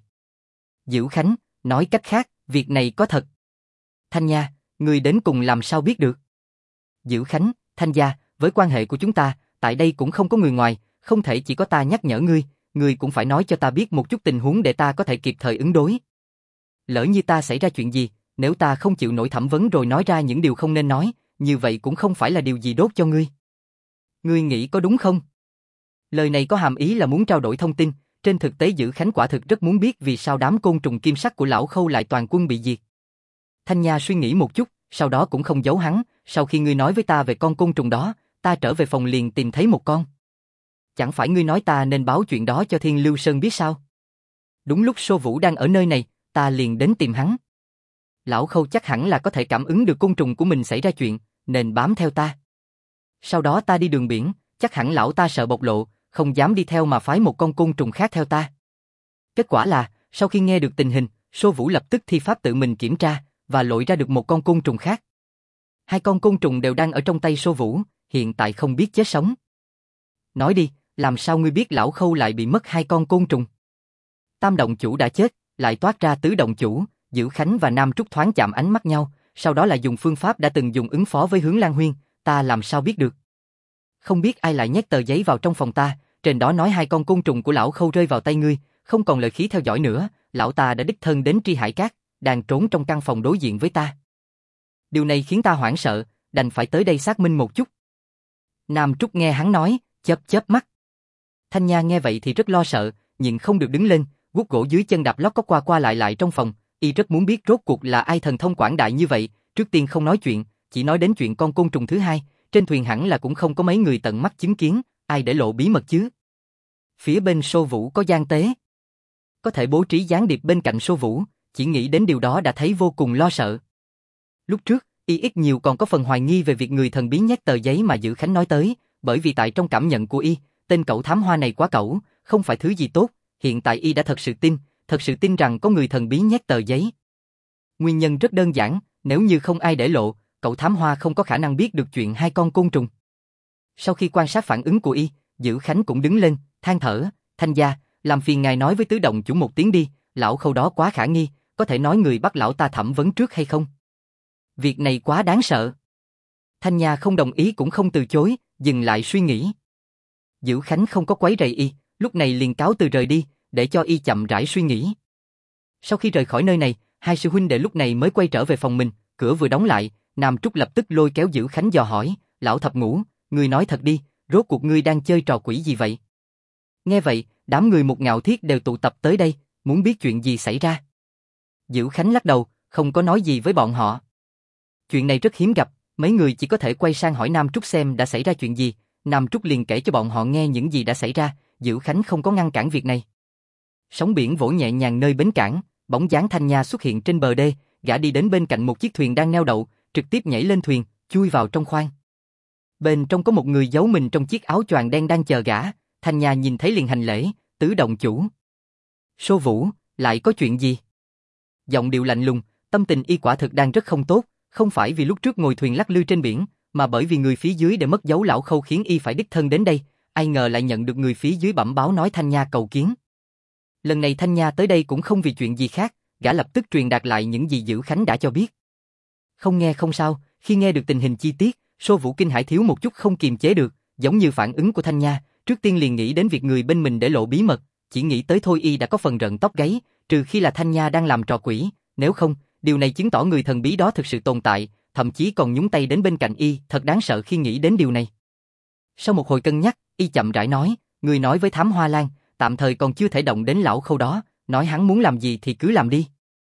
Dữ Khánh, nói cách khác, việc này có thật. Thanh Nha, người đến cùng làm sao biết được? Dữ Khánh, Thanh Gia, với quan hệ của chúng ta, tại đây cũng không có người ngoài, không thể chỉ có ta nhắc nhở ngươi cũng phải nói cho ta biết một chút tình huống để ta có thể kịp thời ứng đối. Lỡ như ta xảy ra chuyện gì, nếu ta không chịu nổi thẩm vấn rồi nói ra những điều không nên nói, như vậy cũng không phải là điều gì tốt cho ngươi. Ngươi nghĩ có đúng không? Lời này có hàm ý là muốn trao đổi thông tin, trên thực tế Dữ Khánh quả thực rất muốn biết vì sao đám côn trùng kim sắc của lão Khâu lại toàn quân bị diệt. Thanh Nha suy nghĩ một chút, sau đó cũng không giấu hắn, sau khi ngươi nói với ta về con côn trùng đó, ta trở về phòng liền tìm thấy một con. Chẳng phải ngươi nói ta nên báo chuyện đó cho Thiên Lưu Sơn biết sao? Đúng lúc Sô Vũ đang ở nơi này, ta liền đến tìm hắn. Lão Khâu chắc hẳn là có thể cảm ứng được côn trùng của mình xảy ra chuyện, nên bám theo ta. Sau đó ta đi đường biển, chắc hẳn lão ta sợ bộc lộ, không dám đi theo mà phái một con côn trùng khác theo ta. Kết quả là, sau khi nghe được tình hình, Sô Vũ lập tức thi pháp tự mình kiểm tra, và lội ra được một con côn trùng khác. Hai con côn trùng đều đang ở trong tay Sô Vũ, hiện tại không biết chết sống. Nói đi, làm sao ngươi biết lão Khâu lại bị mất hai con côn trùng? Tam động chủ đã chết, lại toát ra tứ động chủ, Dữ Khánh và Nam Trúc thoáng chạm ánh mắt nhau, sau đó là dùng phương pháp đã từng dùng ứng phó với Hướng Lan Huyên, ta làm sao biết được? Không biết ai lại nhét tờ giấy vào trong phòng ta, trên đó nói hai con côn trùng của lão Khâu rơi vào tay ngươi, không còn lời khí theo dõi nữa, lão ta đã đích thân đến Tri Hải Cát, đang trốn trong căn phòng đối diện với ta. Điều này khiến ta hoảng sợ, đành phải tới đây xác minh một chút. Nam Trúc nghe hắn nói, chớp chớp mắt. Thanh Nha nghe vậy thì rất lo sợ, nhịn không được đứng lên, guốc gỗ dưới chân đạp lót có qua qua lại trong phòng, y rất muốn biết rốt cuộc là ai thần thông quảng đại như vậy, trước tiên không nói chuyện, chỉ nói đến chuyện con côn trùng thứ hai, trên thuyền hẳn là cũng không có mấy người tận mắt chứng kiến, ai để lộ bí mật chứ. Phía bên Sô Vũ có gian tế, có thể bố trí gián điệp bên cạnh Sô Vũ, chỉ nghĩ đến điều đó đã thấy vô cùng lo sợ. Lúc trước, y ít nhiều còn có phần hoài nghi về việc người thần bí nhét tờ giấy mà Dữ Khánh nói tới, bởi vì tại trong cảm nhận của y, tên cẩu thám hoa này quá cẩu, không phải thứ gì tốt, hiện tại y đã thật sự tin rằng có người thần bí nhét tờ giấy. Nguyên nhân rất đơn giản, nếu như không ai để lộ, cậu thám hoa không có khả năng biết được chuyện hai con côn trùng. Sau khi quan sát phản ứng của y, Dữ Khánh cũng đứng lên, than thở, Thanh Gia, làm phiền ngài nói với tứ động chủ một tiếng đi, lão Khâu đó quá khả nghi, có thể nói người bắt lão ta thẩm vấn trước hay không? Việc này quá đáng sợ. Thanh Nha không đồng ý cũng không từ chối, dừng lại suy nghĩ. Dữ Khánh không có quấy rầy y, lúc này liền cáo từ rời đi, để cho y chậm rãi suy nghĩ. Sau khi rời khỏi nơi này, hai sư huynh đệ lúc này mới quay trở về phòng mình, cửa vừa đóng lại, Nam Trúc lập tức lôi kéo Dữ Khánh dò hỏi, lão thập ngũ, ngươi nói thật đi, rốt cuộc ngươi đang chơi trò quỷ gì vậy? Nghe vậy, đám người Một Ngạo Thiết đều tụ tập tới đây, muốn biết chuyện gì xảy ra. Dữ Khánh lắc đầu, không có nói gì với bọn họ. Chuyện này rất hiếm gặp, mấy người chỉ có thể quay sang hỏi Nam Trúc xem đã xảy ra chuyện gì, Nam Trúc liền kể cho bọn họ nghe những gì đã xảy ra, Dữ Khánh không có ngăn cản việc này. Sóng biển vỗ nhẹ nhàng nơi bến cảng, bóng dáng Thanh Nha xuất hiện trên bờ đê, gã đi đến bên cạnh một chiếc thuyền đang neo đậu, trực tiếp nhảy lên thuyền, chui vào trong khoang. Bên trong có một người giấu mình trong chiếc áo choàng đen đang chờ gã, Thanh Nha nhìn thấy liền hành lễ, tứ động chủ. Sô Vũ, lại có chuyện gì? Giọng điệu lạnh lùng, tâm tình y quả thực đang rất không tốt, không phải vì lúc trước ngồi thuyền lắc lư trên biển, mà bởi vì người phía dưới để mất dấu lão Khâu khiến y phải đích thân đến đây, ai ngờ lại nhận được người phía dưới bẩm báo nói Thanh Nha cầu kiến. Lần này Thanh Nha tới đây cũng không vì chuyện gì khác, gã lập tức truyền đạt lại những gì Dữ Khánh đã cho biết. Không nghe không sao, khi nghe được tình hình chi tiết, Sô Vũ kinh hãi thiếu một chút không kiềm chế được, giống như phản ứng của Thanh Nha, trước tiên liền nghĩ đến việc người bên mình để lộ bí mật, chỉ nghĩ tới thôi y đã có phần rợn tóc gáy, trừ khi là Thanh Nha đang làm trò quỷ, nếu không, điều này chứng tỏ người thần bí đó thực sự tồn tại, thậm chí còn nhúng tay đến bên cạnh y, thật đáng sợ khi nghĩ đến điều này. Sau một hồi cân nhắc, y chậm rãi nói, người nói với Thám Hoa Lan, tạm thời còn chưa thể động đến lão Khâu đó, nói hắn muốn làm gì thì cứ làm đi.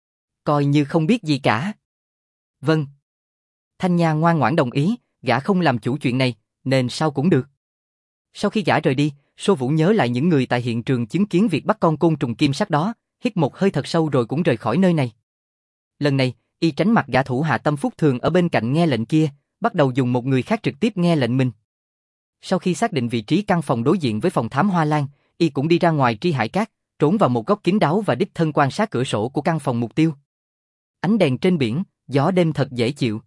Coi như không biết gì cả. Vâng. Thanh Nha ngoan ngoãn đồng ý, gã không làm chủ chuyện này, nên sao cũng được. Sau khi gã rời đi, Sô Vũ nhớ lại những người tại hiện trường chứng kiến việc bắt con côn trùng kim sắc đó, hít một hơi thật sâu rồi cũng rời khỏi nơi này. Lần này, y tránh mặt gã thủ hạ Tâm Phúc Thường ở bên cạnh nghe lệnh kia, bắt đầu dùng một người khác trực tiếp nghe lệnh mình. Sau khi xác định vị trí căn phòng đối diện với phòng Thám Hoa Lan, y cũng đi ra ngoài Tri Hải Cát, trốn vào một góc kín đáo và đích thân quan sát cửa sổ của căn phòng mục tiêu. Ánh đèn trên biển, gió đêm thật dễ chịu.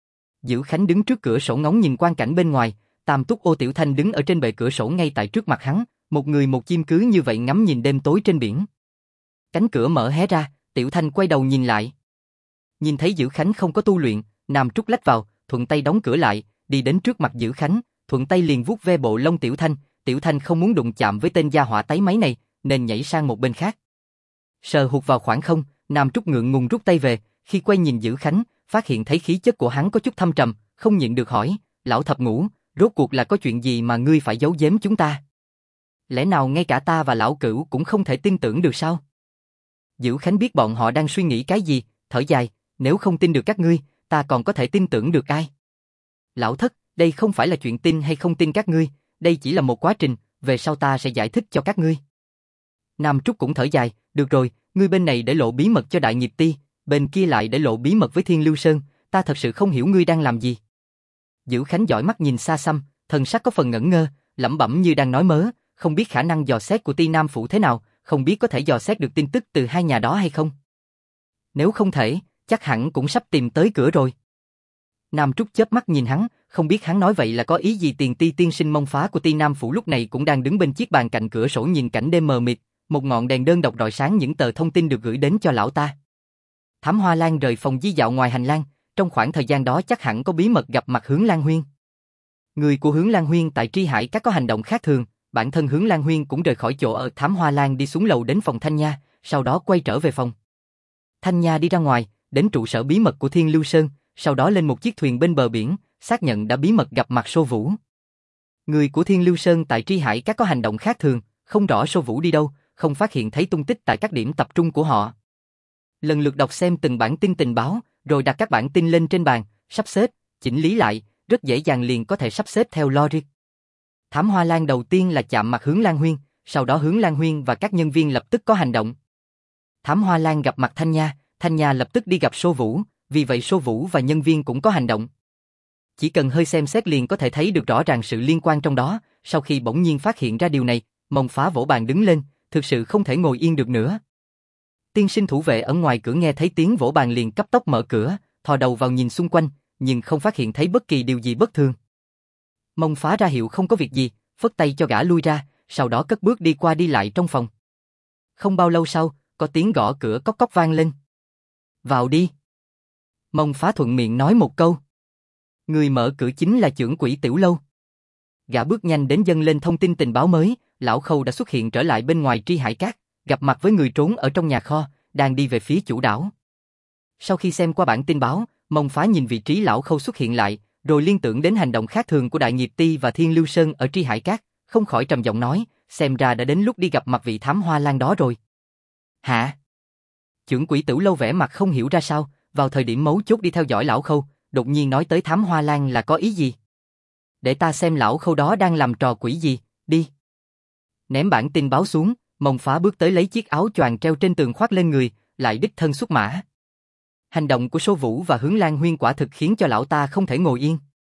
Dữ Khánh đứng trước cửa sổ ngóng nhìn quang cảnh bên ngoài, Tam Túc Ô Tiểu Thanh đứng ở trên bệ cửa sổ ngay tại trước mặt hắn, một người một chim cứ như vậy ngắm nhìn đêm tối trên biển. Cánh cửa mở hé ra, Tiểu Thanh quay đầu nhìn lại. Nhìn thấy Dữ Khánh không có tu luyện, Nam Trúc lách vào, thuận tay đóng cửa lại, đi đến trước mặt Dữ Khánh, thuận tay liền vuốt ve bộ lông Tiểu Thanh. Tiểu Thanh không muốn đụng chạm với tên gia hỏa tấy máy này, nên nhảy sang một bên khác. Sờ hụt vào khoảng không, Nam Trúc ngượng ngùng rút tay về, khi quay nhìn Dữ Khánh, phát hiện thấy khí chất của hắn có chút thâm trầm, không nhịn được hỏi, lão thập ngũ, rốt cuộc là có chuyện gì mà ngươi phải giấu giếm chúng ta? Lẽ nào ngay cả ta và lão Cửu cũng không thể tin tưởng được sao? Dữ Khánh biết bọn họ đang suy nghĩ cái gì, thở dài, nếu không tin được các ngươi, ta còn có thể tin tưởng được ai? Lão thất, đây không phải là chuyện tin hay không tin các ngươi, đây chỉ là một quá trình, về sau ta sẽ giải thích cho các ngươi. Nam Trúc cũng thở dài, được rồi, ngươi bên này để lộ bí mật cho Đại Nghiệp Ti, bên kia lại để lộ bí mật với Thiên Lưu Sơn, ta thật sự không hiểu ngươi đang làm gì. Dữ Khánh dõi mắt nhìn xa xăm, thần sắc có phần ngẩn ngơ, lẩm bẩm như đang nói mớ, không biết khả năng dò xét của Ti Nam Phủ thế nào, không biết có thể dò xét được tin tức từ hai nhà đó hay không. Nếu không thể, chắc hẳn cũng sắp tìm tới cửa rồi. Nam Trúc chớp mắt nhìn hắn, không biết hắn nói vậy là có ý gì. Tiền Ti tiên sinh Mông Phá của Ti Nam Phủ lúc này cũng đang đứng bên chiếc bàn cạnh cửa sổ nhìn cảnh đêm mờ mịt, một ngọn đèn đơn độc rọi sáng những tờ thông tin được gửi đến cho lão ta. Thám Hoa Lan rời phòng di dạo ngoài hành lang, trong khoảng thời gian đó chắc hẳn có bí mật gặp mặt Hướng Lan Huyên. Người của Hướng Lan Huyên tại Tri Hải Các có hành động khác thường, bản thân Hướng Lan Huyên cũng rời khỏi chỗ ở Thám Hoa Lan đi xuống lầu đến phòng Thanh Nha, sau đó quay trở về phòng. Thanh Nha đi ra ngoài, đến trụ sở bí mật của Thiên Lưu Sơn, sau đó lên một chiếc thuyền bên bờ biển, xác nhận đã bí mật gặp mặt Sô Vũ. Người của Thiên Lưu Sơn tại Tri Hải Các có hành động khác thường, không rõ Sô Vũ đi đâu, không phát hiện thấy tung tích tại các điểm tập trung của họ. Lần lượt đọc xem từng bản tin tình báo, rồi đặt các bản tin lên trên bàn, sắp xếp, chỉnh lý lại, rất dễ dàng liền có thể sắp xếp theo logic. Thám Hoa Lan đầu tiên là chạm mặt Hướng Lan Huyên, sau đó Hướng Lan Huyên và các nhân viên lập tức có hành động. Thám Hoa Lan gặp mặt Thanh Nha lập tức đi gặp Sô Vũ, vì vậy Sô Vũ và nhân viên cũng có hành động. Chỉ cần hơi xem xét liền có thể thấy được rõ ràng sự liên quan trong đó. Sau khi bỗng nhiên phát hiện ra điều này, Mông Phá vỗ bàn đứng lên, thực sự không thể ngồi yên được nữa. Tiên sinh thủ vệ ở ngoài cửa nghe thấy tiếng vỗ bàn liền cấp tốc mở cửa, thò đầu vào nhìn xung quanh, nhưng không phát hiện thấy bất kỳ điều gì bất thường. Mông Phá ra hiệu không có việc gì, phất tay cho gã lui ra, sau đó cất bước đi qua đi lại trong phòng. Không bao lâu sau, có tiếng gõ cửa cốc cốc vang lên. Vào đi. Mông Phá thuận miệng nói một câu. Người mở cửa chính là trưởng quỹ Tiểu Lâu. Gã bước nhanh đến dâng lên thông tin tình báo mới, lão Khâu đã xuất hiện trở lại bên ngoài Tri Hải Cát, gặp mặt với người trốn ở trong nhà kho, đang đi về phía chủ đảo. Sau khi xem qua bản tin báo, Mông Phá nhìn vị trí lão Khâu xuất hiện lại, rồi liên tưởng đến hành động khác thường của Đại Nghiệp Ti và Thiên Lưu Sơn ở Tri Hải Cát, không khỏi trầm giọng nói, xem ra đã đến lúc đi gặp mặt vị Thám Hoa Lan đó rồi. Hả? Trưởng quỹ Tiểu Lâu vẻ mặt không hiểu ra sao, vào thời điểm mấu chốt đi theo dõi lão Khâu, đột nhiên nói tới Thám Hoa Lan là có ý gì? Để ta xem lão Khâu đó đang làm trò quỷ gì, đi. Ném bản tin báo xuống, Mông Phá bước tới lấy chiếc áo choàng treo trên tường khoác lên người, lại đích thân xuất mã. Hành động của Sô Vũ và Hướng Lan Huyên quả thực khiến cho lão ta không thể ngồi yên.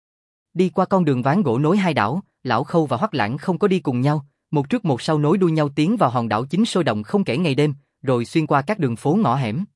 Đi qua con đường ván gỗ nối hai đảo, lão Khâu và Hoắc Lãng không có đi cùng nhau, một trước một sau nối đuôi nhau tiến vào hòn đảo chính sôi động không kể ngày đêm, rồi xuyên qua các đường phố ngõ hẻm.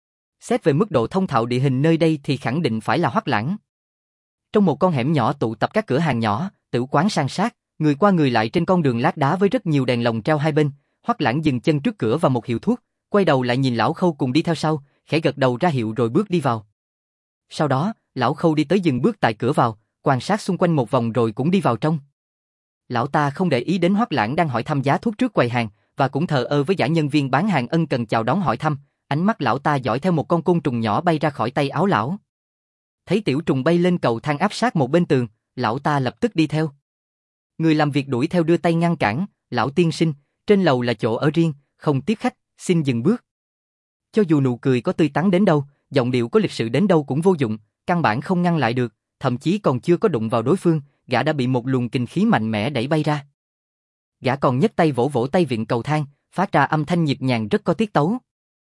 Xét về mức độ thông thạo địa hình nơi đây thì khẳng định phải là Hoắc Lãng. Trong một con hẻm nhỏ tụ tập các cửa hàng nhỏ, tử quán san sát, người qua người lại trên con đường lát đá với rất nhiều đèn lồng treo hai bên. Hoắc Lãng dừng chân trước cửa và một hiệu thuốc, quay đầu lại nhìn lão Khâu cùng đi theo sau, khẽ gật đầu ra hiệu rồi bước đi vào. Sau đó, lão Khâu đi tới dừng bước tại cửa vào, quan sát xung quanh một vòng rồi cũng đi vào trong. Lão ta không để ý đến Hoắc Lãng đang hỏi thăm giá thuốc trước quầy hàng, và cũng thờ ơ với gã nhân viên bán hàng ân cần chào đón hỏi thăm, ánh mắt lão ta dõi theo một con côn trùng nhỏ bay ra khỏi tay áo lão. Thấy tiểu trùng bay lên cầu thang áp sát một bên tường, lão ta lập tức đi theo. Người làm việc đuổi theo đưa tay ngăn cản, lão tiên sinh, trên lầu là chỗ ở riêng, không tiếp khách, xin dừng bước. Cho dù nụ cười có tươi tắn đến đâu, giọng điệu có lịch sự đến đâu cũng vô dụng, căn bản không ngăn lại được, thậm chí còn chưa có đụng vào đối phương, gã đã bị một luồng kinh khí mạnh mẽ đẩy bay ra. Gã còn nhấc tay vỗ vỗ tay vịn cầu thang, phát ra âm thanh nhịp nhàng rất có tiết tấu.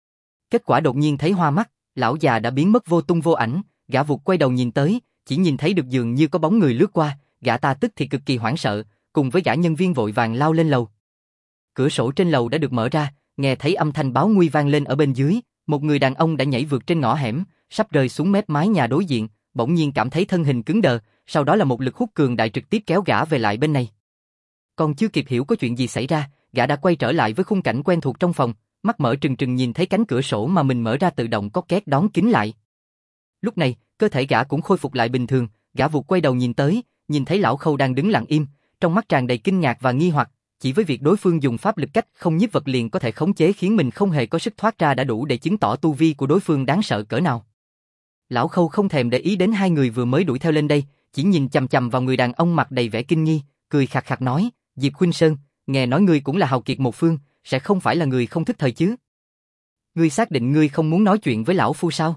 Kết quả đột nhiên thấy hoa mắt, lão già đã biến mất vô tung vô ảnh, gã vụt quay đầu nhìn tới, chỉ nhìn thấy được dường như có bóng người lướt qua, gã ta tức thì cực kỳ hoảng sợ, cùng với gã nhân viên vội vàng lao lên lầu. Cửa sổ trên lầu đã được mở ra, nghe thấy âm thanh báo nguy vang lên ở bên dưới, một người đàn ông đã nhảy vượt trên ngõ hẻm, sắp rơi xuống mép mái nhà đối diện, bỗng nhiên cảm thấy thân hình cứng đờ, sau đó là một lực hút cường đại trực tiếp kéo gã về lại bên này. Còn chưa kịp hiểu có chuyện gì xảy ra, gã đã quay trở lại với khung cảnh quen thuộc trong phòng, mắt mở trừng trừng nhìn thấy cánh cửa sổ mà mình mở ra tự động có két đóng kín lại. Lúc này, cơ thể gã cũng khôi phục lại bình thường, gã vụt quay đầu nhìn tới, nhìn thấy lão Khâu đang đứng lặng im, trong mắt tràn đầy kinh ngạc và nghi hoặc, chỉ với việc đối phương dùng pháp lực cách không nhiếp vật liền có thể khống chế khiến mình không hề có sức thoát ra đã đủ để chứng tỏ tu vi của đối phương đáng sợ cỡ nào. Lão Khâu không thèm để ý đến hai người vừa mới đuổi theo lên đây, chỉ nhìn chằm chằm vào người đàn ông mặt đầy vẻ kinh nghi, cười khạc khạc nói, Diệp Khuynh Sơn, nghe nói ngươi cũng là hào kiệt một phương, sẽ không phải là người không thức thời chứ? Ngươi xác định ngươi không muốn nói chuyện với lão phu sao?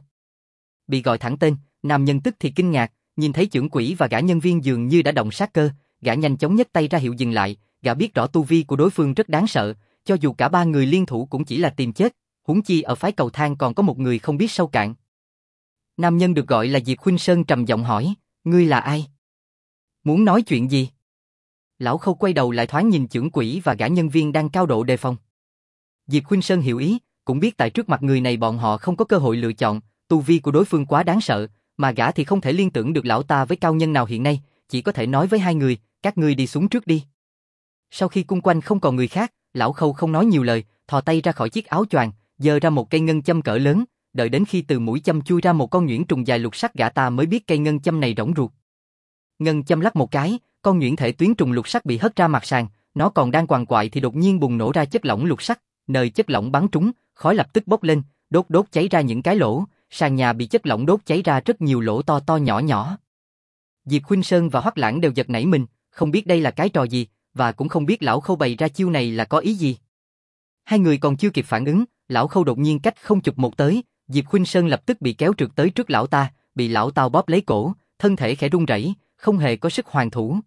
Bị gọi thẳng tên, nam nhân tức thì kinh ngạc, nhìn thấy chưởng quỷ và gã nhân viên dường như đã động sát cơ, gã nhanh chóng nhấc tay ra hiệu dừng lại, gã biết rõ tu vi của đối phương rất đáng sợ, cho dù cả ba người liên thủ cũng chỉ là tìm chết, huống chi ở phái cầu thang còn có một người không biết sâu cạn. Nam nhân được gọi là Diệp Khuynh Sơn trầm giọng hỏi, ngươi là ai? Muốn nói chuyện gì? Lão Khâu quay đầu lại thoáng nhìn chưởng quỷ và gã nhân viên đang cao độ đề phòng. Diệp Khuynh Sơn hiểu ý, cũng biết tại trước mặt người này bọn họ không có cơ hội lựa chọn, tu vi của đối phương quá đáng sợ, mà gã thì không thể liên tưởng được lão ta với cao nhân nào hiện nay, chỉ có thể nói với hai người, các ngươi đi xuống trước đi. Sau khi cung quanh không còn người khác, lão Khâu không nói nhiều lời, thò tay ra khỏi chiếc áo choàng, giơ ra một cây ngân châm cỡ lớn, đợi đến khi từ mũi châm chui ra một con nhuyễn trùng dài lục sắc gã ta mới biết cây ngân châm này rỗng ruột. Ngân châm lắc một cái, con nhuyễn thể tuyến trùng lục sắc bị hất ra mặt sàn, nó còn đang quằn quại thì đột nhiên bùng nổ ra chất lỏng lục sắc, nơi chất lỏng bắn trúng, khói lập tức bốc lên, đốt đốt cháy ra những cái lỗ, sàn nhà bị chất lỏng đốt cháy ra rất nhiều lỗ to to nhỏ nhỏ. Diệp Khuynh Sơn và Hoắc Lãng đều giật nảy mình, không biết đây là cái trò gì, và cũng không biết lão Khâu bày ra chiêu này là có ý gì. Hai người còn chưa kịp phản ứng, lão Khâu đột nhiên cách không chụp một tới, Diệp Khuynh Sơn lập tức bị kéo trượt tới trước lão ta, bị lão ta bóp lấy cổ, thân thể khẽ run rẩy, không hề có sức hoàn thủ.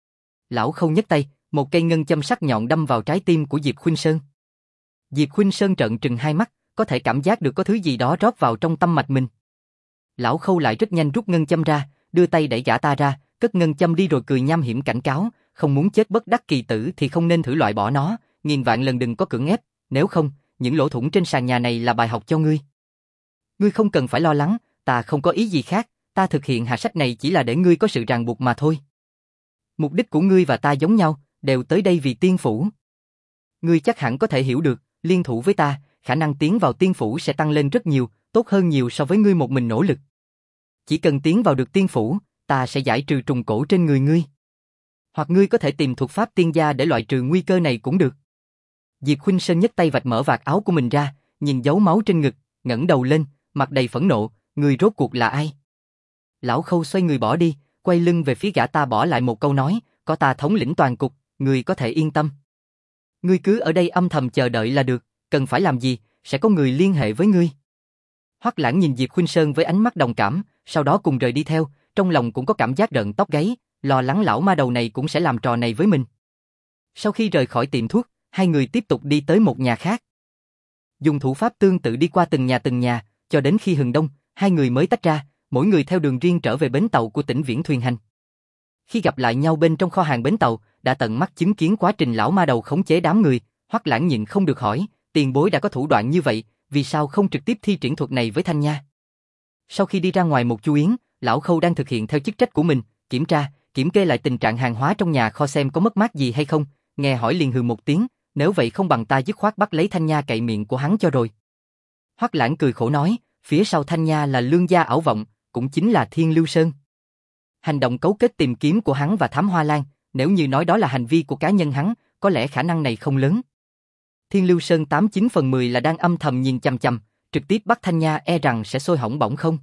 Lão Khâu nhấc tay, một cây ngân châm sắc nhọn đâm vào trái tim của Diệp Khuynh Sơn. Diệp Khuynh Sơn trợn trừng hai mắt, có thể cảm giác được có thứ gì đó rót vào trong tâm mạch mình. Lão Khâu lại rất nhanh rút ngân châm ra, đưa tay đẩy gã ta ra, cất ngân châm đi rồi cười nham hiểm cảnh cáo, không muốn chết bất đắc kỳ tử thì không nên thử loại bỏ nó, nghìn vạn lần đừng có cưỡng ép, nếu không, những lỗ thủng trên sàn nhà này là bài học cho ngươi. Ngươi không cần phải lo lắng, ta không có ý gì khác, ta thực hiện hạ sách này chỉ là để ngươi có sự ràng buộc mà thôi. Mục đích của ngươi và ta giống nhau, đều tới đây vì tiên phủ. Ngươi chắc hẳn có thể hiểu được, liên thủ với ta, khả năng tiến vào tiên phủ sẽ tăng lên rất nhiều, tốt hơn nhiều so với ngươi một mình nỗ lực. Chỉ cần tiến vào được tiên phủ, ta sẽ giải trừ trùng cổ trên người ngươi. Hoặc ngươi có thể tìm thuật pháp tiên gia để loại trừ nguy cơ này cũng được. Diệp Khuynh Sơn nhấc tay vạch mở vạt áo của mình ra, nhìn dấu máu trên ngực, ngẩng đầu lên, mặt đầy phẫn nộ, ngươi rốt cuộc là ai? Lão Khâu xoay người bỏ đi, quay lưng về phía gã ta bỏ lại một câu nói, có ta thống lĩnh toàn cục, ngươi có thể yên tâm. Ngươi cứ ở đây âm thầm chờ đợi là được, cần phải làm gì, sẽ có người liên hệ với ngươi. Hoắc Lãng nhìn Diệp Khuynh Sơn với ánh mắt đồng cảm, sau đó cùng rời đi theo, trong lòng cũng có cảm giác rợn tóc gáy, lo lắng lão ma đầu này cũng sẽ làm trò này với mình. Sau khi rời khỏi tiệm thuốc, hai người tiếp tục đi tới một nhà khác. Dùng thủ pháp tương tự đi qua từng nhà, cho đến khi hừng đông, hai người mới tách ra, mỗi người theo đường riêng trở về bến tàu của tỉnh Viễn Thuyền Hành. Khi gặp lại nhau bên trong kho hàng bến tàu, đã tận mắt chứng kiến quá trình lão ma đầu khống chế đám người, Hoắc Lãng nhịn không được hỏi, tiền bối đã có thủ đoạn như vậy, vì sao không trực tiếp thi triển thuật này với Thanh Nha? Sau khi đi ra ngoài một chu yến, lão Khâu đang thực hiện theo chức trách của mình, kiểm kê lại tình trạng hàng hóa trong nhà kho xem có mất mát gì hay không, nghe hỏi liền hừ một tiếng, nếu vậy không bằng ta dứt khoát bắt lấy Thanh Nha cậy miệng của hắn cho rồi. Hoắc Lãng cười khổ nói, phía sau Thanh Nha là Lương gia ảo vọng, cũng chính là Thiên Lưu Sơn. Hành động cấu kết tìm kiếm của hắn và Thám Hoa Lan, nếu như nói đó là hành vi của cá nhân hắn, có lẽ khả năng này không lớn. Thiên Lưu Sơn 89/10 là đang âm thầm nhìn chằm chằm, trực tiếp bắt Thanh Nha e rằng sẽ sôi hỏng bỏng không.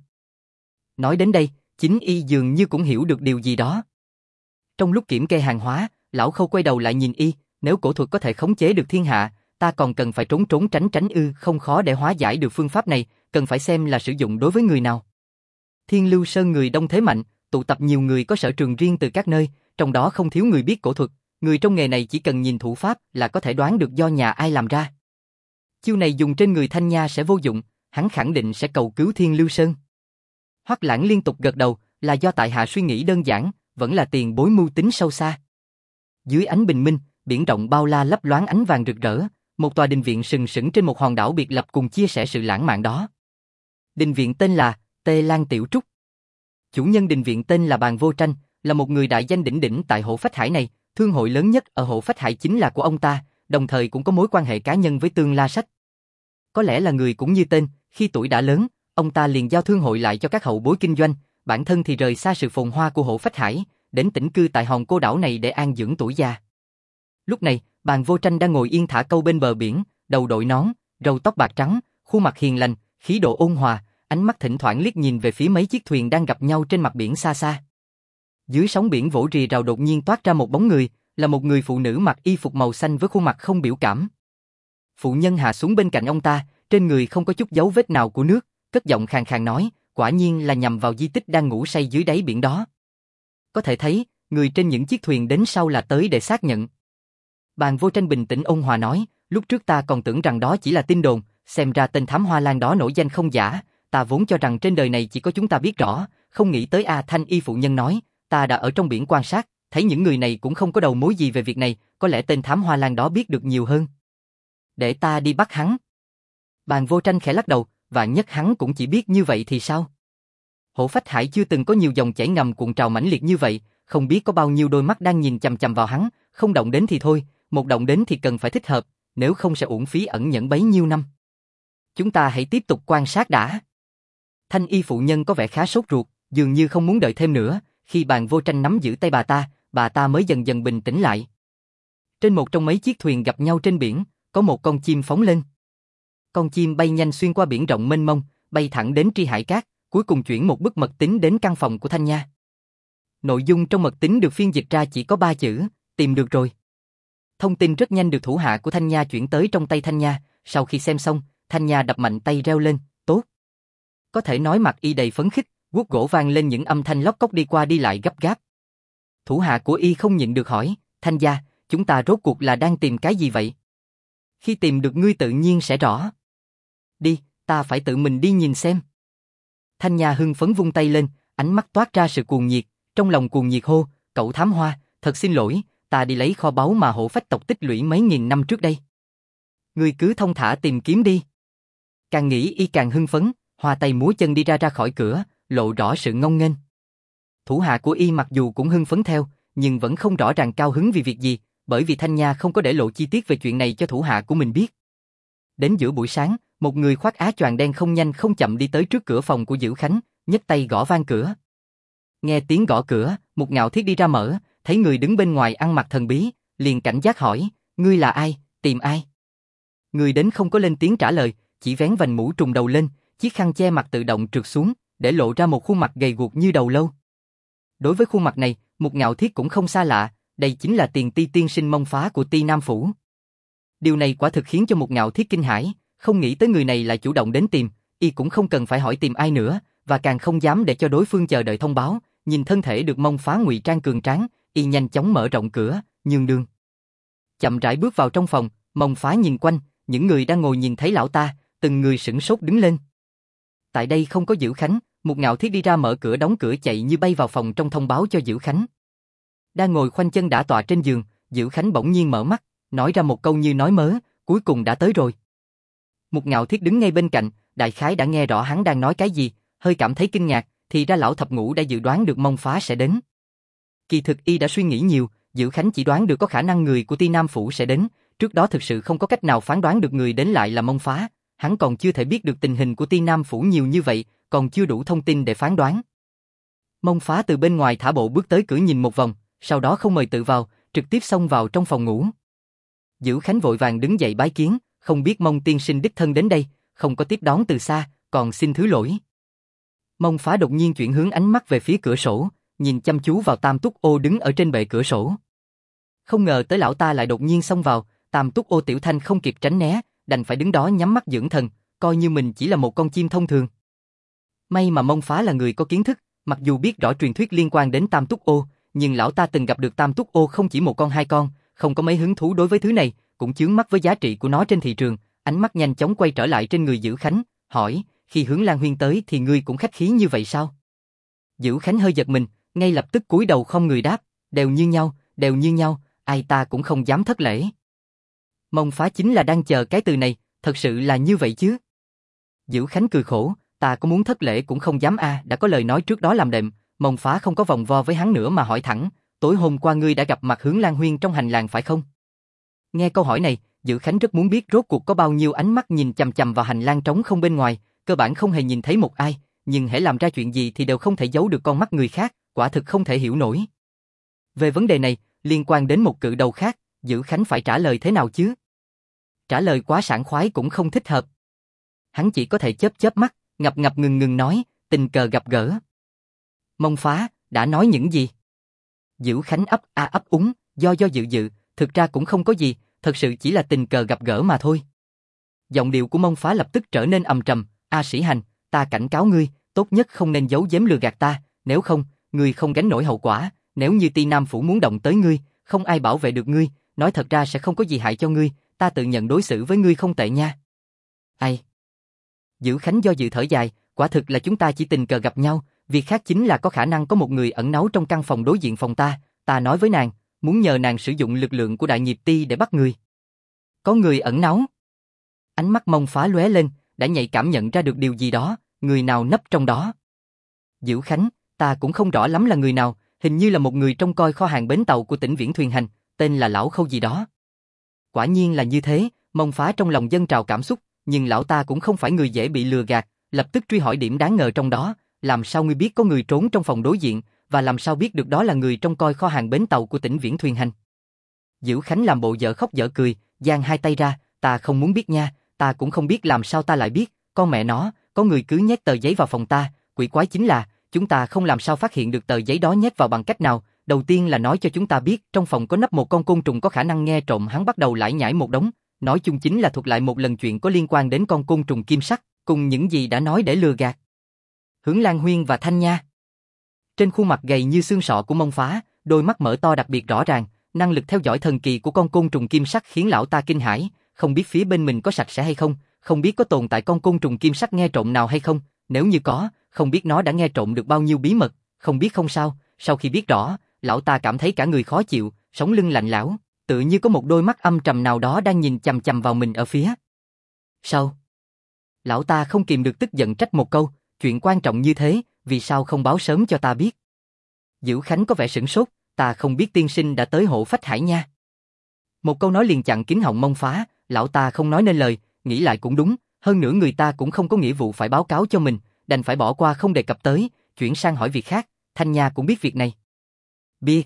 Nói đến đây, chính y dường như cũng hiểu được điều gì đó. Trong lúc kiểm kê hàng hóa, lão Khâu quay đầu lại nhìn y, nếu cổ thuật có thể khống chế được thiên hạ, ta còn cần phải trốn trốn tránh tránh ư? Không khó để hóa giải được phương pháp này, cần phải xem là sử dụng đối với người nào. Thiên Lưu Sơn người đông thế mạnh, tụ tập nhiều người có sở trường riêng từ các nơi, trong đó không thiếu người biết cổ thuật, người trong nghề này chỉ cần nhìn thủ pháp là có thể đoán được do nhà ai làm ra. Chiêu này dùng trên người Thanh Nha sẽ vô dụng, hắn khẳng định sẽ cầu cứu Thiên Lưu Sơn. Hoắc Lãng liên tục gật đầu, là do tại hạ suy nghĩ đơn giản, vẫn là tiền bối mưu tính sâu xa. Dưới ánh bình minh, biển rộng bao la lấp loáng ánh vàng rực rỡ, một tòa đình viện sừng sững trên một hòn đảo biệt lập cùng chia sẻ sự lãng mạn đó. Đình viện tên là Tê Lan Tiểu Trúc. Chủ nhân đình viện tên là Bàn Vô Tranh, là một người đại danh đỉnh đỉnh tại Hộ Phách Hải này, thương hội lớn nhất ở Hộ Phách Hải chính là của ông ta, đồng thời cũng có mối quan hệ cá nhân với Tương La Sách. Có lẽ là người cũng như tên, khi tuổi đã lớn, ông ta liền giao thương hội lại cho các hậu bối kinh doanh, bản thân thì rời xa sự phồn hoa của Hộ Phách Hải, đến tĩnh cư tại hòn cô đảo này để an dưỡng tuổi già. Lúc này, Bàn Vô Tranh đang ngồi yên thả câu bên bờ biển, đầu đội nón, râu tóc bạc trắng, khuôn mặt hiền lành, khí độ ôn hòa, ánh mắt thỉnh thoảng liếc nhìn về phía mấy chiếc thuyền đang gặp nhau trên mặt biển xa xa. Dưới sóng biển vỗ rì rào đột nhiên toát ra một bóng người, là một người phụ nữ mặc y phục màu xanh với khuôn mặt không biểu cảm. Phụ nhân hạ xuống bên cạnh ông ta, trên người không có chút dấu vết nào của nước, cất giọng khàn khàn nói, quả nhiên là nhằm vào di tích đang ngủ say dưới đáy biển đó. Có thể thấy, người trên những chiếc thuyền đến sau là tới để xác nhận. Bàn Vô Tranh bình tĩnh ôn hòa nói, lúc trước ta còn tưởng rằng đó chỉ là tin đồn, xem ra tên thám hoa lan đó nổi danh không giả, ta vốn cho rằng trên đời này chỉ có chúng ta biết rõ, không nghĩ tới Thanh y phụ nhân nói, ta đã ở trong biển quan sát, thấy những người này cũng không có đầu mối gì về việc này, có lẽ tên thám hoa lan đó biết được nhiều hơn. Để ta đi bắt hắn. Bàn Vô Tranh khẽ lắc đầu, vạn nhất hắn cũng chỉ biết như vậy thì sao? Hộ Phách Hải chưa từng có nhiều dòng chảy ngầm cuộn trào mãnh liệt như vậy, không biết có bao nhiêu đôi mắt đang nhìn chằm chằm vào hắn, không động đến thì thôi, một động đến thì cần phải thích hợp, nếu không sẽ uổng phí ẩn nhẫn bấy nhiêu năm. Chúng ta hãy tiếp tục quan sát đã. Thanh y phụ nhân có vẻ khá sốt ruột, dường như không muốn đợi thêm nữa, khi Bàn Vô Tranh nắm giữ tay bà ta mới dần dần bình tĩnh lại. Trên một trong mấy chiếc thuyền gặp nhau trên biển, có một con chim phóng lên. Con chim bay nhanh xuyên qua biển rộng mênh mông, bay thẳng đến Tri Hải Cát, cuối cùng chuyển một bức mật tín đến căn phòng của Thanh Nha. Nội dung trong mật tín được phiên dịch ra chỉ có 3 chữ, tìm được rồi. Thông tin rất nhanh được thủ hạ của Thanh Nha chuyển tới trong tay Thanh Nha, sau khi xem xong, Thanh Nha đập mạnh tay reo lên, tốt. Có thể nói mặt y đầy phấn khích, guốc gỗ vang lên những âm thanh lóc cóc đi qua đi lại gấp gáp. Thủ hạ của y không nhịn được hỏi, Thanh gia, chúng ta rốt cuộc là đang tìm cái gì vậy? Khi tìm được ngươi tự nhiên sẽ rõ. Đi, ta phải tự mình đi nhìn xem. Thanh Nha hưng phấn vung tay lên, ánh mắt toát ra sự cuồng nhiệt, trong lòng cuồng nhiệt hô, cậu thám hoa, thật xin lỗi, ta đi lấy kho báu mà Hộ Phách tộc tích lũy mấy nghìn năm trước đây. Ngươi cứ thông thả tìm kiếm đi. Càng nghĩ y càng hưng phấn, hoa tay múa chân đi ra khỏi cửa, lộ rõ sự ngông nghênh. Thủ hạ của y mặc dù cũng hưng phấn theo, nhưng vẫn không rõ ràng cao hứng vì việc gì, bởi vì Thanh Nha không có để lộ chi tiết về chuyện này cho thủ hạ của mình biết. Đến giữa buổi sáng, một người khoác áo choàng đen không nhanh không chậm đi tới trước cửa phòng của Dữ Khánh, nhấc tay gõ vang cửa. Nghe tiếng gõ cửa, một Ngạo Thiết đi ra mở, thấy người đứng bên ngoài ăn mặc thần bí, liền cảnh giác hỏi, ngươi là ai, tìm ai? Người đến không có lên tiếng trả lời, chỉ vén vành mũ trùm đầu lên, chiếc khăn che mặt tự động trượt xuống, để lộ ra một khuôn mặt gầy guộc như đầu lâu. Đối với khuôn mặt này, một Ngạo Thiết cũng không xa lạ, đây chính là Tiền Ti tiên sinh Mông Phá của Ti Nam Phủ. Điều này quả thực khiến cho một Ngạo Thiết kinh hãi, không nghĩ tới người này lại chủ động đến tìm, y cũng không cần phải hỏi tìm ai nữa, và càng không dám để cho đối phương chờ đợi thông báo, nhìn thân thể được Mông Phá ngụy trang cường tráng, y nhanh chóng mở rộng cửa, nhường đường. Chậm rãi bước vào trong phòng, Mông Phá nhìn quanh, những người đang ngồi nhìn thấy lão ta, từng người sửng sốt đứng lên. Tại đây không có Dữ Khánh, một Ngạo Thiết đi ra mở cửa đóng cửa chạy như bay vào phòng trong thông báo cho Dữ Khánh. Đang ngồi khoanh chân đả tọa trên giường, Dữ Khánh bỗng nhiên mở mắt, nói ra một câu như nói mớ, cuối cùng đã tới rồi. Một Ngạo Thiết đứng ngay bên cạnh, đại khái đã nghe rõ hắn đang nói cái gì, hơi cảm thấy kinh ngạc, thì ra lão thập ngũ đã dự đoán được Mông Phá sẽ đến. Kỳ thực y đã suy nghĩ nhiều, Dữ Khánh chỉ đoán được có khả năng người của Ti Nam Phủ sẽ đến, trước đó thực sự không có cách nào phán đoán được người đến lại là Mông Phá, hắn còn chưa thể biết được tình hình của Ti Nam Phủ nhiều như vậy, còn chưa đủ thông tin để phán đoán. Mông Phá từ bên ngoài thả bộ bước tới cửa nhìn một vòng, sau đó không mời tự vào, trực tiếp xông vào trong phòng ngủ. Dữ Khánh vội vàng đứng dậy bái kiến, không biết Mông tiên sinh đích thân đến đây, không có tiếp đón từ xa, còn xin thứ lỗi. Mông Phá đột nhiên chuyển hướng ánh mắt về phía cửa sổ, nhìn chăm chú vào Tam Túc Ô đứng ở trên bệ cửa sổ. Không ngờ tới lão ta lại đột nhiên xông vào, Tam Túc Ô tiểu thanh không kịp tránh né, đành phải đứng đó nhắm mắt dưỡng thần, coi như mình chỉ là một con chim thông thường. May mà Mông Phá là người có kiến thức, mặc dù biết rõ truyền thuyết liên quan đến Tam Túc Ô, nhưng lão ta từng gặp được Tam Túc Ô không chỉ một con hai con, không có mấy hứng thú đối với thứ này, cũng chướng mắt với giá trị của nó trên thị trường, ánh mắt nhanh chóng quay trở lại trên người Dữ Khánh, hỏi, khi Hướng Lan Huyên tới thì ngươi cũng khách khí như vậy sao? Dữ Khánh hơi giật mình, ngay lập tức cúi đầu không người đáp, đều như nhau, ai ta cũng không dám thất lễ. Mông Phá chính là đang chờ cái từ này, thật sự là như vậy chứ? Dữ Khánh cười khổ, ta có muốn thất lễ cũng không dám đã có lời nói trước đó làm đệm. Mông Phá không có vòng vo với hắn nữa mà hỏi thẳng, tối hôm qua ngươi đã gặp mặt Hướng Lan Huyên trong hành lang phải không? Nghe câu hỏi này, Dữ Khánh rất muốn biết rốt cuộc có bao nhiêu ánh mắt nhìn chằm chằm vào hành lang trống không bên ngoài, cơ bản không hề nhìn thấy một ai, nhưng hễ làm ra chuyện gì thì đều không thể giấu được con mắt người khác, quả thực không thể hiểu nổi. Về vấn đề này, liên quan đến một cự đầu khác, Dữ Khánh phải trả lời thế nào chứ? Trả lời quá sảng khoái cũng không thích hợp. Hắn chỉ có thể chớp chớp mắt, ngập ngập ngừng nói, tình cờ gặp gỡ. Mông Phá, đã nói những gì? Dữ Khánh ấp úng, do dự, thực ra cũng không có gì, thật sự chỉ là tình cờ gặp gỡ mà thôi. Giọng điệu của Mông Phá lập tức trở nên ầm trầm, Sĩ Hành, ta cảnh cáo ngươi, tốt nhất không nên giấu giếm lừa gạt ta, nếu không, ngươi không gánh nổi hậu quả, nếu như Ti Nam Phủ muốn động tới ngươi, không ai bảo vệ được ngươi, nói thật ra sẽ không có gì hại cho ngươi, ta tự nhận đối xử với ngươi không tệ nha. Ai? Dữ Khánh do dự thở dài, quả thực là chúng ta chỉ tình cờ gặp nhau, việc khác chính là có khả năng có một người ẩn náu trong căn phòng đối diện phòng ta nói với nàng, muốn nhờ nàng sử dụng lực lượng của Đại Nghiệp Ti để bắt người. Có người ẩn náu? Ánh mắt Mông Phá lóe lên, đã nhạy cảm nhận ra được điều gì đó, người nào nấp trong đó. Dữ Khánh, ta cũng không rõ lắm là người nào, hình như là một người trông coi kho hàng bến tàu của tỉnh Viễn Thuyền Hành, tên là Lão Khâu gì đó. Quả nhiên là như thế, Mông Phá trong lòng dâng trào cảm xúc, nhưng lão ta cũng không phải người dễ bị lừa gạt, lập tức truy hỏi điểm đáng ngờ trong đó, làm sao ngươi biết có người trốn trong phòng đối diện, và làm sao biết được đó là người trông coi kho hàng bến tàu của tỉnh Viễn Thuyền Hành. Dữ Khánh làm bộ dở khóc dở cười, giang hai tay ra, ta không muốn biết nha, ta cũng không biết làm sao ta lại biết, con mẹ nó, có người cứ nhét tờ giấy vào phòng ta, quỷ quái chính là, chúng ta không làm sao phát hiện được tờ giấy đó nhét vào bằng cách nào, đầu tiên là nói cho chúng ta biết trong phòng có nấp một con côn trùng có khả năng nghe trộm. Hắn bắt đầu lải nhải một đống, nói chung chính là thuật lại một lần chuyện có liên quan đến con côn trùng kim sắc, cùng những gì đã nói để lừa gạt Hướng Lan Huyên và Thanh Nha. Trên khuôn mặt gầy như xương sọ của Mông Phá, đôi mắt mở to đặc biệt rõ ràng, năng lực theo dõi thần kỳ của con côn trùng kim sắc khiến lão ta kinh hãi, không biết phía bên mình có sạch sẽ hay không, không biết có tồn tại con côn trùng kim sắc nghe trộm nào hay không, nếu như có, không biết nó đã nghe trộm được bao nhiêu bí mật, không biết không sao, sau khi biết rõ, lão ta cảm thấy cả người khó chịu, sống lưng lạnh lẽo, tự như có một đôi mắt âm trầm nào đó đang nhìn chằm chằm vào mình ở phía sau. Lão ta không kìm được tức giận trách một câu, chuyện quan trọng như thế, vì sao không báo sớm cho ta biết? Dữ Khánh có vẻ sửng sốt, ta không biết tiên sinh đã tới Hộ Phách Hải nha. Một câu nói liền chặn kín họng Mông Phá, lão ta không nói nên lời, nghĩ lại cũng đúng, hơn nữa người ta cũng không có nghĩa vụ phải báo cáo cho mình, đành phải bỏ qua không đề cập tới, chuyển sang hỏi việc khác, Thanh Nha cũng biết việc này. Biết.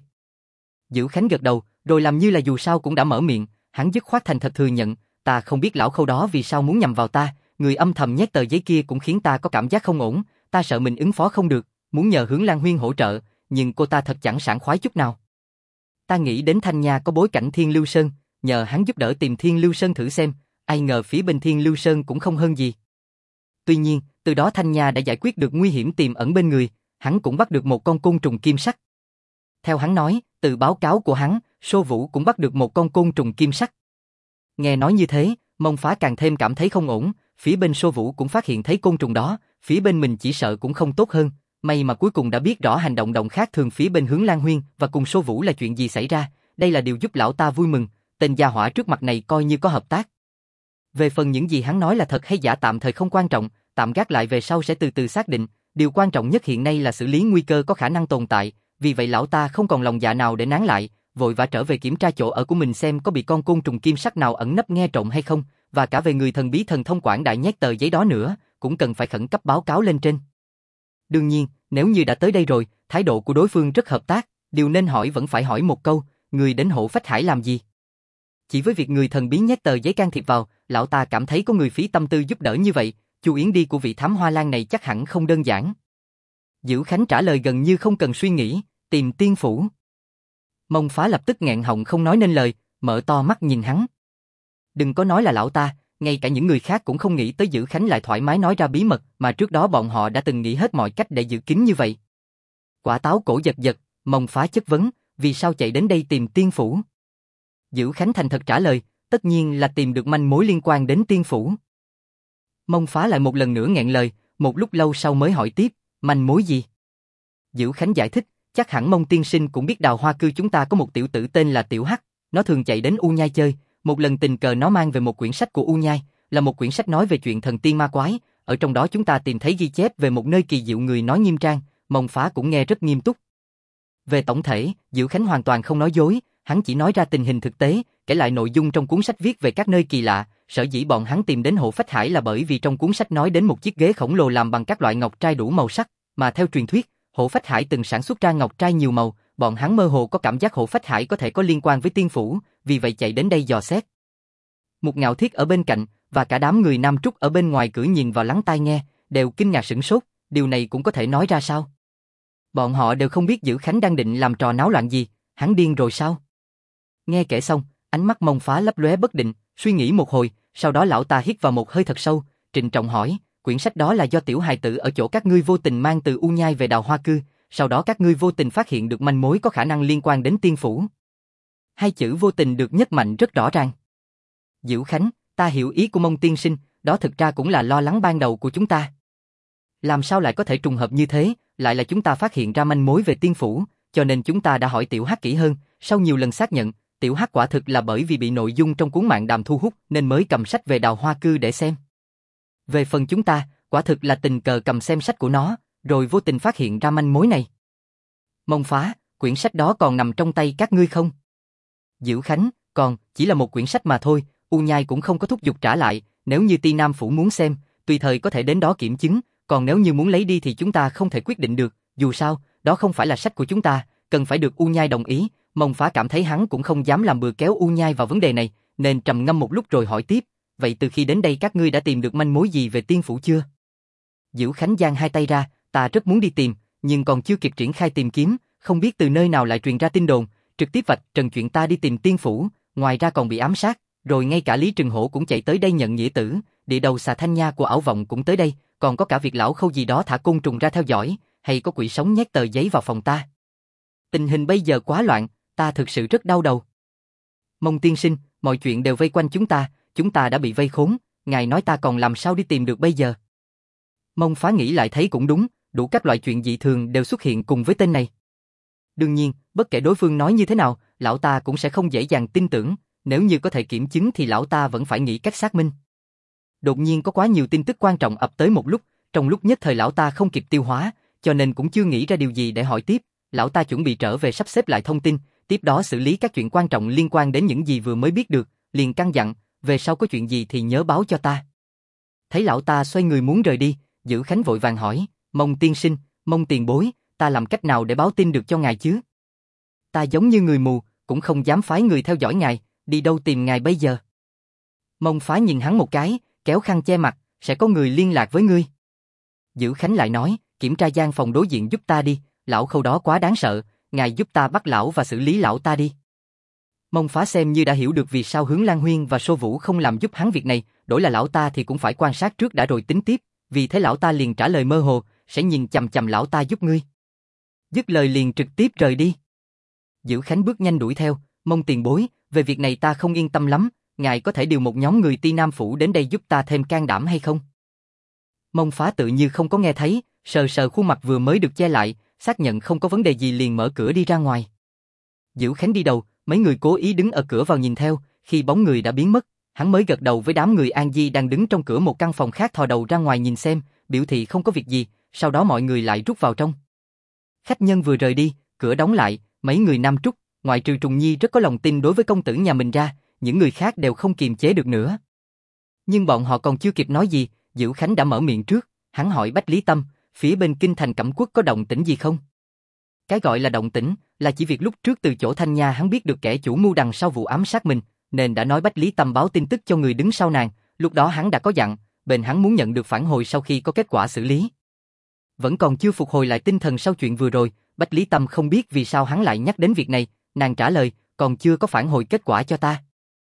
Dữ Khánh gật đầu, rồi làm như là dù sao cũng đã mở miệng, hắn dứt khoát thành thật thừa nhận, ta không biết lão Khâu đó vì sao muốn nhằm vào ta, người âm thầm nhét tờ giấy kia cũng khiến ta có cảm giác không ổn, ta sợ mình ứng phó không được, muốn nhờ Hướng Lan Huyên hỗ trợ, nhưng cô ta thật chẳng sảng khoái chút nào. Ta nghĩ đến Thanh Nha có bối cảnh Thiên Lưu Sơn, nhờ hắn giúp đỡ tìm Thiên Lưu Sơn thử xem, ai ngờ phía bên Thiên Lưu Sơn cũng không hơn gì. Tuy nhiên, từ đó Thanh Nha đã giải quyết được nguy hiểm tiềm ẩn bên người, hắn cũng bắt được một con côn trùng kim sắc. Theo hắn nói, từ báo cáo của hắn, Sô Vũ cũng bắt được một con côn trùng kim sắc. Nghe nói như thế, Mông Phá càng thêm cảm thấy không ổn, phía bên Sô Vũ cũng phát hiện thấy côn trùng đó, phía bên mình chỉ sợ cũng không tốt hơn, may mà cuối cùng đã biết rõ hành động khác thường phía bên Hướng Lan Huyên và cùng Sô Vũ là chuyện gì xảy ra, đây là điều giúp lão ta vui mừng, tên gia hỏa trước mặt này coi như có hợp tác. Về phần những gì hắn nói là thật hay giả tạm thời không quan trọng, tạm gác lại về sau sẽ từ từ xác định, điều quan trọng nhất hiện nay là xử lý nguy cơ có khả năng tồn tại, vì vậy lão ta không còn lòng dạ nào để nán lại, vội vã trở về kiểm tra chỗ ở của mình xem có bị con côn trùng kim sắc nào ẩn nấp nghe trộm hay không, và cả về người thần bí thần thông quảng đại nhét tờ giấy đó nữa, cũng cần phải khẩn cấp báo cáo lên trên. Đương nhiên, nếu như đã tới đây rồi, thái độ của đối phương rất hợp tác, điều nên hỏi vẫn phải hỏi một câu, người đến Hộ Phách Hải làm gì? Chỉ với việc người thần bí nhét tờ giấy can thiệp vào, lão ta cảm thấy có người phí tâm tư giúp đỡ như vậy, Chu Yến đi của vị thám hoa lan này chắc hẳn không đơn giản. Dữ Khánh trả lời gần như không cần suy nghĩ, tìm tiên phủ. Mông Phá lập tức nghẹn họng không nói nên lời, mở to mắt nhìn hắn. Đừng có nói là lão ta, ngay cả những người khác cũng không nghĩ tới Dữ Khánh lại thoải mái nói ra bí mật mà trước đó bọn họ đã từng nghĩ hết mọi cách để giữ kín như vậy. Quả táo cổ giật giật, Mông Phá chất vấn, vì sao chạy đến đây tìm tiên phủ? Dữ Khánh thành thật trả lời, tất nhiên là tìm được manh mối liên quan đến tiên phủ. Mông Phá lại một lần nữa nghẹn lời, một lúc lâu sau mới hỏi tiếp, manh mối gì? Dữ Khánh giải thích, chắc hẳn Mông tiên sinh cũng biết Đào Hoa Cư chúng ta có một tiểu tử tên là Tiểu Hắc, nó thường chạy đến U Nhai chơi, một lần tình cờ nó mang về một quyển sách của U Nhai, là một quyển sách nói về chuyện thần tiên ma quái, ở trong đó chúng ta tìm thấy ghi chép về một nơi kỳ diệu người nói nghiêm trang, Mông Phá cũng nghe rất nghiêm túc. Về tổng thể, Dữ Khánh hoàn toàn không nói dối, hắn chỉ nói ra tình hình thực tế, kể lại nội dung trong cuốn sách viết về các nơi kỳ lạ, sở dĩ bọn hắn tìm đến Hộ Phách Hải là bởi vì trong cuốn sách nói đến một chiếc ghế khổng lồ làm bằng các loại ngọc trai đủ màu sắc, mà theo truyền thuyết, Hộ Phách Hải từng sản xuất ra ngọc trai nhiều màu, bọn hắn mơ hồ có cảm giác Hộ Phách Hải có thể có liên quan với tiên phủ, vì vậy chạy đến đây dò xét. Một Ngạo Thiết ở bên cạnh, và cả đám người Nam Trúc ở bên ngoài cửa nhìn vào lắng tai nghe, đều kinh ngạc sửng sốt, điều này cũng có thể nói ra sao? Bọn họ đều không biết Dữ Khánh đang định làm trò náo loạn gì, hắn điên rồi sao? Nghe kể xong, ánh mắt Mông Phá lấp lóe bất định, suy nghĩ một hồi, sau đó lão ta hít vào một hơi thật sâu, trịnh trọng hỏi, quyển sách đó là do tiểu hài tử ở chỗ các ngươi vô tình mang từ U Nhai về Đào Hoa Cư, sau đó các ngươi vô tình phát hiện được manh mối có khả năng liên quan đến tiên phủ. Hai chữ vô tình được nhấn mạnh rất rõ ràng. Dữ Khánh, ta hiểu ý của Mông tiên sinh, đó thực ra cũng là lo lắng ban đầu của chúng ta. Làm sao lại có thể trùng hợp như thế, lại là chúng ta phát hiện ra manh mối về tiên phủ, cho nên chúng ta đã hỏi Tiểu Hắc kỹ hơn, sau nhiều lần xác nhận, Tiểu Hắc quả thực là bởi vì bị nội dung trong cuốn Mạn Đàm thu hút nên mới cầm sách về Đào Hoa Cư để xem. Về phần chúng ta, quả thực là tình cờ cầm xem sách của nó, rồi vô tình phát hiện ra manh mối này. Mông Phá, quyển sách đó còn nằm trong tay các ngươi không? Dữ Khánh, còn, chỉ là một quyển sách mà thôi, U Nhai cũng không có thúc giục trả lại, nếu như Ti Nam Phủ muốn xem, tùy thời có thể đến đó kiểm chứng, còn nếu như muốn lấy đi thì chúng ta không thể quyết định được, dù sao, đó không phải là sách của chúng ta, cần phải được U Nhai đồng ý. Mông Phá cảm thấy hắn cũng không dám làm bừa kéo U Nhai vào vấn đề này, nên trầm ngâm một lúc rồi hỏi tiếp, vậy từ khi đến đây các ngươi đã tìm được manh mối gì về tiên phủ chưa? Dữ Khánh giang hai tay ra, ta rất muốn đi tìm, nhưng còn chưa kịp triển khai tìm kiếm, không biết từ nơi nào lại truyền ra tin đồn, trực tiếp vạch trần chuyện ta đi tìm tiên phủ, ngoài ra còn bị ám sát, rồi ngay cả Lý Trừng Hổ cũng chạy tới đây nhận nghĩa tử, địa đầu xà Thanh Nha của Ảo Vọng cũng tới đây, còn có cả việc lão Khâu gì đó thả côn trùng ra theo dõi, hay có quỷ sống nhét tờ giấy vào phòng ta. Tình hình bây giờ quá loạn, ta thực sự rất đau đầu. Mông tiên sinh, mọi chuyện đều vây quanh chúng ta đã bị vây khốn, ngài nói ta còn làm sao đi tìm được bây giờ? Mông Phá nghĩ lại thấy cũng đúng, đủ các loại chuyện dị thường đều xuất hiện cùng với tên này. Đương nhiên, bất kể đối phương nói như thế nào, lão ta cũng sẽ không dễ dàng tin tưởng, nếu như có thể kiểm chứng thì lão ta vẫn phải nghĩ cách xác minh. Đột nhiên có quá nhiều tin tức quan trọng ập tới một lúc, trong lúc nhất thời lão ta không kịp tiêu hóa, cho nên cũng chưa nghĩ ra điều gì để hỏi tiếp, lão ta chuẩn bị trở về sắp xếp lại thông tin, tiếp đó xử lý các chuyện quan trọng liên quan đến những gì vừa mới biết được, liền căn dặn, về sau có chuyện gì thì nhớ báo cho ta. Thấy lão ta xoay người muốn rời đi, Dữ Khánh vội vàng hỏi, Mông tiên sinh, Mông tiền bối, ta làm cách nào để báo tin được cho ngài chứ? Ta giống như người mù, cũng không dám phái người theo dõi ngài, đi đâu tìm ngài bây giờ? Mông Phá nhìn hắn một cái, kéo khăn che mặt, sẽ có người liên lạc với ngươi. Dữ Khánh lại nói, kiểm tra gian phòng đối diện giúp ta đi, lão Khâu đó quá đáng sợ, ngài giúp ta bắt lão và xử lý lão ta đi. Mông Phá xem như đã hiểu được vì sao Hướng Lan Huyên và Sô Vũ không làm giúp hắn việc này, đổi là lão ta thì cũng phải quan sát trước đã rồi tính tiếp, vì thế lão ta liền trả lời mơ hồ, sẽ nhìn chằm chằm lão ta giúp ngươi. Dứt lời liền trực tiếp rời đi. Dữ Khánh bước nhanh đuổi theo, Mông tiền bối, về việc này ta không yên tâm lắm, ngài có thể điều một nhóm người Ti Nam Phủ đến đây giúp ta thêm can đảm hay không? Mông Phá tự như không có nghe thấy, sờ sờ khuôn mặt vừa mới được che lại, xác nhận không có vấn đề gì liền mở cửa đi ra ngoài. Dữ Khánh đi đầu, mấy người cố ý đứng ở cửa vào nhìn theo, khi bóng người đã biến mất, hắn mới gật đầu với đám người An Di đang đứng trong cửa một căn phòng khác thò đầu ra ngoài nhìn xem, biểu thị không có việc gì, sau đó mọi người lại rút vào trong. Khách nhân vừa rời đi, cửa đóng lại, mấy người Nam Trúc, ngoại trừ Trùng Nhi rất có lòng tin đối với công tử nhà mình ra, những người khác đều không kiềm chế được nữa. Nhưng bọn họ còn chưa kịp nói gì, Dữ Khánh đã mở miệng trước, hắn hỏi Bách Lý Tâm, phía bên kinh thành Cẩm Quốc có động tĩnh gì không? Cái gọi là động tĩnh, là chỉ việc lúc trước từ chỗ Thanh Nha hắn biết được kẻ chủ mưu đằng sau vụ ám sát mình, nên đã nói Bách Lý Tâm báo tin tức cho người đứng sau nàng, lúc đó hắn đã có dặn, bên hắn muốn nhận được phản hồi sau khi có kết quả xử lý. Vẫn còn chưa phục hồi lại tinh thần sau chuyện vừa rồi, Bách Lý Tâm không biết vì sao hắn lại nhắc đến việc này, nàng trả lời, còn chưa có phản hồi kết quả cho ta.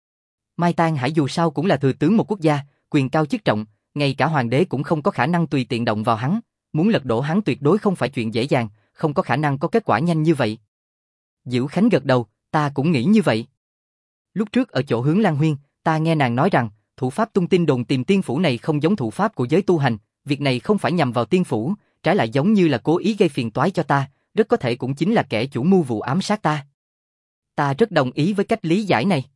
Mai Tang Hải dù sao cũng là thừa tướng một quốc gia, quyền cao chức trọng, ngay cả hoàng đế cũng không có khả năng tùy tiện động vào hắn, muốn lật đổ hắn tuyệt đối không phải chuyện dễ dàng, không có khả năng có kết quả nhanh như vậy. Diệu Khánh gật đầu, ta cũng nghĩ như vậy. Lúc trước ở chỗ Hướng Lan Huyên, ta nghe nàng nói rằng, thủ pháp tung tin đồn tìm tiên phủ này không giống thủ pháp của giới tu hành, việc này không phải nhằm vào tiên phủ, trái lại giống như là cố ý gây phiền toái cho ta, rất có thể cũng chính là kẻ chủ mưu vụ ám sát ta. Ta rất đồng ý với cách lý giải này.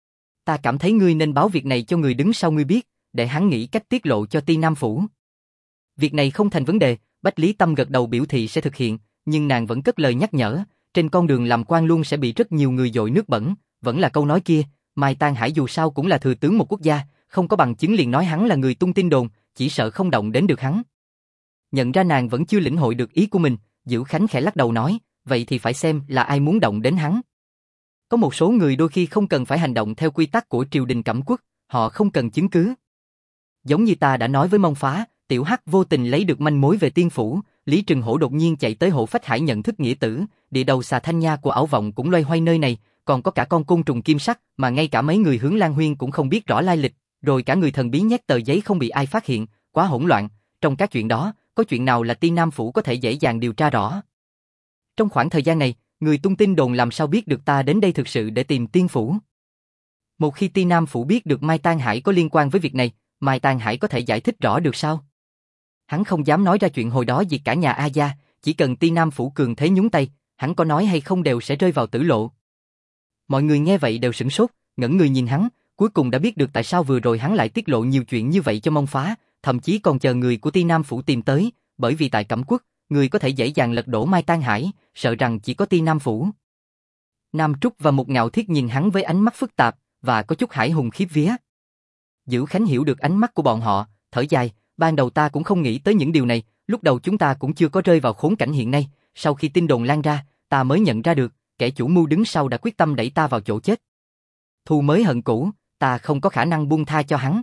Ta cảm thấy ngươi nên báo việc này cho người đứng sau ngươi biết, để hắn nghĩ cách tiết lộ cho Ti Nam phủ. Việc này không thành vấn đề, Bách Lý Tâm gật đầu biểu thị sẽ thực hiện, nhưng nàng vẫn cất lời nhắc nhở, trên con đường làm quan luôn sẽ bị rất nhiều người dội nước bẩn, vẫn là câu nói kia, Mai Tang Hải dù sao cũng là thừa tướng một quốc gia, không có bằng chứng liền nói hắn là người tung tin đồn, chỉ sợ không động đến được hắn. Nhận ra nàng vẫn chưa lĩnh hội được ý của mình, Diệu Khánh khẽ lắc đầu nói, vậy thì phải xem là ai muốn động đến hắn. Có một số người đôi khi không cần phải hành động theo quy tắc của triều đình Cẩm Quốc, họ không cần chứng cứ. Giống như ta đã nói với Mông Phá, Tiểu Hắc vô tình lấy được manh mối về tiên phủ, Lý Trừng Hổ đột nhiên chạy tới Hộ Phách Hải nhận thức nghĩa tử, địa đầu xà Thanh Nha của Ảo Vọng cũng loay hoay nơi này, còn có cả con côn trùng kim sắc mà ngay cả mấy người Hướng Lan Huyên cũng không biết rõ lai lịch, rồi cả người thần bí nhét tờ giấy không bị ai phát hiện, quá hỗn loạn. Trong các chuyện đó, có chuyện nào là Ti Nam phủ có thể dễ dàng điều tra rõ? Trong khoảng thời gian này, người tung tin đồn làm sao biết được ta đến đây thực sự để tìm tiên phủ? Một khi Ti Nam phủ biết được Mai Tang Hải có liên quan với việc này, Mai Tang Hải có thể giải thích rõ được sao? Hắn không dám nói ra chuyện hồi đó diệt cả nhà A Gia, chỉ cần Ti Nam phủ cường thế nhúng tay, hắn có nói hay không đều sẽ rơi vào tử lộ. Mọi người nghe vậy đều sửng sốt, ngẩn người nhìn hắn, cuối cùng đã biết được tại sao vừa rồi hắn lại tiết lộ nhiều chuyện như vậy cho Mông Phá, thậm chí còn chờ người của Ti Nam phủ tìm tới, bởi vì tại Cẩm Quốc, người có thể dễ dàng lật đổ Mai Tang Hải, sợ rằng chỉ có Ti Nam phủ. Nam Trúc và Mục Ngạo Thiết nhìn hắn với ánh mắt phức tạp và có chút hải hùng khiếp vía. Dữ Khánh hiểu được ánh mắt của bọn họ, thở dài, ban đầu ta cũng không nghĩ tới những điều này, lúc đầu chúng ta cũng chưa có rơi vào khốn cảnh hiện nay, sau khi tin đồn lan ra, ta mới nhận ra được, kẻ chủ mưu đứng sau đã quyết tâm đẩy ta vào chỗ chết. Thù mới hận cũ, ta không có khả năng buông tha cho hắn.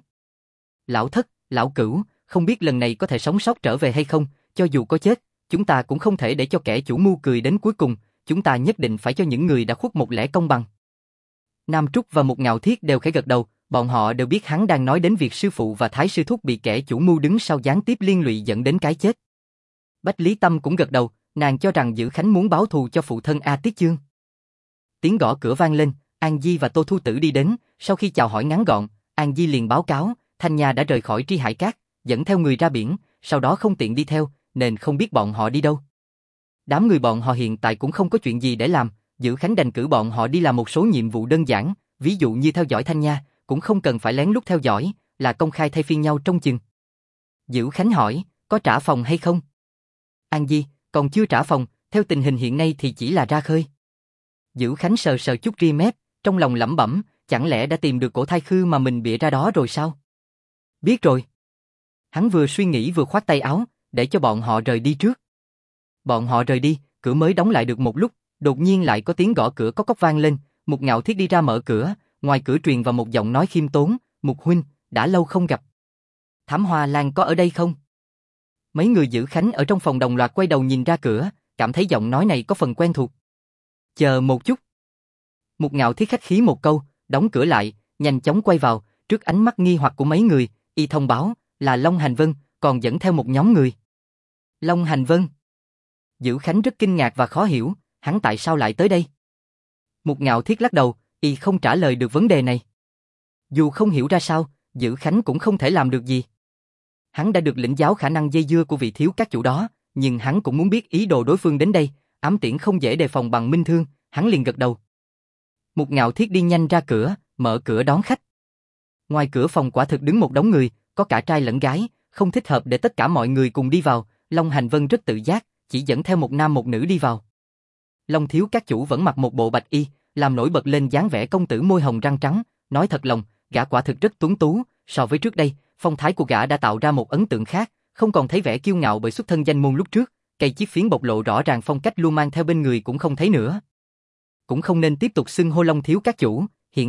Lão Thất, Lão Cửu, không biết lần này có thể sống sót trở về hay không, cho dù có chết, chúng ta cũng không thể để cho kẻ chủ mưu cười đến cuối cùng, chúng ta nhất định phải cho những người đã khuất một lẽ công bằng. Nam Trúc và Mục Ngạo Thiết đều khẽ gật đầu, bọn họ đều biết hắn đang nói đến việc sư phụ và Thái sư thúc bị kẻ chủ mưu đứng sau gián tiếp liên lụy dẫn đến cái chết. Bách Lý Tâm cũng gật đầu, nàng cho rằng Dữ Khánh muốn báo thù cho phụ thân A Tiết Chương. Tiếng gõ cửa vang lên, An Di và Tô Thu Tử đi đến, sau khi chào hỏi ngắn gọn, An Di liền báo cáo, Thanh Nha đã rời khỏi Tri Hải Cát, dẫn theo người ra biển, sau đó không tiện đi theo, nên không biết bọn họ đi đâu. Đám người bọn họ hiện tại cũng không có chuyện gì để làm, Dữ Khánh đành cử bọn họ đi làm một số nhiệm vụ đơn giản, ví dụ như theo dõi Thanh Nha, cũng không cần phải lén lút theo dõi, là công khai thay phiên nhau trông chừng. Dữ Khánh hỏi, có trả phòng hay không? An Di, còn chưa trả phòng, theo tình hình hiện nay thì chỉ là ra khơi. Dữ Khánh sờ sờ chút ria mép, trong lòng lẩm bẩm, chẳng lẽ đã tìm được cổ thai khư mà mình bịa ra đó rồi sao? Biết rồi. Hắn vừa suy nghĩ vừa khoát tay áo, để cho bọn họ rời đi trước. Bọn họ rời đi, cửa mới đóng lại được một lúc, đột nhiên lại có tiếng gõ cửa cốc cốc vang lên, Mục Ngạo Thiết đi ra mở cửa, ngoài cửa truyền vào một giọng nói khiêm tốn, Mục huynh, đã lâu không gặp. Thám Hoa Lan có ở đây không? Mấy người Dữ Khánh ở trong phòng đồng loạt quay đầu nhìn ra cửa, cảm thấy giọng nói này có phần quen thuộc. Chờ một chút. Mục Ngạo Thiết khách khí một câu, đóng cửa lại, nhanh chóng quay vào, trước ánh mắt nghi hoặc của mấy người, y thông báo, là Long Hành Vân, còn dẫn theo một nhóm người. Long Hành Vân. Dữ Khánh rất kinh ngạc và khó hiểu, hắn tại sao lại tới đây? Mục Ngạo Thiết lắc đầu, y không trả lời được vấn đề này. Dù không hiểu ra sao, Dữ Khánh cũng không thể làm được gì. Hắn đã được lĩnh giáo khả năng dây dưa của vị thiếu các chủ đó, nhưng hắn cũng muốn biết ý đồ đối phương đến đây, ám tiễn không dễ đề phòng bằng minh thương, hắn liền gật đầu. Mục Ngạo Thiết đi nhanh ra cửa, mở cửa đón khách. Ngoài cửa phòng quả thực đứng một đống người, có cả trai lẫn gái, không thích hợp để tất cả mọi người cùng đi vào, Long Hành Vân rất tự giác, chỉ dẫn theo một nam một nữ đi vào. Long thiếu các chủ vẫn mặc một bộ bạch y, làm nổi bật lên dáng vẻ công tử môi hồng răng trắng, nói thật lòng, gã quả thực rất tuấn tú, so với trước đây, phong thái của gã đã tạo ra một ấn tượng khác, không còn thấy vẻ kiêu ngạo bởi xuất thân danh môn lúc trước, cây chiếc phiến bộc lộ rõ ràng phong cách luôn mang theo bên người cũng không thấy nữa. Cũng không nên tiếp tục xưng hô Long thiếu các chủ, hiện tại,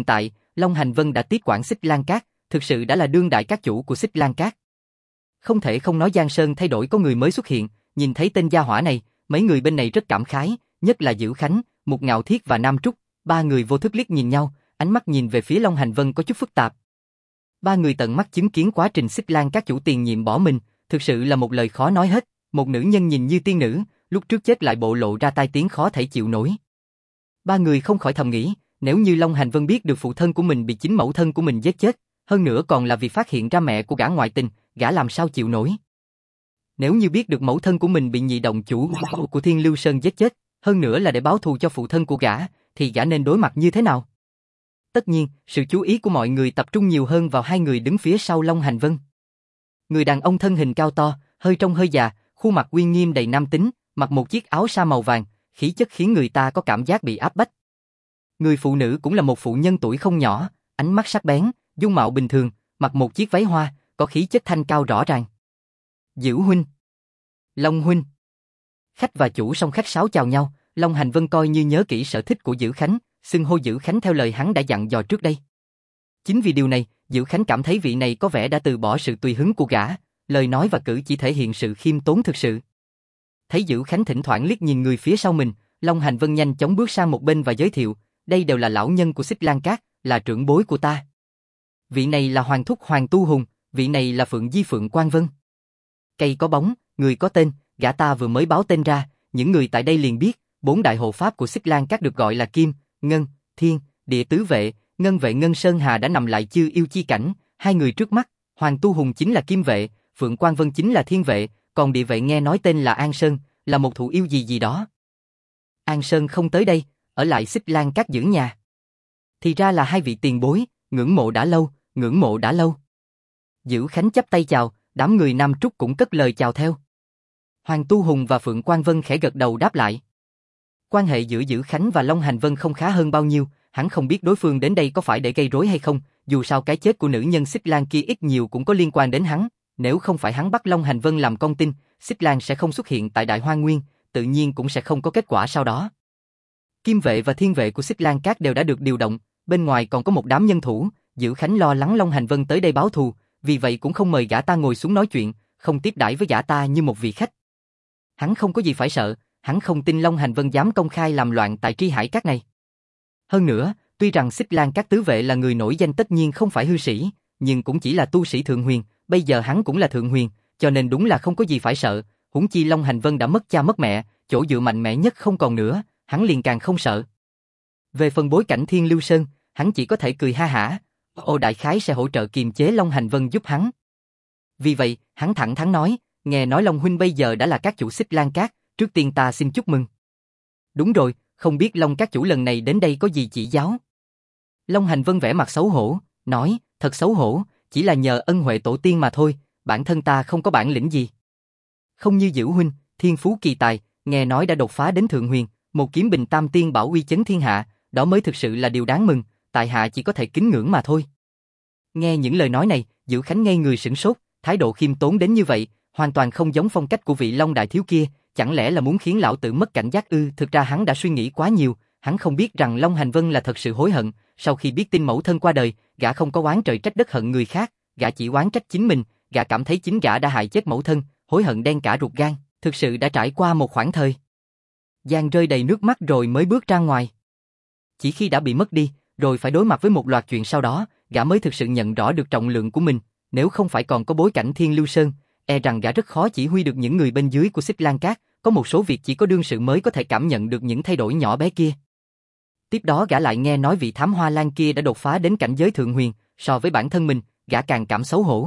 Long Hành Vân đã tiếp quản Xích Lan Cát, thực sự đã là đương đại các chủ của Xích Lan Cát. Không thể không nói Giang Sơn thay đổi có người mới xuất hiện, nhìn thấy tên gia hỏa này, mấy người bên này rất cảm khái, nhất là Dữ Khánh, Mục Ngạo Thiết và Nam Trúc, ba người vô thức liếc nhìn nhau, ánh mắt nhìn về phía Long Hành Vân có chút phức tạp. Ba người tận mắt chứng kiến quá trình Xích Lan Cát chủ tiền nhiệm bỏ mình, thực sự là một lời khó nói hết, một nữ nhân nhìn như tiên nữ, lúc trước chết lại bộ lộ ra tai tiếng khó thể chịu nổi. Ba người không khỏi thầm nghĩ, nếu như Long Hành Vân biết được phụ thân của mình bị chính mẫu thân của mình giết chết, hơn nữa còn là vì phát hiện ra mẹ của gã ngoại tình, gã làm sao chịu nổi. Nếu như biết được mẫu thân của mình bị nhị động chủ của Thiên Lưu Sơn giết chết, hơn nữa là để báo thù cho phụ thân của gã, thì gã nên đối mặt như thế nào? Tất nhiên, sự chú ý của mọi người tập trung nhiều hơn vào hai người đứng phía sau Long Hành Vân. Người đàn ông thân hình cao to, hơi trông hơi già, khuôn mặt uy nghiêm đầy nam tính, mặc một chiếc áo sa màu vàng, khí chất khiến người ta có cảm giác bị áp bách. Người phụ nữ cũng là một phụ nhân tuổi không nhỏ, ánh mắt sắc bén, dung mạo bình thường, mặc một chiếc váy hoa, có khí chất thanh cao rõ ràng. Dữ huynh, Long huynh. Khách và chủ song khách sáo chào nhau, Long Hành Vân coi như nhớ kỹ sở thích của Dữ Khánh, xưng hô Dữ Khánh theo lời hắn đã dặn dò trước đây. Chính vì điều này, Dữ Khánh cảm thấy vị này có vẻ đã từ bỏ sự tùy hứng của gã, lời nói và cử chỉ thể hiện sự khiêm tốn thực sự. Thấy Dữ Khánh thỉnh thoảng liếc nhìn người phía sau mình, Long Hành Vân nhanh chóng bước sang một bên và giới thiệu, đây đều là lão nhân của Xích Lan Cát, là trưởng bối của ta. Vị này là Hoàng thúc Hoàng Tu Hùng, vị này là Phượng Di Phượng Quang Vân. Cây có bóng, người có tên, gã ta vừa mới báo tên ra, những người tại đây liền biết, bốn đại hộ pháp của Xích Lan Cát được gọi là Kim, Ngân, Thiên, Địa tứ vệ, Ngân vệ Ngân Sơn Hà đã nằm lại chư yêu chi cảnh, hai người trước mắt, Hoàng Tu Hùng chính là Kim vệ, Phượng Quang Vân chính là Thiên vệ, còn Địa vệ nghe nói tên là An Sơn, là một thủ yêu gì gì đó. An Sơn không tới đây, ở lại Xích Lan Cát giữ nhà. Thì ra là hai vị tiền bối, ngưỡng mộ đã lâu, ngưỡng mộ đã lâu. Dữ Khánh chắp tay chào, đám người Nam Trúc cũng cất lời chào theo. Hoàng Tu Hùng và Phượng Quang Vân khẽ gật đầu đáp lại. Quan hệ giữa Dữ Khánh và Long Hành Vân không khá hơn bao nhiêu, hắn không biết đối phương đến đây có phải để gây rối hay không, dù sao cái chết của nữ nhân Xích Lan kia ít nhiều cũng có liên quan đến hắn, nếu không phải hắn bắt Long Hành Vân làm con tin, Xích Lan sẽ không xuất hiện tại Đại Hoang Nguyên, tự nhiên cũng sẽ không có kết quả sau đó. Kim vệ và Thiên vệ của Xích Lan Cát đều đã được điều động, bên ngoài còn có một đám nhân thủ, Dữ Khánh lo lắng Long Hành Vân tới đây báo thù, vì vậy cũng không mời gã ta ngồi xuống nói chuyện, không tiếp đãi với gã ta như một vị khách. Hắn không có gì phải sợ, hắn không tin Long Hành Vân dám công khai làm loạn tại Tri Hải Cát này. Hơn nữa, tuy rằng Xích Lan Cát tứ vệ là người nổi danh tất nhiên không phải hư sĩ, nhưng cũng chỉ là tu sĩ thượng huyền, bây giờ hắn cũng là thượng huyền, cho nên đúng là không có gì phải sợ, huống chi Long Hành Vân đã mất cha mất mẹ, chỗ dựa mạnh mẽ nhất không còn nữa, hắn liền càng không sợ. Về phần bối cảnh Thiên Lưu Sơn, hắn chỉ có thể cười ha hả, Ô đại khái sẽ hỗ trợ kiềm chế Long Hành Vân giúp hắn. Vì vậy, hắn thẳng thắn nói, nghe nói Long huynh bây giờ đã là các chủ Xích Lan Cát, trước tiên ta xin chúc mừng. Đúng rồi, không biết Long các chủ lần này đến đây có gì chỉ giáo? Long Hành Vân vẻ mặt xấu hổ, nói, thật xấu hổ, chỉ là nhờ ân huệ tổ tiên mà thôi, bản thân ta không có bản lĩnh gì. Không như Dữ huynh, thiên phú kỳ tài, nghe nói đã đột phá đến thượng huyền, một kiếm bình tam tiên bảo uy chấn thiên hạ, đó mới thực sự là điều đáng mừng, tại hạ chỉ có thể kính ngưỡng mà thôi. Nghe những lời nói này, Dữ Khánh ngây người sửng sốt, thái độ khiêm tốn đến như vậy, hoàn toàn không giống phong cách của vị Long đại thiếu kia, chẳng lẽ là muốn khiến lão tử mất cảnh giác ư? Thực ra hắn đã suy nghĩ quá nhiều, hắn không biết rằng Long Hành Vân là thật sự hối hận, sau khi biết tin mẫu thân qua đời, gã không có oán trời trách đất hận người khác, gã chỉ oán trách chính mình, gã cảm thấy chính gã đã hại chết mẫu thân, hối hận đen cả ruột gan, thực sự đã trải qua một khoảng thời gian rơi đầy nước mắt rồi mới bước ra ngoài. Chỉ khi đã bị mất đi, rồi phải đối mặt với một loạt chuyện sau đó, gã mới thực sự nhận rõ được trọng lượng của mình, nếu không phải còn có bối cảnh Thiên Lưu Sơn, e rằng gã rất khó chỉ huy được những người bên dưới của Xích Lan Cát, có một số việc chỉ có đương sự mới có thể cảm nhận được những thay đổi nhỏ bé kia. Tiếp đó gã lại nghe nói vị thám hoa lan kia đã đột phá đến cảnh giới thượng huyền, so với bản thân mình, gã càng cảm xấu hổ.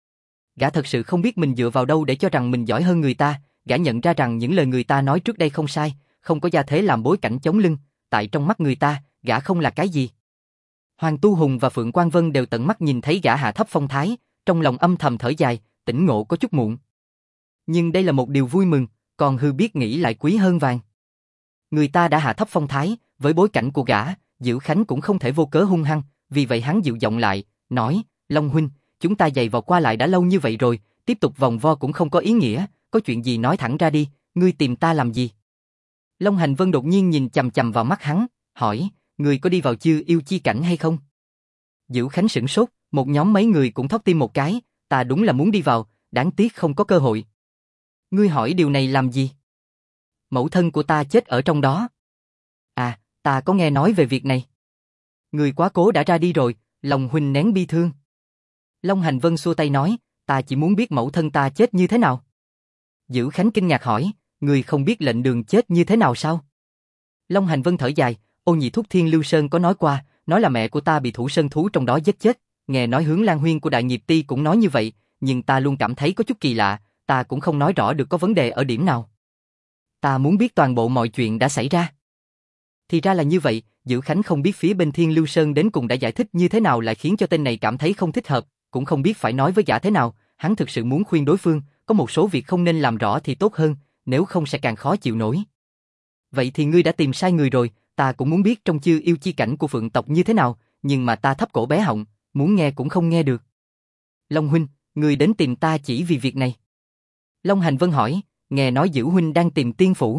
Gã thật sự không biết mình dựa vào đâu để cho rằng mình giỏi hơn người ta, gã nhận ra rằng những lời người ta nói trước đây không sai, không có gia thế làm bối cảnh chống lưng, tại trong mắt người ta, gã không là cái gì. Hoàng Tu Hùng và Phượng Quang Vân đều tận mắt nhìn thấy gã hạ thấp phong thái, trong lòng âm thầm thở dài, tỉnh ngộ có chút muộn. Nhưng đây là một điều vui mừng, còn hư biết nghĩ lại quý hơn vàng. Người ta đã hạ thấp phong thái, với bối cảnh của gã, Dữ Khánh cũng không thể vô cớ hung hăng, vì vậy hắn dịu giọng lại, nói, Long huynh, chúng ta giày vò qua lại đã lâu như vậy rồi, tiếp tục vòng vo cũng không có ý nghĩa, có chuyện gì nói thẳng ra đi, ngươi tìm ta làm gì? Long Hành Vân đột nhiên nhìn chằm chằm vào mắt hắn, hỏi, ngươi có đi vào chư yêu chi cảnh hay không? Dữ Khánh sửng sốt, một nhóm mấy người cũng thót tim một cái, ta đúng là muốn đi vào, đáng tiếc không có cơ hội. Ngươi hỏi điều này làm gì? Mẫu thân của ta chết ở trong đó. À, ta có nghe nói về việc này. Người quá cố đã ra đi rồi, lòng huynh nén bi thương. Long Hành Vân xua tay nói, ta chỉ muốn biết mẫu thân ta chết như thế nào. Dữ Khánh kinh ngạc hỏi, người không biết lệnh đường chết như thế nào sao? Long Hành Vân thở dài, Ô Nhị Thúc Thiên Lưu Sơn có nói qua, nói là mẹ của ta bị thủ sơn thú trong đó giết chết. Nghe nói Hướng Lan Huyên của Đại Nghiệp Ti cũng nói như vậy, nhưng ta luôn cảm thấy có chút kỳ lạ, ta cũng không nói rõ được có vấn đề ở điểm nào. Ta muốn biết toàn bộ mọi chuyện đã xảy ra. Thì ra là như vậy, Dữ Khánh không biết phía bên Thiên Lưu Sơn đến cùng đã giải thích như thế nào lại khiến cho tên này cảm thấy không thích hợp, cũng không biết phải nói với gã thế nào, hắn thực sự muốn khuyên đối phương, có một số việc không nên làm rõ thì tốt hơn, nếu không sẽ càng khó chịu nổi. Vậy thì ngươi đã tìm sai người rồi, ta cũng muốn biết trong Chư Yêu chi cảnh của Phượng tộc như thế nào, nhưng mà ta thấp cổ bé họng, muốn nghe cũng không nghe được. Long huynh, ngươi đến tìm ta chỉ vì việc này. Long Hành Vân hỏi, nghe nói Dữ huynh đang tìm tiên phủ.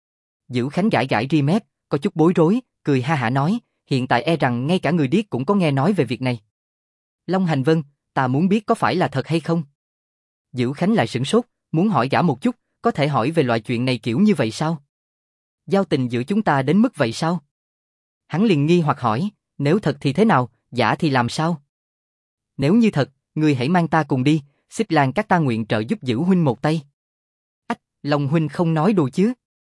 Dữ Khánh gãi gãi ri mép, có chút bối rối, cười ha hả nói, hiện tại e rằng ngay cả người điếc cũng có nghe nói về việc này. Long Hành Vân, ta muốn biết có phải là thật hay không? Dữ Khánh lại sửng sốt, muốn hỏi gã một chút, có thể hỏi về loại chuyện này kiểu như vậy sao? Giao tình giữa chúng ta đến mức vậy sao? Hắn liền nghi hoặc hỏi, nếu thật thì thế nào, giả thì làm sao? Nếu như thật, ngươi hãy mang ta cùng đi, Xích Lan các ta nguyện trợ giúp Dữ huynh một tay. Ách, Long huynh không nói đùa chứ?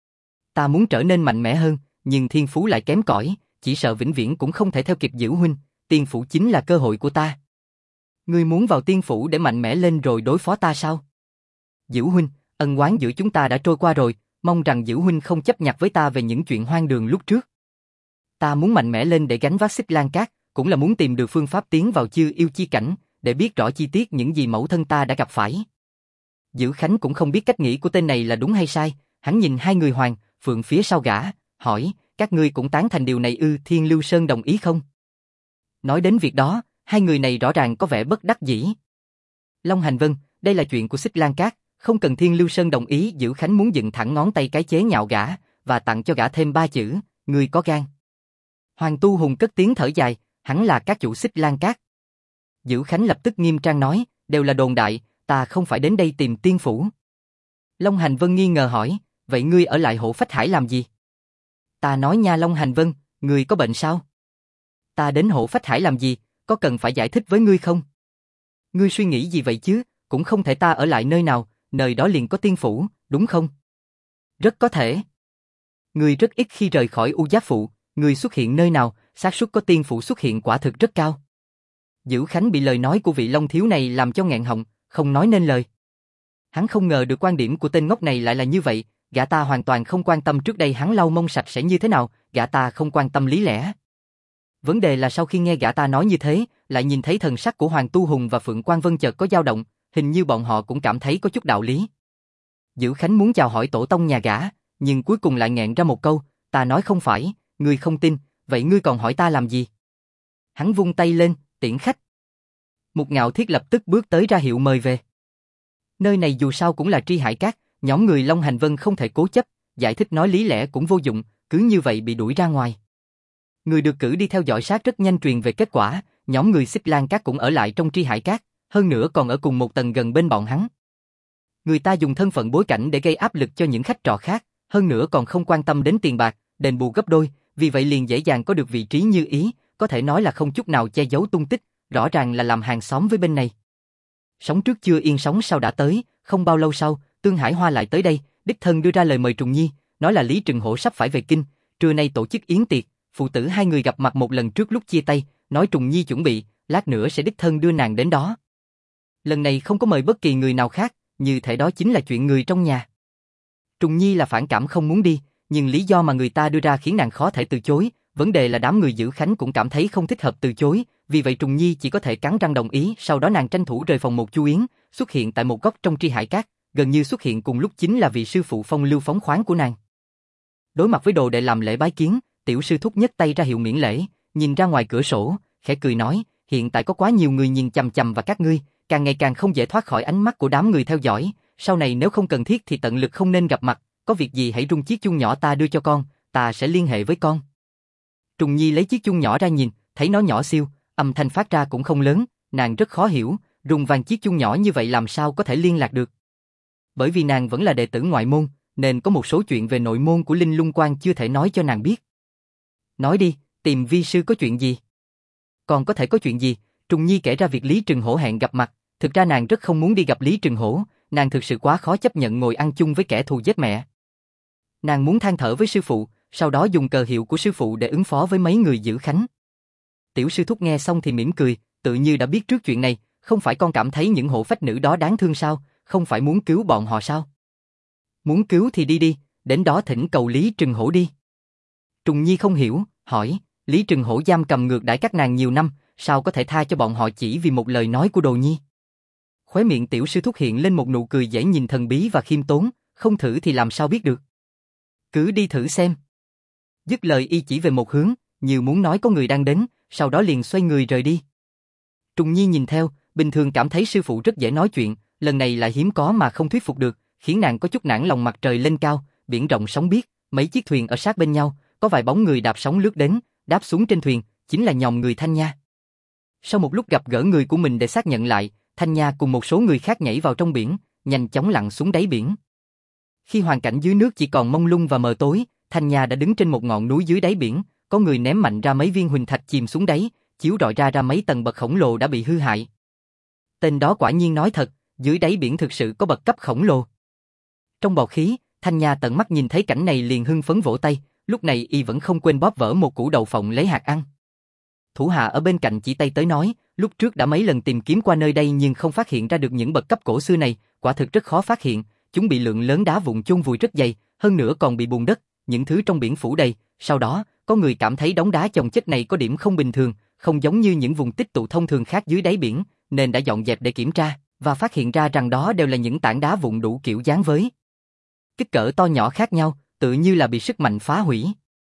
Ta muốn trở nên mạnh mẽ hơn, nhưng thiên phú lại kém cỏi, chỉ sợ vĩnh viễn cũng không thể theo kịp Dữ huynh, tiên phủ chính là cơ hội của ta. Ngươi muốn vào tiên phủ để mạnh mẽ lên rồi đối phó ta sao? Dữ huynh, ân oán giữa chúng ta đã trôi qua rồi, mong rằng Dữ huynh không chấp nhặt với ta về những chuyện hoang đường lúc trước. Ta muốn mạnh mẽ lên để gánh vác Xích Lan Các, cũng là muốn tìm được phương pháp tiến vào Chư Yêu chi cảnh, để biết rõ chi tiết những gì mẫu thân ta đã gặp phải. Dữ Khánh cũng không biết cách nghĩ của tên này là đúng hay sai, hắn nhìn hai người Hoàng, Phượng phía sau gã, hỏi, các ngươi cũng tán thành điều này ư? Thiên Lưu Sơn đồng ý không? Nói đến việc đó, hai người này rõ ràng có vẻ bất đắc dĩ. Long Hành Vân, đây là chuyện của Xích Lan Các, không cần Thiên Lưu Sơn đồng ý. Dữ Khánh muốn dựng thẳng ngón tay cái chế nhạo gã, và tặng cho gã thêm 3 chữ, ngươi có gan. Hoàng Tu Hùng cất tiếng thở dài, hắn là các chủ Xích Lan Các. Dữ Khánh lập tức nghiêm trang nói, đều là đồn đại, ta không phải đến đây tìm tiên phủ. Long Hành Vân nghi ngờ hỏi, vậy ngươi ở lại Hộ Phách Hải làm gì? Ta nói nha Long Hành Vân, ngươi có bệnh sao? Ta đến Hộ Phách Hải làm gì, có cần phải giải thích với ngươi không? Ngươi suy nghĩ gì vậy chứ, cũng không thể ta ở lại nơi nào, nơi đó liền có tiên phủ, đúng không? Rất có thể. Ngươi rất ít khi rời khỏi U Giáp Phụ, ngươi xuất hiện nơi nào, xác suất có tiên phủ xuất hiện quả thực rất cao. Dữ Khánh bị lời nói của vị Long thiếu này làm cho nghẹn họng, không nói nên lời. Hắn không ngờ được quan điểm của tên ngốc này lại là như vậy, gã ta hoàn toàn không quan tâm trước đây hắn lau mông sạch sẽ như thế nào, gã ta không quan tâm lý lẽ. Vấn đề là sau khi nghe gã ta nói như thế, lại nhìn thấy thần sắc của Hoàng Tu Hùng và Phượng Quang Vân chợt có dao động, hình như bọn họ cũng cảm thấy có chút đạo lý. Dữ Khánh muốn chào hỏi tổ tông nhà gã, nhưng cuối cùng lại nghẹn ra một câu, ta nói không phải, ngươi không tin, vậy ngươi còn hỏi ta làm gì? Hắn vung tay lên, tiễn khách. Mục Ngạo Thiết lập tức bước tới ra hiệu mời về. Nơi này dù sao cũng là Tri Hải Các, nhóm người Long Hành Vân không thể cố chấp, giải thích nói lý lẽ cũng vô dụng, cứ như vậy bị đuổi ra ngoài. Người được cử đi theo dõi sát rất nhanh truyền về kết quả, nhóm người Xích Lan Các cũng ở lại trong Tri Hải Các, hơn nữa còn ở cùng một tầng gần bên bọn hắn. Người ta dùng thân phận bối cảnh để gây áp lực cho những khách trọ khác, hơn nữa còn không quan tâm đến tiền bạc, đền bù gấp đôi, vì vậy liền dễ dàng có được vị trí như ý, có thể nói là không chút nào che giấu tung tích, rõ ràng là làm hàng xóm với bên này. Sống trước chưa yên sống sau đã tới, không bao lâu sau, Tương Hải Hoa lại tới đây, đích thân đưa ra lời mời Trùng Nhi, nói là Lý Trừng Hổ sắp phải về kinh, trưa nay tổ chức yến tiệc, phụ tử hai người gặp mặt một lần trước lúc chia tay, nói Trùng Nhi chuẩn bị, lát nữa sẽ đích thân đưa nàng đến đó. Lần này không có mời bất kỳ người nào khác, như thể đó chính là chuyện người trong nhà. Trùng Nhi là phản cảm không muốn đi, nhưng lý do mà người ta đưa ra khiến nàng khó thể từ chối, vấn đề là đám người Dữ Khánh cũng cảm thấy không thích hợp từ chối, vì vậy Trùng Nhi chỉ có thể cắn răng đồng ý, sau đó nàng tranh thủ rời phòng một chu yến, xuất hiện tại một góc trong Tri Hải Các, gần như xuất hiện cùng lúc chính là vị sư phụ phong lưu phóng khoáng của nàng. Đối mặt với đồ đệ làm lễ bái kiến, tiểu sư thúc nhấc tay ra hiệu miễn lễ, nhìn ra ngoài cửa sổ, khẽ cười nói, hiện tại có quá nhiều người nhìn chằm chằm vào các ngươi, càng ngày càng không dễ thoát khỏi ánh mắt của đám người theo dõi, sau này nếu không cần thiết thì tận lực không nên gặp mặt, có việc gì hãy rung chiếc chuông nhỏ ta đưa cho con, ta sẽ liên hệ với con. Trùng Nhi lấy chiếc chuông nhỏ ra nhìn, thấy nó nhỏ siêu, Âm thanh phát ra cũng không lớn, nàng rất khó hiểu, rung vang chiếc chuông nhỏ như vậy làm sao có thể liên lạc được. Bởi vì nàng vẫn là đệ tử ngoại môn, nên có một số chuyện về nội môn của Linh Lung Quan chưa thể nói cho nàng biết. Nói đi, tìm vi sư có chuyện gì? Còn có thể có chuyện gì? Trùng Nhi kể ra việc Lý Trừng Hổ hẹn gặp mặt, thực ra nàng rất không muốn đi gặp Lý Trừng Hổ, nàng thực sự quá khó chấp nhận ngồi ăn chung với kẻ thù giết mẹ. Nàng muốn than thở với sư phụ, sau đó dùng cờ hiệu của sư phụ để ứng phó với mấy người giữ khánh. Tiểu sư thúc nghe xong thì mỉm cười, tự như đã biết trước chuyện này, không phải con cảm thấy những hộ phách nữ đó đáng thương sao, không phải muốn cứu bọn họ sao? Muốn cứu thì đi đi, đến đó thỉnh cầu Lý Trừng Hổ đi. Trùng Nhi không hiểu, hỏi, Lý Trừng Hổ giam cầm ngược đãi các nàng nhiều năm, sao có thể tha cho bọn họ chỉ vì một lời nói của Đồ Nhi? Khóe miệng tiểu sư thúc hiện lên một nụ cười dễ nhìn thần bí và khiêm tốn, không thử thì làm sao biết được. Cứ đi thử xem. Dứt lời y chỉ về một hướng, như muốn nói có người đang đến, sau đó liền xoay người rời đi. Trùng Nhi nhìn theo, bình thường cảm thấy sư phụ rất dễ nói chuyện, lần này lại hiếm có mà không thuyết phục được, khiến nàng có chút nản lòng. Mặt trời lên cao, biển rộng sóng biếc, mấy chiếc thuyền ở sát bên nhau, có vài bóng người đạp sóng lướt đến, đáp xuống trên thuyền, chính là nhòm người Thanh Nha. Sau một lúc gặp gỡ người của mình để xác nhận lại, Thanh Nha cùng một số người khác nhảy vào trong biển, nhanh chóng lặn xuống đáy biển. Khi hoàn cảnh dưới nước chỉ còn mông lung và mờ tối, Thanh Nha đã đứng trên một ngọn núi dưới đáy biển, có người ném mạnh ra mấy viên huỳnh thạch chìm xuống đáy, chiếu rọi ra mấy tầng bậc khổng lồ đã bị hư hại. Tên đó quả nhiên nói thật, dưới đáy biển thực sự có bậc cấp khổng lồ. Trong bọt khí, Thanh Nha tận mắt nhìn thấy cảnh này liền hưng phấn vỗ tay, lúc này y vẫn không quên bóp vỡ một củ đậu phộng lấy hạt ăn. Thủ hạ ở bên cạnh chỉ tay tới nói, lúc trước đã mấy lần tìm kiếm qua nơi đây nhưng không phát hiện ra được những bậc cấp cổ xưa này, quả thực rất khó phát hiện, chúng bị lượng lớn đá vụn chôn vùi rất dày, hơn nữa còn bị bùn đất, những thứ trong biển phủ đầy. Sau đó, có người cảm thấy đống đá chồng chất này có điểm không bình thường, không giống như những vùng tích tụ thông thường khác dưới đáy biển, nên đã dọn dẹp để kiểm tra, và phát hiện ra rằng đó đều là những tảng đá vụn đủ kiểu dáng với kích cỡ to nhỏ khác nhau, tự như là bị sức mạnh phá hủy.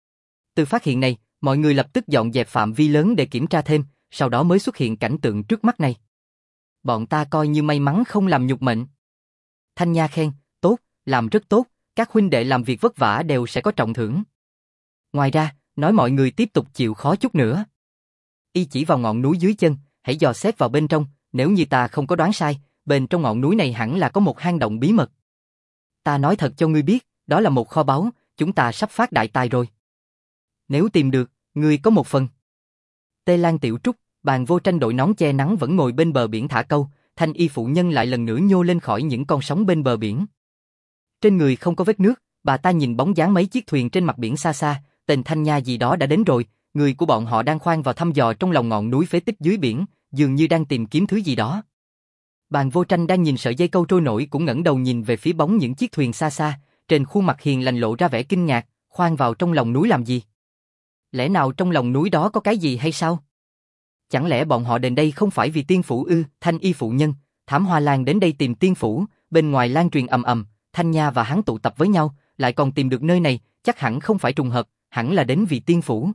Từ phát hiện này, mọi người lập tức dọn dẹp phạm vi lớn để kiểm tra thêm, sau đó mới xuất hiện cảnh tượng trước mắt này. Bọn ta coi như may mắn không làm nhục mệnh. Thanh Nha khen, tốt, làm rất tốt, các huynh đệ làm việc vất vả đều sẽ có trọng thưởng. Ngoài ra, nói mọi người tiếp tục chịu khó chút nữa. Y chỉ vào ngọn núi dưới chân, hãy dò xét vào bên trong, nếu như ta không có đoán sai, bên trong ngọn núi này hẳn là có một hang động bí mật. Ta nói thật cho ngươi biết, đó là một kho báu, chúng ta sắp phát đại tài rồi. Nếu tìm được, ngươi có một phần. Tê Lan Tiểu Trúc, Bàn Vô Tranh đội nón che nắng vẫn ngồi bên bờ biển thả câu, Thanh Y phụ nhân lại lần nữa nhô lên khỏi những con sóng bên bờ biển. Trên người không có vết nước, bà ta nhìn bóng dáng mấy chiếc thuyền trên mặt biển xa xa, tên Thanh Nha gì đó đã đến rồi, người của bọn họ đang khoan vào thăm dò trong lòng ngọn núi phế tích dưới biển, dường như đang tìm kiếm thứ gì đó. Bàn Vô Tranh đang nhìn sợi dây câu trôi nổi cũng ngẩng đầu nhìn về phía bóng những chiếc thuyền xa xa, trên khuôn mặt hiền lành lộ ra vẻ kinh ngạc, khoan vào trong lòng núi làm gì? Lẽ nào trong lòng núi đó có cái gì hay sao? Chẳng lẽ bọn họ đến đây không phải vì tiên phủ ư? Thanh Y phụ nhân, Thám Hoa Lan đến đây tìm tiên phủ, bên ngoài lan truyền ầm ầm, Thanh Nha và hắn tụ tập với nhau, lại còn tìm được nơi này, chắc hẳn không phải trùng hợp, hẳn là đến vì tiên phủ.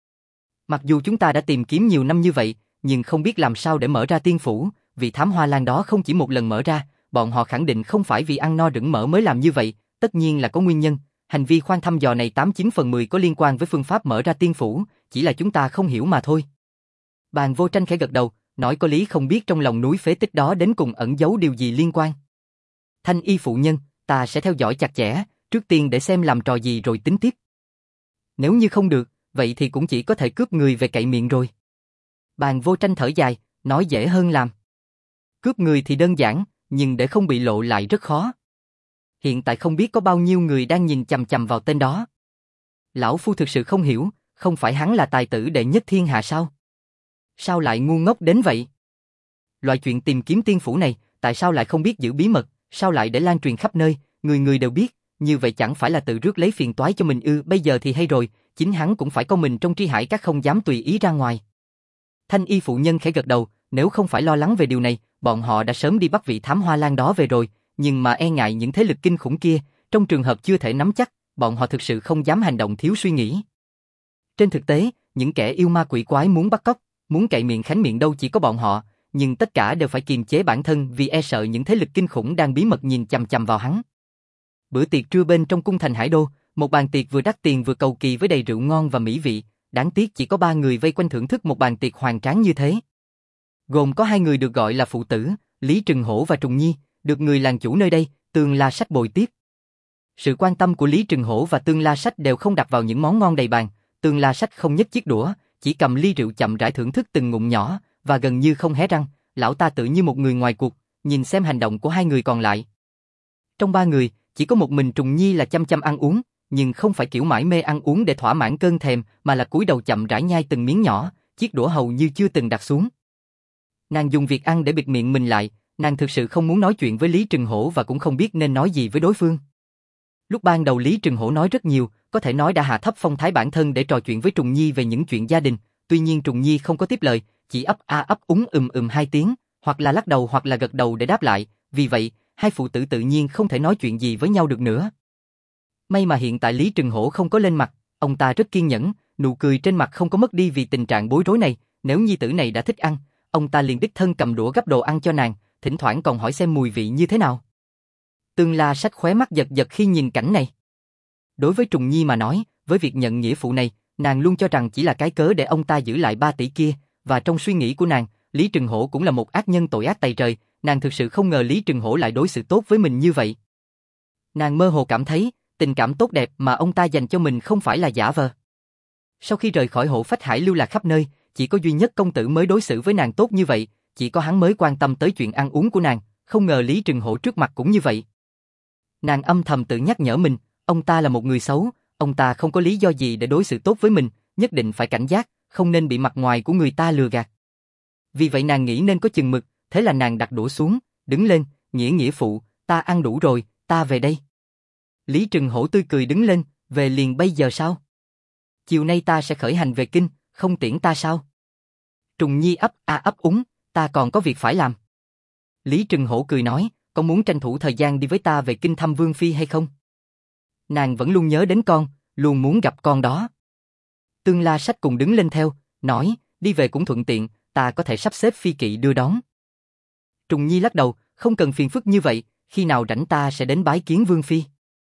Mặc dù chúng ta đã tìm kiếm nhiều năm như vậy, nhưng không biết làm sao để mở ra tiên phủ, vì Thám Hoa Lan đó không chỉ một lần mở ra, bọn họ khẳng định không phải vì ăn no rửng mỡ mới làm như vậy, tất nhiên là có nguyên nhân. Hành vi khoan thăm dò này 89/10 có liên quan với phương pháp mở ra tiên phủ, chỉ là chúng ta không hiểu mà thôi. Bàn Vô Tranh khẽ gật đầu, nói có lý, không biết trong lòng núi phế tích đó đến cùng ẩn giấu điều gì liên quan. Thanh Y phụ nhân, ta sẽ theo dõi chặt chẽ, trước tiên để xem làm trò gì rồi tính tiếp. Nếu như không được, vậy thì cũng chỉ có thể cướp người về cậy miệng rồi. Bàn Vô Tranh thở dài, nói dễ hơn làm. Cướp người thì đơn giản, nhưng để không bị lộ lại rất khó. Hiện tại không biết có bao nhiêu người đang nhìn chằm chằm vào tên đó. Lão Phu thực sự không hiểu, không phải hắn là tài tử đệ nhất thiên hạ sao? Sao lại ngu ngốc đến vậy? Loại chuyện tìm kiếm tiên phủ này, tại sao lại không biết giữ bí mật, sao lại để lan truyền khắp nơi, người người đều biết, như vậy chẳng phải là tự rước lấy phiền toái cho mình ư? Bây giờ thì hay rồi, chính hắn cũng phải con mình trong tri hải các, không dám tùy ý ra ngoài. Thanh Y phụ nhân khẽ gật đầu, nếu không phải lo lắng về điều này, bọn họ đã sớm đi bắt vị Thám Hoa Lan đó về rồi, nhưng mà e ngại những thế lực kinh khủng kia, trong trường hợp chưa thể nắm chắc, bọn họ thực sự không dám hành động thiếu suy nghĩ. Trên thực tế, những kẻ yêu ma quỷ quái muốn bắt cóc, muốn cậy miệng khánh miệng đâu chỉ có bọn họ, nhưng tất cả đều phải kiềm chế bản thân vì e sợ những thế lực kinh khủng đang bí mật nhìn chằm chằm vào hắn. Bữa tiệc trưa bên trong cung thành Hải Đô, một bàn tiệc vừa đắt tiền vừa cầu kỳ với đầy rượu ngon và mỹ vị, đáng tiếc chỉ có 3 người vây quanh thưởng thức một bàn tiệc hoành tráng như thế. Gồm có 2 người được gọi là phụ tử, Lý Trừng Hổ và Trùng Nhi, được người làng chủ nơi đây, Tương La Sách bồi tiếp. Sự quan tâm của Lý Trừng Hổ và Tương La Sách đều không đặt vào những món ngon đầy bàn, Tương La Sách không nhấc chiếc đũa, chỉ cầm ly rượu chậm rãi thưởng thức từng ngụm nhỏ, và gần như không hé răng, lão ta tự như một người ngoài cuộc, nhìn xem hành động của 2 người còn lại. Trong 3 người, chỉ có một mình Trùng Nhi là chăm chăm ăn uống, nhưng không phải kiểu mải mê ăn uống để thỏa mãn cơn thèm, mà là cúi đầu chậm rãi nhai từng miếng nhỏ, chiếc đũa hầu như chưa từng đặt xuống. Nàng dùng việc ăn để bịt miệng mình lại, nàng thực sự không muốn nói chuyện với Lý Trừng Hổ và cũng không biết nên nói gì với đối phương. Lúc ban đầu Lý Trừng Hổ nói rất nhiều, có thể nói đã hạ thấp phong thái bản thân để trò chuyện với Trùng Nhi về những chuyện gia đình, tuy nhiên Trùng Nhi không có tiếp lời, chỉ ấp a ấp úng 2 tiếng, hoặc là lắc đầu hoặc là gật đầu để đáp lại, vì vậy, 2 phụ tử tự nhiên không thể nói chuyện gì với nhau được nữa. May mà hiện tại Lý Trừng Hổ không có lên mặt, ông ta rất kiên nhẫn, nụ cười trên mặt không có mất đi vì tình trạng bối rối này, nếu nhi tử này đã thích ăn, ông ta liền đích thân cầm đũa gắp đồ ăn cho nàng, thỉnh thoảng còn hỏi xem mùi vị như thế nào. Tương La Sách khóe mắt giật giật khi nhìn cảnh này. Đối với Trùng Nhi mà nói, với việc nhận nghĩa phụ này, nàng luôn cho rằng chỉ là cái cớ để ông ta giữ lại 3 tỷ kia, và trong suy nghĩ của nàng, Lý Trừng Hổ cũng là một ác nhân tội ác tày trời, nàng thực sự không ngờ Lý Trừng Hổ lại đối xử tốt với mình như vậy. Nàng mơ hồ cảm thấy, tình cảm tốt đẹp mà ông ta dành cho mình không phải là giả vờ. Sau khi rời khỏi Hổ Phách Hải lưu lạc khắp nơi, chỉ có duy nhất công tử mới đối xử với nàng tốt như vậy, chỉ có hắn mới quan tâm tới chuyện ăn uống của nàng, không ngờ Lý Trừng Hổ trước mặt cũng như vậy. Nàng âm thầm tự nhắc nhở mình, ông ta là một người xấu, ông ta không có lý do gì để đối xử tốt với mình, nhất định phải cảnh giác, không nên bị mặt ngoài của người ta lừa gạt. Vì vậy nàng nghĩ nên có chừng mực, thế là nàng đặt đũa xuống, đứng lên, nghĩa phụ, ta ăn đủ rồi, ta về đây. Lý Trừng Hổ tươi cười đứng lên, về liền bây giờ sao? Chiều nay ta sẽ khởi hành về kinh, không tiễn ta sao? Trùng Nhi ấp a ấp úng, ta còn có việc phải làm. Lý Trừng Hổ cười nói, con muốn tranh thủ thời gian đi với ta về kinh thăm Vương Phi hay không? Nàng vẫn luôn nhớ đến con, luôn muốn gặp con đó. Tương La Sách cùng đứng lên theo, nói, đi về cũng thuận tiện, ta có thể sắp xếp phi kỵ đưa đón. Trùng Nhi lắc đầu, không cần phiền phức như vậy, khi nào rảnh ta sẽ đến bái kiến Vương Phi.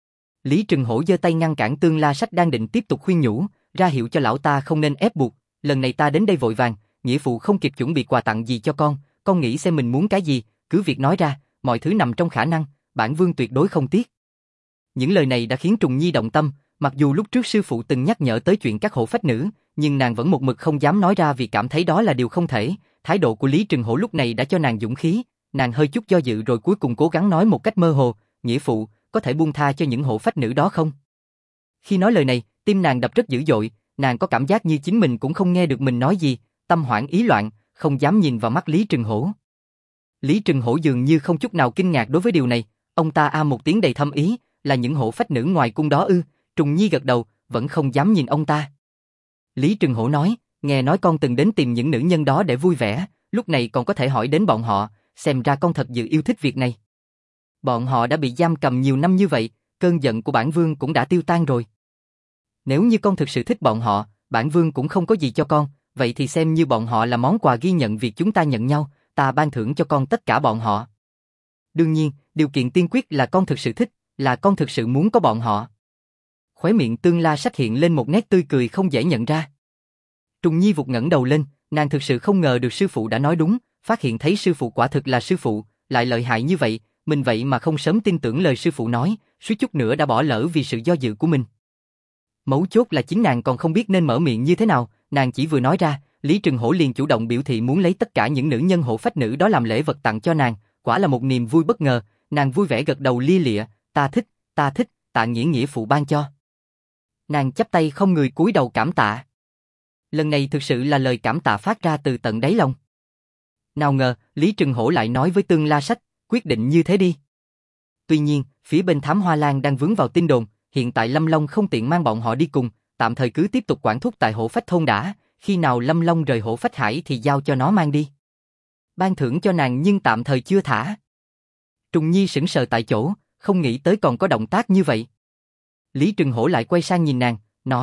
Lý Trừng Hổ giơ tay ngăn cản Tương La Sách đang định tiếp tục khuyên nhủ, ra hiệu cho lão ta không nên ép buộc, lần này ta đến đây vội vàng, nghĩa phụ không kịp chuẩn bị quà tặng gì cho con nghĩ xem mình muốn cái gì, cứ việc nói ra, mọi thứ nằm trong khả năng, bản vương tuyệt đối không tiếc. Những lời này đã khiến Trùng Nhi động tâm, mặc dù lúc trước sư phụ từng nhắc nhở tới chuyện các hộ phách nữ, nhưng nàng vẫn một mực không dám nói ra vì cảm thấy đó là điều không thể, thái độ của Lý Trừng Hổ lúc này đã cho nàng dũng khí, nàng hơi chút do dự rồi cuối cùng cố gắng nói một cách mơ hồ, nghĩa phụ, có thể buông tha cho những hộ phách nữ đó không? Khi nói lời này, tim nàng đập rất dữ dội, nàng có cảm giác như chính mình cũng không nghe được mình nói gì, tâm hoảng ý loạn, không dám nhìn vào mắt Lý Trừng Hổ. Lý Trừng Hổ dường như không chút nào kinh ngạc đối với điều này, ông ta một tiếng đầy thâm ý, là những hộ phách nữ ngoài cung đó ư? Trùng Nhi gật đầu, vẫn không dám nhìn ông ta. Lý Trừng Hổ nói, nghe nói con từng đến tìm những nữ nhân đó để vui vẻ, lúc này còn có thể hỏi đến bọn họ, xem ra con thật sự yêu thích việc này. Bọn họ đã bị giam cầm nhiều năm như vậy, cơn giận của bản vương cũng đã tiêu tan rồi. Nếu như con thực sự thích bọn họ, bản vương cũng không có gì cho con, vậy thì xem như bọn họ là món quà ghi nhận việc chúng ta nhận nhau, ta ban thưởng cho con tất cả bọn họ. Đương nhiên, điều kiện tiên quyết là con thực sự thích, là con thực sự muốn có bọn họ. Khóe miệng Tương La Sách hiện lên một nét tươi cười không dễ nhận ra. Trùng Nhi vụt ngẩng đầu lên, nàng thực sự không ngờ được sư phụ đã nói đúng, phát hiện thấy sư phụ quả thực là sư phụ, lại lợi hại như vậy, mình vậy mà không sớm tin tưởng lời sư phụ nói, suýt chút nữa đã bỏ lỡ vì sự do dự của mình. Mấu chốt là chính nàng còn không biết nên mở miệng như thế nào, nàng chỉ vừa nói ra, Lý Trừng Hổ liền chủ động biểu thị muốn lấy tất cả những nữ nhân hộ phách nữ đó làm lễ vật tặng cho nàng, quả là một niềm vui bất ngờ, nàng vui vẻ gật đầu lia lịa, ta thích, tạ nghĩa phụ ban cho. Nàng chắp tay không người cúi đầu cảm tạ. Lần này thực sự là lời cảm tạ phát ra từ tận đáy lòng. Nào ngờ, Lý Trừng Hổ lại nói với Tương La Sách, quyết định như thế đi. Tuy nhiên, phía bên Thám Hoa Lan đang vướng vào tin đồn, hiện tại Lâm Long không tiện mang bọn họ đi cùng, tạm thời cứ tiếp tục quản thúc tại Hổ Phách thôn đã, khi nào Lâm Long rời Hổ Phách Hải thì giao cho nó mang đi. Ban thưởng cho nàng nhưng tạm thời chưa thả. Trùng Nhi sững sờ tại chỗ, không nghĩ tới còn có động tác như vậy. Lý Trừng Hổ lại quay sang nhìn nàng,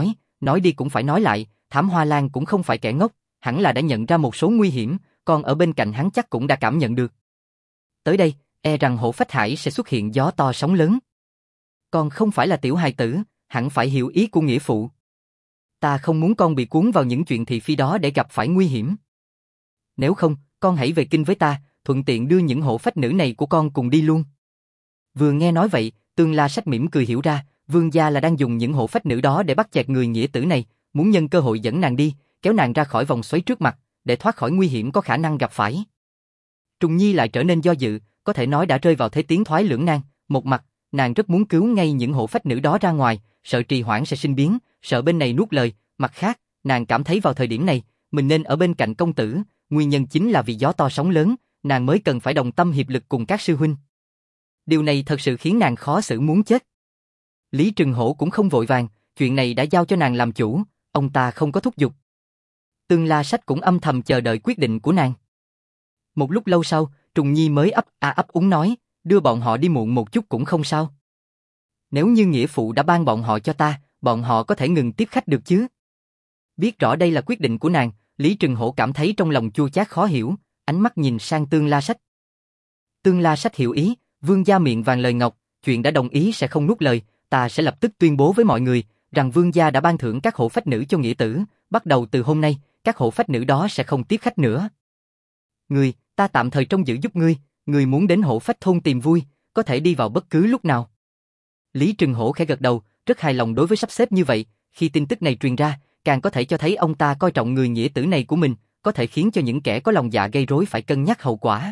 nói đi cũng phải nói lại, Thám Hoa Lan cũng không phải kẻ ngốc, hẳn là đã nhận ra một số nguy hiểm, còn ở bên cạnh hắn chắc cũng đã cảm nhận được. Tới đây, e rằng Hổ Phách Hải sẽ xuất hiện gió to sóng lớn. Còn không phải là tiểu hài tử, hẳn phải hiểu ý của nghĩa phụ. Ta không muốn con bị cuốn vào những chuyện thị phi đó để gặp phải nguy hiểm. Nếu không, con hãy về kinh với ta, thuận tiện đưa những hổ phách nữ này của con cùng đi luôn. Vừa nghe nói vậy, Tương La Sách mỉm cười hiểu ra, Vương gia là đang dùng những hổ phách nữ đó để bắt chẹt người nghĩa tử này, muốn nhân cơ hội dẫn nàng đi, kéo nàng ra khỏi vòng xoáy trước mặt, để thoát khỏi nguy hiểm có khả năng gặp phải. Trùng Nhi lại trở nên do dự, có thể nói đã rơi vào thế tiến thoái lưỡng nan. Một mặt, nàng rất muốn cứu ngay những hổ phách nữ đó ra ngoài, sợ trì hoãn sẽ sinh biến, sợ bên này nuốt lời. Mặt khác, nàng cảm thấy vào thời điểm này, mình nên ở bên cạnh công tử, nguyên nhân chính là vì gió to sóng lớn, nàng mới cần phải đồng tâm hiệp lực cùng các sư huynh. Điều này thật sự khiến nàng khó xử muốn chết. Lý Trừng Hổ cũng không vội vàng, chuyện này đã giao cho nàng làm chủ, ông ta không có thúc giục. Tương La Sách cũng âm thầm chờ đợi quyết định của nàng. Một lúc lâu sau, Trùng Nhi mới ấp úng nói, đưa bọn họ đi muộn một chút cũng không sao. Nếu như nghĩa phụ đã ban bọn họ cho ta, bọn họ có thể ngừng tiếp khách được chứ? Biết rõ đây là quyết định của nàng, Lý Trừng Hổ cảm thấy trong lòng chua chát khó hiểu, ánh mắt nhìn sang Tương La Sách. Tương La Sách hiểu ý, vương gia miệng vàng lời ngọc, chuyện đã đồng ý sẽ không nuốt lời, ta sẽ lập tức tuyên bố với mọi người rằng vương gia đã ban thưởng các hổ phách nữ cho nghĩa tử, bắt đầu từ hôm nay, các hổ phách nữ đó sẽ không tiếp khách nữa. Ta tạm thời trông giữ giúp ngươi muốn đến hổ phách thôn tìm vui, có thể đi vào bất cứ lúc nào. Lý Trừng Hổ khẽ gật đầu, rất hài lòng đối với sắp xếp như vậy, khi tin tức này truyền ra, càng có thể cho thấy ông ta coi trọng người nghĩa tử này của mình, có thể khiến cho những kẻ có lòng dạ gây rối phải cân nhắc hậu quả.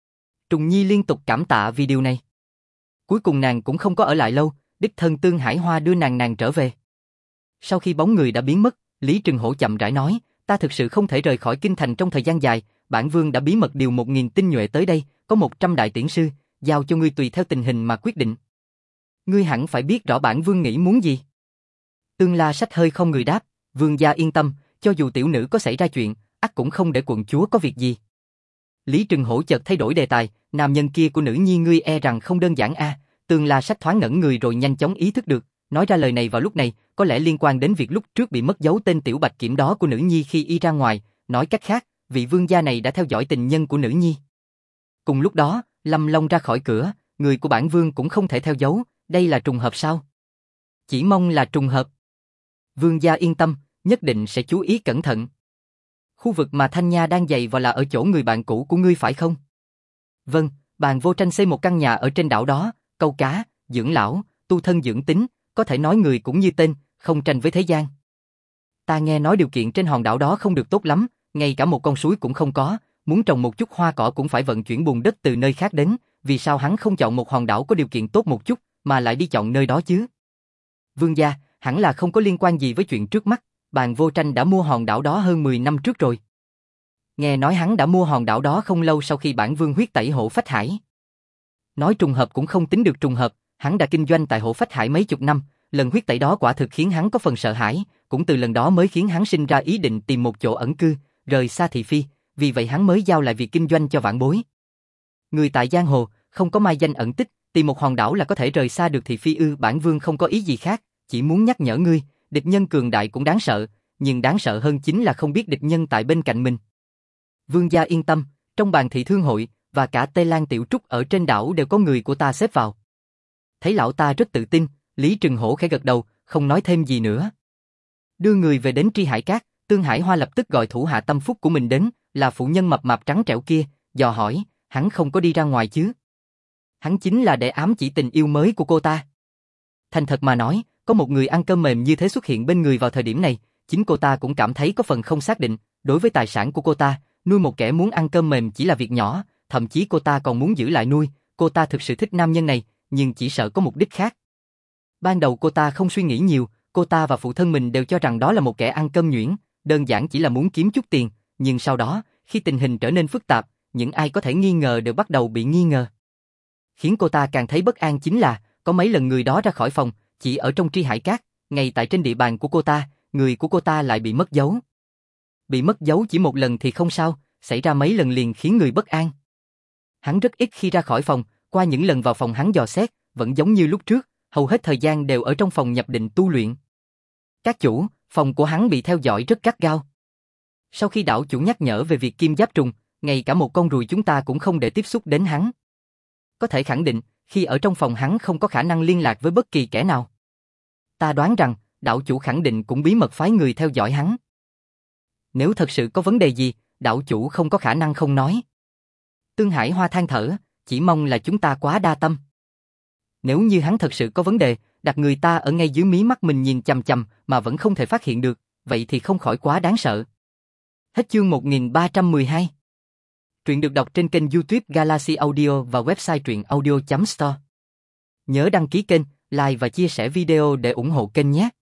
Trùng Nhi liên tục cảm tạ vì điều này. Cuối cùng nàng cũng không có ở lại lâu, đích thân Tương Hải Hoa đưa nàng trở về. Sau khi bóng người đã biến mất, Lý Trừng Hổ chậm rãi nói, ta thực sự không thể rời khỏi kinh thành trong thời gian dài, bản vương đã bí mật điều 1000 tinh nhuệ tới đây, có 100 đại tiễn sư, giao cho ngươi tùy theo tình hình mà quyết định. Ngươi hẳn phải biết rõ bản vương nghĩ muốn gì. Tương La Sách hơi không người đáp, vương gia yên tâm, cho dù tiểu nữ có xảy ra chuyện, ắt cũng không để quận chúa có việc gì. Lý Trừng Hổ chợt thay đổi đề tài, nam nhân kia của nữ nhi ngươi e rằng không đơn giản a. Tương La Sách thoáng ngẩn người rồi nhanh chóng ý thức được, nói ra lời này vào lúc này, có lẽ liên quan đến việc lúc trước bị mất dấu tên tiểu bạch kiểm đó của nữ nhi khi y ra ngoài, nói cách khác, vị vương gia này đã theo dõi tình nhân của nữ nhi. Cùng lúc đó, Lâm Long ra khỏi cửa, người của bản vương cũng không thể theo dấu, đây là trùng hợp sao? Chỉ mong là trùng hợp. Vương gia yên tâm, nhất định sẽ chú ý cẩn thận. Khu vực mà Thanh Nha đang giày vào là ở chỗ người bạn cũ của ngươi phải không? Vâng, Bàn Vô Tranh xây một căn nhà ở trên đảo đó, câu cá, dưỡng lão, tu thân dưỡng tính, có thể nói người cũng như tên, không tranh với thế gian. Ta nghe nói điều kiện trên hòn đảo đó không được tốt lắm, ngay cả một con suối cũng không có, muốn trồng một chút hoa cỏ cũng phải vận chuyển bùn đất từ nơi khác đến, vì sao hắn không chọn một hòn đảo có điều kiện tốt một chút, mà lại đi chọn nơi đó chứ? Vương gia, hẳn là không có liên quan gì với chuyện trước mắt, Bàn Vô Tranh đã mua hòn đảo đó hơn 10 năm trước rồi. Nghe nói hắn đã mua hòn đảo đó không lâu sau khi bản vương huyết tẩy Hổ Phách Hải. Nói trùng hợp cũng không tính được trùng hợp, hắn đã kinh doanh tại Hổ Phách Hải mấy chục năm, lần huyết tẩy đó quả thực khiến hắn có phần sợ hãi, cũng từ lần đó mới khiến hắn sinh ra ý định tìm một chỗ ẩn cư, rời xa thị phi, vì vậy hắn mới giao lại việc kinh doanh cho vãn bối. Người tại giang hồ, không có mai danh ẩn tích, tìm một hòn đảo là có thể rời xa được thị phi ư? Bản vương không có ý gì khác, chỉ muốn nhắc nhở ngươi, địch nhân cường đại cũng đáng sợ, nhưng đáng sợ hơn chính là không biết địch nhân tại bên cạnh mình. Vương gia yên tâm, trong Bàn Thị Thương Hội và cả Tây Lan Tiểu Trúc ở trên đảo đều có người của ta xếp vào. Thấy lão ta rất tự tin, Lý Trừng Hổ khẽ gật đầu, không nói thêm gì nữa. Đưa người về đến Tri Hải Cát, Tương Hải Hoa lập tức gọi thủ hạ tâm phúc của mình đến, là phụ nhân mập mạp trắng trẻo kia, dò hỏi, hắn không có đi ra ngoài chứ? Hắn chính là để ám chỉ tình yêu mới của cô ta. Thành thật mà nói, có một người ăn cơm mềm như thế xuất hiện bên người vào thời điểm này, chính cô ta cũng cảm thấy có phần không xác định, đối với tài sản của cô ta, nuôi một kẻ muốn ăn cơm mềm chỉ là việc nhỏ, thậm chí cô ta còn muốn giữ lại nuôi, cô ta thực sự thích nam nhân này, nhưng chỉ sợ có mục đích khác. Ban đầu cô ta không suy nghĩ nhiều, cô ta và phụ thân mình đều cho rằng đó là một kẻ ăn cơm nhuyễn, đơn giản chỉ là muốn kiếm chút tiền, nhưng sau đó, khi tình hình trở nên phức tạp, những ai có thể nghi ngờ đều bắt đầu bị nghi ngờ. Khiến cô ta càng thấy bất an chính là, có mấy lần người đó ra khỏi phòng, chỉ ở trong Tri Hải Cát, ngay tại trên địa bàn của cô ta, người của cô ta lại bị mất dấu. Bị mất dấu chỉ một lần thì không sao, xảy ra mấy lần liền khiến người bất an. Hắn rất ít khi ra khỏi phòng, qua những lần vào phòng hắn dò xét, vẫn giống như lúc trước, hầu hết thời gian đều ở trong phòng nhập định tu luyện. Các chủ, phòng của hắn bị theo dõi rất gắt gao. Sau khi đảo chủ nhắc nhở về việc kim giáp trùng, ngay cả một con ruồi chúng ta cũng không để tiếp xúc đến hắn. Có thể khẳng định, khi ở trong phòng hắn không có khả năng liên lạc với bất kỳ kẻ nào. Ta đoán rằng, đảo chủ khẳng định cũng bí mật phái người theo dõi hắn. Nếu thật sự có vấn đề gì, đảo chủ không có khả năng không nói. Tương Hải Hoa than thở, chỉ mong là chúng ta quá đa tâm. Nếu như hắn thật sự có vấn đề, đặt người ta ở ngay dưới mí mắt mình nhìn chằm chằm mà vẫn không thể phát hiện được, vậy thì không khỏi quá đáng sợ. Hết chương 1312. Truyện được đọc trên kênh YouTube Galaxy Audio và website truyệnaudio.store. Nhớ đăng ký kênh, like và chia sẻ video để ủng hộ kênh nhé.